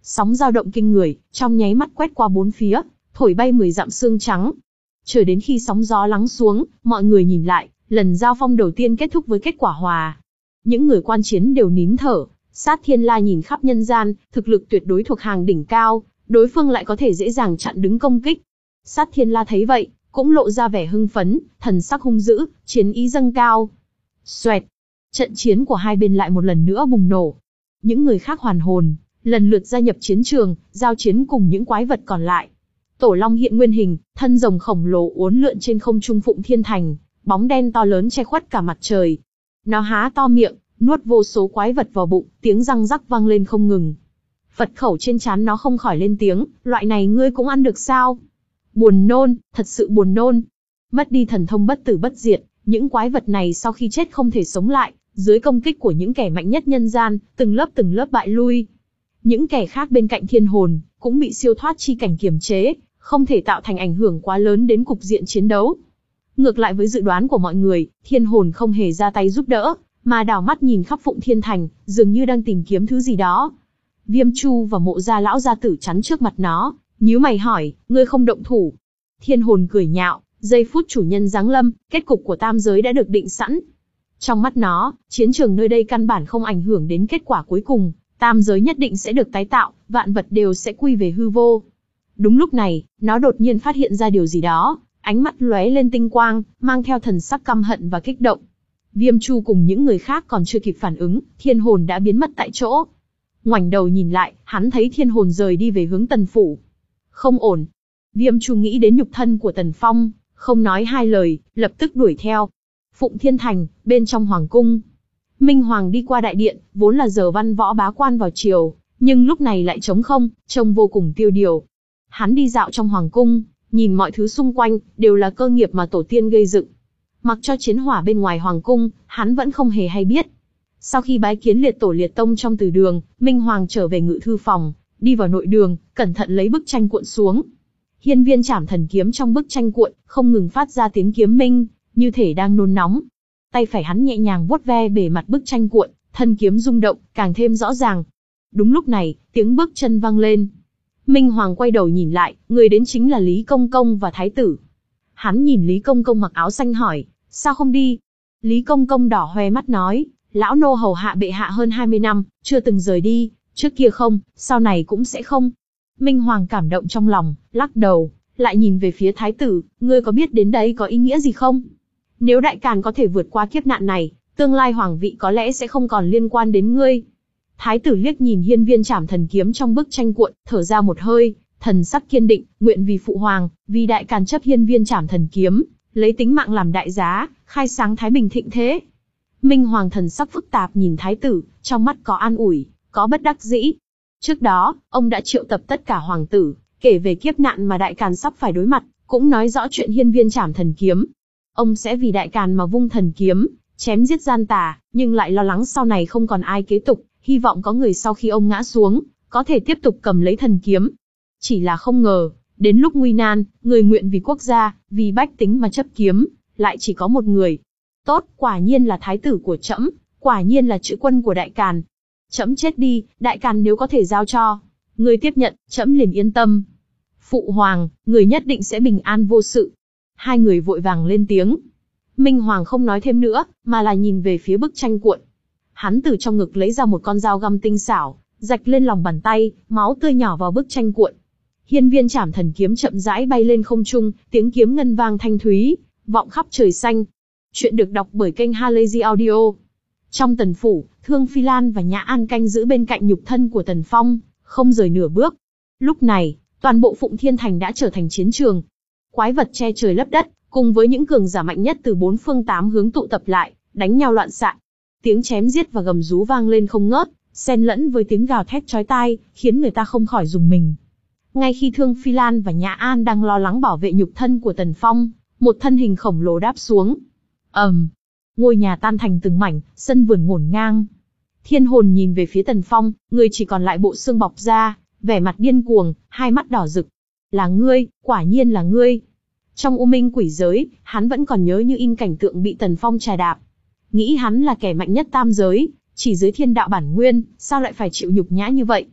Sóng dao động kinh người, trong nháy mắt quét qua bốn phía, thổi bay mười dặm xương trắng. Chờ đến khi sóng gió lắng xuống, mọi người nhìn lại, lần giao phong đầu tiên kết thúc với kết quả hòa. Những người quan chiến đều nín thở, Sát Thiên La nhìn khắp nhân gian, thực lực tuyệt đối thuộc hàng đỉnh cao, đối phương lại có thể dễ dàng chặn đứng công kích. Sát Thiên La thấy vậy, cũng lộ ra vẻ hưng phấn, thần sắc hung dữ, chiến ý dâng cao. Xoẹt, trận chiến của hai bên lại một lần nữa bùng nổ. Những người khác hoàn hồn, lần lượt gia nhập chiến trường, giao chiến cùng những quái vật còn lại. Tổ Long hiện nguyên hình, thân rồng khổng lồ uốn lượn trên không trung Phụng Thiên Thành, bóng đen to lớn che khuất cả mặt trời. Nó há to miệng, nuốt vô số quái vật vào bụng, tiếng răng rắc vang lên không ngừng. Phật khẩu trên trán nó không khỏi lên tiếng, loại này ngươi cũng ăn được sao? Buồn nôn, thật sự buồn nôn. Mất đi thần thông bất tử bất diệt, những quái vật này sau khi chết không thể sống lại, dưới công kích của những kẻ mạnh nhất nhân gian, từng lớp từng lớp bại lui. Những kẻ khác bên cạnh thiên hồn, cũng bị siêu thoát chi cảnh kiềm chế, không thể tạo thành ảnh hưởng quá lớn đến cục diện chiến đấu. Ngược lại với dự đoán của mọi người, thiên hồn không hề ra tay giúp đỡ, mà đảo mắt nhìn khắp Phụng Thiên Thành, dường như đang tìm kiếm thứ gì đó. Viêm Chu và Mộ Gia lão gia tử chắn trước mặt nó, nhíu mày hỏi, ngươi không động thủ? Thiên hồn cười nhạo, giây phút chủ nhân giáng lâm, kết cục của tam giới đã được định sẵn. Trong mắt nó, chiến trường nơi đây căn bản không ảnh hưởng đến kết quả cuối cùng, tam giới nhất định sẽ được tái tạo, vạn vật đều sẽ quy về hư vô. Đúng lúc này, nó đột nhiên phát hiện ra điều gì đó, ánh mắt lóe lên tinh quang, mang theo thần sắc căm hận và kích động. Viêm Chu cùng những người khác còn chưa kịp phản ứng, thiên hồn đã biến mất tại chỗ. Ngoảnh đầu nhìn lại, hắn thấy thiên hồn rời đi về hướng Tần phủ. Không ổn. Viêm Chu nghĩ đến nhục thân của Tần Phong, không nói hai lời, lập tức đuổi theo. Phụng Thiên Thành, bên trong hoàng cung. Minh Hoàng đi qua đại điện, vốn là giờ văn võ bá quan vào triều, nhưng lúc này lại trống không, trông vô cùng tiêu điều. Hắn đi dạo trong hoàng cung, nhìn mọi thứ xung quanh, đều là cơ nghiệp mà tổ tiên gây dựng. Mặc cho chiến hỏa bên ngoài hoàng cung, hắn vẫn không hề hay biết. Sau khi bái kiến liệt tổ liệt tông trong từ đường, Minh Hoàng trở về ngự thư phòng, đi vào nội đường, cẩn thận lấy bức tranh cuộn xuống. Hiên viên trảm thần kiếm trong bức tranh cuộn, không ngừng phát ra tiếng kiếm minh, như thể đang nôn nóng. Tay phải hắn nhẹ nhàng vuốt ve bề mặt bức tranh cuộn, thân kiếm rung động, càng thêm rõ ràng. Đúng lúc này, tiếng bước chân vang lên. Minh Hoàng quay đầu nhìn lại, người đến chính là Lý Công Công và Thái tử. Hắn nhìn Lý Công Công mặc áo xanh hỏi, sao không đi? Lý Công Công đỏ hoe mắt nói, lão nô hầu hạ bệ hạ hơn hai mươi năm, chưa từng rời đi, trước kia không, sau này cũng sẽ không. Minh Hoàng cảm động trong lòng, lắc đầu, lại nhìn về phía Thái tử, ngươi có biết đến đấy có ý nghĩa gì không? Nếu Đại Càn có thể vượt qua kiếp nạn này, tương lai hoàng vị có lẽ sẽ không còn liên quan đến ngươi. Thái tử liếc nhìn hiên viên trảm thần kiếm trong bức tranh cuộn, thở ra một hơi, thần sắc kiên định, nguyện vì phụ hoàng, vì Đại Càn chấp hiên viên trảm thần kiếm, lấy tính mạng làm đại giá, khai sáng thái bình thịnh thế. Minh Hoàng thần sắc phức tạp nhìn Thái tử, trong mắt có an ủi, có bất đắc dĩ. Trước đó, ông đã triệu tập tất cả hoàng tử, kể về kiếp nạn mà Đại Càn sắp phải đối mặt, cũng nói rõ chuyện hiên viên trảm thần kiếm. Ông sẽ vì Đại Càn mà vung thần kiếm, chém giết gian tà, nhưng lại lo lắng sau này không còn ai kế tục, hy vọng có người sau khi ông ngã xuống, có thể tiếp tục cầm lấy thần kiếm. Chỉ là không ngờ, đến lúc nguy nan, người nguyện vì quốc gia, vì bách tính mà chấp kiếm, lại chỉ có một người. Tốt, quả nhiên là thái tử của trẫm, quả nhiên là chữ quân của Đại Càn. Trẫm chết đi, Đại Càn nếu có thể giao cho người tiếp nhận, trẫm liền yên tâm. Phụ hoàng, người nhất định sẽ bình an vô sự. Hai người vội vàng lên tiếng. Minh Hoàng không nói thêm nữa, mà là nhìn về phía bức tranh cuộn. Hắn từ trong ngực lấy ra một con dao găm tinh xảo, rạch lên lòng bàn tay, máu tươi nhỏ vào bức tranh cuộn. Hiên viên trảm thần kiếm chậm rãi bay lên không trung, tiếng kiếm ngân vang thanh thúy, vọng khắp trời xanh. Chuyện được đọc bởi kênh Halazy Audio. Trong Tần phủ, Thương Phi Lan và Nhã An canh giữ bên cạnh nhục thân của Tần Phong, không rời nửa bước. Lúc này, toàn bộ Phụng Thiên Thành đã trở thành chiến trường. Quái vật che trời lấp đất, cùng với những cường giả mạnh nhất từ bốn phương tám hướng tụ tập lại, đánh nhau loạn xạ. Tiếng chém giết và gầm rú vang lên không ngớt, xen lẫn với tiếng gào thét chói tai, khiến người ta không khỏi rùng mình. Ngay khi Thương Phi Lan và Nhã An đang lo lắng bảo vệ nhục thân của Tần Phong, một thân hình khổng lồ đáp xuống. ầm, um, ngôi nhà tan thành từng mảnh, sân vườn ngổn ngang. Thiên hồn nhìn về phía Tần Phong, người chỉ còn lại bộ xương bọc da, vẻ mặt điên cuồng, hai mắt đỏ rực. Là ngươi, quả nhiên là ngươi. Trong u minh quỷ giới, hắn vẫn còn nhớ như in cảnh tượng bị Tần Phong trà đạp. Nghĩ hắn là kẻ mạnh nhất tam giới, chỉ dưới thiên đạo bản nguyên, sao lại phải chịu nhục nhã như vậy?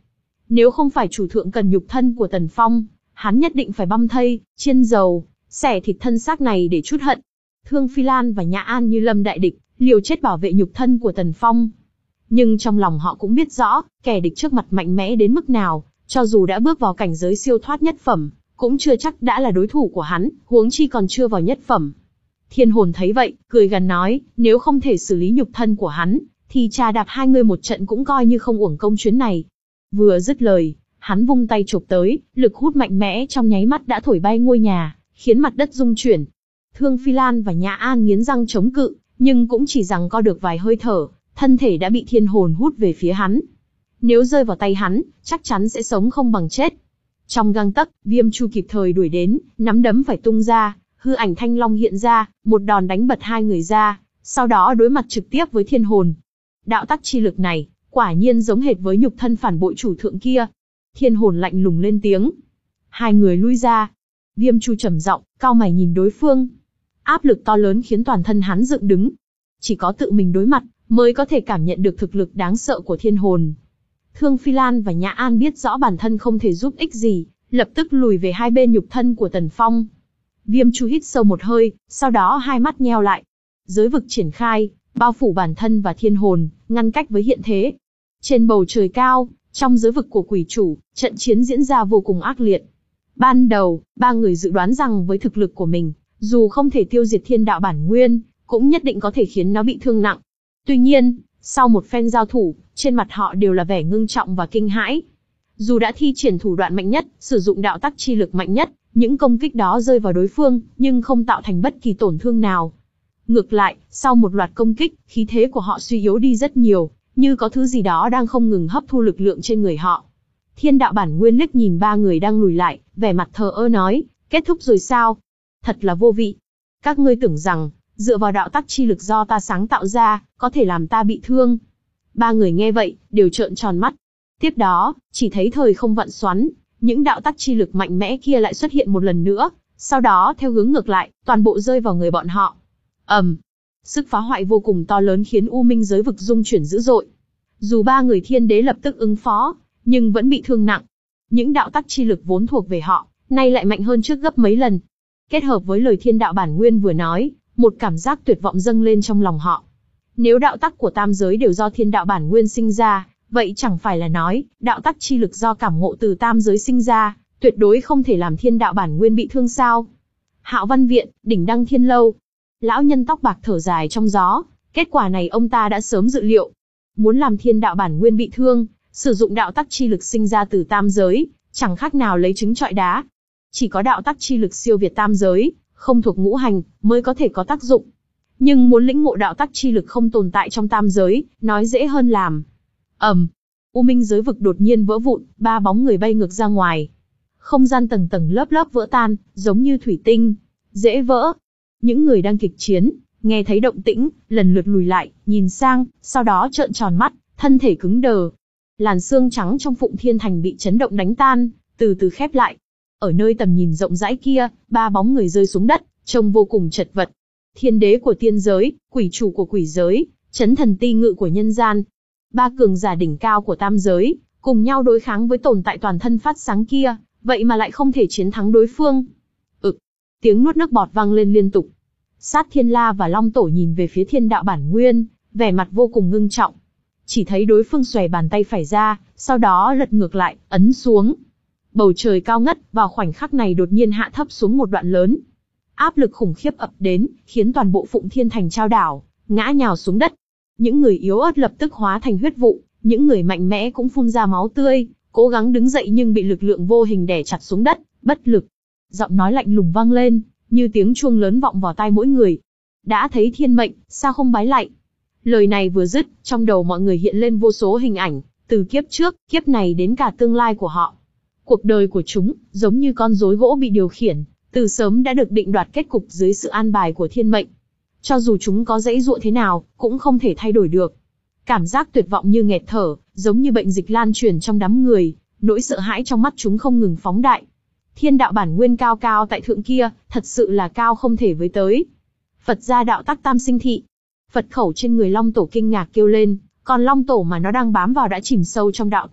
Nếu không phải chủ thượng cần nhục thân của Tần Phong, hắn nhất định phải băm thây, chiên dầu, xẻ thịt thân xác này để trút hận. Thương Phi Lan và Nhã An như lâm đại địch, liều chết bảo vệ nhục thân của Tần Phong. Nhưng trong lòng họ cũng biết rõ, kẻ địch trước mặt mạnh mẽ đến mức nào, cho dù đã bước vào cảnh giới siêu thoát nhất phẩm, cũng chưa chắc đã là đối thủ của hắn, huống chi còn chưa vào nhất phẩm. Thiên Hồn thấy vậy, cười gằn nói, nếu không thể xử lý nhục thân của hắn, thì trà đạp hai người một trận cũng coi như không uổng công chuyến này. Vừa dứt lời, hắn vung tay chộp tới, lực hút mạnh mẽ trong nháy mắt đã thổi bay ngôi nhà, khiến mặt đất rung chuyển. Thương Phi Lan và Nhã An nghiến răng chống cự, nhưng cũng chỉ giằng co được vài hơi thở, thân thể đã bị Thiên Hồn hút về phía hắn. Nếu rơi vào tay hắn, chắc chắn sẽ sống không bằng chết. Trong gang tấc, Viêm Chu kịp thời đuổi đến, nắm đấm phải tung ra, hư ảnh Thanh Long hiện ra, một đòn đánh bật hai người ra, sau đó đối mặt trực tiếp với Thiên Hồn. Đạo tắc chi lực này, quả nhiên giống hệt với nhục thân phản bội chủ thượng kia. Thiên Hồn lạnh lùng lên tiếng. Hai người lui ra. Viêm Chu trầm giọng, cau mày nhìn đối phương. Áp lực to lớn khiến toàn thân hắn dựng đứng. Chỉ có tự mình đối mặt, mới có thể cảm nhận được thực lực đáng sợ của Thiên Hồn. Thương Phi Lan và Nhã An biết rõ bản thân không thể giúp ích gì, lập tức lùi về hai bên nhục thân của Tần Phong. Viêm Chu hít sâu một hơi, sau đó hai mắt nheo lại. Giới vực triển khai, bao phủ bản thân và Thiên Hồn, ngăn cách với hiện thế. Trên bầu trời cao, trong giới vực của quỷ chủ, trận chiến diễn ra vô cùng ác liệt. Ban đầu, ba người dự đoán rằng với thực lực của mình, dù không thể tiêu diệt thiên đạo bản nguyên, cũng nhất định có thể khiến nó bị thương nặng. Tuy nhiên, sau một phen giao thủ, trên mặt họ đều là vẻ ngưng trọng và kinh hãi. Dù đã thi triển thủ đoạn mạnh nhất, sử dụng đạo tắc chi lực mạnh nhất, những công kích đó rơi vào đối phương, nhưng không tạo thành bất kỳ tổn thương nào. Ngược lại, sau một loạt công kích, khí thế của họ suy yếu đi rất nhiều, như có thứ gì đó đang không ngừng hấp thu lực lượng trên người họ. Thiên đạo bản nguyên liếc nhìn ba người đang lùi lại, vẻ mặt thờ ơ nói, kết thúc rồi sao? Thật là vô vị. Các ngươi tưởng rằng, dựa vào đạo tắc chi lực do ta sáng tạo ra, có thể làm ta bị thương. Ba người nghe vậy, đều trợn tròn mắt. Tiếp đó, chỉ thấy thời không vặn xoắn, những đạo tắc chi lực mạnh mẽ kia lại xuất hiện một lần nữa, sau đó theo hướng ngược lại, toàn bộ rơi vào người bọn họ. ầm, um, sức phá hoại vô cùng to lớn khiến U Minh giới vực rung chuyển dữ dội. Dù ba người thiên đế lập tức ứng phó, nhưng vẫn bị thương nặng. Những đạo tắc chi lực vốn thuộc về họ, nay lại mạnh hơn trước gấp mấy lần. Kết hợp với lời thiên đạo bản nguyên vừa nói, một cảm giác tuyệt vọng dâng lên trong lòng họ. Nếu đạo tắc của tam giới đều do thiên đạo bản nguyên sinh ra, vậy chẳng phải là nói, đạo tắc chi lực do cảm ngộ từ tam giới sinh ra, tuyệt đối không thể làm thiên đạo bản nguyên bị thương sao? Hạo Văn Viện, đỉnh Đăng Thiên Lâu. Lão nhân tóc bạc thở dài trong gió, kết quả này ông ta đã sớm dự liệu. Muốn làm thiên đạo bản nguyên bị thương, sử dụng đạo tắc chi lực sinh ra từ tam giới, chẳng khác nào lấy trứng trọi đá. Chỉ có đạo tắc chi lực siêu việt tam giới, không thuộc ngũ hành, mới có thể có tác dụng. Nhưng muốn lĩnh ngộ đạo tắc chi lực không tồn tại trong tam giới, nói dễ hơn làm. ầm, um, U Minh giới vực đột nhiên vỡ vụn, ba bóng người bay ngược ra ngoài. Không gian tầng tầng lớp lớp vỡ tan, giống như thủy tinh, dễ vỡ. Những người đang kịch chiến, nghe thấy động tĩnh, lần lượt lùi lại, nhìn sang, sau đó trợn tròn mắt, thân thể cứng đờ. Làn xương trắng trong Phụng Thiên Thành bị chấn động đánh tan, từ từ khép lại. Ở nơi tầm nhìn rộng rãi kia, ba bóng người rơi xuống đất, trông vô cùng chật vật. Thiên đế của tiên giới, quỷ chủ của quỷ giới, chấn thần ti ngự của nhân gian. Ba cường giả đỉnh cao của tam giới, cùng nhau đối kháng với tồn tại toàn thân phát sáng kia, vậy mà lại không thể chiến thắng đối phương. Ực, tiếng nuốt nước bọt vang lên liên tục. Sát Thiên La và Long Tổ nhìn về phía thiên đạo bản nguyên, vẻ mặt vô cùng ngưng trọng. Chỉ thấy đối phương xòe bàn tay phải ra, sau đó lật ngược lại, ấn xuống. Bầu trời cao ngất, vào khoảnh khắc này đột nhiên hạ thấp xuống một đoạn lớn. Áp lực khủng khiếp ập đến, khiến toàn bộ Phụng Thiên Thành chao đảo, ngã nhào xuống đất. Những người yếu ớt lập tức hóa thành huyết vụ, những người mạnh mẽ cũng phun ra máu tươi, cố gắng đứng dậy nhưng bị lực lượng vô hình đè chặt xuống đất, bất lực. Giọng nói lạnh lùng vang lên, như tiếng chuông lớn vọng vào tai mỗi người. Đã thấy thiên mệnh, sao không bái lạy? Lời này vừa dứt, trong đầu mọi người hiện lên vô số hình ảnh, từ kiếp trước, kiếp này đến cả tương lai của họ. Cuộc đời của chúng, giống như con rối gỗ bị điều khiển, từ sớm đã được định đoạt kết cục dưới sự an bài của thiên mệnh. Cho dù chúng có giãy giụa thế nào, cũng không thể thay đổi được. Cảm giác tuyệt vọng như nghẹt thở, giống như bệnh dịch lan truyền trong đám người, nỗi sợ hãi trong mắt chúng không ngừng phóng đại. Thiên đạo bản nguyên cao cao tại thượng kia, thật sự là cao không thể với tới. Phật gia đạo tắc tam sinh thị. Phật khẩu trên người Long Tổ kinh ngạc kêu lên, còn Long Tổ mà nó đang bám vào đã chìm sâu trong đạo tắc,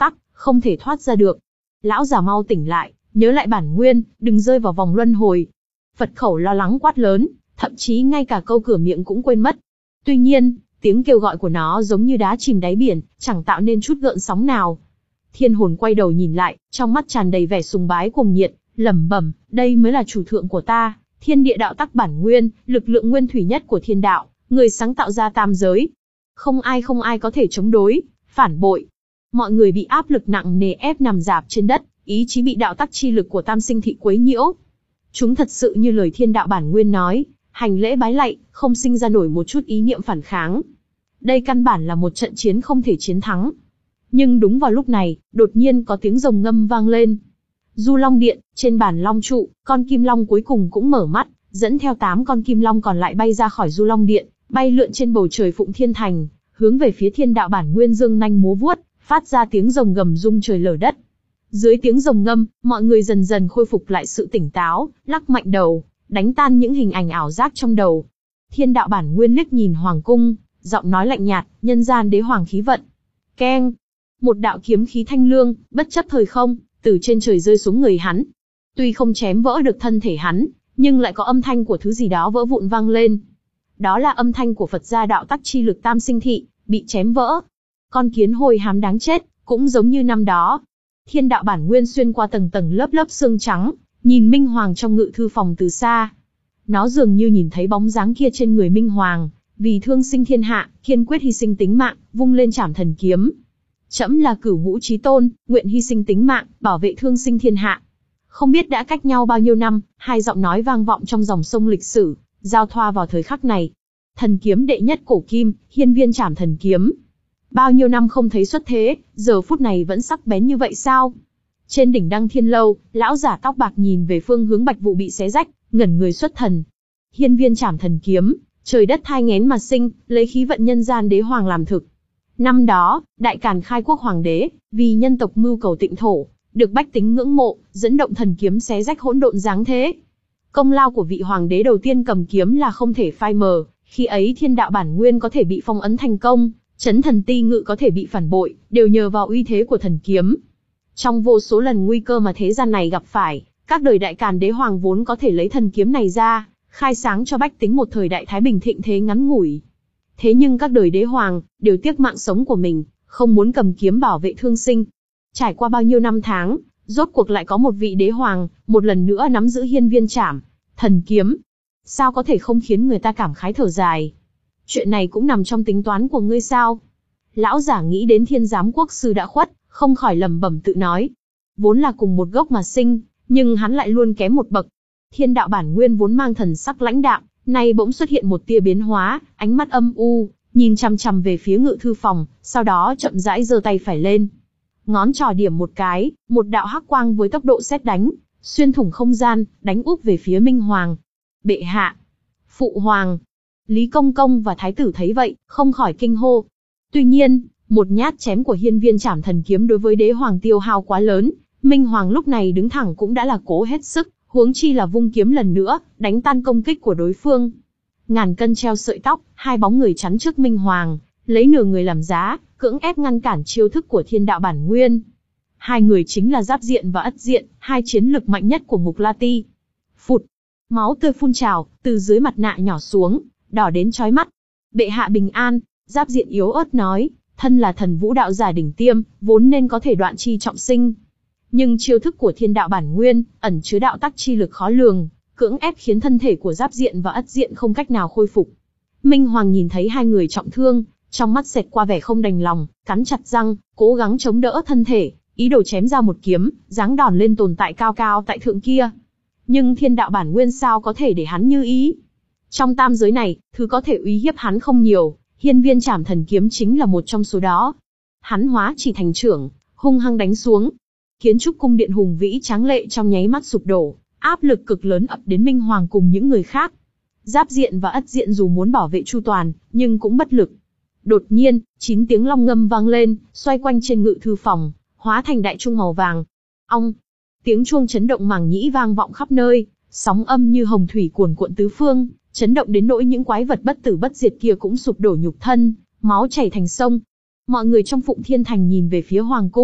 không thể thoát ra được. Lão già mau tỉnh lại, nhớ lại bản nguyên, đừng rơi vào vòng luân hồi. Phật khẩu lo lắng quát lớn, thậm chí ngay cả câu cửa miệng cũng quên mất. Tuy nhiên, tiếng kêu gọi của nó giống như đá chìm đáy biển, chẳng tạo nên chút gợn sóng nào. Thiên hồn quay đầu nhìn lại, trong mắt tràn đầy vẻ sùng bái cuồng nhiệt, lẩm bẩm, đây mới là chủ thượng của ta, thiên địa đạo tắc bản nguyên, lực lượng nguyên thủy nhất của thiên đạo, người sáng tạo ra tam giới. Không ai không ai có thể chống đối, phản bội. Mọi người bị áp lực nặng nề ép nằm rạp trên đất, ý chí bị đạo tắc chi lực của tam sinh thị quấy nhiễu. Chúng thật sự như lời thiên đạo bản nguyên nói, hành lễ bái lạy, không sinh ra nổi một chút ý niệm phản kháng. Đây căn bản là một trận chiến không thể chiến thắng. Nhưng đúng vào lúc này, đột nhiên có tiếng rồng ngâm vang lên. Du Long Điện, trên bàn long trụ, con kim long cuối cùng cũng mở mắt, dẫn theo tám con kim long còn lại bay ra khỏi Du Long Điện, bay lượn trên bầu trời Phụng Thiên Thành, hướng về phía thiên đạo bản nguyên dương nanh múa vuốt, phát ra tiếng rồng gầm rung trời lở đất. Dưới tiếng rồng ngâm, mọi người dần dần khôi phục lại sự tỉnh táo, lắc mạnh đầu, đánh tan những hình ảnh ảo giác trong đầu. Thiên đạo bản nguyên liếc nhìn hoàng cung, giọng nói lạnh nhạt, nhân gian đế hoàng khí vận. Keng! Một đạo kiếm khí thanh lương, bất chấp thời không, từ trên trời rơi xuống người hắn. Tuy không chém vỡ được thân thể hắn, nhưng lại có âm thanh của thứ gì đó vỡ vụn vang lên. Đó là âm thanh của Phật gia đạo tắc chi lực tam sinh thị, bị chém vỡ. Con kiến hôi hám đáng chết, cũng giống như năm đó. Thiên đạo bản nguyên xuyên qua tầng tầng lớp lớp xương trắng, nhìn Minh Hoàng trong ngự thư phòng từ xa. Nó dường như nhìn thấy bóng dáng kia trên người Minh Hoàng, vì thương sinh thiên hạ, kiên quyết hy sinh tính mạng, vung lên trảm thần kiếm. Trẫm là Cửu Ngũ Chí Tôn, nguyện hy sinh tính mạng, bảo vệ thương sinh thiên hạ. Không biết đã cách nhau bao nhiêu năm, hai giọng nói vang vọng trong dòng sông lịch sử, giao thoa vào thời khắc này. Thần kiếm đệ nhất cổ kim, hiên viên trảm thần kiếm. Bao nhiêu năm không thấy xuất thế, giờ phút này vẫn sắc bén như vậy sao? Trên đỉnh Đăng Thiên Lâu, lão giả tóc bạc nhìn về phương hướng Bạch Vụ bị xé rách, ngẩn người xuất thần. Hiên viên trảm thần kiếm, trời đất thai nghén mà sinh, lấy khí vận nhân gian đế hoàng làm thực. Năm đó, Đại Càn khai quốc hoàng đế, vì nhân tộc mưu cầu tịnh thổ, được bách tính ngưỡng mộ, dẫn động thần kiếm xé rách hỗn độn giáng thế. Công lao của vị hoàng đế đầu tiên cầm kiếm là không thể phai mờ, khi ấy thiên đạo bản nguyên có thể bị phong ấn thành công, chấn thần ti ngự có thể bị phản bội, đều nhờ vào uy thế của thần kiếm. Trong vô số lần nguy cơ mà thế gian này gặp phải, các đời Đại Càn đế hoàng vốn có thể lấy thần kiếm này ra, khai sáng cho bách tính một thời đại thái bình thịnh thế ngắn ngủi. Thế nhưng các đời đế hoàng, đều tiếc mạng sống của mình, không muốn cầm kiếm bảo vệ thương sinh. Trải qua bao nhiêu năm tháng, rốt cuộc lại có một vị đế hoàng, một lần nữa nắm giữ hiên viên trảm thần kiếm. Sao có thể không khiến người ta cảm khái thở dài? Chuyện này cũng nằm trong tính toán của ngươi sao? Lão giả nghĩ đến Thiên Giám Quốc sư đã khuất, không khỏi lẩm bẩm tự nói. Vốn là cùng một gốc mà sinh, nhưng hắn lại luôn kém một bậc. Thiên đạo bản nguyên vốn mang thần sắc lãnh đạm, nay bỗng xuất hiện một tia biến hóa, ánh mắt âm u, nhìn chằm chằm về phía ngự thư phòng, sau đó chậm rãi giơ tay phải lên. Ngón trỏ điểm một cái, một đạo hắc quang với tốc độ sét đánh, xuyên thủng không gian, đánh úp về phía Minh Hoàng. Bệ hạ! Phụ hoàng! Lý Công Công và Thái tử thấy vậy, không khỏi kinh hô. Tuy nhiên, một nhát chém của hiên viên trảm thần kiếm đối với đế hoàng tiêu hao quá lớn, Minh Hoàng lúc này đứng thẳng cũng đã là cố hết sức, huống chi là vung kiếm lần nữa, đánh tan công kích của đối phương. Ngàn cân treo sợi tóc, hai bóng người chắn trước Minh Hoàng, lấy nửa người làm giá, cưỡng ép ngăn cản chiêu thức của thiên đạo bản nguyên. Hai người chính là Giáp Diện và Ất Diện, hai chiến lực mạnh nhất của Ngục La Ti. Phụt! Máu tươi phun trào, từ dưới mặt nạ nhỏ xuống, đỏ đến chói mắt. Bệ hạ bình an, Giáp Diện yếu ớt nói, thân là thần vũ đạo giả đỉnh tiêm, vốn nên có thể đoạn chi trọng sinh. Nhưng chiêu thức của thiên đạo bản nguyên, ẩn chứa đạo tắc chi lực khó lường, cưỡng ép khiến thân thể của Giáp Diện và Ất Diện không cách nào khôi phục. Minh Hoàng nhìn thấy hai người trọng thương, trong mắt xẹt qua vẻ không đành lòng, cắn chặt răng, cố gắng chống đỡ thân thể, ý đồ chém ra một kiếm, giáng đòn lên tồn tại cao cao tại thượng kia. Nhưng thiên đạo bản nguyên sao có thể để hắn như ý? Trong tam giới này, thứ có thể uy hiếp hắn không nhiều, hiên viên trảm thần kiếm chính là một trong số đó. Hắn hóa chỉ thành trưởng, hung hăng đánh xuống. Kiến trúc cung điện hùng vĩ tráng lệ trong nháy mắt sụp đổ, áp lực cực lớn ập đến Minh Hoàng cùng những người khác. Giáp Diện và Ất Diện dù muốn bảo vệ chu toàn, nhưng cũng bất lực. Đột nhiên, chín tiếng long ngâm vang lên, xoay quanh trên ngự thư phòng, hóa thành đại chuông màu vàng. Ong! Tiếng chuông chấn động màng nhĩ vang vọng khắp nơi, sóng âm như hồng thủy cuồn cuộn tứ phương, chấn động đến nỗi những quái vật bất tử bất diệt kia cũng sụp đổ nhục thân, máu chảy thành sông. Mọi người trong Phụng Thiên Thành nhìn về phía hoàng cung,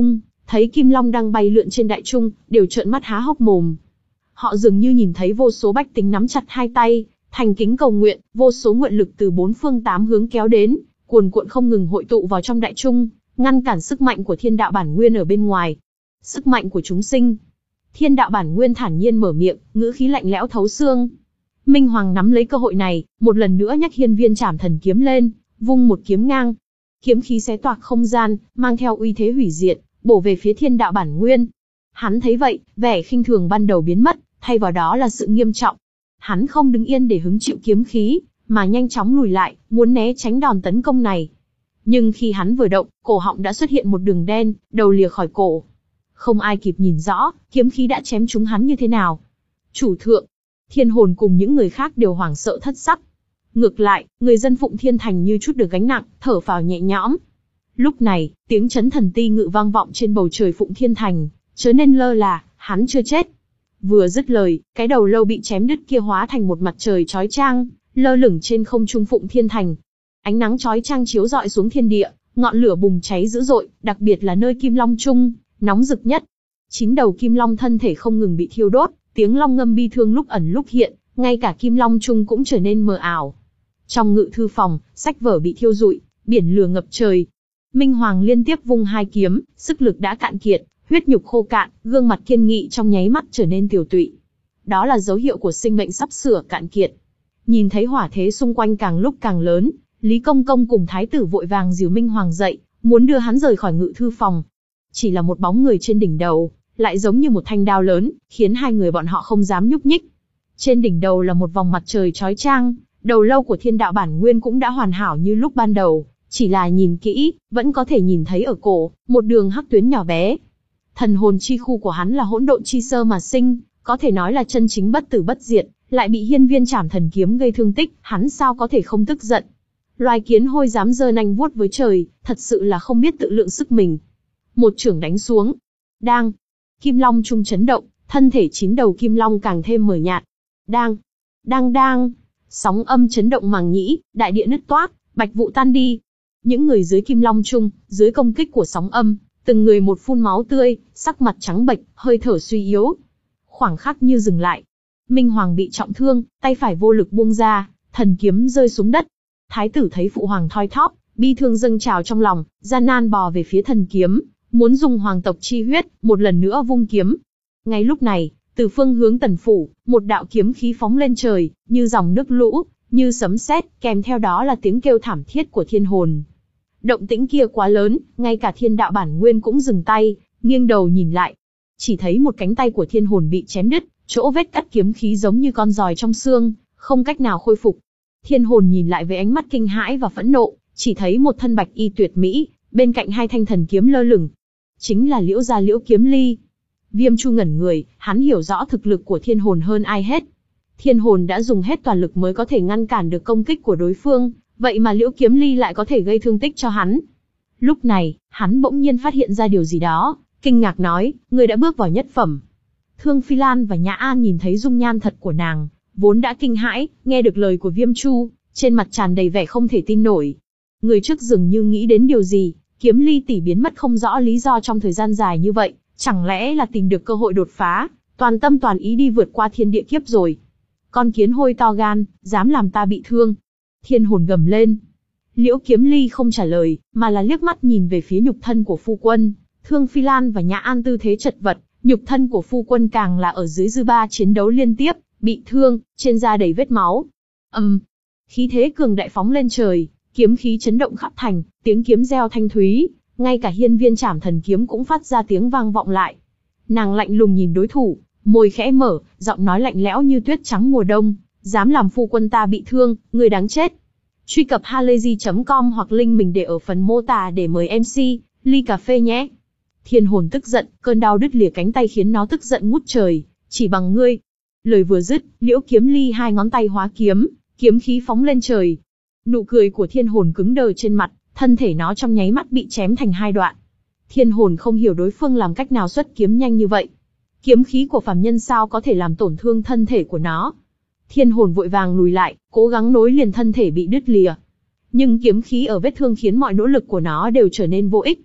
thấy kim long đang bay lượn trên đại trung, đều trợn mắt há hốc mồm. Họ dường như nhìn thấy vô số bách tính nắm chặt hai tay, thành kính cầu nguyện, vô số nguyện lực từ bốn phương tám hướng kéo đến, cuồn cuộn không ngừng hội tụ vào trong đại trung, ngăn cản sức mạnh của thiên đạo bản nguyên ở bên ngoài. Sức mạnh của chúng sinh. Thiên đạo bản nguyên thản nhiên mở miệng, ngữ khí lạnh lẽo thấu xương. Minh Hoàng nắm lấy cơ hội này, một lần nữa nhắc hiên viên trảm thần kiếm lên, vung một kiếm ngang. Kiếm khí xé toạc không gian, mang theo uy thế hủy diệt, bổ về phía thiên đạo bản nguyên. Hắn thấy vậy, vẻ khinh thường ban đầu biến mất, thay vào đó là sự nghiêm trọng. Hắn không đứng yên để hứng chịu kiếm khí, mà nhanh chóng lùi lại, muốn né tránh đòn tấn công này. Nhưng khi hắn vừa động, cổ họng đã xuất hiện một đường đen, đầu lìa khỏi cổ. Không ai kịp nhìn rõ, kiếm khí đã chém trúng hắn như thế nào. Chủ thượng, Thiên Hồn cùng những người khác đều hoảng sợ thất sắc. Ngược lại, người dân Phụng Thiên Thành như chút được gánh nặng, thở phào nhẹ nhõm. Lúc này, tiếng chấn thần ti ngự vang vọng trên bầu trời Phụng Thiên Thành, chớ nên lơ là, hắn chưa chết. Vừa dứt lời, cái đầu lâu bị chém đứt kia hóa thành một mặt trời chói chang, lơ lửng trên không trung Phụng Thiên Thành. Ánh nắng chói chang chiếu rọi xuống thiên địa, ngọn lửa bùng cháy dữ dội, đặc biệt là nơi Kim Long Trung, nóng rực nhất. Chín đầu Kim Long thân thể không ngừng bị thiêu đốt, tiếng long ngâm bi thương lúc ẩn lúc hiện, ngay cả Kim Long Trung cũng trở nên mờ ảo. Trong ngự thư phòng, sách vở bị thiêu rụi, biển lửa ngập trời. Minh Hoàng liên tiếp vung hai kiếm, sức lực đã cạn kiệt, huyết nhục khô cạn, gương mặt kiên nghị trong nháy mắt trở nên tiều tụy. Đó là dấu hiệu của sinh mệnh sắp sửa cạn kiệt. Nhìn thấy hỏa thế xung quanh càng lúc càng lớn, Lý Công Công cùng thái tử vội vàng dìu Minh Hoàng dậy, muốn đưa hắn rời khỏi ngự thư phòng. Chỉ là một bóng người trên đỉnh đầu, lại giống như một thanh đao lớn, khiến hai người bọn họ không dám nhúc nhích. Trên đỉnh đầu là một vòng mặt trời chói chang, đầu lâu của thiên đạo bản nguyên cũng đã hoàn hảo như lúc ban đầu, chỉ là nhìn kỹ, vẫn có thể nhìn thấy ở cổ, một đường hắc tuyến nhỏ bé. Thần hồn chi khu của hắn là hỗn độn chi sơ mà sinh, có thể nói là chân chính bất tử bất diệt, lại bị hiên viên trảm thần kiếm gây thương tích, hắn sao có thể không tức giận. Loài kiến hôi dám giơ nanh vuốt với trời, thật sự là không biết tự lượng sức mình. Một chưởng đánh xuống. Đang. Kim Long trung chấn động, thân thể chín đầu Kim Long càng thêm mờ nhạt. Đang. Đang đang. Sóng âm chấn động màng nhĩ, đại địa nứt toác, bạch vụ tan đi. Những người dưới Kim Long trung, dưới công kích của sóng âm, từng người một phun máu tươi, sắc mặt trắng bệch, hơi thở suy yếu. Khoảng khắc như dừng lại. Minh Hoàng bị trọng thương, tay phải vô lực buông ra, thần kiếm rơi xuống đất. Thái tử thấy phụ hoàng thoi thóp, bi thương dâng trào trong lòng, gian nan bò về phía thần kiếm, muốn dùng hoàng tộc chi huyết, một lần nữa vung kiếm. Ngay lúc này, từ phương hướng tần phủ, một đạo kiếm khí phóng lên trời, như dòng nước lũ, như sấm sét, kèm theo đó là tiếng kêu thảm thiết của thiên hồn. Động tĩnh kia quá lớn, ngay cả thiên đạo bản nguyên cũng dừng tay, nghiêng đầu nhìn lại. Chỉ thấy một cánh tay của thiên hồn bị chém đứt, chỗ vết cắt kiếm khí giống như con giòi trong xương, không cách nào khôi phục. Thiên hồn nhìn lại với ánh mắt kinh hãi và phẫn nộ, chỉ thấy một thân bạch y tuyệt mỹ, bên cạnh hai thanh thần kiếm lơ lửng. Chính là Liễu gia Liễu Kiếm Ly. Viêm Chu ngẩn người, hắn hiểu rõ thực lực của thiên hồn hơn ai hết. Thiên hồn đã dùng hết toàn lực mới có thể ngăn cản được công kích của đối phương, vậy mà Liễu Kiếm Ly lại có thể gây thương tích cho hắn. Lúc này, hắn bỗng nhiên phát hiện ra điều gì đó, kinh ngạc nói, người đã bước vào nhất phẩm. Thương Phi Lan và Nhã An nhìn thấy dung nhan thật của nàng, vốn đã kinh hãi, nghe được lời của Viêm Chu, trên mặt tràn đầy vẻ không thể tin nổi. Người trước dường như nghĩ đến điều gì, Kiếm Ly tỷ biến mất không rõ lý do trong thời gian dài như vậy, chẳng lẽ là tìm được cơ hội đột phá, toàn tâm toàn ý đi vượt qua thiên địa kiếp rồi. Con kiến hôi to gan, dám làm ta bị thương. Thiên hồn gầm lên. Liễu Kiếm Ly không trả lời, mà là liếc mắt nhìn về phía nhục thân của phu quân. Thương Phi Lan và Nhã An tư thế chật vật, nhục thân của phu quân càng là ở dưới dư ba chiến đấu liên tiếp, bị thương, trên da đầy vết máu. Ầm, um, khí thế cường đại phóng lên trời, kiếm khí chấn động khắp thành, tiếng kiếm reo thanh thúy, ngay cả hiên viên trảm thần kiếm cũng phát ra tiếng vang vọng lại. Nàng lạnh lùng nhìn đối thủ, môi khẽ mở, giọng nói lạnh lẽo như tuyết trắng mùa đông, dám làm phu quân ta bị thương, người đáng chết. Truy cập halayzi chấm com hoặc link mình để ở phần mô tả để mời em xê, ly cà phê nhé. Thiên hồn tức giận, cơn đau đứt lìa cánh tay khiến nó tức giận ngút trời, chỉ bằng ngươi. Lời vừa dứt, Liễu Kiếm Ly hai ngón tay hóa kiếm, kiếm khí phóng lên trời. Nụ cười của thiên hồn cứng đờ trên mặt, thân thể nó trong nháy mắt bị chém thành hai đoạn. Thiên hồn không hiểu đối phương làm cách nào xuất kiếm nhanh như vậy. Kiếm khí của phàm nhân sao có thể làm tổn thương thân thể của nó. Thiên hồn vội vàng lùi lại, cố gắng nối liền thân thể bị đứt lìa. Nhưng kiếm khí ở vết thương khiến mọi nỗ lực của nó đều trở nên vô ích.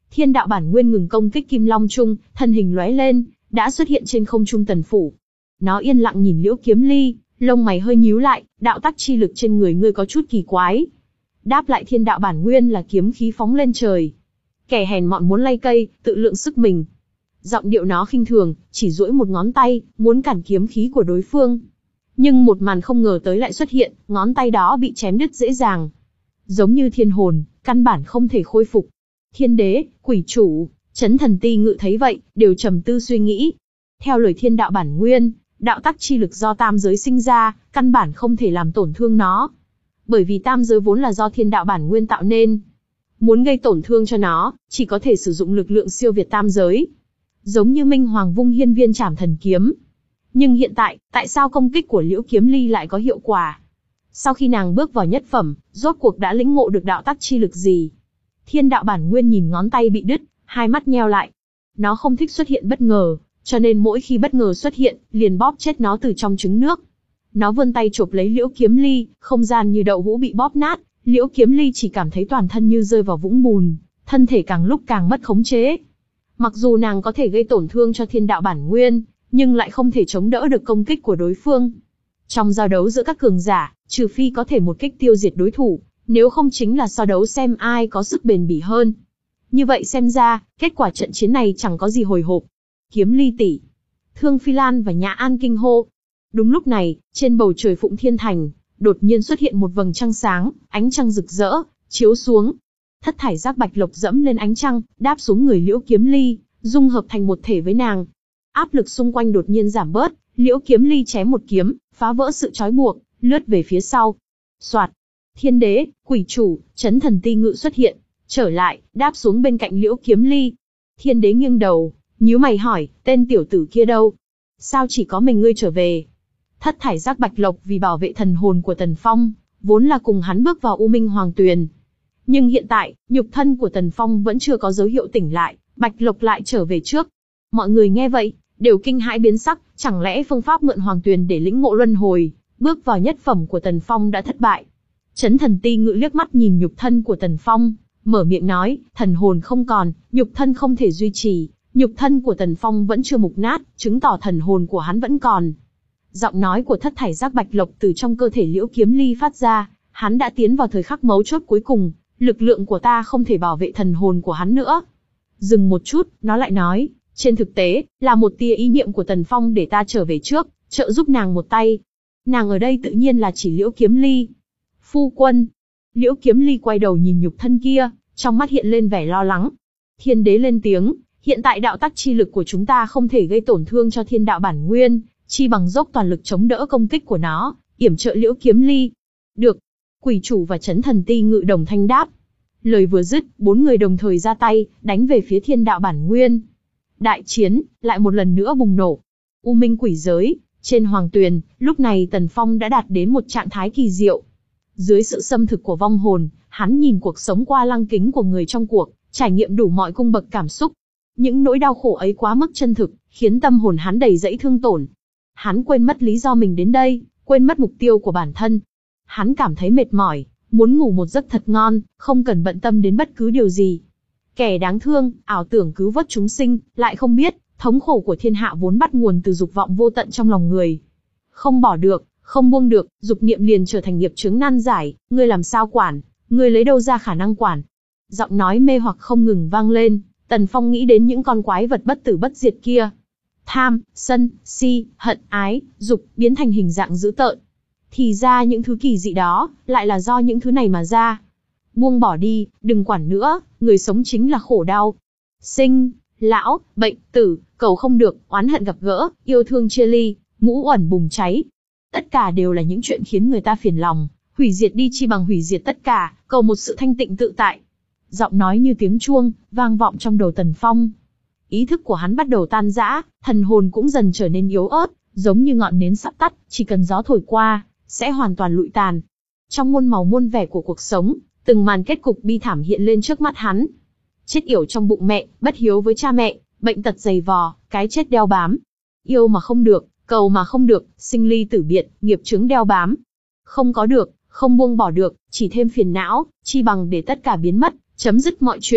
Thiên đạo bản nguyên ngừng công kích Kim Long Trung, thân hình lóe lên, đã xuất hiện trên không trung Tần phủ. Nó yên lặng nhìn Liễu Kiếm Ly, lông mày hơi nhíu lại, đạo tắc chi lực trên người ngươi có chút kỳ quái. Đáp lại thiên đạo bản nguyên là kiếm khí phóng lên trời. Kẻ hèn mọn muốn lay cây, tự lượng sức mình. Giọng điệu nó khinh thường, chỉ duỗi một ngón tay, muốn cản kiếm khí của đối phương. Nhưng một màn không ngờ tới lại xuất hiện, ngón tay đó bị chém đứt dễ dàng. Giống như thiên hồn, căn bản không thể khôi phục. Thiên đế, quỷ chủ, Chấn Thần Ti Ngự thấy vậy, đều trầm tư suy nghĩ. Theo lời thiên đạo bản nguyên, đạo tắc chi lực do tam giới sinh ra, căn bản không thể làm tổn thương nó. Bởi vì tam giới vốn là do thiên đạo bản nguyên tạo nên. Muốn gây tổn thương cho nó, chỉ có thể sử dụng lực lượng siêu việt tam giới. Giống như Minh Hoàng vung hiên viên trảm thần kiếm. Nhưng hiện tại, tại sao công kích của Liễu Kiếm Ly lại có hiệu quả? Sau khi nàng bước vào nhất phẩm, rốt cuộc đã lĩnh ngộ được đạo tắc chi lực gì? Thiên đạo bản nguyên nhìn ngón tay bị đứt, hai mắt nheo lại. Nó không thích xuất hiện bất ngờ, cho nên mỗi khi bất ngờ xuất hiện, liền bóp chết nó từ trong trứng nước. Nó vươn tay chộp lấy Liễu Kiếm Ly, không gian như đậu hũ bị bóp nát, Liễu Kiếm Ly chỉ cảm thấy toàn thân như rơi vào vũng bùn, thân thể càng lúc càng mất khống chế. Mặc dù nàng có thể gây tổn thương cho thiên đạo bản nguyên, nhưng lại không thể chống đỡ được công kích của đối phương. Trong giao đấu giữa các cường giả, trừ phi có thể một kích tiêu diệt đối thủ, nếu không chính là so đấu xem ai có sức bền bỉ hơn. Như vậy xem ra, kết quả trận chiến này chẳng có gì hồi hộp. Kiếm Ly tỷ, Thương Phi Lan và Nhã An kinh hô. Đúng lúc này, trên bầu trời Phụng Thiên Thành, đột nhiên xuất hiện một vầng trăng sáng, ánh trăng rực rỡ, chiếu xuống. Thất thải giác bạch lộc dẫm lên ánh trăng, đáp xuống người Liễu Kiếm Ly, dung hợp thành một thể với nàng. Áp lực xung quanh đột nhiên giảm bớt, Liễu Kiếm Ly chém một kiếm, phá vỡ sự trói buộc, lướt về phía sau. Soạt, thiên đế, quỷ chủ, Chấn Thần Ti Ngự xuất hiện, trở lại, đáp xuống bên cạnh Liễu Kiếm Ly. Thiên đế nghiêng đầu, nhíu mày hỏi, tên tiểu tử kia đâu? Sao chỉ có mình ngươi trở về? Thất thải giác bạch lộc vì bảo vệ thần hồn của Tần Phong, vốn là cùng hắn bước vào U Minh Hoàng Tuyền. Nhưng hiện tại, nhục thân của Tần Phong vẫn chưa có dấu hiệu tỉnh lại, bạch lộc lại trở về trước. Mọi người nghe vậy, đều kinh hãi biến sắc, chẳng lẽ phương pháp mượn Hoàng Tuyền để lĩnh ngộ luân hồi, bước vào nhất phẩm của Tần Phong đã thất bại? Chấn Thần Ti Ngự liếc mắt nhìn nhục thân của Tần Phong, mở miệng nói, thần hồn không còn, nhục thân không thể duy trì, nhục thân của Tần Phong vẫn chưa mục nát, chứng tỏ thần hồn của hắn vẫn còn. Giọng nói của thất thải giác bạch lộc từ trong cơ thể Liễu Kiếm Ly phát ra, hắn đã tiến vào thời khắc mấu chốt cuối cùng, lực lượng của ta không thể bảo vệ thần hồn của hắn nữa. Dừng một chút, nó lại nói, trên thực tế, là một tia ý niệm của Tần Phong để ta trở về trước, trợ giúp nàng một tay. Nàng ở đây tự nhiên là chỉ Liễu Kiếm Ly. Phu quân. Liễu Kiếm Ly quay đầu nhìn nhục thân kia, trong mắt hiện lên vẻ lo lắng. Thiên đế lên tiếng, hiện tại đạo tắc chi lực của chúng ta không thể gây tổn thương cho thiên đạo bản nguyên, chi bằng dốc toàn lực chống đỡ công kích của nó, yểm trợ Liễu Kiếm Ly. Được. Quỷ chủ và Chấn Thần Ti Ngự đồng thanh đáp. Lời vừa dứt, bốn người đồng thời ra tay, đánh về phía thiên đạo bản nguyên. Đại chiến, lại một lần nữa bùng nổ. U Minh quỷ giới, trên Hoàng Tuyền, lúc này Tần Phong đã đạt đến một trạng thái kỳ diệu. Dưới sự xâm thực của vong hồn, hắn nhìn cuộc sống qua lăng kính của người trong cuộc, trải nghiệm đủ mọi cung bậc cảm xúc. Những nỗi đau khổ ấy quá mức chân thực, khiến tâm hồn hắn đầy dẫy thương tổn. Hắn quên mất lý do mình đến đây, quên mất mục tiêu của bản thân. Hắn cảm thấy mệt mỏi, muốn ngủ một giấc thật ngon, không cần bận tâm đến bất cứ điều gì. Kẻ đáng thương, ảo tưởng cứu vớt chúng sinh, lại không biết, thống khổ của thiên hạ vốn bắt nguồn từ dục vọng vô tận trong lòng người. Không bỏ được, không buông được, dục niệm liền trở thành nghiệp chướng nan giải, ngươi làm sao quản, ngươi lấy đâu ra khả năng quản. Giọng nói mê hoặc không ngừng vang lên, Tần Phong nghĩ đến những con quái vật bất tử bất diệt kia. Tham, sân, si, hận, ái, dục, biến thành hình dạng dữ tợn. Thì ra những thứ kỳ dị đó, lại là do những thứ này mà ra. Buông bỏ đi, đừng quản nữa, người sống chính là khổ đau. Sinh, lão, bệnh, tử, cầu không được, oán hận gặp gỡ, yêu thương chia ly, ngũ uẩn bùng cháy. Tất cả đều là những chuyện khiến người ta phiền lòng, hủy diệt đi chi bằng hủy diệt tất cả, cầu một sự thanh tịnh tự tại. Giọng nói như tiếng chuông, vang vọng trong đầu Tần Phong. Ý thức của hắn bắt đầu tan rã, thần hồn cũng dần trở nên yếu ớt, giống như ngọn nến sắp tắt, chỉ cần gió thổi qua, sẽ hoàn toàn lụi tàn. Trong muôn màu muôn vẻ của cuộc sống, từng màn kết cục bi thảm hiện lên trước mắt hắn. Chết yểu trong bụng mẹ, bất hiếu với cha mẹ, bệnh tật dày vò, cái chết đeo bám. Yêu mà không được, cầu mà không được, sinh ly tử biệt, nghiệp chướng đeo bám. Không có được, không buông bỏ được, chỉ thêm phiền não, chi bằng để tất cả biến mất, chấm dứt mọi chuyện.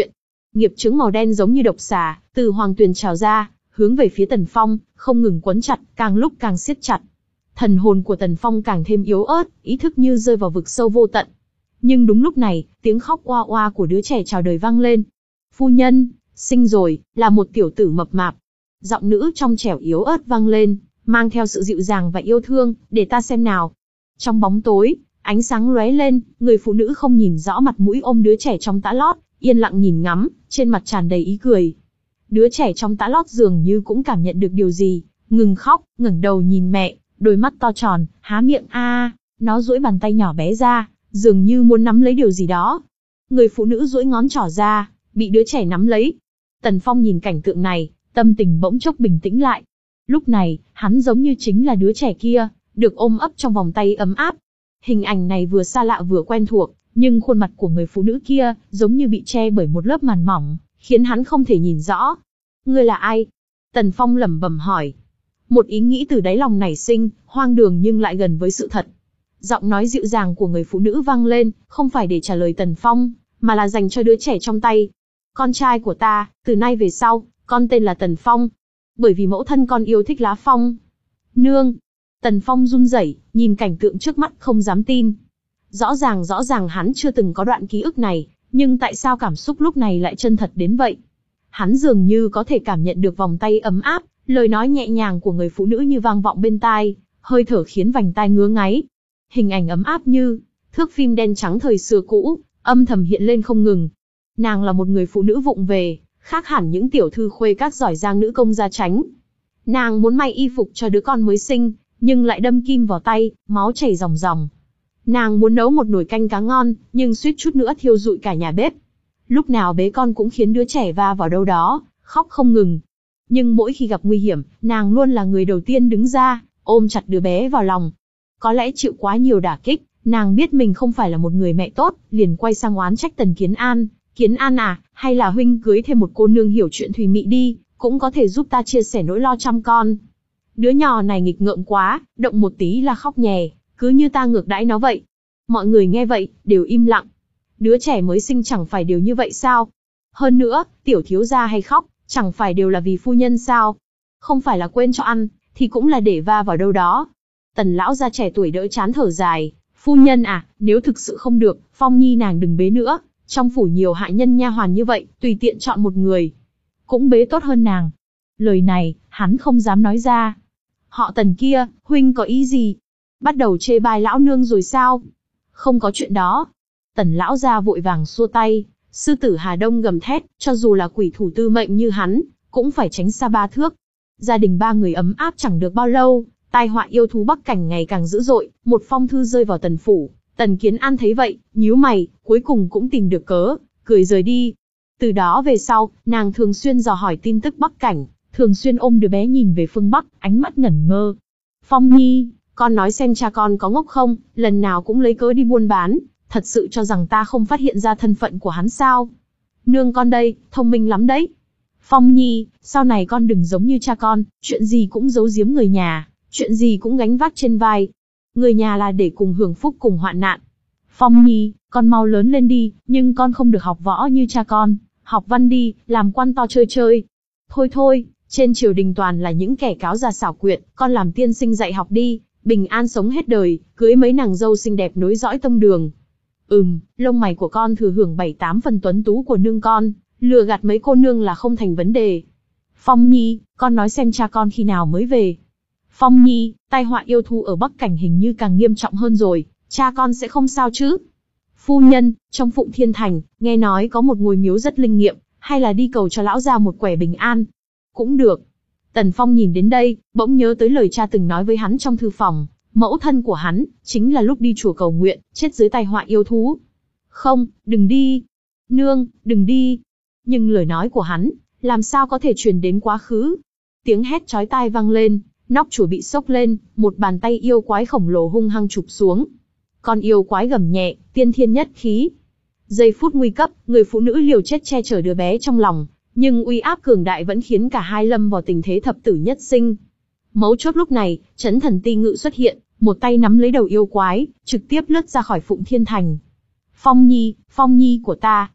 Nghiệp chướng màu đen giống như độc xà, từ hoàng tuyền trào ra, hướng về phía Tần Phong, không ngừng quấn chặt, càng lúc càng siết chặt. Thần hồn của Tần Phong càng thêm yếu ớt, ý thức như rơi vào vực sâu vô tận. Nhưng đúng lúc này, tiếng khóc oa oa của đứa trẻ chào đời vang lên. Phu nhân, sinh rồi, là một tiểu tử mập mạp. Giọng nữ trong trẻo yếu ớt vang lên, mang theo sự dịu dàng và yêu thương, để ta xem nào. Trong bóng tối, ánh sáng lóe lên, người phụ nữ không nhìn rõ mặt mũi ôm đứa trẻ trong tã lót, yên lặng nhìn ngắm, trên mặt tràn đầy ý cười. Đứa trẻ trong tã lót dường như cũng cảm nhận được điều gì, ngừng khóc, ngẩng đầu nhìn mẹ, đôi mắt to tròn, há miệng a, nó duỗi bàn tay nhỏ bé ra, dường như muốn nắm lấy điều gì đó. Người phụ nữ duỗi ngón trỏ ra, bị đứa trẻ nắm lấy. Tần Phong nhìn cảnh tượng này, tâm tình bỗng chốc bình tĩnh lại. Lúc này, hắn giống như chính là đứa trẻ kia, được ôm ấp trong vòng tay ấm áp. Hình ảnh này vừa xa lạ vừa quen thuộc, nhưng khuôn mặt của người phụ nữ kia, giống như bị che bởi một lớp màn mỏng, khiến hắn không thể nhìn rõ. Ngươi là ai? Tần Phong lẩm bẩm hỏi. Một ý nghĩ từ đáy lòng nảy sinh, hoang đường nhưng lại gần với sự thật. Giọng nói dịu dàng của người phụ nữ vang lên, không phải để trả lời Tần Phong, mà là dành cho đứa trẻ trong tay. Con trai của ta, từ nay về sau, con tên là Tần Phong. Bởi vì mẫu thân con yêu thích lá phong. Nương! Tần Phong run rẩy, nhìn cảnh tượng trước mắt không dám tin. Rõ ràng rõ ràng hắn chưa từng có đoạn ký ức này, nhưng tại sao cảm xúc lúc này lại chân thật đến vậy? Hắn dường như có thể cảm nhận được vòng tay ấm áp, lời nói nhẹ nhàng của người phụ nữ như vang vọng bên tai, hơi thở khiến vành tai ngứa ngáy. Hình ảnh ấm áp như thước phim đen trắng thời xưa cũ, âm thầm hiện lên không ngừng. Nàng là một người phụ nữ vụng về, khác hẳn những tiểu thư khuê các giỏi giang nữ công gia chánh. Nàng muốn may y phục cho đứa con mới sinh, nhưng lại đâm kim vào tay, máu chảy ròng ròng. Nàng muốn nấu một nồi canh cá ngon, nhưng suýt chút nữa thiêu rụi cả nhà bếp. Lúc nào bế con cũng khiến đứa trẻ va vào đâu đó, khóc không ngừng. Nhưng mỗi khi gặp nguy hiểm, nàng luôn là người đầu tiên đứng ra, ôm chặt đứa bé vào lòng. Có lẽ chịu quá nhiều đả kích, nàng biết mình không phải là một người mẹ tốt, liền quay sang oán trách Tần Kiến An. Kiến An à, hay là huynh cưới thêm một cô nương hiểu chuyện thùy mị đi, cũng có thể giúp ta chia sẻ nỗi lo chăm con. Đứa nhỏ này nghịch ngợm quá, động một tí là khóc nhè, cứ như ta ngược đãi nó vậy. Mọi người nghe vậy, đều im lặng. Đứa trẻ mới sinh chẳng phải đều như vậy sao? Hơn nữa, tiểu thiếu gia hay khóc, chẳng phải đều là vì phu nhân sao? Không phải là quên cho ăn, thì cũng là để va vào đâu đó. Tần lão gia trẻ tuổi đỡ chán thở dài, phu nhân à, nếu thực sự không được, Phong Nhi nàng đừng bế nữa, trong phủ nhiều hạ nhân nha hoàn như vậy, tùy tiện chọn một người, cũng bế tốt hơn nàng. Lời này, hắn không dám nói ra. Họ Tần kia, huynh có ý gì? Bắt đầu chê bai lão nương rồi sao? Không có chuyện đó. Tần lão gia vội vàng xua tay, sư tử Hà Đông gầm thét, cho dù là quỷ thủ tư mệnh như hắn, cũng phải tránh xa ba thước. Gia đình ba người ấm áp chẳng được bao lâu, tai họa yêu thú Bắc Cảnh ngày càng dữ dội, một phong thư rơi vào Tần phủ. Tần Kiến An thấy vậy, nhíu mày, cuối cùng cũng tìm được cớ, cười rời đi. Từ đó về sau, nàng thường xuyên dò hỏi tin tức Bắc Cảnh, thường xuyên ôm đứa bé nhìn về phương Bắc, ánh mắt ngẩn ngơ. Phong Nhi, con nói xem cha con có ngốc không, lần nào cũng lấy cớ đi buôn bán, thật sự cho rằng ta không phát hiện ra thân phận của hắn sao? Nương con đây, thông minh lắm đấy. Phong Nhi, sau này con đừng giống như cha con, chuyện gì cũng giấu giếm người nhà, chuyện gì cũng gánh vác trên vai. Người nhà là để cùng hưởng phúc cùng hoạn nạn. Phong Nhi, con mau lớn lên đi, nhưng con không được học võ như cha con, học văn đi, làm quan to chơi chơi. Thôi thôi, trên triều đình toàn là những kẻ cáo già xảo quyệt, con làm tiên sinh dạy học đi, bình an sống hết đời, cưới mấy nàng dâu xinh đẹp nối dõi tông đường. Ừm, lông mày của con thừa hưởng bảy tám phần tuấn tú của nương con, lừa gạt mấy cô nương là không thành vấn đề. Phong Nhi, con nói xem cha con khi nào mới về. Phong Nhi, tai họa yêu thú ở Bắc Cảnh hình như càng nghiêm trọng hơn rồi, cha con sẽ không sao chứ? Phu nhân, trong Phụng Thiên Thành, nghe nói có một ngôi miếu rất linh nghiệm, hay là đi cầu cho lão gia một quẻ bình an? Cũng được. Tần Phong nhìn đến đây, bỗng nhớ tới lời cha từng nói với hắn trong thư phòng, mẫu thân của hắn, chính là lúc đi chùa cầu nguyện, chết dưới tai họa yêu thú. Không, đừng đi. Nương, đừng đi. Nhưng lời nói của hắn, làm sao có thể truyền đến quá khứ? Tiếng hét chói tai vang lên, nóc chùa bị sốc lên, một bàn tay yêu quái khổng lồ hung hăng chụp xuống. Con yêu quái gầm nhẹ, tiên thiên nhất khí. Giây phút nguy cấp, người phụ nữ liều chết che chở đứa bé trong lòng, nhưng uy áp cường đại vẫn khiến cả hai lâm vào tình thế thập tử nhất sinh. Mấu chốt lúc này, Chấn Thần Ti Ngự xuất hiện, một tay nắm lấy đầu yêu quái, trực tiếp lướt ra khỏi Phụng Thiên Thành. Phong Nhi, Phong Nhi của ta.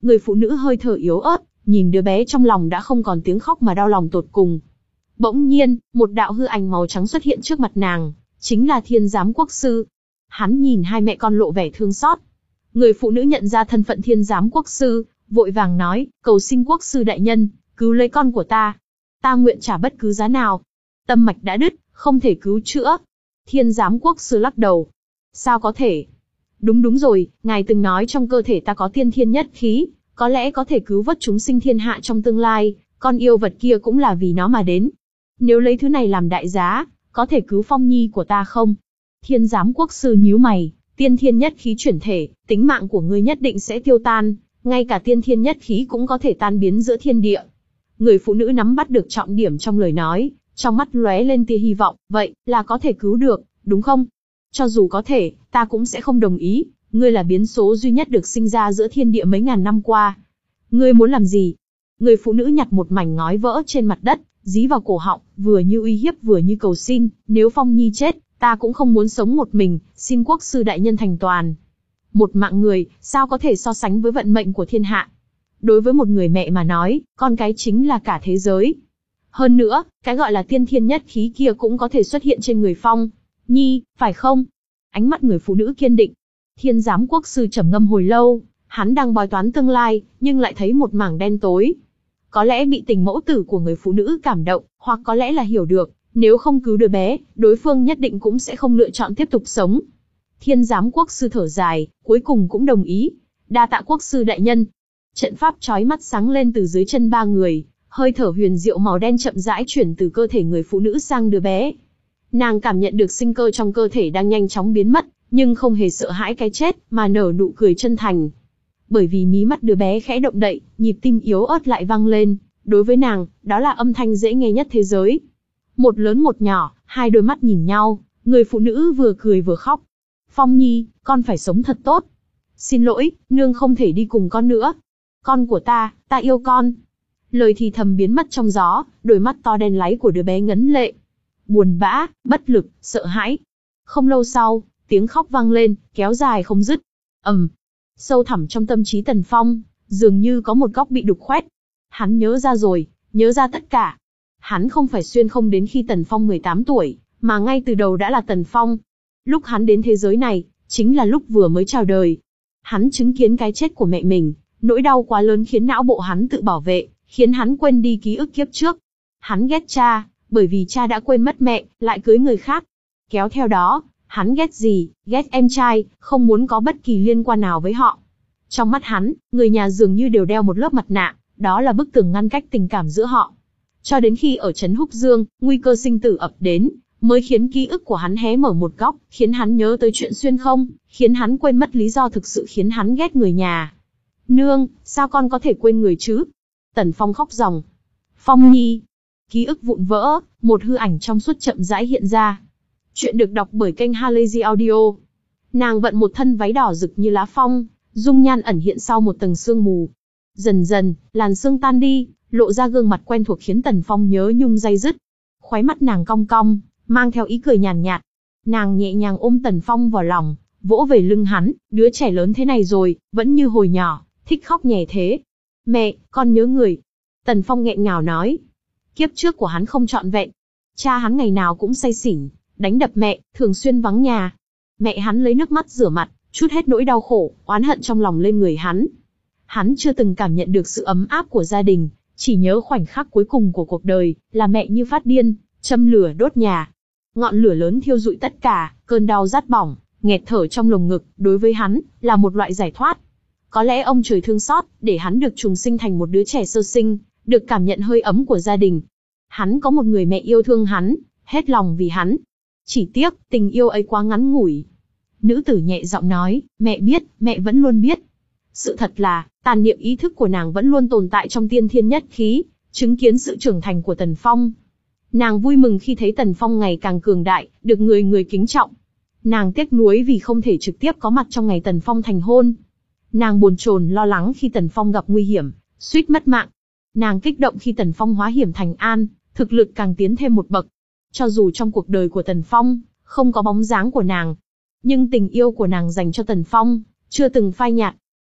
Người phụ nữ hơi thở yếu ớt, nhìn đứa bé trong lòng đã không còn tiếng khóc mà đau lòng tột cùng. Bỗng nhiên, một đạo hư ảnh màu trắng xuất hiện trước mặt nàng, chính là Thiên Giám Quốc Sư. Hắn nhìn hai mẹ con lộ vẻ thương xót. Người phụ nữ nhận ra thân phận Thiên Giám Quốc Sư, vội vàng nói, cầu xin Quốc Sư đại nhân, cứu lấy con của ta. Ta nguyện trả bất cứ giá nào. Tâm mạch đã đứt, không thể cứu chữa. Thiên Giám Quốc Sư lắc đầu. Sao có thể? Đúng đúng rồi, ngài từng nói trong cơ thể ta có tiên thiên nhất khí, có lẽ có thể cứu vớt chúng sinh thiên hạ trong tương lai, con yêu vật kia cũng là vì nó mà đến. Nếu lấy thứ này làm đại giá, có thể cứu Phong Nhi của ta không? Thiên Giám Quốc Sư nhíu mày, tiên thiên nhất khí chuyển thể, tính mạng của ngươi nhất định sẽ tiêu tan, ngay cả tiên thiên nhất khí cũng có thể tan biến giữa thiên địa. Người phụ nữ nắm bắt được trọng điểm trong lời nói, trong mắt lóe lên tia hy vọng, vậy là có thể cứu được, đúng không? Cho dù có thể, ta cũng sẽ không đồng ý, ngươi là biến số duy nhất được sinh ra giữa thiên địa mấy ngàn năm qua. Ngươi muốn làm gì? Người phụ nữ nhặt một mảnh ngói vỡ trên mặt đất, dí vào cổ họng, vừa như uy hiếp vừa như cầu xin, nếu Phong Nhi chết, ta cũng không muốn sống một mình, xin Quốc Sư đại nhân thành toàn. Một mạng người, sao có thể so sánh với vận mệnh của thiên hạ? Đối với một người mẹ mà nói, con cái chính là cả thế giới. Hơn nữa, cái gọi là tiên thiên nhất khí kia cũng có thể xuất hiện trên người Phong Nhi, phải không? Ánh mắt người phụ nữ kiên định. Thiên Giám Quốc Sư trầm ngâm hồi lâu, hắn đang bói toán tương lai, nhưng lại thấy một mảng đen tối. Có lẽ bị tình mẫu tử của người phụ nữ cảm động, hoặc có lẽ là hiểu được, nếu không cứu đứa bé, đối phương nhất định cũng sẽ không lựa chọn tiếp tục sống. Thiên Giám Quốc Sư thở dài, cuối cùng cũng đồng ý. Đa tạ Quốc Sư đại nhân. Trận pháp chói mắt sáng lên từ dưới chân ba người, hơi thở huyền diệu màu đen chậm rãi chuyển từ cơ thể người phụ nữ sang đứa bé. Nàng cảm nhận được sinh cơ trong cơ thể đang nhanh chóng biến mất, nhưng không hề sợ hãi cái chết, mà nở nụ cười chân thành. Bởi vì mí mắt đứa bé khẽ động đậy, nhịp tim yếu ớt lại vang lên, đối với nàng, đó là âm thanh dễ nghe nhất thế giới. Một lớn một nhỏ, hai đôi mắt nhìn nhau, người phụ nữ vừa cười vừa khóc. Phong Nhi, con phải sống thật tốt. Xin lỗi, nương không thể đi cùng con nữa. Con của ta, ta yêu con. Lời thì thầm biến mất trong gió, đôi mắt to đen láy của đứa bé ngấn lệ. Buồn bã, bất lực, sợ hãi. Không lâu sau, tiếng khóc vang lên, kéo dài không dứt. ầm, um, sâu thẳm trong tâm trí Tần Phong, dường như có một góc bị đục khoét. Hắn nhớ ra rồi, nhớ ra tất cả. Hắn không phải xuyên không đến khi Tần Phong mười tám tuổi, mà ngay từ đầu đã là Tần Phong. Lúc hắn đến thế giới này, chính là lúc vừa mới chào đời. Hắn chứng kiến cái chết của mẹ mình, nỗi đau quá lớn khiến não bộ hắn tự bảo vệ, khiến hắn quên đi ký ức kiếp trước. Hắn ghét cha, bởi vì cha đã quên mất mẹ, lại cưới người khác. Kéo theo đó, hắn ghét gì, ghét em trai, không muốn có bất kỳ liên quan nào với họ. Trong mắt hắn, người nhà dường như đều đeo một lớp mặt nạ, đó là bức tường ngăn cách tình cảm giữa họ. Cho đến khi ở trấn Húc Dương, nguy cơ sinh tử ập đến, mới khiến ký ức của hắn hé mở một góc, khiến hắn nhớ tới chuyện xuyên không, khiến hắn quên mất lý do thực sự khiến hắn ghét người nhà. Nương, sao con có thể quên người chứ? Tần Phong khóc ròng. Phong Nhi. Ký ức vụn vỡ, một hư ảnh trong suốt chậm rãi hiện ra. Chuyện được đọc bởi kênh Halazy Audio. Nàng vận một thân váy đỏ rực như lá phong, dung nhan ẩn hiện sau một tầng sương mù. Dần dần, làn sương tan đi, lộ ra gương mặt quen thuộc khiến Tần Phong nhớ nhung day dứt. Khóe mắt nàng cong cong, mang theo ý cười nhàn nhạt. Nàng nhẹ nhàng ôm Tần Phong vào lòng, vỗ về lưng hắn, đứa trẻ lớn thế này rồi, vẫn như hồi nhỏ, thích khóc nhè thế. Mẹ, con nhớ người. Tần Phong nghẹn ngào nói. Kiếp trước của hắn không trọn vẹn. Cha hắn ngày nào cũng say xỉn, đánh đập mẹ, thường xuyên vắng nhà. Mẹ hắn lấy nước mắt rửa mặt, trút hết nỗi đau khổ, oán hận trong lòng lên người hắn. Hắn chưa từng cảm nhận được sự ấm áp của gia đình, chỉ nhớ khoảnh khắc cuối cùng của cuộc đời, là mẹ như phát điên, châm lửa đốt nhà. Ngọn lửa lớn thiêu rụi tất cả, cơn đau rát bỏng, nghẹt thở trong lồng ngực, đối với hắn, là một loại giải thoát. Có lẽ ông trời thương xót, để hắn được trùng sinh thành một đứa trẻ sơ sinh, được cảm nhận hơi ấm của gia đình. Hắn có một người mẹ yêu thương hắn, hết lòng vì hắn. Chỉ tiếc, tình yêu ấy quá ngắn ngủi. Nữ tử nhẹ giọng nói, mẹ biết, mẹ vẫn luôn biết. Sự thật là, tàn niệm ý thức của nàng vẫn luôn tồn tại trong tiên thiên nhất khí, chứng kiến sự trưởng thành của Tần Phong. Nàng vui mừng khi thấy Tần Phong ngày càng cường đại, được người người kính trọng. Nàng tiếc nuối vì không thể trực tiếp có mặt trong ngày Tần Phong thành hôn. Nàng bồn chồn lo lắng khi Tần Phong gặp nguy hiểm, suýt mất mạng. Nàng kích động khi Tần Phong hóa hiểm thành an, thực lực càng tiến thêm một bậc. Cho dù trong cuộc đời của Tần Phong, không có bóng dáng của nàng, nhưng tình yêu của nàng dành cho Tần Phong, chưa từng phai nhạt.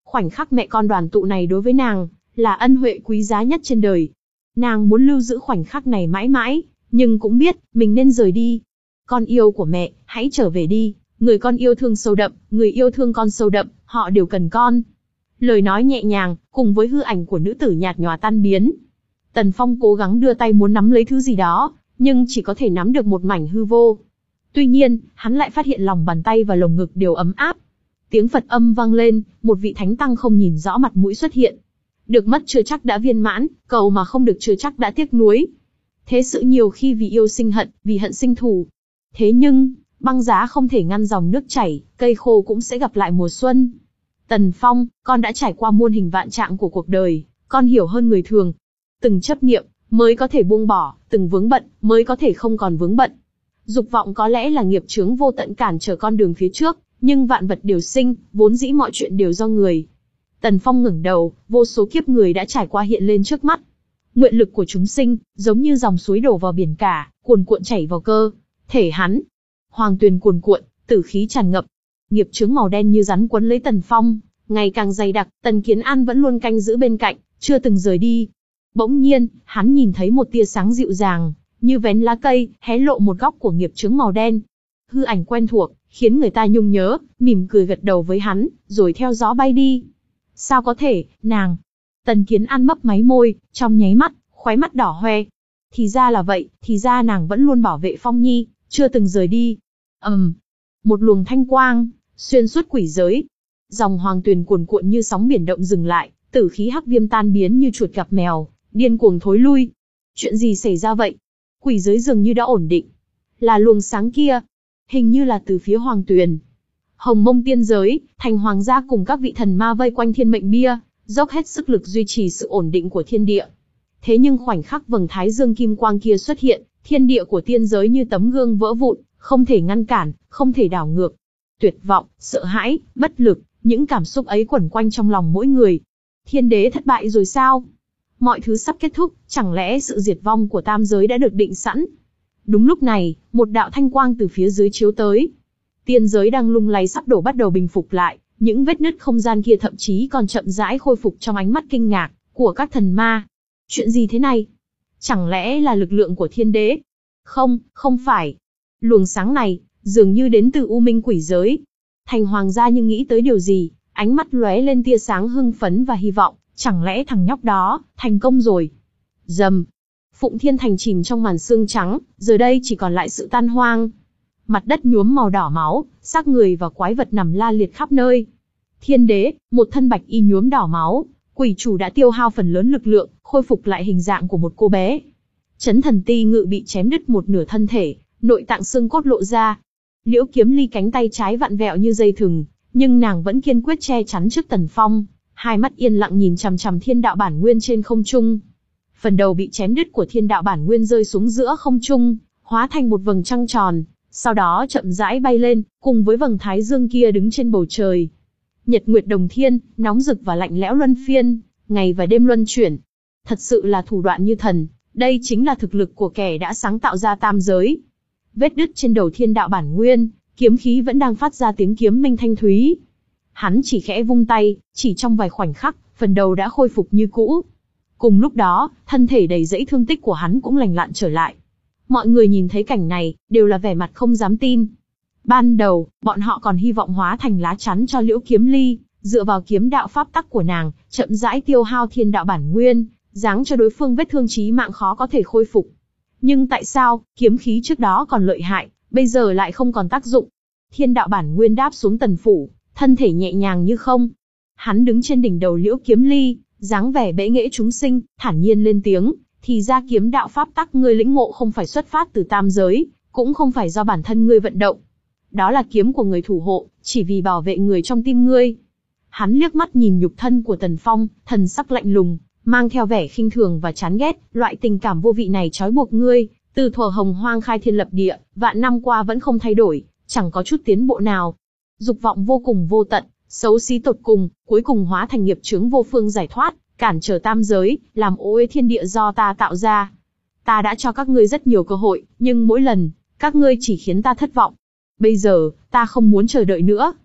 Khoảnh khắc mẹ con đoàn tụ này đối với nàng, là ân huệ quý giá nhất trên đời. Nàng muốn lưu giữ khoảnh khắc này mãi mãi, nhưng cũng biết, mình nên rời đi. Con yêu của mẹ, hãy trở về đi, người con yêu thương sâu đậm, người yêu thương con sâu đậm, họ đều cần con. Lời nói nhẹ nhàng, cùng với hư ảnh của nữ tử nhạt nhòa tan biến. Tần Phong cố gắng đưa tay muốn nắm lấy thứ gì đó, nhưng chỉ có thể nắm được một mảnh hư vô. Tuy nhiên, hắn lại phát hiện lòng bàn tay và lồng ngực đều ấm áp. Tiếng Phật âm vang lên, một vị thánh tăng không nhìn rõ mặt mũi xuất hiện. Được mất chưa chắc đã viên mãn, cầu mà không được chưa chắc đã tiếc nuối. Thế sự nhiều khi vì yêu sinh hận, vì hận sinh thù. Thế nhưng, băng giá không thể ngăn dòng nước chảy, cây khô cũng sẽ gặp lại mùa xuân. Tần Phong, con đã trải qua muôn hình vạn trạng của cuộc đời, con hiểu hơn người thường. Từng chấp niệm, mới có thể buông bỏ, từng vướng bận, mới có thể không còn vướng bận. Dục vọng có lẽ là nghiệp chướng vô tận cản trở con đường phía trước, nhưng vạn vật đều sinh, vốn dĩ mọi chuyện đều do người. Tần Phong ngẩng đầu, vô số kiếp người đã trải qua hiện lên trước mắt. Nguyện lực của chúng sinh, giống như dòng suối đổ vào biển cả, cuồn cuộn chảy vào cơ thể hắn. Hoàng tuyền cuồn cuộn, tử khí tràn ngập. Nghiệp chướng màu đen như rắn quấn lấy Tần Phong, ngày càng dày đặc. Tần Kiến An vẫn luôn canh giữ bên cạnh, chưa từng rời đi. Bỗng nhiên, hắn nhìn thấy một tia sáng dịu dàng, như vén lá cây, hé lộ một góc của nghiệp chướng màu đen. Hư ảnh quen thuộc, khiến người ta nhung nhớ, mỉm cười gật đầu với hắn, rồi theo gió bay đi. Sao có thể, nàng? Tần Kiến An mấp máy môi, trong nháy mắt, khóe mắt đỏ hoe. Thì ra là vậy, thì ra nàng vẫn luôn bảo vệ Phong Nhi, chưa từng rời đi. ầm, um, một luồng thanh quang xuyên suốt quỷ giới, dòng hoàng tuyền cuồn cuộn như sóng biển động dừng lại, tử khí hắc viêm tan biến như chuột gặp mèo, điên cuồng thối lui. Chuyện gì xảy ra vậy? Quỷ giới dường như đã ổn định. Là luồng sáng kia, hình như là từ phía hoàng tuyền. Hồng Mông tiên giới, thành hoàng gia cùng các vị thần ma vây quanh thiên mệnh bia, dốc hết sức lực duy trì sự ổn định của thiên địa. Thế nhưng khoảnh khắc vầng thái dương kim quang kia xuất hiện, thiên địa của tiên giới như tấm gương vỡ vụn, không thể ngăn cản, không thể đảo ngược. Tuyệt vọng, sợ hãi, bất lực, những cảm xúc ấy quẩn quanh trong lòng mỗi người. Thiên đế thất bại rồi sao? Mọi thứ sắp kết thúc, chẳng lẽ sự diệt vong của tam giới đã được định sẵn? Đúng lúc này, một đạo thanh quang từ phía dưới chiếu tới. Tiên giới đang lung lay sắp đổ bắt đầu bình phục lại, những vết nứt không gian kia thậm chí còn chậm rãi khôi phục trong ánh mắt kinh ngạc của các thần ma. Chuyện gì thế này? Chẳng lẽ là lực lượng của thiên đế? Không, không phải. Luồng sáng này, dường như đến từ U Minh quỷ giới. Thành hoàng gia nhưng nghĩ tới điều gì, ánh mắt lóe lên tia sáng hưng phấn và hy vọng, chẳng lẽ thằng nhóc đó, thành công rồi? Rầm. Phụng Thiên Thành chìm trong màn sương trắng, giờ đây chỉ còn lại sự tan hoang. Mặt đất nhuốm màu đỏ máu, xác người và quái vật nằm la liệt khắp nơi. Thiên đế, một thân bạch y nhuốm đỏ máu, quỷ chủ đã tiêu hao phần lớn lực lượng, khôi phục lại hình dạng của một cô bé. Chấn thần ti ngự bị chém đứt một nửa thân thể, nội tạng xương cốt lộ ra. Liễu Kiếm Ly cánh tay trái vặn vẹo như dây thừng, nhưng nàng vẫn kiên quyết che chắn trước Tần Phong, hai mắt yên lặng nhìn chằm chằm thiên đạo bản nguyên trên không trung. Phần đầu bị chém đứt của thiên đạo bản nguyên rơi xuống giữa không trung, hóa thành một vầng trăng tròn, sau đó chậm rãi bay lên, cùng với vầng thái dương kia đứng trên bầu trời. Nhật nguyệt đồng thiên, nóng rực và lạnh lẽo luân phiên, ngày và đêm luân chuyển. Thật sự là thủ đoạn như thần, đây chính là thực lực của kẻ đã sáng tạo ra tam giới. Vết đứt trên đầu thiên đạo bản nguyên, kiếm khí vẫn đang phát ra tiếng kiếm minh thanh thúy. Hắn chỉ khẽ vung tay, chỉ trong vài khoảnh khắc, phần đầu đã khôi phục như cũ. Cùng lúc đó, thân thể đầy rẫy thương tích của hắn cũng lành lặn trở lại. Mọi người nhìn thấy cảnh này, đều là vẻ mặt không dám tin. Ban đầu, bọn họ còn hy vọng hóa thành lá chắn cho Liễu Kiếm Ly, dựa vào kiếm đạo pháp tắc của nàng, chậm rãi tiêu hao thiên đạo bản nguyên, giáng cho đối phương vết thương chí mạng khó có thể khôi phục. Nhưng tại sao, kiếm khí trước đó còn lợi hại, bây giờ lại không còn tác dụng? Thiên đạo bản nguyên đáp xuống Tần phủ, thân thể nhẹ nhàng như không. Hắn đứng trên đỉnh đầu Liễu Kiếm Ly, dáng vẻ bẽ nghễ chúng sinh, thản nhiên lên tiếng, thì ra kiếm đạo pháp tắc ngươi lĩnh ngộ không phải xuất phát từ tam giới, cũng không phải do bản thân ngươi vận động. Đó là kiếm của người thủ hộ, chỉ vì bảo vệ người trong tim ngươi. Hắn liếc mắt nhìn nhục thân của Tần Phong, thần sắc lạnh lùng, mang theo vẻ khinh thường và chán ghét, loại tình cảm vô vị này trói buộc ngươi, từ thuở hồng hoang khai thiên lập địa, vạn năm qua vẫn không thay đổi, chẳng có chút tiến bộ nào. Dục vọng vô cùng vô tận, xấu xí tột cùng, cuối cùng hóa thành nghiệp chướng vô phương giải thoát, cản trở tam giới, làm ô uế thiên địa do ta tạo ra. Ta đã cho các ngươi rất nhiều cơ hội, nhưng mỗi lần, các ngươi chỉ khiến ta thất vọng. Bây giờ, ta không muốn chờ đợi nữa.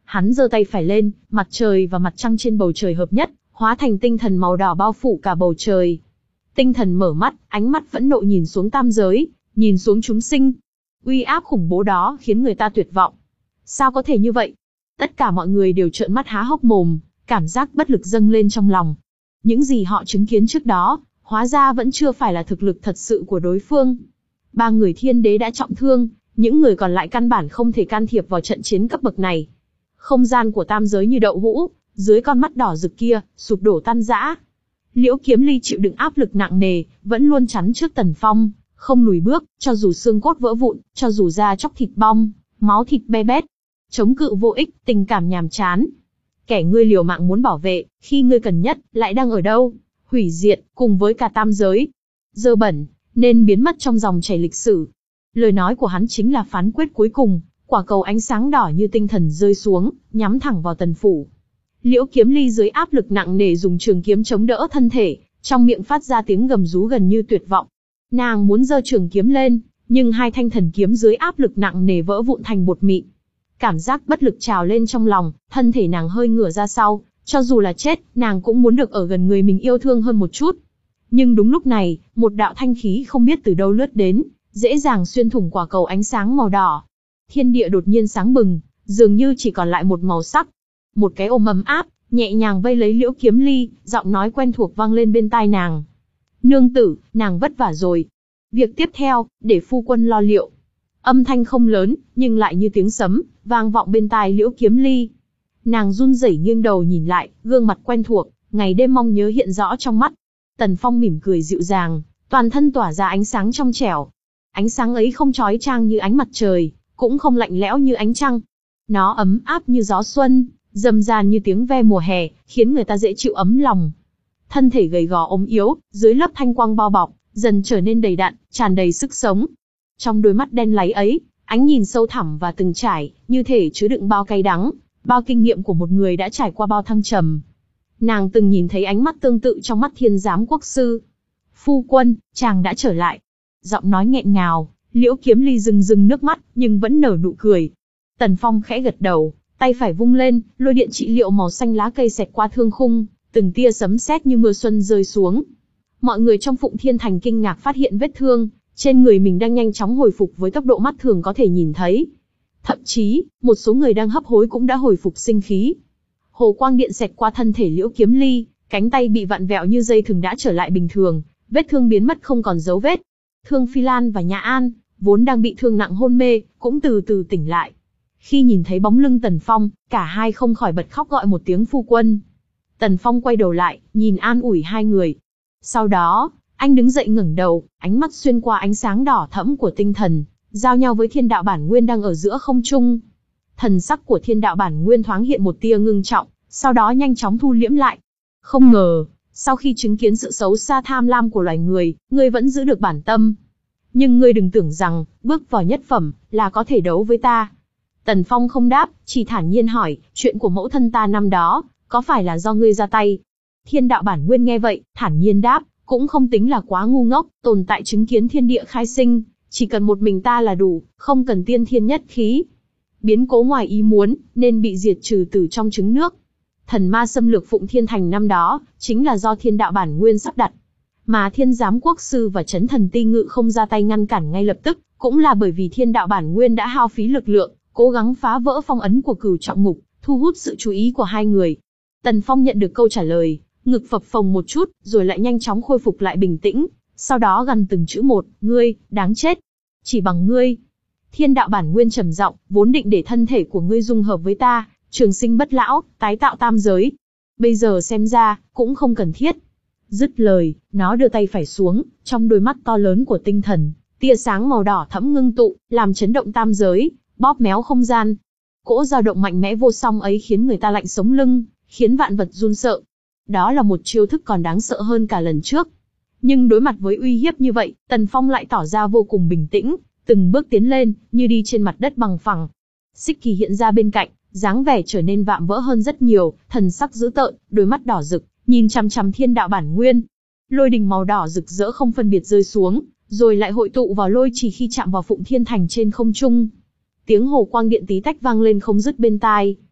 Hắn giơ tay phải lên, mặt trời và mặt trăng trên bầu trời hợp nhất, hóa thành tinh thần màu đỏ bao phủ cả bầu trời. Tinh thần mở mắt, ánh mắt phẫn nộ nhìn xuống tam giới, nhìn xuống chúng sinh. Uy áp khủng bố đó khiến người ta tuyệt vọng. Sao có thể như vậy? Tất cả mọi người đều trợn mắt há hốc mồm, cảm giác bất lực dâng lên trong lòng. Những gì họ chứng kiến trước đó, hóa ra vẫn chưa phải là thực lực thật sự của đối phương. Ba người thiên đế đã trọng thương, những người còn lại căn bản không thể can thiệp vào trận chiến cấp bậc này. Không gian của tam giới như đậu hũ, dưới con mắt đỏ rực kia, sụp đổ tan rã. Liễu Kiếm Ly chịu đựng áp lực nặng nề, vẫn luôn chắn trước Tần Phong, không lùi bước, cho dù xương cốt vỡ vụn, cho dù da chóc thịt bong, máu thịt be bét. Chống cự vô ích, tình cảm nhàm chán. Kẻ ngươi liều mạng muốn bảo vệ, khi ngươi cần nhất, lại đang ở đâu? Hủy diệt, cùng với cả tam giới. Dơ bẩn, nên biến mất trong dòng chảy lịch sử. Lời nói của hắn chính là phán quyết cuối cùng, quả cầu ánh sáng đỏ như tinh thần rơi xuống, nhắm thẳng vào Tần phủ. Liễu Kiếm Ly dưới áp lực nặng nề dùng trường kiếm chống đỡ thân thể, trong miệng phát ra tiếng gầm rú gần như tuyệt vọng. Nàng muốn giơ trường kiếm lên, nhưng hai thanh thần kiếm dưới áp lực nặng nề vỡ vụn thành bột mịn. Cảm giác bất lực trào lên trong lòng, thân thể nàng hơi ngửa ra sau, cho dù là chết, nàng cũng muốn được ở gần người mình yêu thương hơn một chút. Nhưng đúng lúc này, một đạo thanh khí không biết từ đâu lướt đến, dễ dàng xuyên thủng quả cầu ánh sáng màu đỏ. Thiên địa đột nhiên sáng bừng, dường như chỉ còn lại một màu sắc. Một cái ôm ấm áp, nhẹ nhàng vây lấy Liễu Kiếm Ly, giọng nói quen thuộc vang lên bên tai nàng. Nương tử, nàng vất vả rồi. Việc tiếp theo, để phu quân lo liệu. Âm thanh không lớn, nhưng lại như tiếng sấm, vang vọng bên tai Liễu Kiếm Ly. Nàng run rẩy nghiêng đầu nhìn lại, gương mặt quen thuộc, ngày đêm mong nhớ hiện rõ trong mắt. Tần Phong mỉm cười dịu dàng, toàn thân tỏa ra ánh sáng trong trẻo. Ánh sáng ấy không chói chang như ánh mặt trời, cũng không lạnh lẽo như ánh trăng. Nó ấm áp như gió xuân, râm ran như tiếng ve mùa hè, khiến người ta dễ chịu ấm lòng. Thân thể gầy gò ốm yếu, dưới lớp thanh quang bao bọc, dần trở nên đầy đặn, tràn đầy sức sống. Trong đôi mắt đen láy ấy, ánh nhìn sâu thẳm và từng trải, như thể chứa đựng bao cay đắng, bao kinh nghiệm của một người đã trải qua bao thăng trầm. Nàng từng nhìn thấy ánh mắt tương tự trong mắt Thiên Giám Quốc sư. Phu quân, chàng đã trở lại. Giọng nói nghẹn ngào, Liễu Kiếm Ly rưng rưng nước mắt, nhưng vẫn nở nụ cười. Tần Phong khẽ gật đầu, tay phải vung lên, lôi điện trị liệu màu xanh lá cây xẹt qua thương khung, từng tia sấm sét như mưa xuân rơi xuống. Mọi người trong Phụng Thiên Thành kinh ngạc phát hiện vết thương trên người mình đang nhanh chóng hồi phục với tốc độ mắt thường có thể nhìn thấy. Thậm chí, một số người đang hấp hối cũng đã hồi phục sinh khí. Hồ quang điện xẹt qua thân thể Liễu Kiếm Ly, cánh tay bị vặn vẹo như dây thừng đã trở lại bình thường, vết thương biến mất không còn dấu vết. Thương Phi Lan và Nhã An, vốn đang bị thương nặng hôn mê, cũng từ từ tỉnh lại. Khi nhìn thấy bóng lưng Tần Phong, cả hai không khỏi bật khóc gọi một tiếng phu quân. Tần Phong quay đầu lại, nhìn an ủi hai người. Sau đó, anh đứng dậy ngẩng đầu, ánh mắt xuyên qua ánh sáng đỏ thẫm của tinh thần, giao nhau với thiên đạo bản nguyên đang ở giữa không trung. Thần sắc của thiên đạo bản nguyên thoáng hiện một tia ngưng trọng, sau đó nhanh chóng thu liễm lại. Không ngờ, sau khi chứng kiến sự xấu xa tham lam của loài người, ngươi vẫn giữ được bản tâm. Nhưng ngươi đừng tưởng rằng, bước vào nhất phẩm, là có thể đấu với ta. Tần Phong không đáp, chỉ thản nhiên hỏi, chuyện của mẫu thân ta năm đó, có phải là do ngươi ra tay? Thiên đạo bản nguyên nghe vậy, thản nhiên đáp, cũng không tính là quá ngu ngốc, tồn tại chứng kiến thiên địa khai sinh, chỉ cần một mình ta là đủ, không cần tiên thiên nhất khí. Biến cố ngoài ý muốn, nên bị diệt trừ từ trong trứng nước. Thần ma xâm lược Phụng Thiên Thành năm đó, chính là do thiên đạo bản nguyên sắp đặt. Mà Thiên Giám Quốc sư và Chấn Thần Ti Ngự không ra tay ngăn cản ngay lập tức, cũng là bởi vì thiên đạo bản nguyên đã hao phí lực lượng, cố gắng phá vỡ phong ấn của Cửu Trọng Ngục, thu hút sự chú ý của hai người. Tần Phong nhận được câu trả lời, ngực phập phồng một chút, rồi lại nhanh chóng khôi phục lại bình tĩnh, sau đó gằn từng chữ một, ngươi, đáng chết. Chỉ bằng ngươi. Thiên đạo bản nguyên trầm giọng, vốn định để thân thể của ngươi dung hợp với ta, trường sinh bất lão, tái tạo tam giới. Bây giờ xem ra, cũng không cần thiết. Dứt lời, nó đưa tay phải xuống, trong đôi mắt to lớn của tinh thần, tia sáng màu đỏ thẫm ngưng tụ, làm chấn động tam giới, bóp méo không gian. Cỗ dao động mạnh mẽ vô song ấy khiến người ta lạnh sống lưng, khiến vạn vật run sợ. Đó là một chiêu thức còn đáng sợ hơn cả lần trước. Nhưng đối mặt với uy hiếp như vậy, Tần Phong lại tỏ ra vô cùng bình tĩnh, từng bước tiến lên, như đi trên mặt đất bằng phẳng. Xích Kỳ hiện ra bên cạnh, dáng vẻ trở nên vạm vỡ hơn rất nhiều, thần sắc dữ tợn, đôi mắt đỏ rực, nhìn chằm chằm thiên đạo bản nguyên. Lôi đình màu đỏ rực rỡ không phân biệt rơi xuống, rồi lại hội tụ vào lôi chỉ khi chạm vào Phụng Thiên Thành trên không trung. Tiếng hồ quang điện tí tách vang lên không dứt bên tai.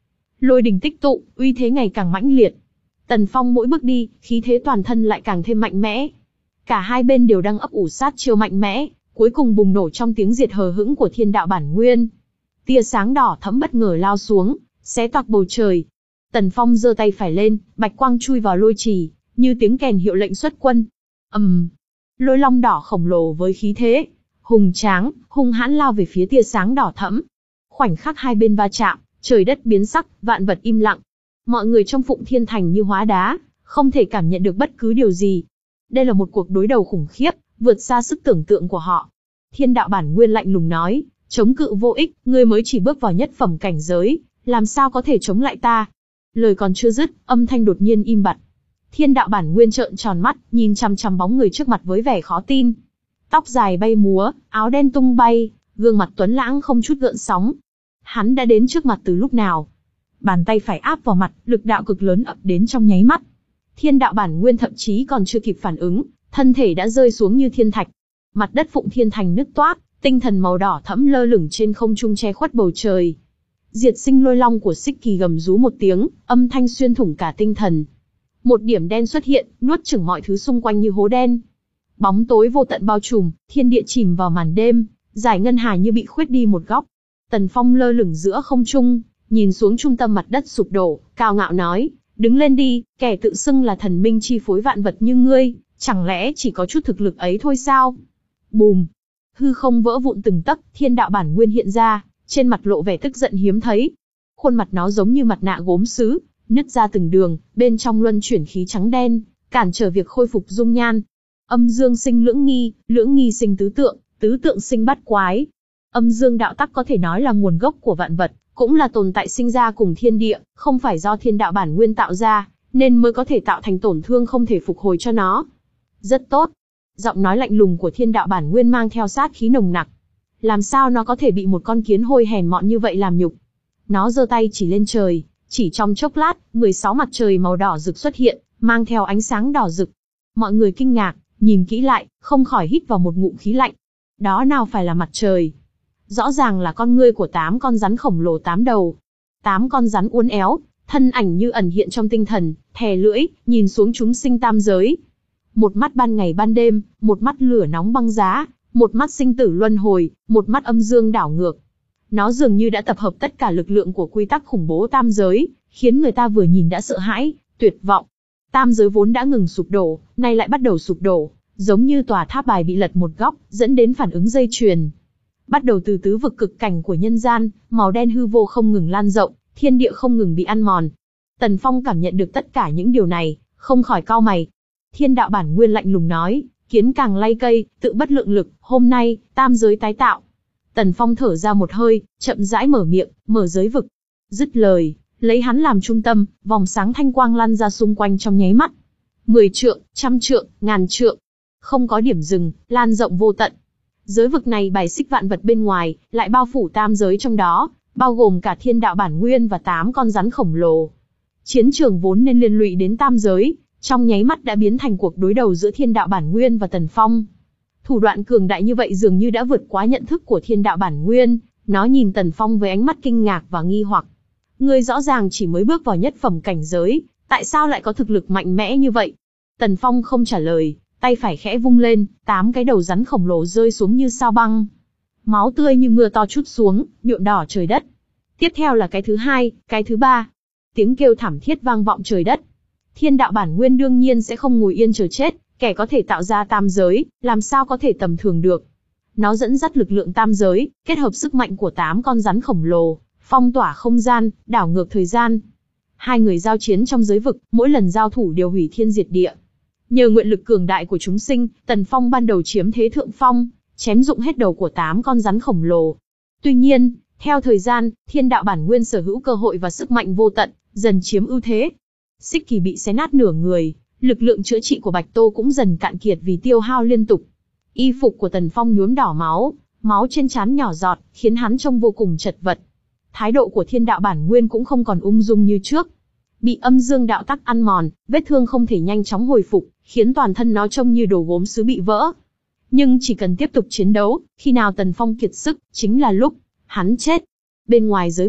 Lôi đình tích tụ, uy thế ngày càng mãnh liệt. Tần Phong mỗi bước đi, khí thế toàn thân lại càng thêm mạnh mẽ. Cả hai bên đều đang ấp ủ sát chiêu mạnh mẽ, cuối cùng bùng nổ trong tiếng diệt hờ hững của thiên đạo bản nguyên. Tia sáng đỏ thẫm bất ngờ lao xuống, xé toạc bầu trời. Tần Phong giơ tay phải lên, bạch quang chui vào lôi trì, như tiếng kèn hiệu lệnh xuất quân. ầm, um, lôi long đỏ khổng lồ với khí thế hùng tráng, hung hãn lao về phía tia sáng đỏ thẫm. Khoảnh khắc hai bên va chạm, trời đất biến sắc, vạn vật im lặng. Mọi người trong Phụng Thiên Thành như hóa đá, không thể cảm nhận được bất cứ điều gì. Đây là một cuộc đối đầu khủng khiếp, vượt xa sức tưởng tượng của họ. Thiên đạo bản nguyên lạnh lùng nói, chống cự vô ích, ngươi mới chỉ bước vào nhất phẩm cảnh giới, làm sao có thể chống lại ta? Lời còn chưa dứt, âm thanh đột nhiên im bặt. Thiên đạo bản nguyên trợn tròn mắt, nhìn chằm chằm bóng người trước mặt với vẻ khó tin. Tóc dài bay múa, áo đen tung bay, gương mặt tuấn lãng không chút gợn sóng. Hắn đã đến trước mặt từ lúc nào? Bàn tay phải áp vào mặt, lực đạo cực lớn ập đến trong nháy mắt. Thiên đạo bản nguyên thậm chí còn chưa kịp phản ứng, thân thể đã rơi xuống như thiên thạch. Mặt đất Phụng Thiên Thành nứt toác, tinh thần màu đỏ thẫm lơ lửng trên không trung che khuất bầu trời. Diệt sinh lôi long của Xích Kỳ gầm rú một tiếng, âm thanh xuyên thủng cả tinh thần. Một điểm đen xuất hiện, nuốt chửng mọi thứ xung quanh như hố đen. Bóng tối vô tận bao trùm, thiên địa chìm vào màn đêm, giải ngân hà như bị khuyết đi một góc. Tần Phong lơ lửng giữa không trung, nhìn xuống trung tâm mặt đất sụp đổ, cao ngạo nói, đứng lên đi, kẻ tự xưng là thần minh chi phối vạn vật như ngươi, chẳng lẽ chỉ có chút thực lực ấy thôi sao? Bùm! Hư không vỡ vụn từng tấc, thiên đạo bản nguyên hiện ra, trên mặt lộ vẻ tức giận hiếm thấy. Khuôn mặt nó giống như mặt nạ gốm sứ, nứt ra từng đường, bên trong luân chuyển khí trắng đen, cản trở việc khôi phục dung nhan. Âm dương sinh lưỡng nghi, lưỡng nghi sinh tứ tượng, tứ tượng sinh bát quái. Âm dương đạo tắc có thể nói là nguồn gốc của vạn vật, cũng là tồn tại sinh ra cùng thiên địa, không phải do thiên đạo bản nguyên tạo ra, nên mới có thể tạo thành tổn thương không thể phục hồi cho nó. Rất tốt. Giọng nói lạnh lùng của thiên đạo bản nguyên mang theo sát khí nồng nặc. Làm sao nó có thể bị một con kiến hôi hèn mọn như vậy làm nhục? Nó giơ tay chỉ lên trời, chỉ trong chốc lát, mười sáu mặt trời màu đỏ rực xuất hiện, mang theo ánh sáng đỏ rực. Mọi người kinh ngạc, nhìn kỹ lại, không khỏi hít vào một ngụm khí lạnh. Đó nào phải là mặt trời? Rõ ràng là con ngươi của tám con rắn khổng lồ tám đầu. Tám con rắn uốn éo, thân ảnh như ẩn hiện trong tinh thần, thè lưỡi, nhìn xuống chúng sinh tam giới. Một mắt ban ngày ban đêm, một mắt lửa nóng băng giá, một mắt sinh tử luân hồi, một mắt âm dương đảo ngược. Nó dường như đã tập hợp tất cả lực lượng của quy tắc khủng bố tam giới, khiến người ta vừa nhìn đã sợ hãi, tuyệt vọng. Tam giới vốn đã ngừng sụp đổ, nay lại bắt đầu sụp đổ, giống như tòa tháp bài bị lật một góc, dẫn đến phản ứng dây chuyền. Bắt đầu từ tứ vực cực cảnh của nhân gian, màu đen hư vô không ngừng lan rộng, thiên địa không ngừng bị ăn mòn. Tần Phong cảm nhận được tất cả những điều này, không khỏi cau mày. Thiên đạo bản nguyên lạnh lùng nói, kiến càng lay cây, tự bất lượng lực, hôm nay, tam giới tái tạo. Tần Phong thở ra một hơi, chậm rãi mở miệng, mở giới vực. Dứt lời, lấy hắn làm trung tâm, vòng sáng thanh quang lăn ra xung quanh trong nháy mắt. Mười trượng, trăm trượng, ngàn trượng. Không có điểm dừng, lan rộng vô tận. Giới vực này bài xích vạn vật bên ngoài, lại bao phủ tam giới trong đó, bao gồm cả thiên đạo bản nguyên và tám con rắn khổng lồ. Chiến trường vốn nên liên lụy đến tam giới, trong nháy mắt đã biến thành cuộc đối đầu giữa thiên đạo bản nguyên và Tần Phong. Thủ đoạn cường đại như vậy dường như đã vượt quá nhận thức của thiên đạo bản nguyên, nó nhìn Tần Phong với ánh mắt kinh ngạc và nghi hoặc. Ngươi rõ ràng chỉ mới bước vào nhất phẩm cảnh giới, tại sao lại có thực lực mạnh mẽ như vậy? Tần Phong không trả lời, tay phải khẽ vung lên, tám cái đầu rắn khổng lồ rơi xuống như sao băng. Máu tươi như mưa to trút xuống, nhuộm đỏ trời đất. Tiếp theo là cái thứ hai, cái thứ ba. Tiếng kêu thảm thiết vang vọng trời đất. Thiên đạo bản nguyên đương nhiên sẽ không ngồi yên chờ chết, kẻ có thể tạo ra tam giới, làm sao có thể tầm thường được. Nó dẫn dắt lực lượng tam giới, kết hợp sức mạnh của tám con rắn khổng lồ, phong tỏa không gian, đảo ngược thời gian. Hai người giao chiến trong giới vực, mỗi lần giao thủ đều hủy thiên diệt địa. Nhờ nguyện lực cường đại của chúng sinh, Tần Phong ban đầu chiếm thế thượng phong, chém dụng hết đầu của tám con rắn khổng lồ. Tuy nhiên, theo thời gian, thiên đạo bản nguyên sở hữu cơ hội và sức mạnh vô tận, dần chiếm ưu thế. Xích Kỳ bị xé nát nửa người, lực lượng chữa trị của Bạch Tô cũng dần cạn kiệt vì tiêu hao liên tục. Y phục của Tần Phong nhuốm đỏ máu, máu trên trán nhỏ giọt, khiến hắn trông vô cùng chật vật. Thái độ của thiên đạo bản nguyên cũng không còn ung dung như trước. Bị âm dương đạo tắc ăn mòn, vết thương không thể nhanh chóng hồi phục, khiến toàn thân nó trông như đồ gốm sứ bị vỡ. Nhưng chỉ cần tiếp tục chiến đấu, khi nào Tần Phong kiệt sức, chính là lúc hắn chết. Bên ngoài giới vực,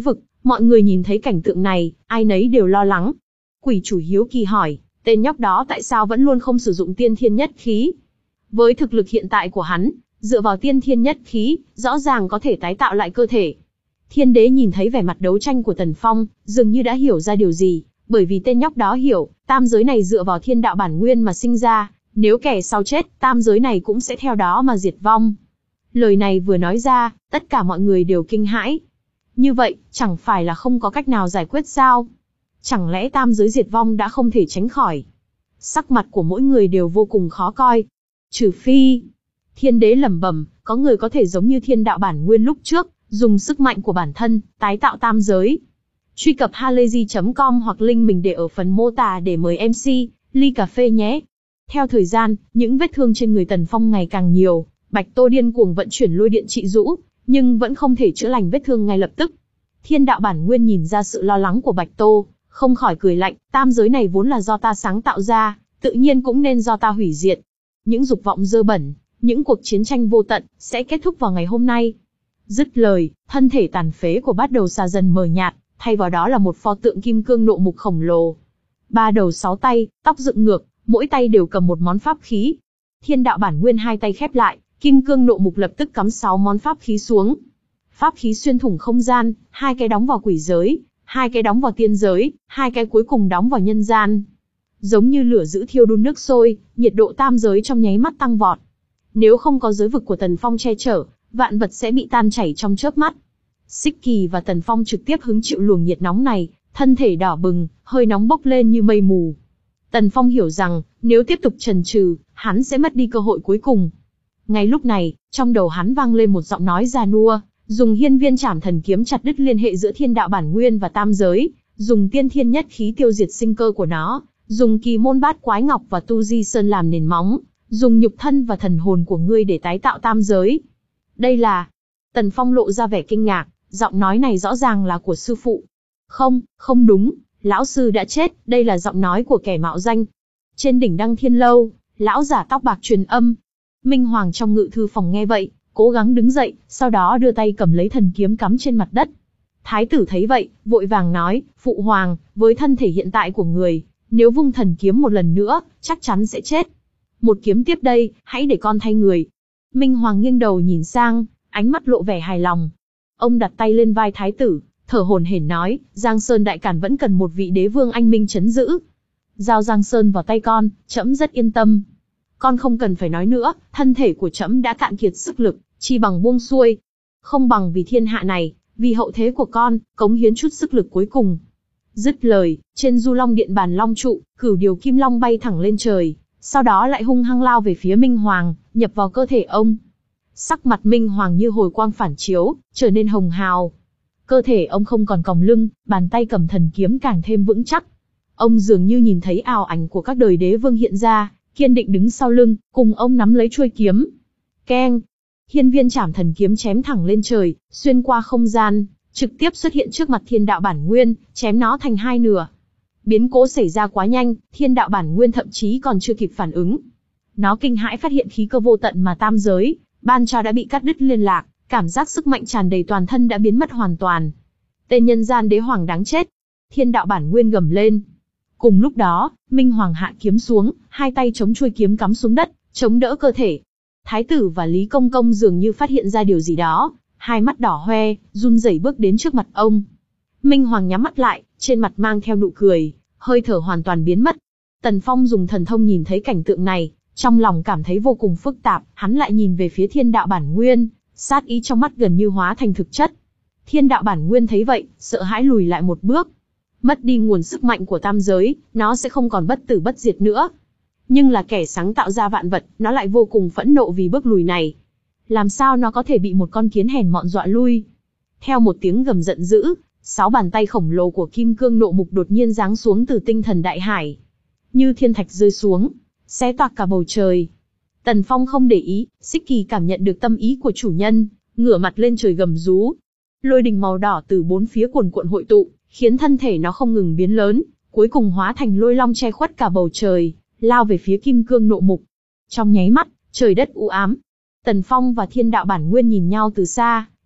Mọi người nhìn thấy cảnh tượng này, ai nấy đều lo lắng. Quỷ chủ hiếu kỳ hỏi, tên nhóc đó tại sao vẫn luôn không sử dụng tiên thiên nhất khí? Với thực lực hiện tại của hắn, dựa vào tiên thiên nhất khí, rõ ràng có thể tái tạo lại cơ thể. Thiên đế nhìn thấy vẻ mặt đấu tranh của Tần Phong, dường như đã hiểu ra điều gì, bởi vì tên nhóc đó hiểu, tam giới này dựa vào thiên đạo bản nguyên mà sinh ra, nếu kẻ sau chết, tam giới này cũng sẽ theo đó mà diệt vong. Lời này vừa nói ra, tất cả mọi người đều kinh hãi. Như vậy, chẳng phải là không có cách nào giải quyết sao? Chẳng lẽ tam giới diệt vong đã không thể tránh khỏi? Sắc mặt của mỗi người đều vô cùng khó coi. Trừ phi, thiên đế lẩm bẩm, có người có thể giống như thiên đạo bản nguyên lúc trước, dùng sức mạnh của bản thân, tái tạo tam giới. Truy cập halayzi chấm com hoặc link mình để ở phần mô tả để mời em xê, ly cà phê nhé. Theo thời gian, những vết thương trên người Tần Phong ngày càng nhiều, Bạch Tô điên cuồng vận chuyển lôi điện trị rũ, nhưng vẫn không thể chữa lành vết thương ngay lập tức. Thiên đạo bản nguyên nhìn ra sự lo lắng của Bạch Tô, không khỏi cười lạnh, tam giới này vốn là do ta sáng tạo ra, tự nhiên cũng nên do ta hủy diệt. Những dục vọng dơ bẩn, những cuộc chiến tranh vô tận, sẽ kết thúc vào ngày hôm nay. Dứt lời, thân thể tàn phế của Bát Đầu Xà dần mờ nhạt, thay vào đó là một pho tượng kim cương nộ mục khổng lồ. Ba đầu sáu tay, tóc dựng ngược, mỗi tay đều cầm một món pháp khí. Thiên đạo bản nguyên hai tay khép lại, kim cương nộ mục lập tức cắm sáu món pháp khí xuống. Pháp khí xuyên thủng không gian, hai cái đóng vào quỷ giới, hai cái đóng vào tiên giới, hai cái cuối cùng đóng vào nhân gian. Giống như lửa dữ thiêu đun nước sôi, nhiệt độ tam giới trong nháy mắt tăng vọt. Nếu không có giới vực của Tần Phong che chở, vạn vật sẽ bị tan chảy trong chớp mắt. Xích Kỳ và Tần Phong trực tiếp hứng chịu luồng nhiệt nóng này, thân thể đỏ bừng, hơi nóng bốc lên như mây mù. Tần Phong hiểu rằng, nếu tiếp tục chần chừ, hắn sẽ mất đi cơ hội cuối cùng. Ngay lúc này, trong đầu hắn vang lên một giọng nói già nua, dùng hiên viên trảm thần kiếm chặt đứt liên hệ giữa thiên đạo bản nguyên và tam giới, dùng tiên thiên nhất khí tiêu diệt sinh cơ của nó, dùng kỳ môn bát quái ngọc và tu di sơn làm nền móng, dùng nhục thân và thần hồn của ngươi để tái tạo tam giới. Đây là... Tần Phong lộ ra vẻ kinh ngạc, giọng nói này rõ ràng là của sư phụ. Không, không đúng, lão sư đã chết, đây là giọng nói của kẻ mạo danh. Trên đỉnh Đăng Thiên Lâu, lão giả tóc bạc truyền âm. Minh Hoàng trong ngự thư phòng nghe vậy, cố gắng đứng dậy, sau đó đưa tay cầm lấy thần kiếm cắm trên mặt đất. Thái tử thấy vậy, vội vàng nói, phụ hoàng, với thân thể hiện tại của người, nếu vung thần kiếm một lần nữa, chắc chắn sẽ chết. Một kiếm tiếp đây, hãy để con thay người. Minh Hoàng nghiêng đầu nhìn sang, ánh mắt lộ vẻ hài lòng. Ông đặt tay lên vai thái tử, thở hổn hển nói, Giang Sơn đại càn vẫn cần một vị đế vương anh minh trấn giữ. Giao Giang Sơn vào tay con, trẫm rất yên tâm. Con không cần phải nói nữa, thân thể của trẫm đã cạn kiệt sức lực, chi bằng buông xuôi. Không bằng vì thiên hạ này, vì hậu thế của con, cống hiến chút sức lực cuối cùng. Dứt lời, trên Du Long Điện bàn long trụ, cửu điều kim long bay thẳng lên trời, sau đó lại hung hăng lao về phía Minh Hoàng, nhập vào cơ thể ông. Sắc mặt Minh Hoàng như hồi quang phản chiếu, trở nên hồng hào. Cơ thể ông không còn còng lưng, bàn tay cầm thần kiếm càng thêm vững chắc. Ông dường như nhìn thấy ảo ảnh của các đời đế vương hiện ra, kiên định đứng sau lưng, cùng ông nắm lấy chuôi kiếm. Keng! Hiên viên trảm thần kiếm chém thẳng lên trời, xuyên qua không gian, trực tiếp xuất hiện trước mặt thiên đạo bản nguyên, chém nó thành hai nửa. Biến cố xảy ra quá nhanh, thiên đạo bản nguyên thậm chí còn chưa kịp phản ứng. Nó kinh hãi phát hiện khí cơ vô tận mà tam giới ban cho đã bị cắt đứt liên lạc, cảm giác sức mạnh tràn đầy toàn thân đã biến mất hoàn toàn. Tên nhân gian đế hoàng đáng chết! Thiên đạo bản nguyên gầm lên. Cùng lúc đó, Minh Hoàng hạ kiếm xuống, hai tay chống chuôi kiếm cắm xuống đất, chống đỡ cơ thể. Thái tử và Lý Công Công dường như phát hiện ra điều gì đó, hai mắt đỏ hoe, run rẩy bước đến trước mặt ông. Minh Hoàng nhắm mắt lại, trên mặt mang theo nụ cười, hơi thở hoàn toàn biến mất. Tần Phong dùng thần thông nhìn thấy cảnh tượng này, trong lòng cảm thấy vô cùng phức tạp, hắn lại nhìn về phía thiên đạo bản nguyên, sát ý trong mắt gần như hóa thành thực chất. Thiên đạo bản nguyên thấy vậy, sợ hãi lùi lại một bước. Mất đi nguồn sức mạnh của tam giới, nó sẽ không còn bất tử bất diệt nữa. Nhưng là kẻ sáng tạo ra vạn vật, nó lại vô cùng phẫn nộ vì bước lùi này. Làm sao nó có thể bị một con kiến hèn mọn dọa lui? Theo một tiếng gầm giận dữ, sáu bàn tay khổng lồ của kim cương nộ mục đột nhiên giáng xuống từ tinh thần đại hải. Như thiên thạch rơi xuống, xé toạc cả bầu trời. Tần Phong không để ý, Xích Kỳ cảm nhận được tâm ý của chủ nhân, ngửa mặt lên trời gầm rú. Lôi đình màu đỏ từ bốn phía cuồn cuộn hội tụ, khiến thân thể nó không ngừng biến lớn, cuối cùng hóa thành lôi long che khuất cả bầu trời, lao về phía kim cương nộ mục. Trong nháy mắt, trời đất u ám. Tần Phong và thiên đạo bản nguyên nhìn nhau từ xa,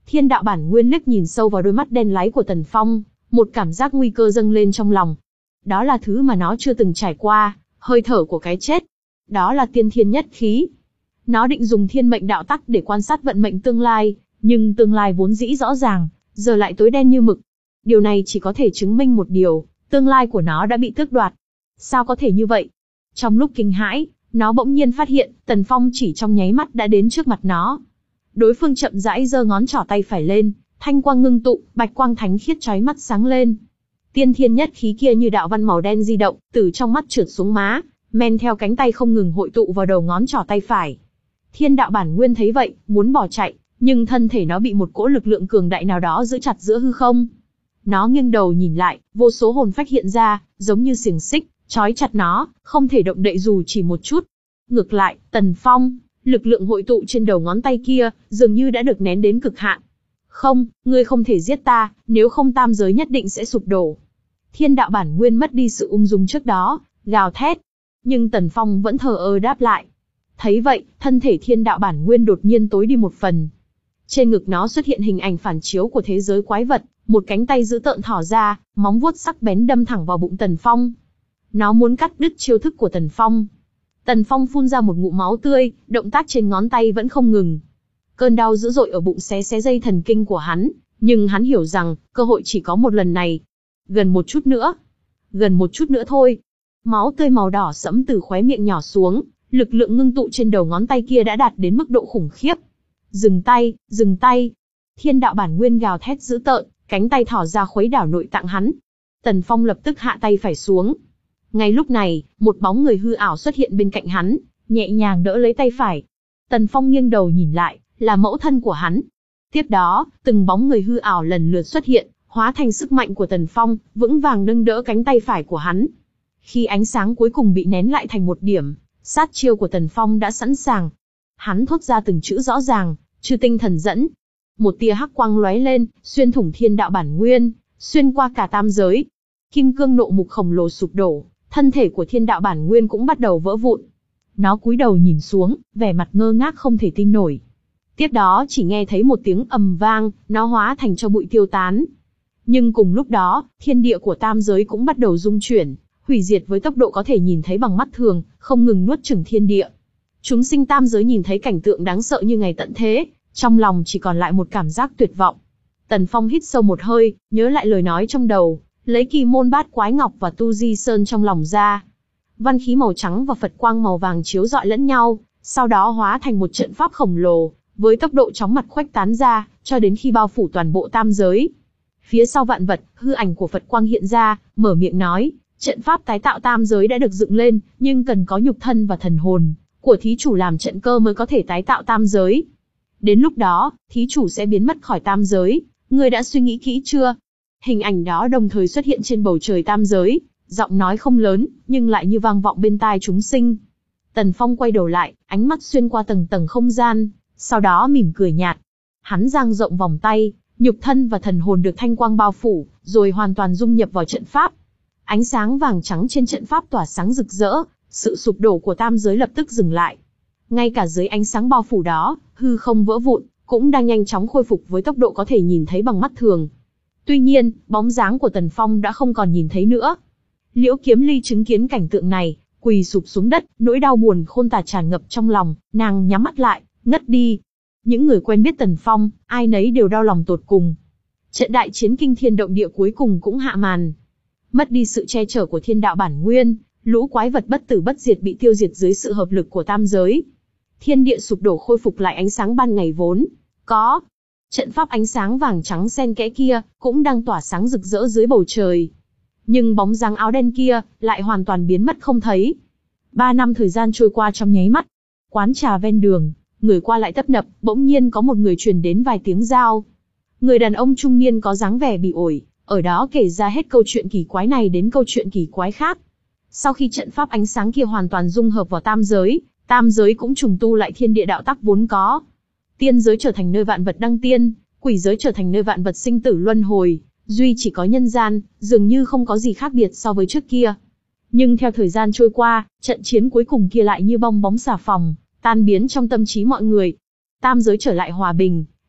Thiên đạo bản nguyên liếc nhìn sâu vào đôi mắt đen láy của Tần Phong, một cảm giác nguy cơ dâng lên trong lòng. Đó là thứ mà nó chưa từng trải qua, hơi thở của cái chết. Đó là tiên thiên nhất khí. Nó định dùng thiên mệnh đạo tắc để quan sát vận mệnh tương lai, nhưng tương lai vốn dĩ rõ ràng, giờ lại tối đen như mực. Điều này chỉ có thể chứng minh một điều, tương lai của nó đã bị tước đoạt. Sao có thể như vậy? Trong lúc kinh hãi, nó bỗng nhiên phát hiện, Tần Phong chỉ trong nháy mắt đã đến trước mặt nó. Đối phương chậm rãi giơ ngón trỏ tay phải lên, thanh quang ngưng tụ, bạch quang thánh khiết chói mắt sáng lên. Tiên thiên nhất khí kia như đạo văn màu đen di động, từ trong mắt trượt xuống má, men theo cánh tay không ngừng hội tụ vào đầu ngón trỏ tay phải. Thiên đạo bản nguyên thấy vậy, muốn bỏ chạy, nhưng thân thể nó bị một cỗ lực lượng cường đại nào đó giữ chặt giữa hư không. Nó nghiêng đầu nhìn lại, vô số hồn phách hiện ra, giống như xiềng xích, trói chặt nó, không thể động đậy dù chỉ một chút. Ngược lại, Tần Phong, lực lượng hội tụ trên đầu ngón tay kia, dường như đã được nén đến cực hạn. Không, ngươi không thể giết ta, nếu không tam giới nhất định sẽ sụp đổ. Thiên đạo bản nguyên mất đi sự ung dung trước đó, gào thét. Nhưng Tần Phong vẫn thờ ơ đáp lại. Thấy vậy, thân thể thiên đạo bản nguyên đột nhiên tối đi một phần. Trên ngực nó xuất hiện hình ảnh phản chiếu của thế giới quái vật, một cánh tay dữ tợn thỏ ra, móng vuốt sắc bén đâm thẳng vào bụng Tần Phong. Nó muốn cắt đứt chiêu thức của Tần Phong. Tần Phong phun ra một ngụm máu tươi, động tác trên ngón tay vẫn không ngừng. Cơn đau dữ dội ở bụng xé xé dây thần kinh của hắn, nhưng hắn hiểu rằng, cơ hội chỉ có một lần này. Gần một chút nữa. Gần một chút nữa thôi. Máu tươi màu đỏ sẫm từ khóe miệng nhỏ xuống, lực lượng ngưng tụ trên đầu ngón tay kia đã đạt đến mức độ khủng khiếp. Dừng tay, dừng tay. Thiên đạo bản nguyên gào thét dữ tợn, cánh tay thỏ ra khuấy đảo nội tạng hắn. Tần Phong lập tức hạ tay phải xuống. Ngay lúc này, một bóng người hư ảo xuất hiện bên cạnh hắn, nhẹ nhàng đỡ lấy tay phải. Tần Phong nghiêng đầu nhìn lại, là mẫu thân của hắn. Tiếp đó, từng bóng người hư ảo lần lượt xuất hiện, hóa thành sức mạnh của Tần Phong, vững vàng nâng đỡ cánh tay phải của hắn. Khi ánh sáng cuối cùng bị nén lại thành một điểm, sát chiêu của Tần Phong đã sẵn sàng. Hắn thốt ra từng chữ rõ ràng, chư tinh thần dẫn. Một tia hắc quang lóe lên, xuyên thủng thiên đạo bản nguyên, xuyên qua cả tam giới. Kim cương nộ mục khổng lồ sụp đổ, thân thể của thiên đạo bản nguyên cũng bắt đầu vỡ vụn. Nó cúi đầu nhìn xuống, vẻ mặt ngơ ngác không thể tin nổi. Tiếp đó chỉ nghe thấy một tiếng ầm vang, nó hóa thành cho bụi tiêu tán. Nhưng cùng lúc đó, thiên địa của tam giới cũng bắt đầu rung chuyển, hủy diệt với tốc độ có thể nhìn thấy bằng mắt thường, không ngừng nuốt chửng thiên địa. Chúng sinh tam giới nhìn thấy cảnh tượng đáng sợ như ngày tận thế, trong lòng chỉ còn lại một cảm giác tuyệt vọng. Tần Phong hít sâu một hơi, nhớ lại lời nói trong đầu, lấy kỳ môn bát quái ngọc và tu di sơn trong lòng ra. Văn khí màu trắng và Phật quang màu vàng chiếu rọi lẫn nhau, sau đó hóa thành một trận pháp khổng lồ, với tốc độ chóng mặt khuếch tán ra, cho đến khi bao phủ toàn bộ tam giới. Phía sau vạn vật, hư ảnh của Phật quang hiện ra, mở miệng nói, trận pháp tái tạo tam giới đã được dựng lên, nhưng cần có nhục thân và thần hồn của thí chủ làm trận cơ mới có thể tái tạo tam giới. Đến lúc đó, thí chủ sẽ biến mất khỏi tam giới, ngươi đã suy nghĩ kỹ chưa? Hình ảnh đó đồng thời xuất hiện trên bầu trời tam giới, giọng nói không lớn, nhưng lại như vang vọng bên tai chúng sinh. Tần Phong quay đầu lại, ánh mắt xuyên qua tầng tầng không gian, sau đó mỉm cười nhạt. Hắn dang rộng vòng tay, nhục thân và thần hồn được thanh quang bao phủ, rồi hoàn toàn dung nhập vào trận pháp. Ánh sáng vàng trắng trên trận pháp tỏa sáng rực rỡ, sự sụp đổ của tam giới lập tức dừng lại. Ngay cả dưới ánh sáng bao phủ đó, hư không vỡ vụn, cũng đang nhanh chóng khôi phục với tốc độ có thể nhìn thấy bằng mắt thường. Tuy nhiên, bóng dáng của Tần Phong đã không còn nhìn thấy nữa. Liễu Kiếm Ly chứng kiến cảnh tượng này, quỳ sụp xuống đất, nỗi đau buồn khôn tả tràn ngập trong lòng, nàng nhắm mắt lại, ngất đi. Những người quen biết Tần Phong, ai nấy đều đau lòng tột cùng. Trận đại chiến kinh thiên động địa cuối cùng cũng hạ màn. Mất đi sự che chở của thiên đạo bản nguyên, lũ quái vật bất tử bất diệt bị tiêu diệt dưới sự hợp lực của tam giới. Thiên địa sụp đổ khôi phục lại ánh sáng ban ngày vốn có. Trận pháp ánh sáng vàng trắng xen kẽ kia cũng đang tỏa sáng rực rỡ dưới bầu trời. Nhưng bóng dáng áo đen kia lại hoàn toàn biến mất không thấy. Ba năm thời gian trôi qua trong nháy mắt. Quán trà ven đường, người qua lại tấp nập, bỗng nhiên có một người truyền đến vài tiếng giao. Người đàn ông trung niên có dáng vẻ bị ổi, ở đó kể ra hết câu chuyện kỳ quái này đến câu chuyện kỳ quái khác. Sau khi trận pháp ánh sáng kia hoàn toàn dung hợp vào tam giới, tam giới cũng trùng tu lại thiên địa đạo tắc vốn có. Tiên giới trở thành nơi vạn vật đăng tiên, quỷ giới trở thành nơi vạn vật sinh tử luân hồi, duy chỉ có nhân gian, dường như không có gì khác biệt so với trước kia. Nhưng theo thời gian trôi qua, trận chiến cuối cùng kia lại như bong bóng xà phòng, tan biến trong tâm trí mọi người. Tam giới trở lại hòa bình,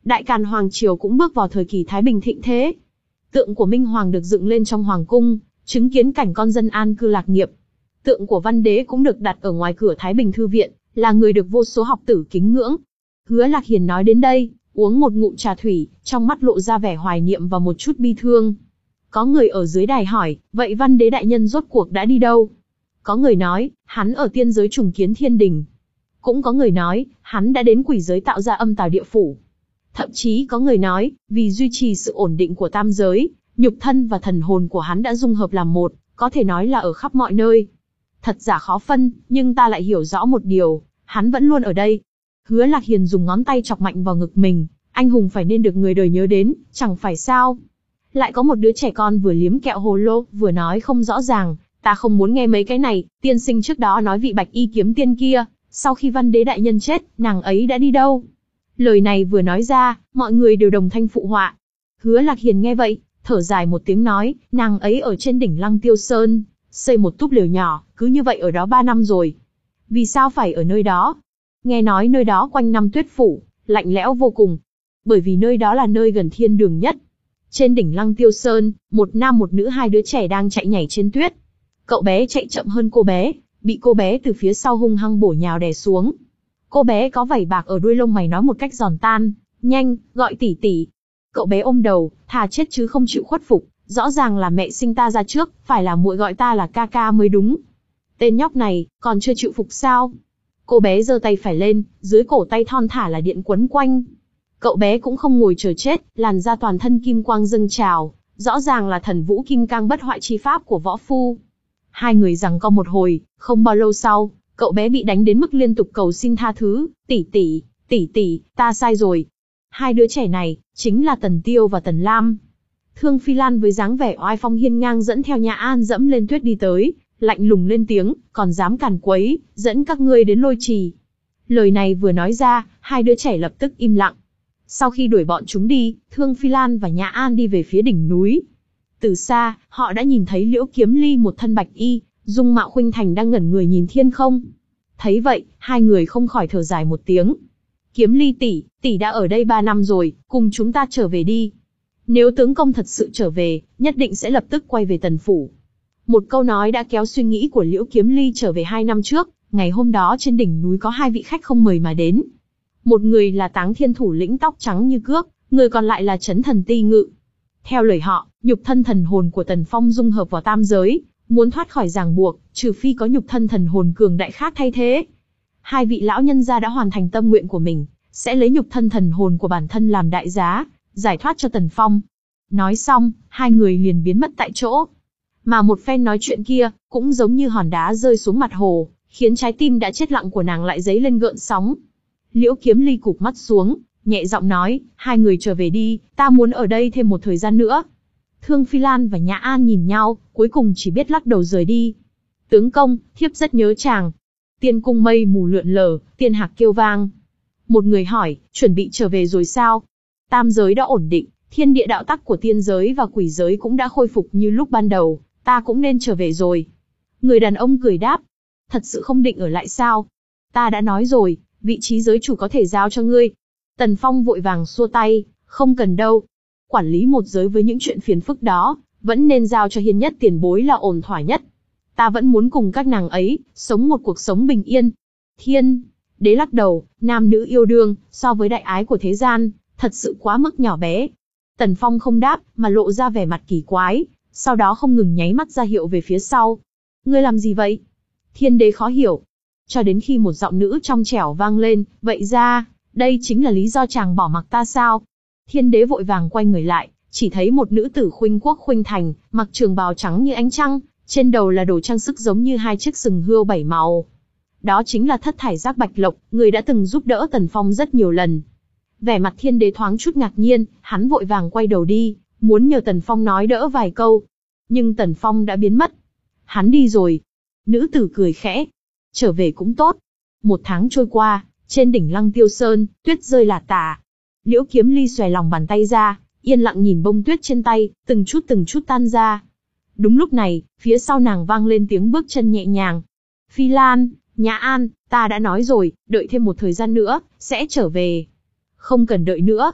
Đại Càn Hoàng Triều cũng bước vào thời kỳ thái bình thịnh thế. Tượng của Minh Hoàng được dựng lên trong Hoàng cung, chứng kiến cảnh con dân an cư lạc nghiệp. Tượng của Văn Đế cũng được đặt ở ngoài cửa Thái Bình Thư Viện, là người được vô số học tử kính ngưỡng. Hứa Lạc Hiền nói đến đây, uống một ngụm trà thủy, trong mắt lộ ra vẻ hoài niệm và một chút bi thương. Có người ở dưới đài hỏi, vậy Văn Đế đại nhân rốt cuộc đã đi đâu? Có người nói, hắn ở tiên giới trùng kiến thiên đình. Cũng có người nói, hắn đã đến quỷ giới tạo ra âm tào địa phủ. Thậm chí có người nói, vì duy trì sự ổn định của tam giới, nhục thân và thần hồn của hắn đã dung hợp làm một, có thể nói là ở khắp mọi nơi. Thật giả khó phân, nhưng ta lại hiểu rõ một điều, hắn vẫn luôn ở đây. Hứa Lạc Hiền dùng ngón tay chọc mạnh vào ngực mình, anh hùng phải nên được người đời nhớ đến, chẳng phải sao? Lại có một đứa trẻ con vừa liếm kẹo hồ lô, vừa nói không rõ ràng, ta không muốn nghe mấy cái này, tiên sinh trước đó nói vị bạch y kiếm tiên kia, sau khi Văn Đế đại nhân chết, nàng ấy đã đi đâu? Lời này vừa nói ra, mọi người đều đồng thanh phụ họa. Hứa Lạc Hiền nghe vậy, thở dài một tiếng nói, nàng ấy ở trên đỉnh Lăng Tiêu Sơn, xây một túp lều nhỏ, cứ như vậy ở đó ba năm rồi. Vì sao phải ở nơi đó? Nghe nói nơi đó quanh năm tuyết phủ, lạnh lẽo vô cùng. Bởi vì nơi đó là nơi gần thiên đường nhất. Trên đỉnh Lăng Tiêu Sơn, một nam một nữ hai đứa trẻ đang chạy nhảy trên tuyết. Cậu bé chạy chậm hơn cô bé, bị cô bé từ phía sau hung hăng bổ nhào đè xuống. Cô bé có vảy bạc ở đuôi lông mày nói một cách giòn tan, nhanh, gọi tỷ tỷ. Cậu bé ôm đầu, thà chết chứ không chịu khuất phục, rõ ràng là mẹ sinh ta ra trước, phải là muội gọi ta là ca ca mới đúng. Tên nhóc này, còn chưa chịu phục sao? Cô bé giơ tay phải lên, dưới cổ tay thon thả là điện quấn quanh. Cậu bé cũng không ngồi chờ chết, làn da toàn thân kim quang dâng trào, rõ ràng là thần vũ kim cang bất hoại chi pháp của võ phu. Hai người giằng co một hồi, không bao lâu sau, cậu bé bị đánh đến mức liên tục cầu xin tha thứ, tỷ tỷ, tỷ tỷ, ta sai rồi. Hai đứa trẻ này, chính là Tần Tiêu và Tần Lam. Thương Phi Lan với dáng vẻ oai phong hiên ngang dẫn theo Nhã An dẫm lên tuyết đi tới, lạnh lùng lên tiếng, còn dám càn quấy, dẫn các ngươi đến Lôi Trì. Lời này vừa nói ra, hai đứa trẻ lập tức im lặng. Sau khi đuổi bọn chúng đi, Thương Phi Lan và Nhã An đi về phía đỉnh núi. Từ xa, họ đã nhìn thấy Liễu Kiếm Ly một thân bạch y, dung mạo khuynh thành đang ngẩn người nhìn thiên không. Thấy vậy, hai người không khỏi thở dài một tiếng. Kiếm Ly tỷ, tỷ đã ở đây ba năm rồi, cùng chúng ta trở về đi. Nếu tướng công thật sự trở về, nhất định sẽ lập tức quay về Tần phủ. Một câu nói đã kéo suy nghĩ của Liễu Kiếm Ly trở về hai năm trước, ngày hôm đó trên đỉnh núi có hai vị khách không mời mà đến. Một người là Táng Thiên thủ lĩnh tóc trắng như cước, người còn lại là Chấn Thần Ti Ngự. Theo lời họ, nhục thân thần hồn của Tần Phong dung hợp vào tam giới, muốn thoát khỏi ràng buộc, trừ phi có nhục thân thần hồn cường đại khác thay thế. Hai vị lão nhân gia đã hoàn thành tâm nguyện của mình, sẽ lấy nhục thân thần hồn của bản thân làm đại giá, giải thoát cho Tần Phong. Nói xong, hai người liền biến mất tại chỗ. Mà một phen nói chuyện kia, cũng giống như hòn đá rơi xuống mặt hồ, khiến trái tim đã chết lặng của nàng lại dấy lên gợn sóng. Liễu Kiếm Ly cụp mắt xuống, nhẹ giọng nói, hai người trở về đi, ta muốn ở đây thêm một thời gian nữa. Thương Phi Lan và Nhã An nhìn nhau, cuối cùng chỉ biết lắc đầu rời đi. Tướng công, thiếp rất nhớ chàng. Tiên cung mây mù lượn lờ, tiên hạc kêu vang. Một người hỏi, chuẩn bị trở về rồi sao? Tam giới đã ổn định, thiên địa đạo tắc của tiên giới và quỷ giới cũng đã khôi phục như lúc ban đầu, ta cũng nên trở về rồi. Người đàn ông cười đáp, thật sự không định ở lại sao? Ta đã nói rồi, vị trí giới chủ có thể giao cho ngươi. Tần Phong vội vàng xua tay, không cần đâu. Quản lý một giới với những chuyện phiền phức đó, vẫn nên giao cho Hiên Nhất tiền bối là ổn thỏa nhất. Ta vẫn muốn cùng các nàng ấy, sống một cuộc sống bình yên. Thiên Đế lắc đầu, nam nữ yêu đương, so với đại ái của thế gian, thật sự quá mức nhỏ bé. Tần Phong không đáp, mà lộ ra vẻ mặt kỳ quái, sau đó không ngừng nháy mắt ra hiệu về phía sau. Ngươi làm gì vậy? Thiên Đế khó hiểu. Cho đến khi một giọng nữ trong trẻo vang lên, vậy ra, đây chính là lý do chàng bỏ mặc ta sao? Thiên Đế vội vàng quay người lại, chỉ thấy một nữ tử khuynh quốc khuynh thành, mặc trường bào trắng như ánh trăng, trên đầu là đồ trang sức giống như hai chiếc sừng hươu bảy màu. Đó chính là Thất Thải Giác Bạch Lộc, người đã từng giúp đỡ Tần Phong rất nhiều lần. Vẻ mặt Thiên Đế thoáng chút ngạc nhiên, hắn vội vàng quay đầu đi, muốn nhờ Tần Phong nói đỡ vài câu. Nhưng Tần Phong đã biến mất. Hắn đi rồi. Nữ tử cười khẽ. Trở về cũng tốt. Một tháng trôi qua, trên đỉnh Lăng Tiêu Sơn, tuyết rơi lả tả. Liễu Kiếm Ly xòe lòng bàn tay ra, yên lặng nhìn bông tuyết trên tay, từng chút từng chút tan ra. Đúng lúc này, phía sau nàng vang lên tiếng bước chân nhẹ nhàng. Phi Lan, Nhã An, ta đã nói rồi, đợi thêm một thời gian nữa, sẽ trở về. Không cần đợi nữa.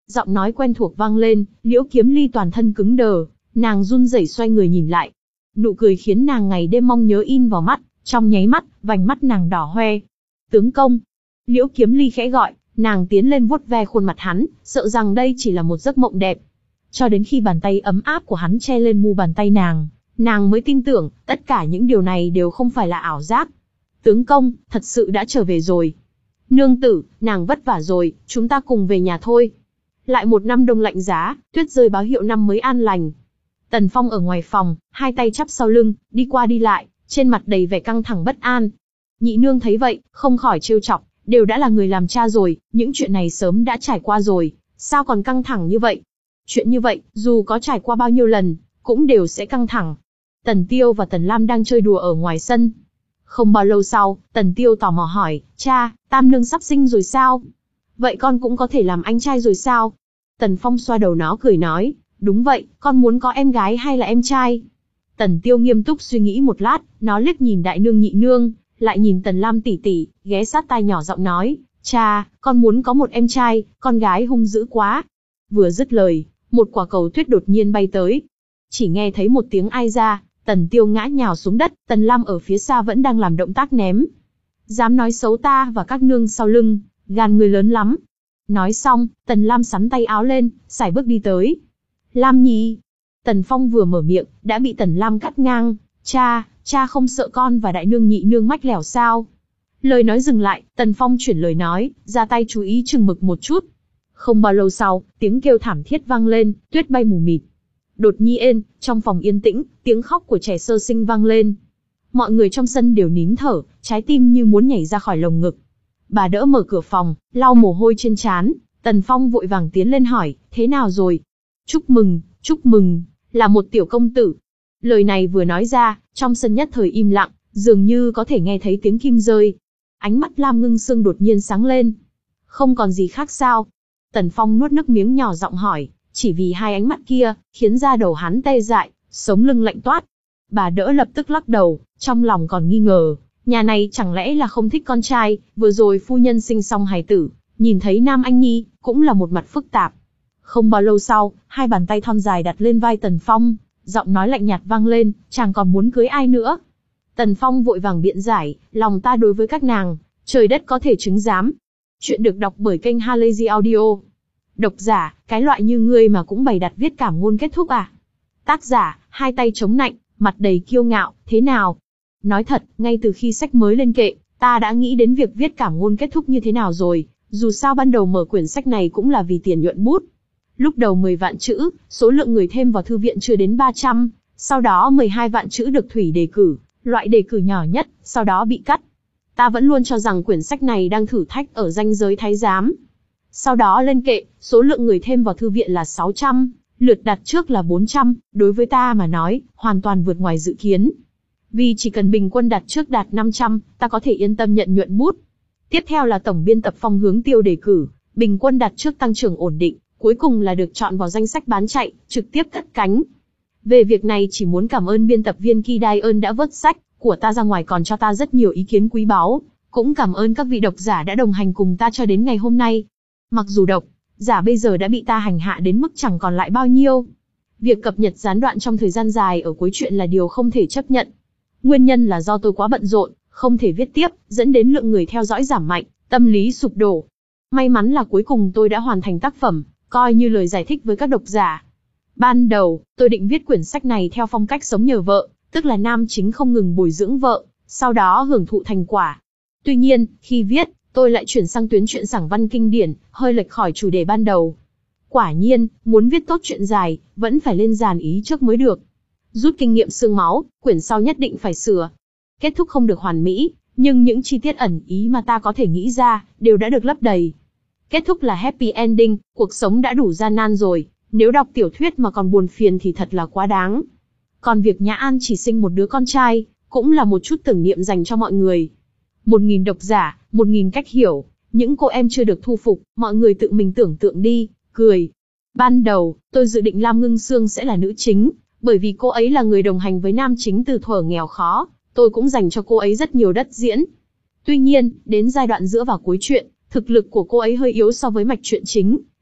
Giọng nói quen thuộc vang lên, Liễu Kiếm Ly toàn thân cứng đờ, nàng run rẩy xoay người nhìn lại. Nụ cười khiến nàng ngày đêm mong nhớ in vào mắt, trong nháy mắt, vành mắt nàng đỏ hoe. Tướng công. Liễu Kiếm Ly khẽ gọi, nàng tiến lên vuốt ve khuôn mặt hắn, sợ rằng đây chỉ là một giấc mộng đẹp. Cho đến khi bàn tay ấm áp của hắn che lên mu bàn tay nàng, nàng mới tin tưởng, tất cả những điều này đều không phải là ảo giác. Tướng công, thật sự đã trở về rồi. Nương tử, nàng vất vả rồi, chúng ta cùng về nhà thôi. Lại một năm đông lạnh giá, tuyết rơi báo hiệu năm mới an lành. Tần Phong ở ngoài phòng, hai tay chắp sau lưng, đi qua đi lại, trên mặt đầy vẻ căng thẳng bất an. Nhị nương thấy vậy, không khỏi trêu chọc, đều đã là người làm cha rồi, những chuyện này sớm đã trải qua rồi, sao còn căng thẳng như vậy? Chuyện như vậy, dù có trải qua bao nhiêu lần, cũng đều sẽ căng thẳng. Tần Tiêu và Tần Lam đang chơi đùa ở ngoài sân. Không bao lâu sau, Tần Tiêu tò mò hỏi, cha, Tam nương sắp sinh rồi sao? Vậy con cũng có thể làm anh trai rồi sao? Tần Phong xoa đầu nó cười nói, đúng vậy, con muốn có em gái hay là em trai? Tần Tiêu nghiêm túc suy nghĩ một lát, nó liếc nhìn đại nương nhị nương, lại nhìn Tần Lam tỷ tỷ, ghé sát tai nhỏ giọng nói, cha, con muốn có một em trai, con gái hung dữ quá. Vừa dứt lời, một quả cầu tuyết đột nhiên bay tới. Chỉ nghe thấy một tiếng ai ra, Tần Tiêu ngã nhào xuống đất, Tần Lam ở phía xa vẫn đang làm động tác ném. Dám nói xấu ta và các nương sau lưng, gan người lớn lắm. Nói xong, Tần Lam sắn tay áo lên, sải bước đi tới. Lam Nhi. Tần Phong vừa mở miệng, đã bị Tần Lam cắt ngang. Cha, cha không sợ con và đại nương nhị nương mách lẻo sao? Lời nói dừng lại, Tần Phong chuyển lời nói, ra tay chú ý chừng mực một chút. Không bao lâu sau, tiếng kêu thảm thiết vang lên, tuyết bay mù mịt. Đột nhiên, trong phòng yên tĩnh, tiếng khóc của trẻ sơ sinh vang lên. Mọi người trong sân đều nín thở, trái tim như muốn nhảy ra khỏi lồng ngực. Bà đỡ mở cửa phòng, lau mồ hôi trên trán, Tần Phong vội vàng tiến lên hỏi, thế nào rồi? Chúc mừng, chúc mừng, là một tiểu công tử. Lời này vừa nói ra, trong sân nhất thời im lặng, dường như có thể nghe thấy tiếng kim rơi. Ánh mắt Lam Ngưng Sương đột nhiên sáng lên. Không còn gì khác sao? Tần Phong nuốt nước miếng nhỏ giọng hỏi, chỉ vì hai ánh mắt kia, khiến da đầu hắn tê dại, sống lưng lạnh toát. Bà đỡ lập tức lắc đầu, trong lòng còn nghi ngờ, nhà này chẳng lẽ là không thích con trai, vừa rồi phu nhân sinh xong hài tử, nhìn thấy Nam Anh Nhi, cũng là một mặt phức tạp. Không bao lâu sau, hai bàn tay thon dài đặt lên vai Tần Phong, giọng nói lạnh nhạt vang lên, chàng còn muốn cưới ai nữa? Tần Phong vội vàng biện giải, lòng ta đối với các nàng, trời đất có thể chứng giám. Chuyện được đọc bởi kênh Halazy Audio. Độc giả, cái loại như ngươi mà cũng bày đặt viết cảm ngôn kết thúc à? Tác giả, hai tay chống nạnh, mặt đầy kiêu ngạo, thế nào? Nói thật, ngay từ khi sách mới lên kệ, ta đã nghĩ đến việc viết cảm ngôn kết thúc như thế nào rồi, dù sao ban đầu mở quyển sách này cũng là vì tiền nhuận bút. Lúc đầu mười vạn chữ, số lượng người thêm vào thư viện chưa đến ba trăm, sau đó mười hai vạn chữ được Thủy đề cử, loại đề cử nhỏ nhất, sau đó bị cắt. Ta vẫn luôn cho rằng quyển sách này đang thử thách ở ranh giới thái giám. Sau đó lên kệ, số lượng người thêm vào thư viện là sáu trăm, lượt đặt trước là bốn trăm, đối với ta mà nói, hoàn toàn vượt ngoài dự kiến. Vì chỉ cần bình quân đặt trước đạt năm trăm, ta có thể yên tâm nhận nhuận bút. Tiếp theo là tổng biên tập Phong Hướng Tiêu đề cử, bình quân đặt trước tăng trưởng ổn định, cuối cùng là được chọn vào danh sách bán chạy, trực tiếp cất cánh. Về việc này chỉ muốn cảm ơn biên tập viên Ki Đai ơn đã vớt sách của ta ra ngoài, còn cho ta rất nhiều ý kiến quý báu, cũng cảm ơn các vị độc giả đã đồng hành cùng ta cho đến ngày hôm nay. Mặc dù độc giả bây giờ đã bị ta hành hạ đến mức chẳng còn lại bao nhiêu, việc cập nhật gián đoạn trong thời gian dài ở cuối truyện là điều không thể chấp nhận. Nguyên nhân là do tôi quá bận rộn, không thể viết tiếp, dẫn đến lượng người theo dõi giảm mạnh, tâm lý sụp đổ. May mắn là cuối cùng tôi đã hoàn thành tác phẩm, coi như lời giải thích với các độc giả. Ban đầu, tôi định viết quyển sách này theo phong cách sống nhờ vợ, tức là nam chính không ngừng bồi dưỡng vợ, sau đó hưởng thụ thành quả. Tuy nhiên, khi viết, tôi lại chuyển sang tuyến truyện giảng văn kinh điển, hơi lệch khỏi chủ đề ban đầu. Quả nhiên, muốn viết tốt truyện dài, vẫn phải lên dàn ý trước mới được. Rút kinh nghiệm xương máu, quyển sau nhất định phải sửa. Kết thúc không được hoàn mỹ, nhưng những chi tiết ẩn ý mà ta có thể nghĩ ra, đều đã được lấp đầy. Kết thúc là happy ending, cuộc sống đã đủ gian nan rồi, nếu đọc tiểu thuyết mà còn buồn phiền thì thật là quá đáng. Còn việc Nhã An chỉ sinh một đứa con trai, cũng là một chút tưởng niệm dành cho mọi người. Một nghìn độc giả, một nghìn cách hiểu, những cô em chưa được thu phục, mọi người tự mình tưởng tượng đi, cười. Ban đầu, tôi dự định Lam Ngưng Sương sẽ là nữ chính, bởi vì cô ấy là người đồng hành với nam chính từ thuở nghèo khó, tôi cũng dành cho cô ấy rất nhiều đất diễn. Tuy nhiên, đến giai đoạn giữa và cuối truyện, thực lực của cô ấy hơi yếu so với mạch truyện chính,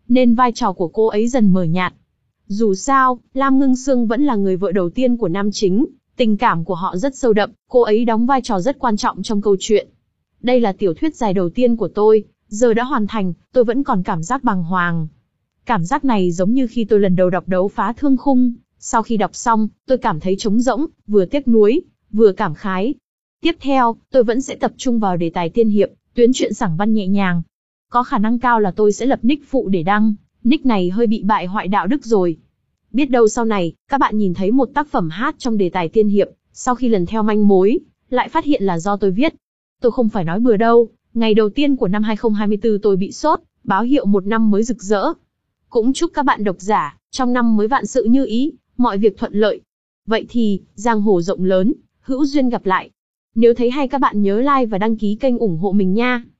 nên vai trò của cô ấy dần mờ nhạt. Dù sao, Lam Ngưng Sương vẫn là người vợ đầu tiên của nam chính, tình cảm của họ rất sâu đậm, cô ấy đóng vai trò rất quan trọng trong câu chuyện. Đây là tiểu thuyết dài đầu tiên của tôi, giờ đã hoàn thành, tôi vẫn còn cảm giác bàng hoàng. Cảm giác này giống như khi tôi lần đầu đọc Đấu Phá Thương Khung, sau khi đọc xong, tôi cảm thấy trống rỗng, vừa tiếc nuối, vừa cảm khái. Tiếp theo, tôi vẫn sẽ tập trung vào đề tài tiên hiệp, tuyến truyện sảng văn nhẹ nhàng. Có khả năng cao là tôi sẽ lập nick phụ để đăng, nick này hơi bị bại hoại đạo đức rồi. Biết đâu sau này, các bạn nhìn thấy một tác phẩm hát trong đề tài tiên hiệp, sau khi lần theo manh mối, lại phát hiện là do tôi viết. Tôi không phải nói bừa đâu, ngày đầu tiên của năm hai không hai tư tôi bị sốt, báo hiệu một năm mới rực rỡ. Cũng chúc các bạn độc giả, trong năm mới vạn sự như ý, mọi việc thuận lợi. Vậy thì, giang hồ rộng lớn, hữu duyên gặp lại. Nếu thấy hay các bạn nhớ like và đăng ký kênh ủng hộ mình nha.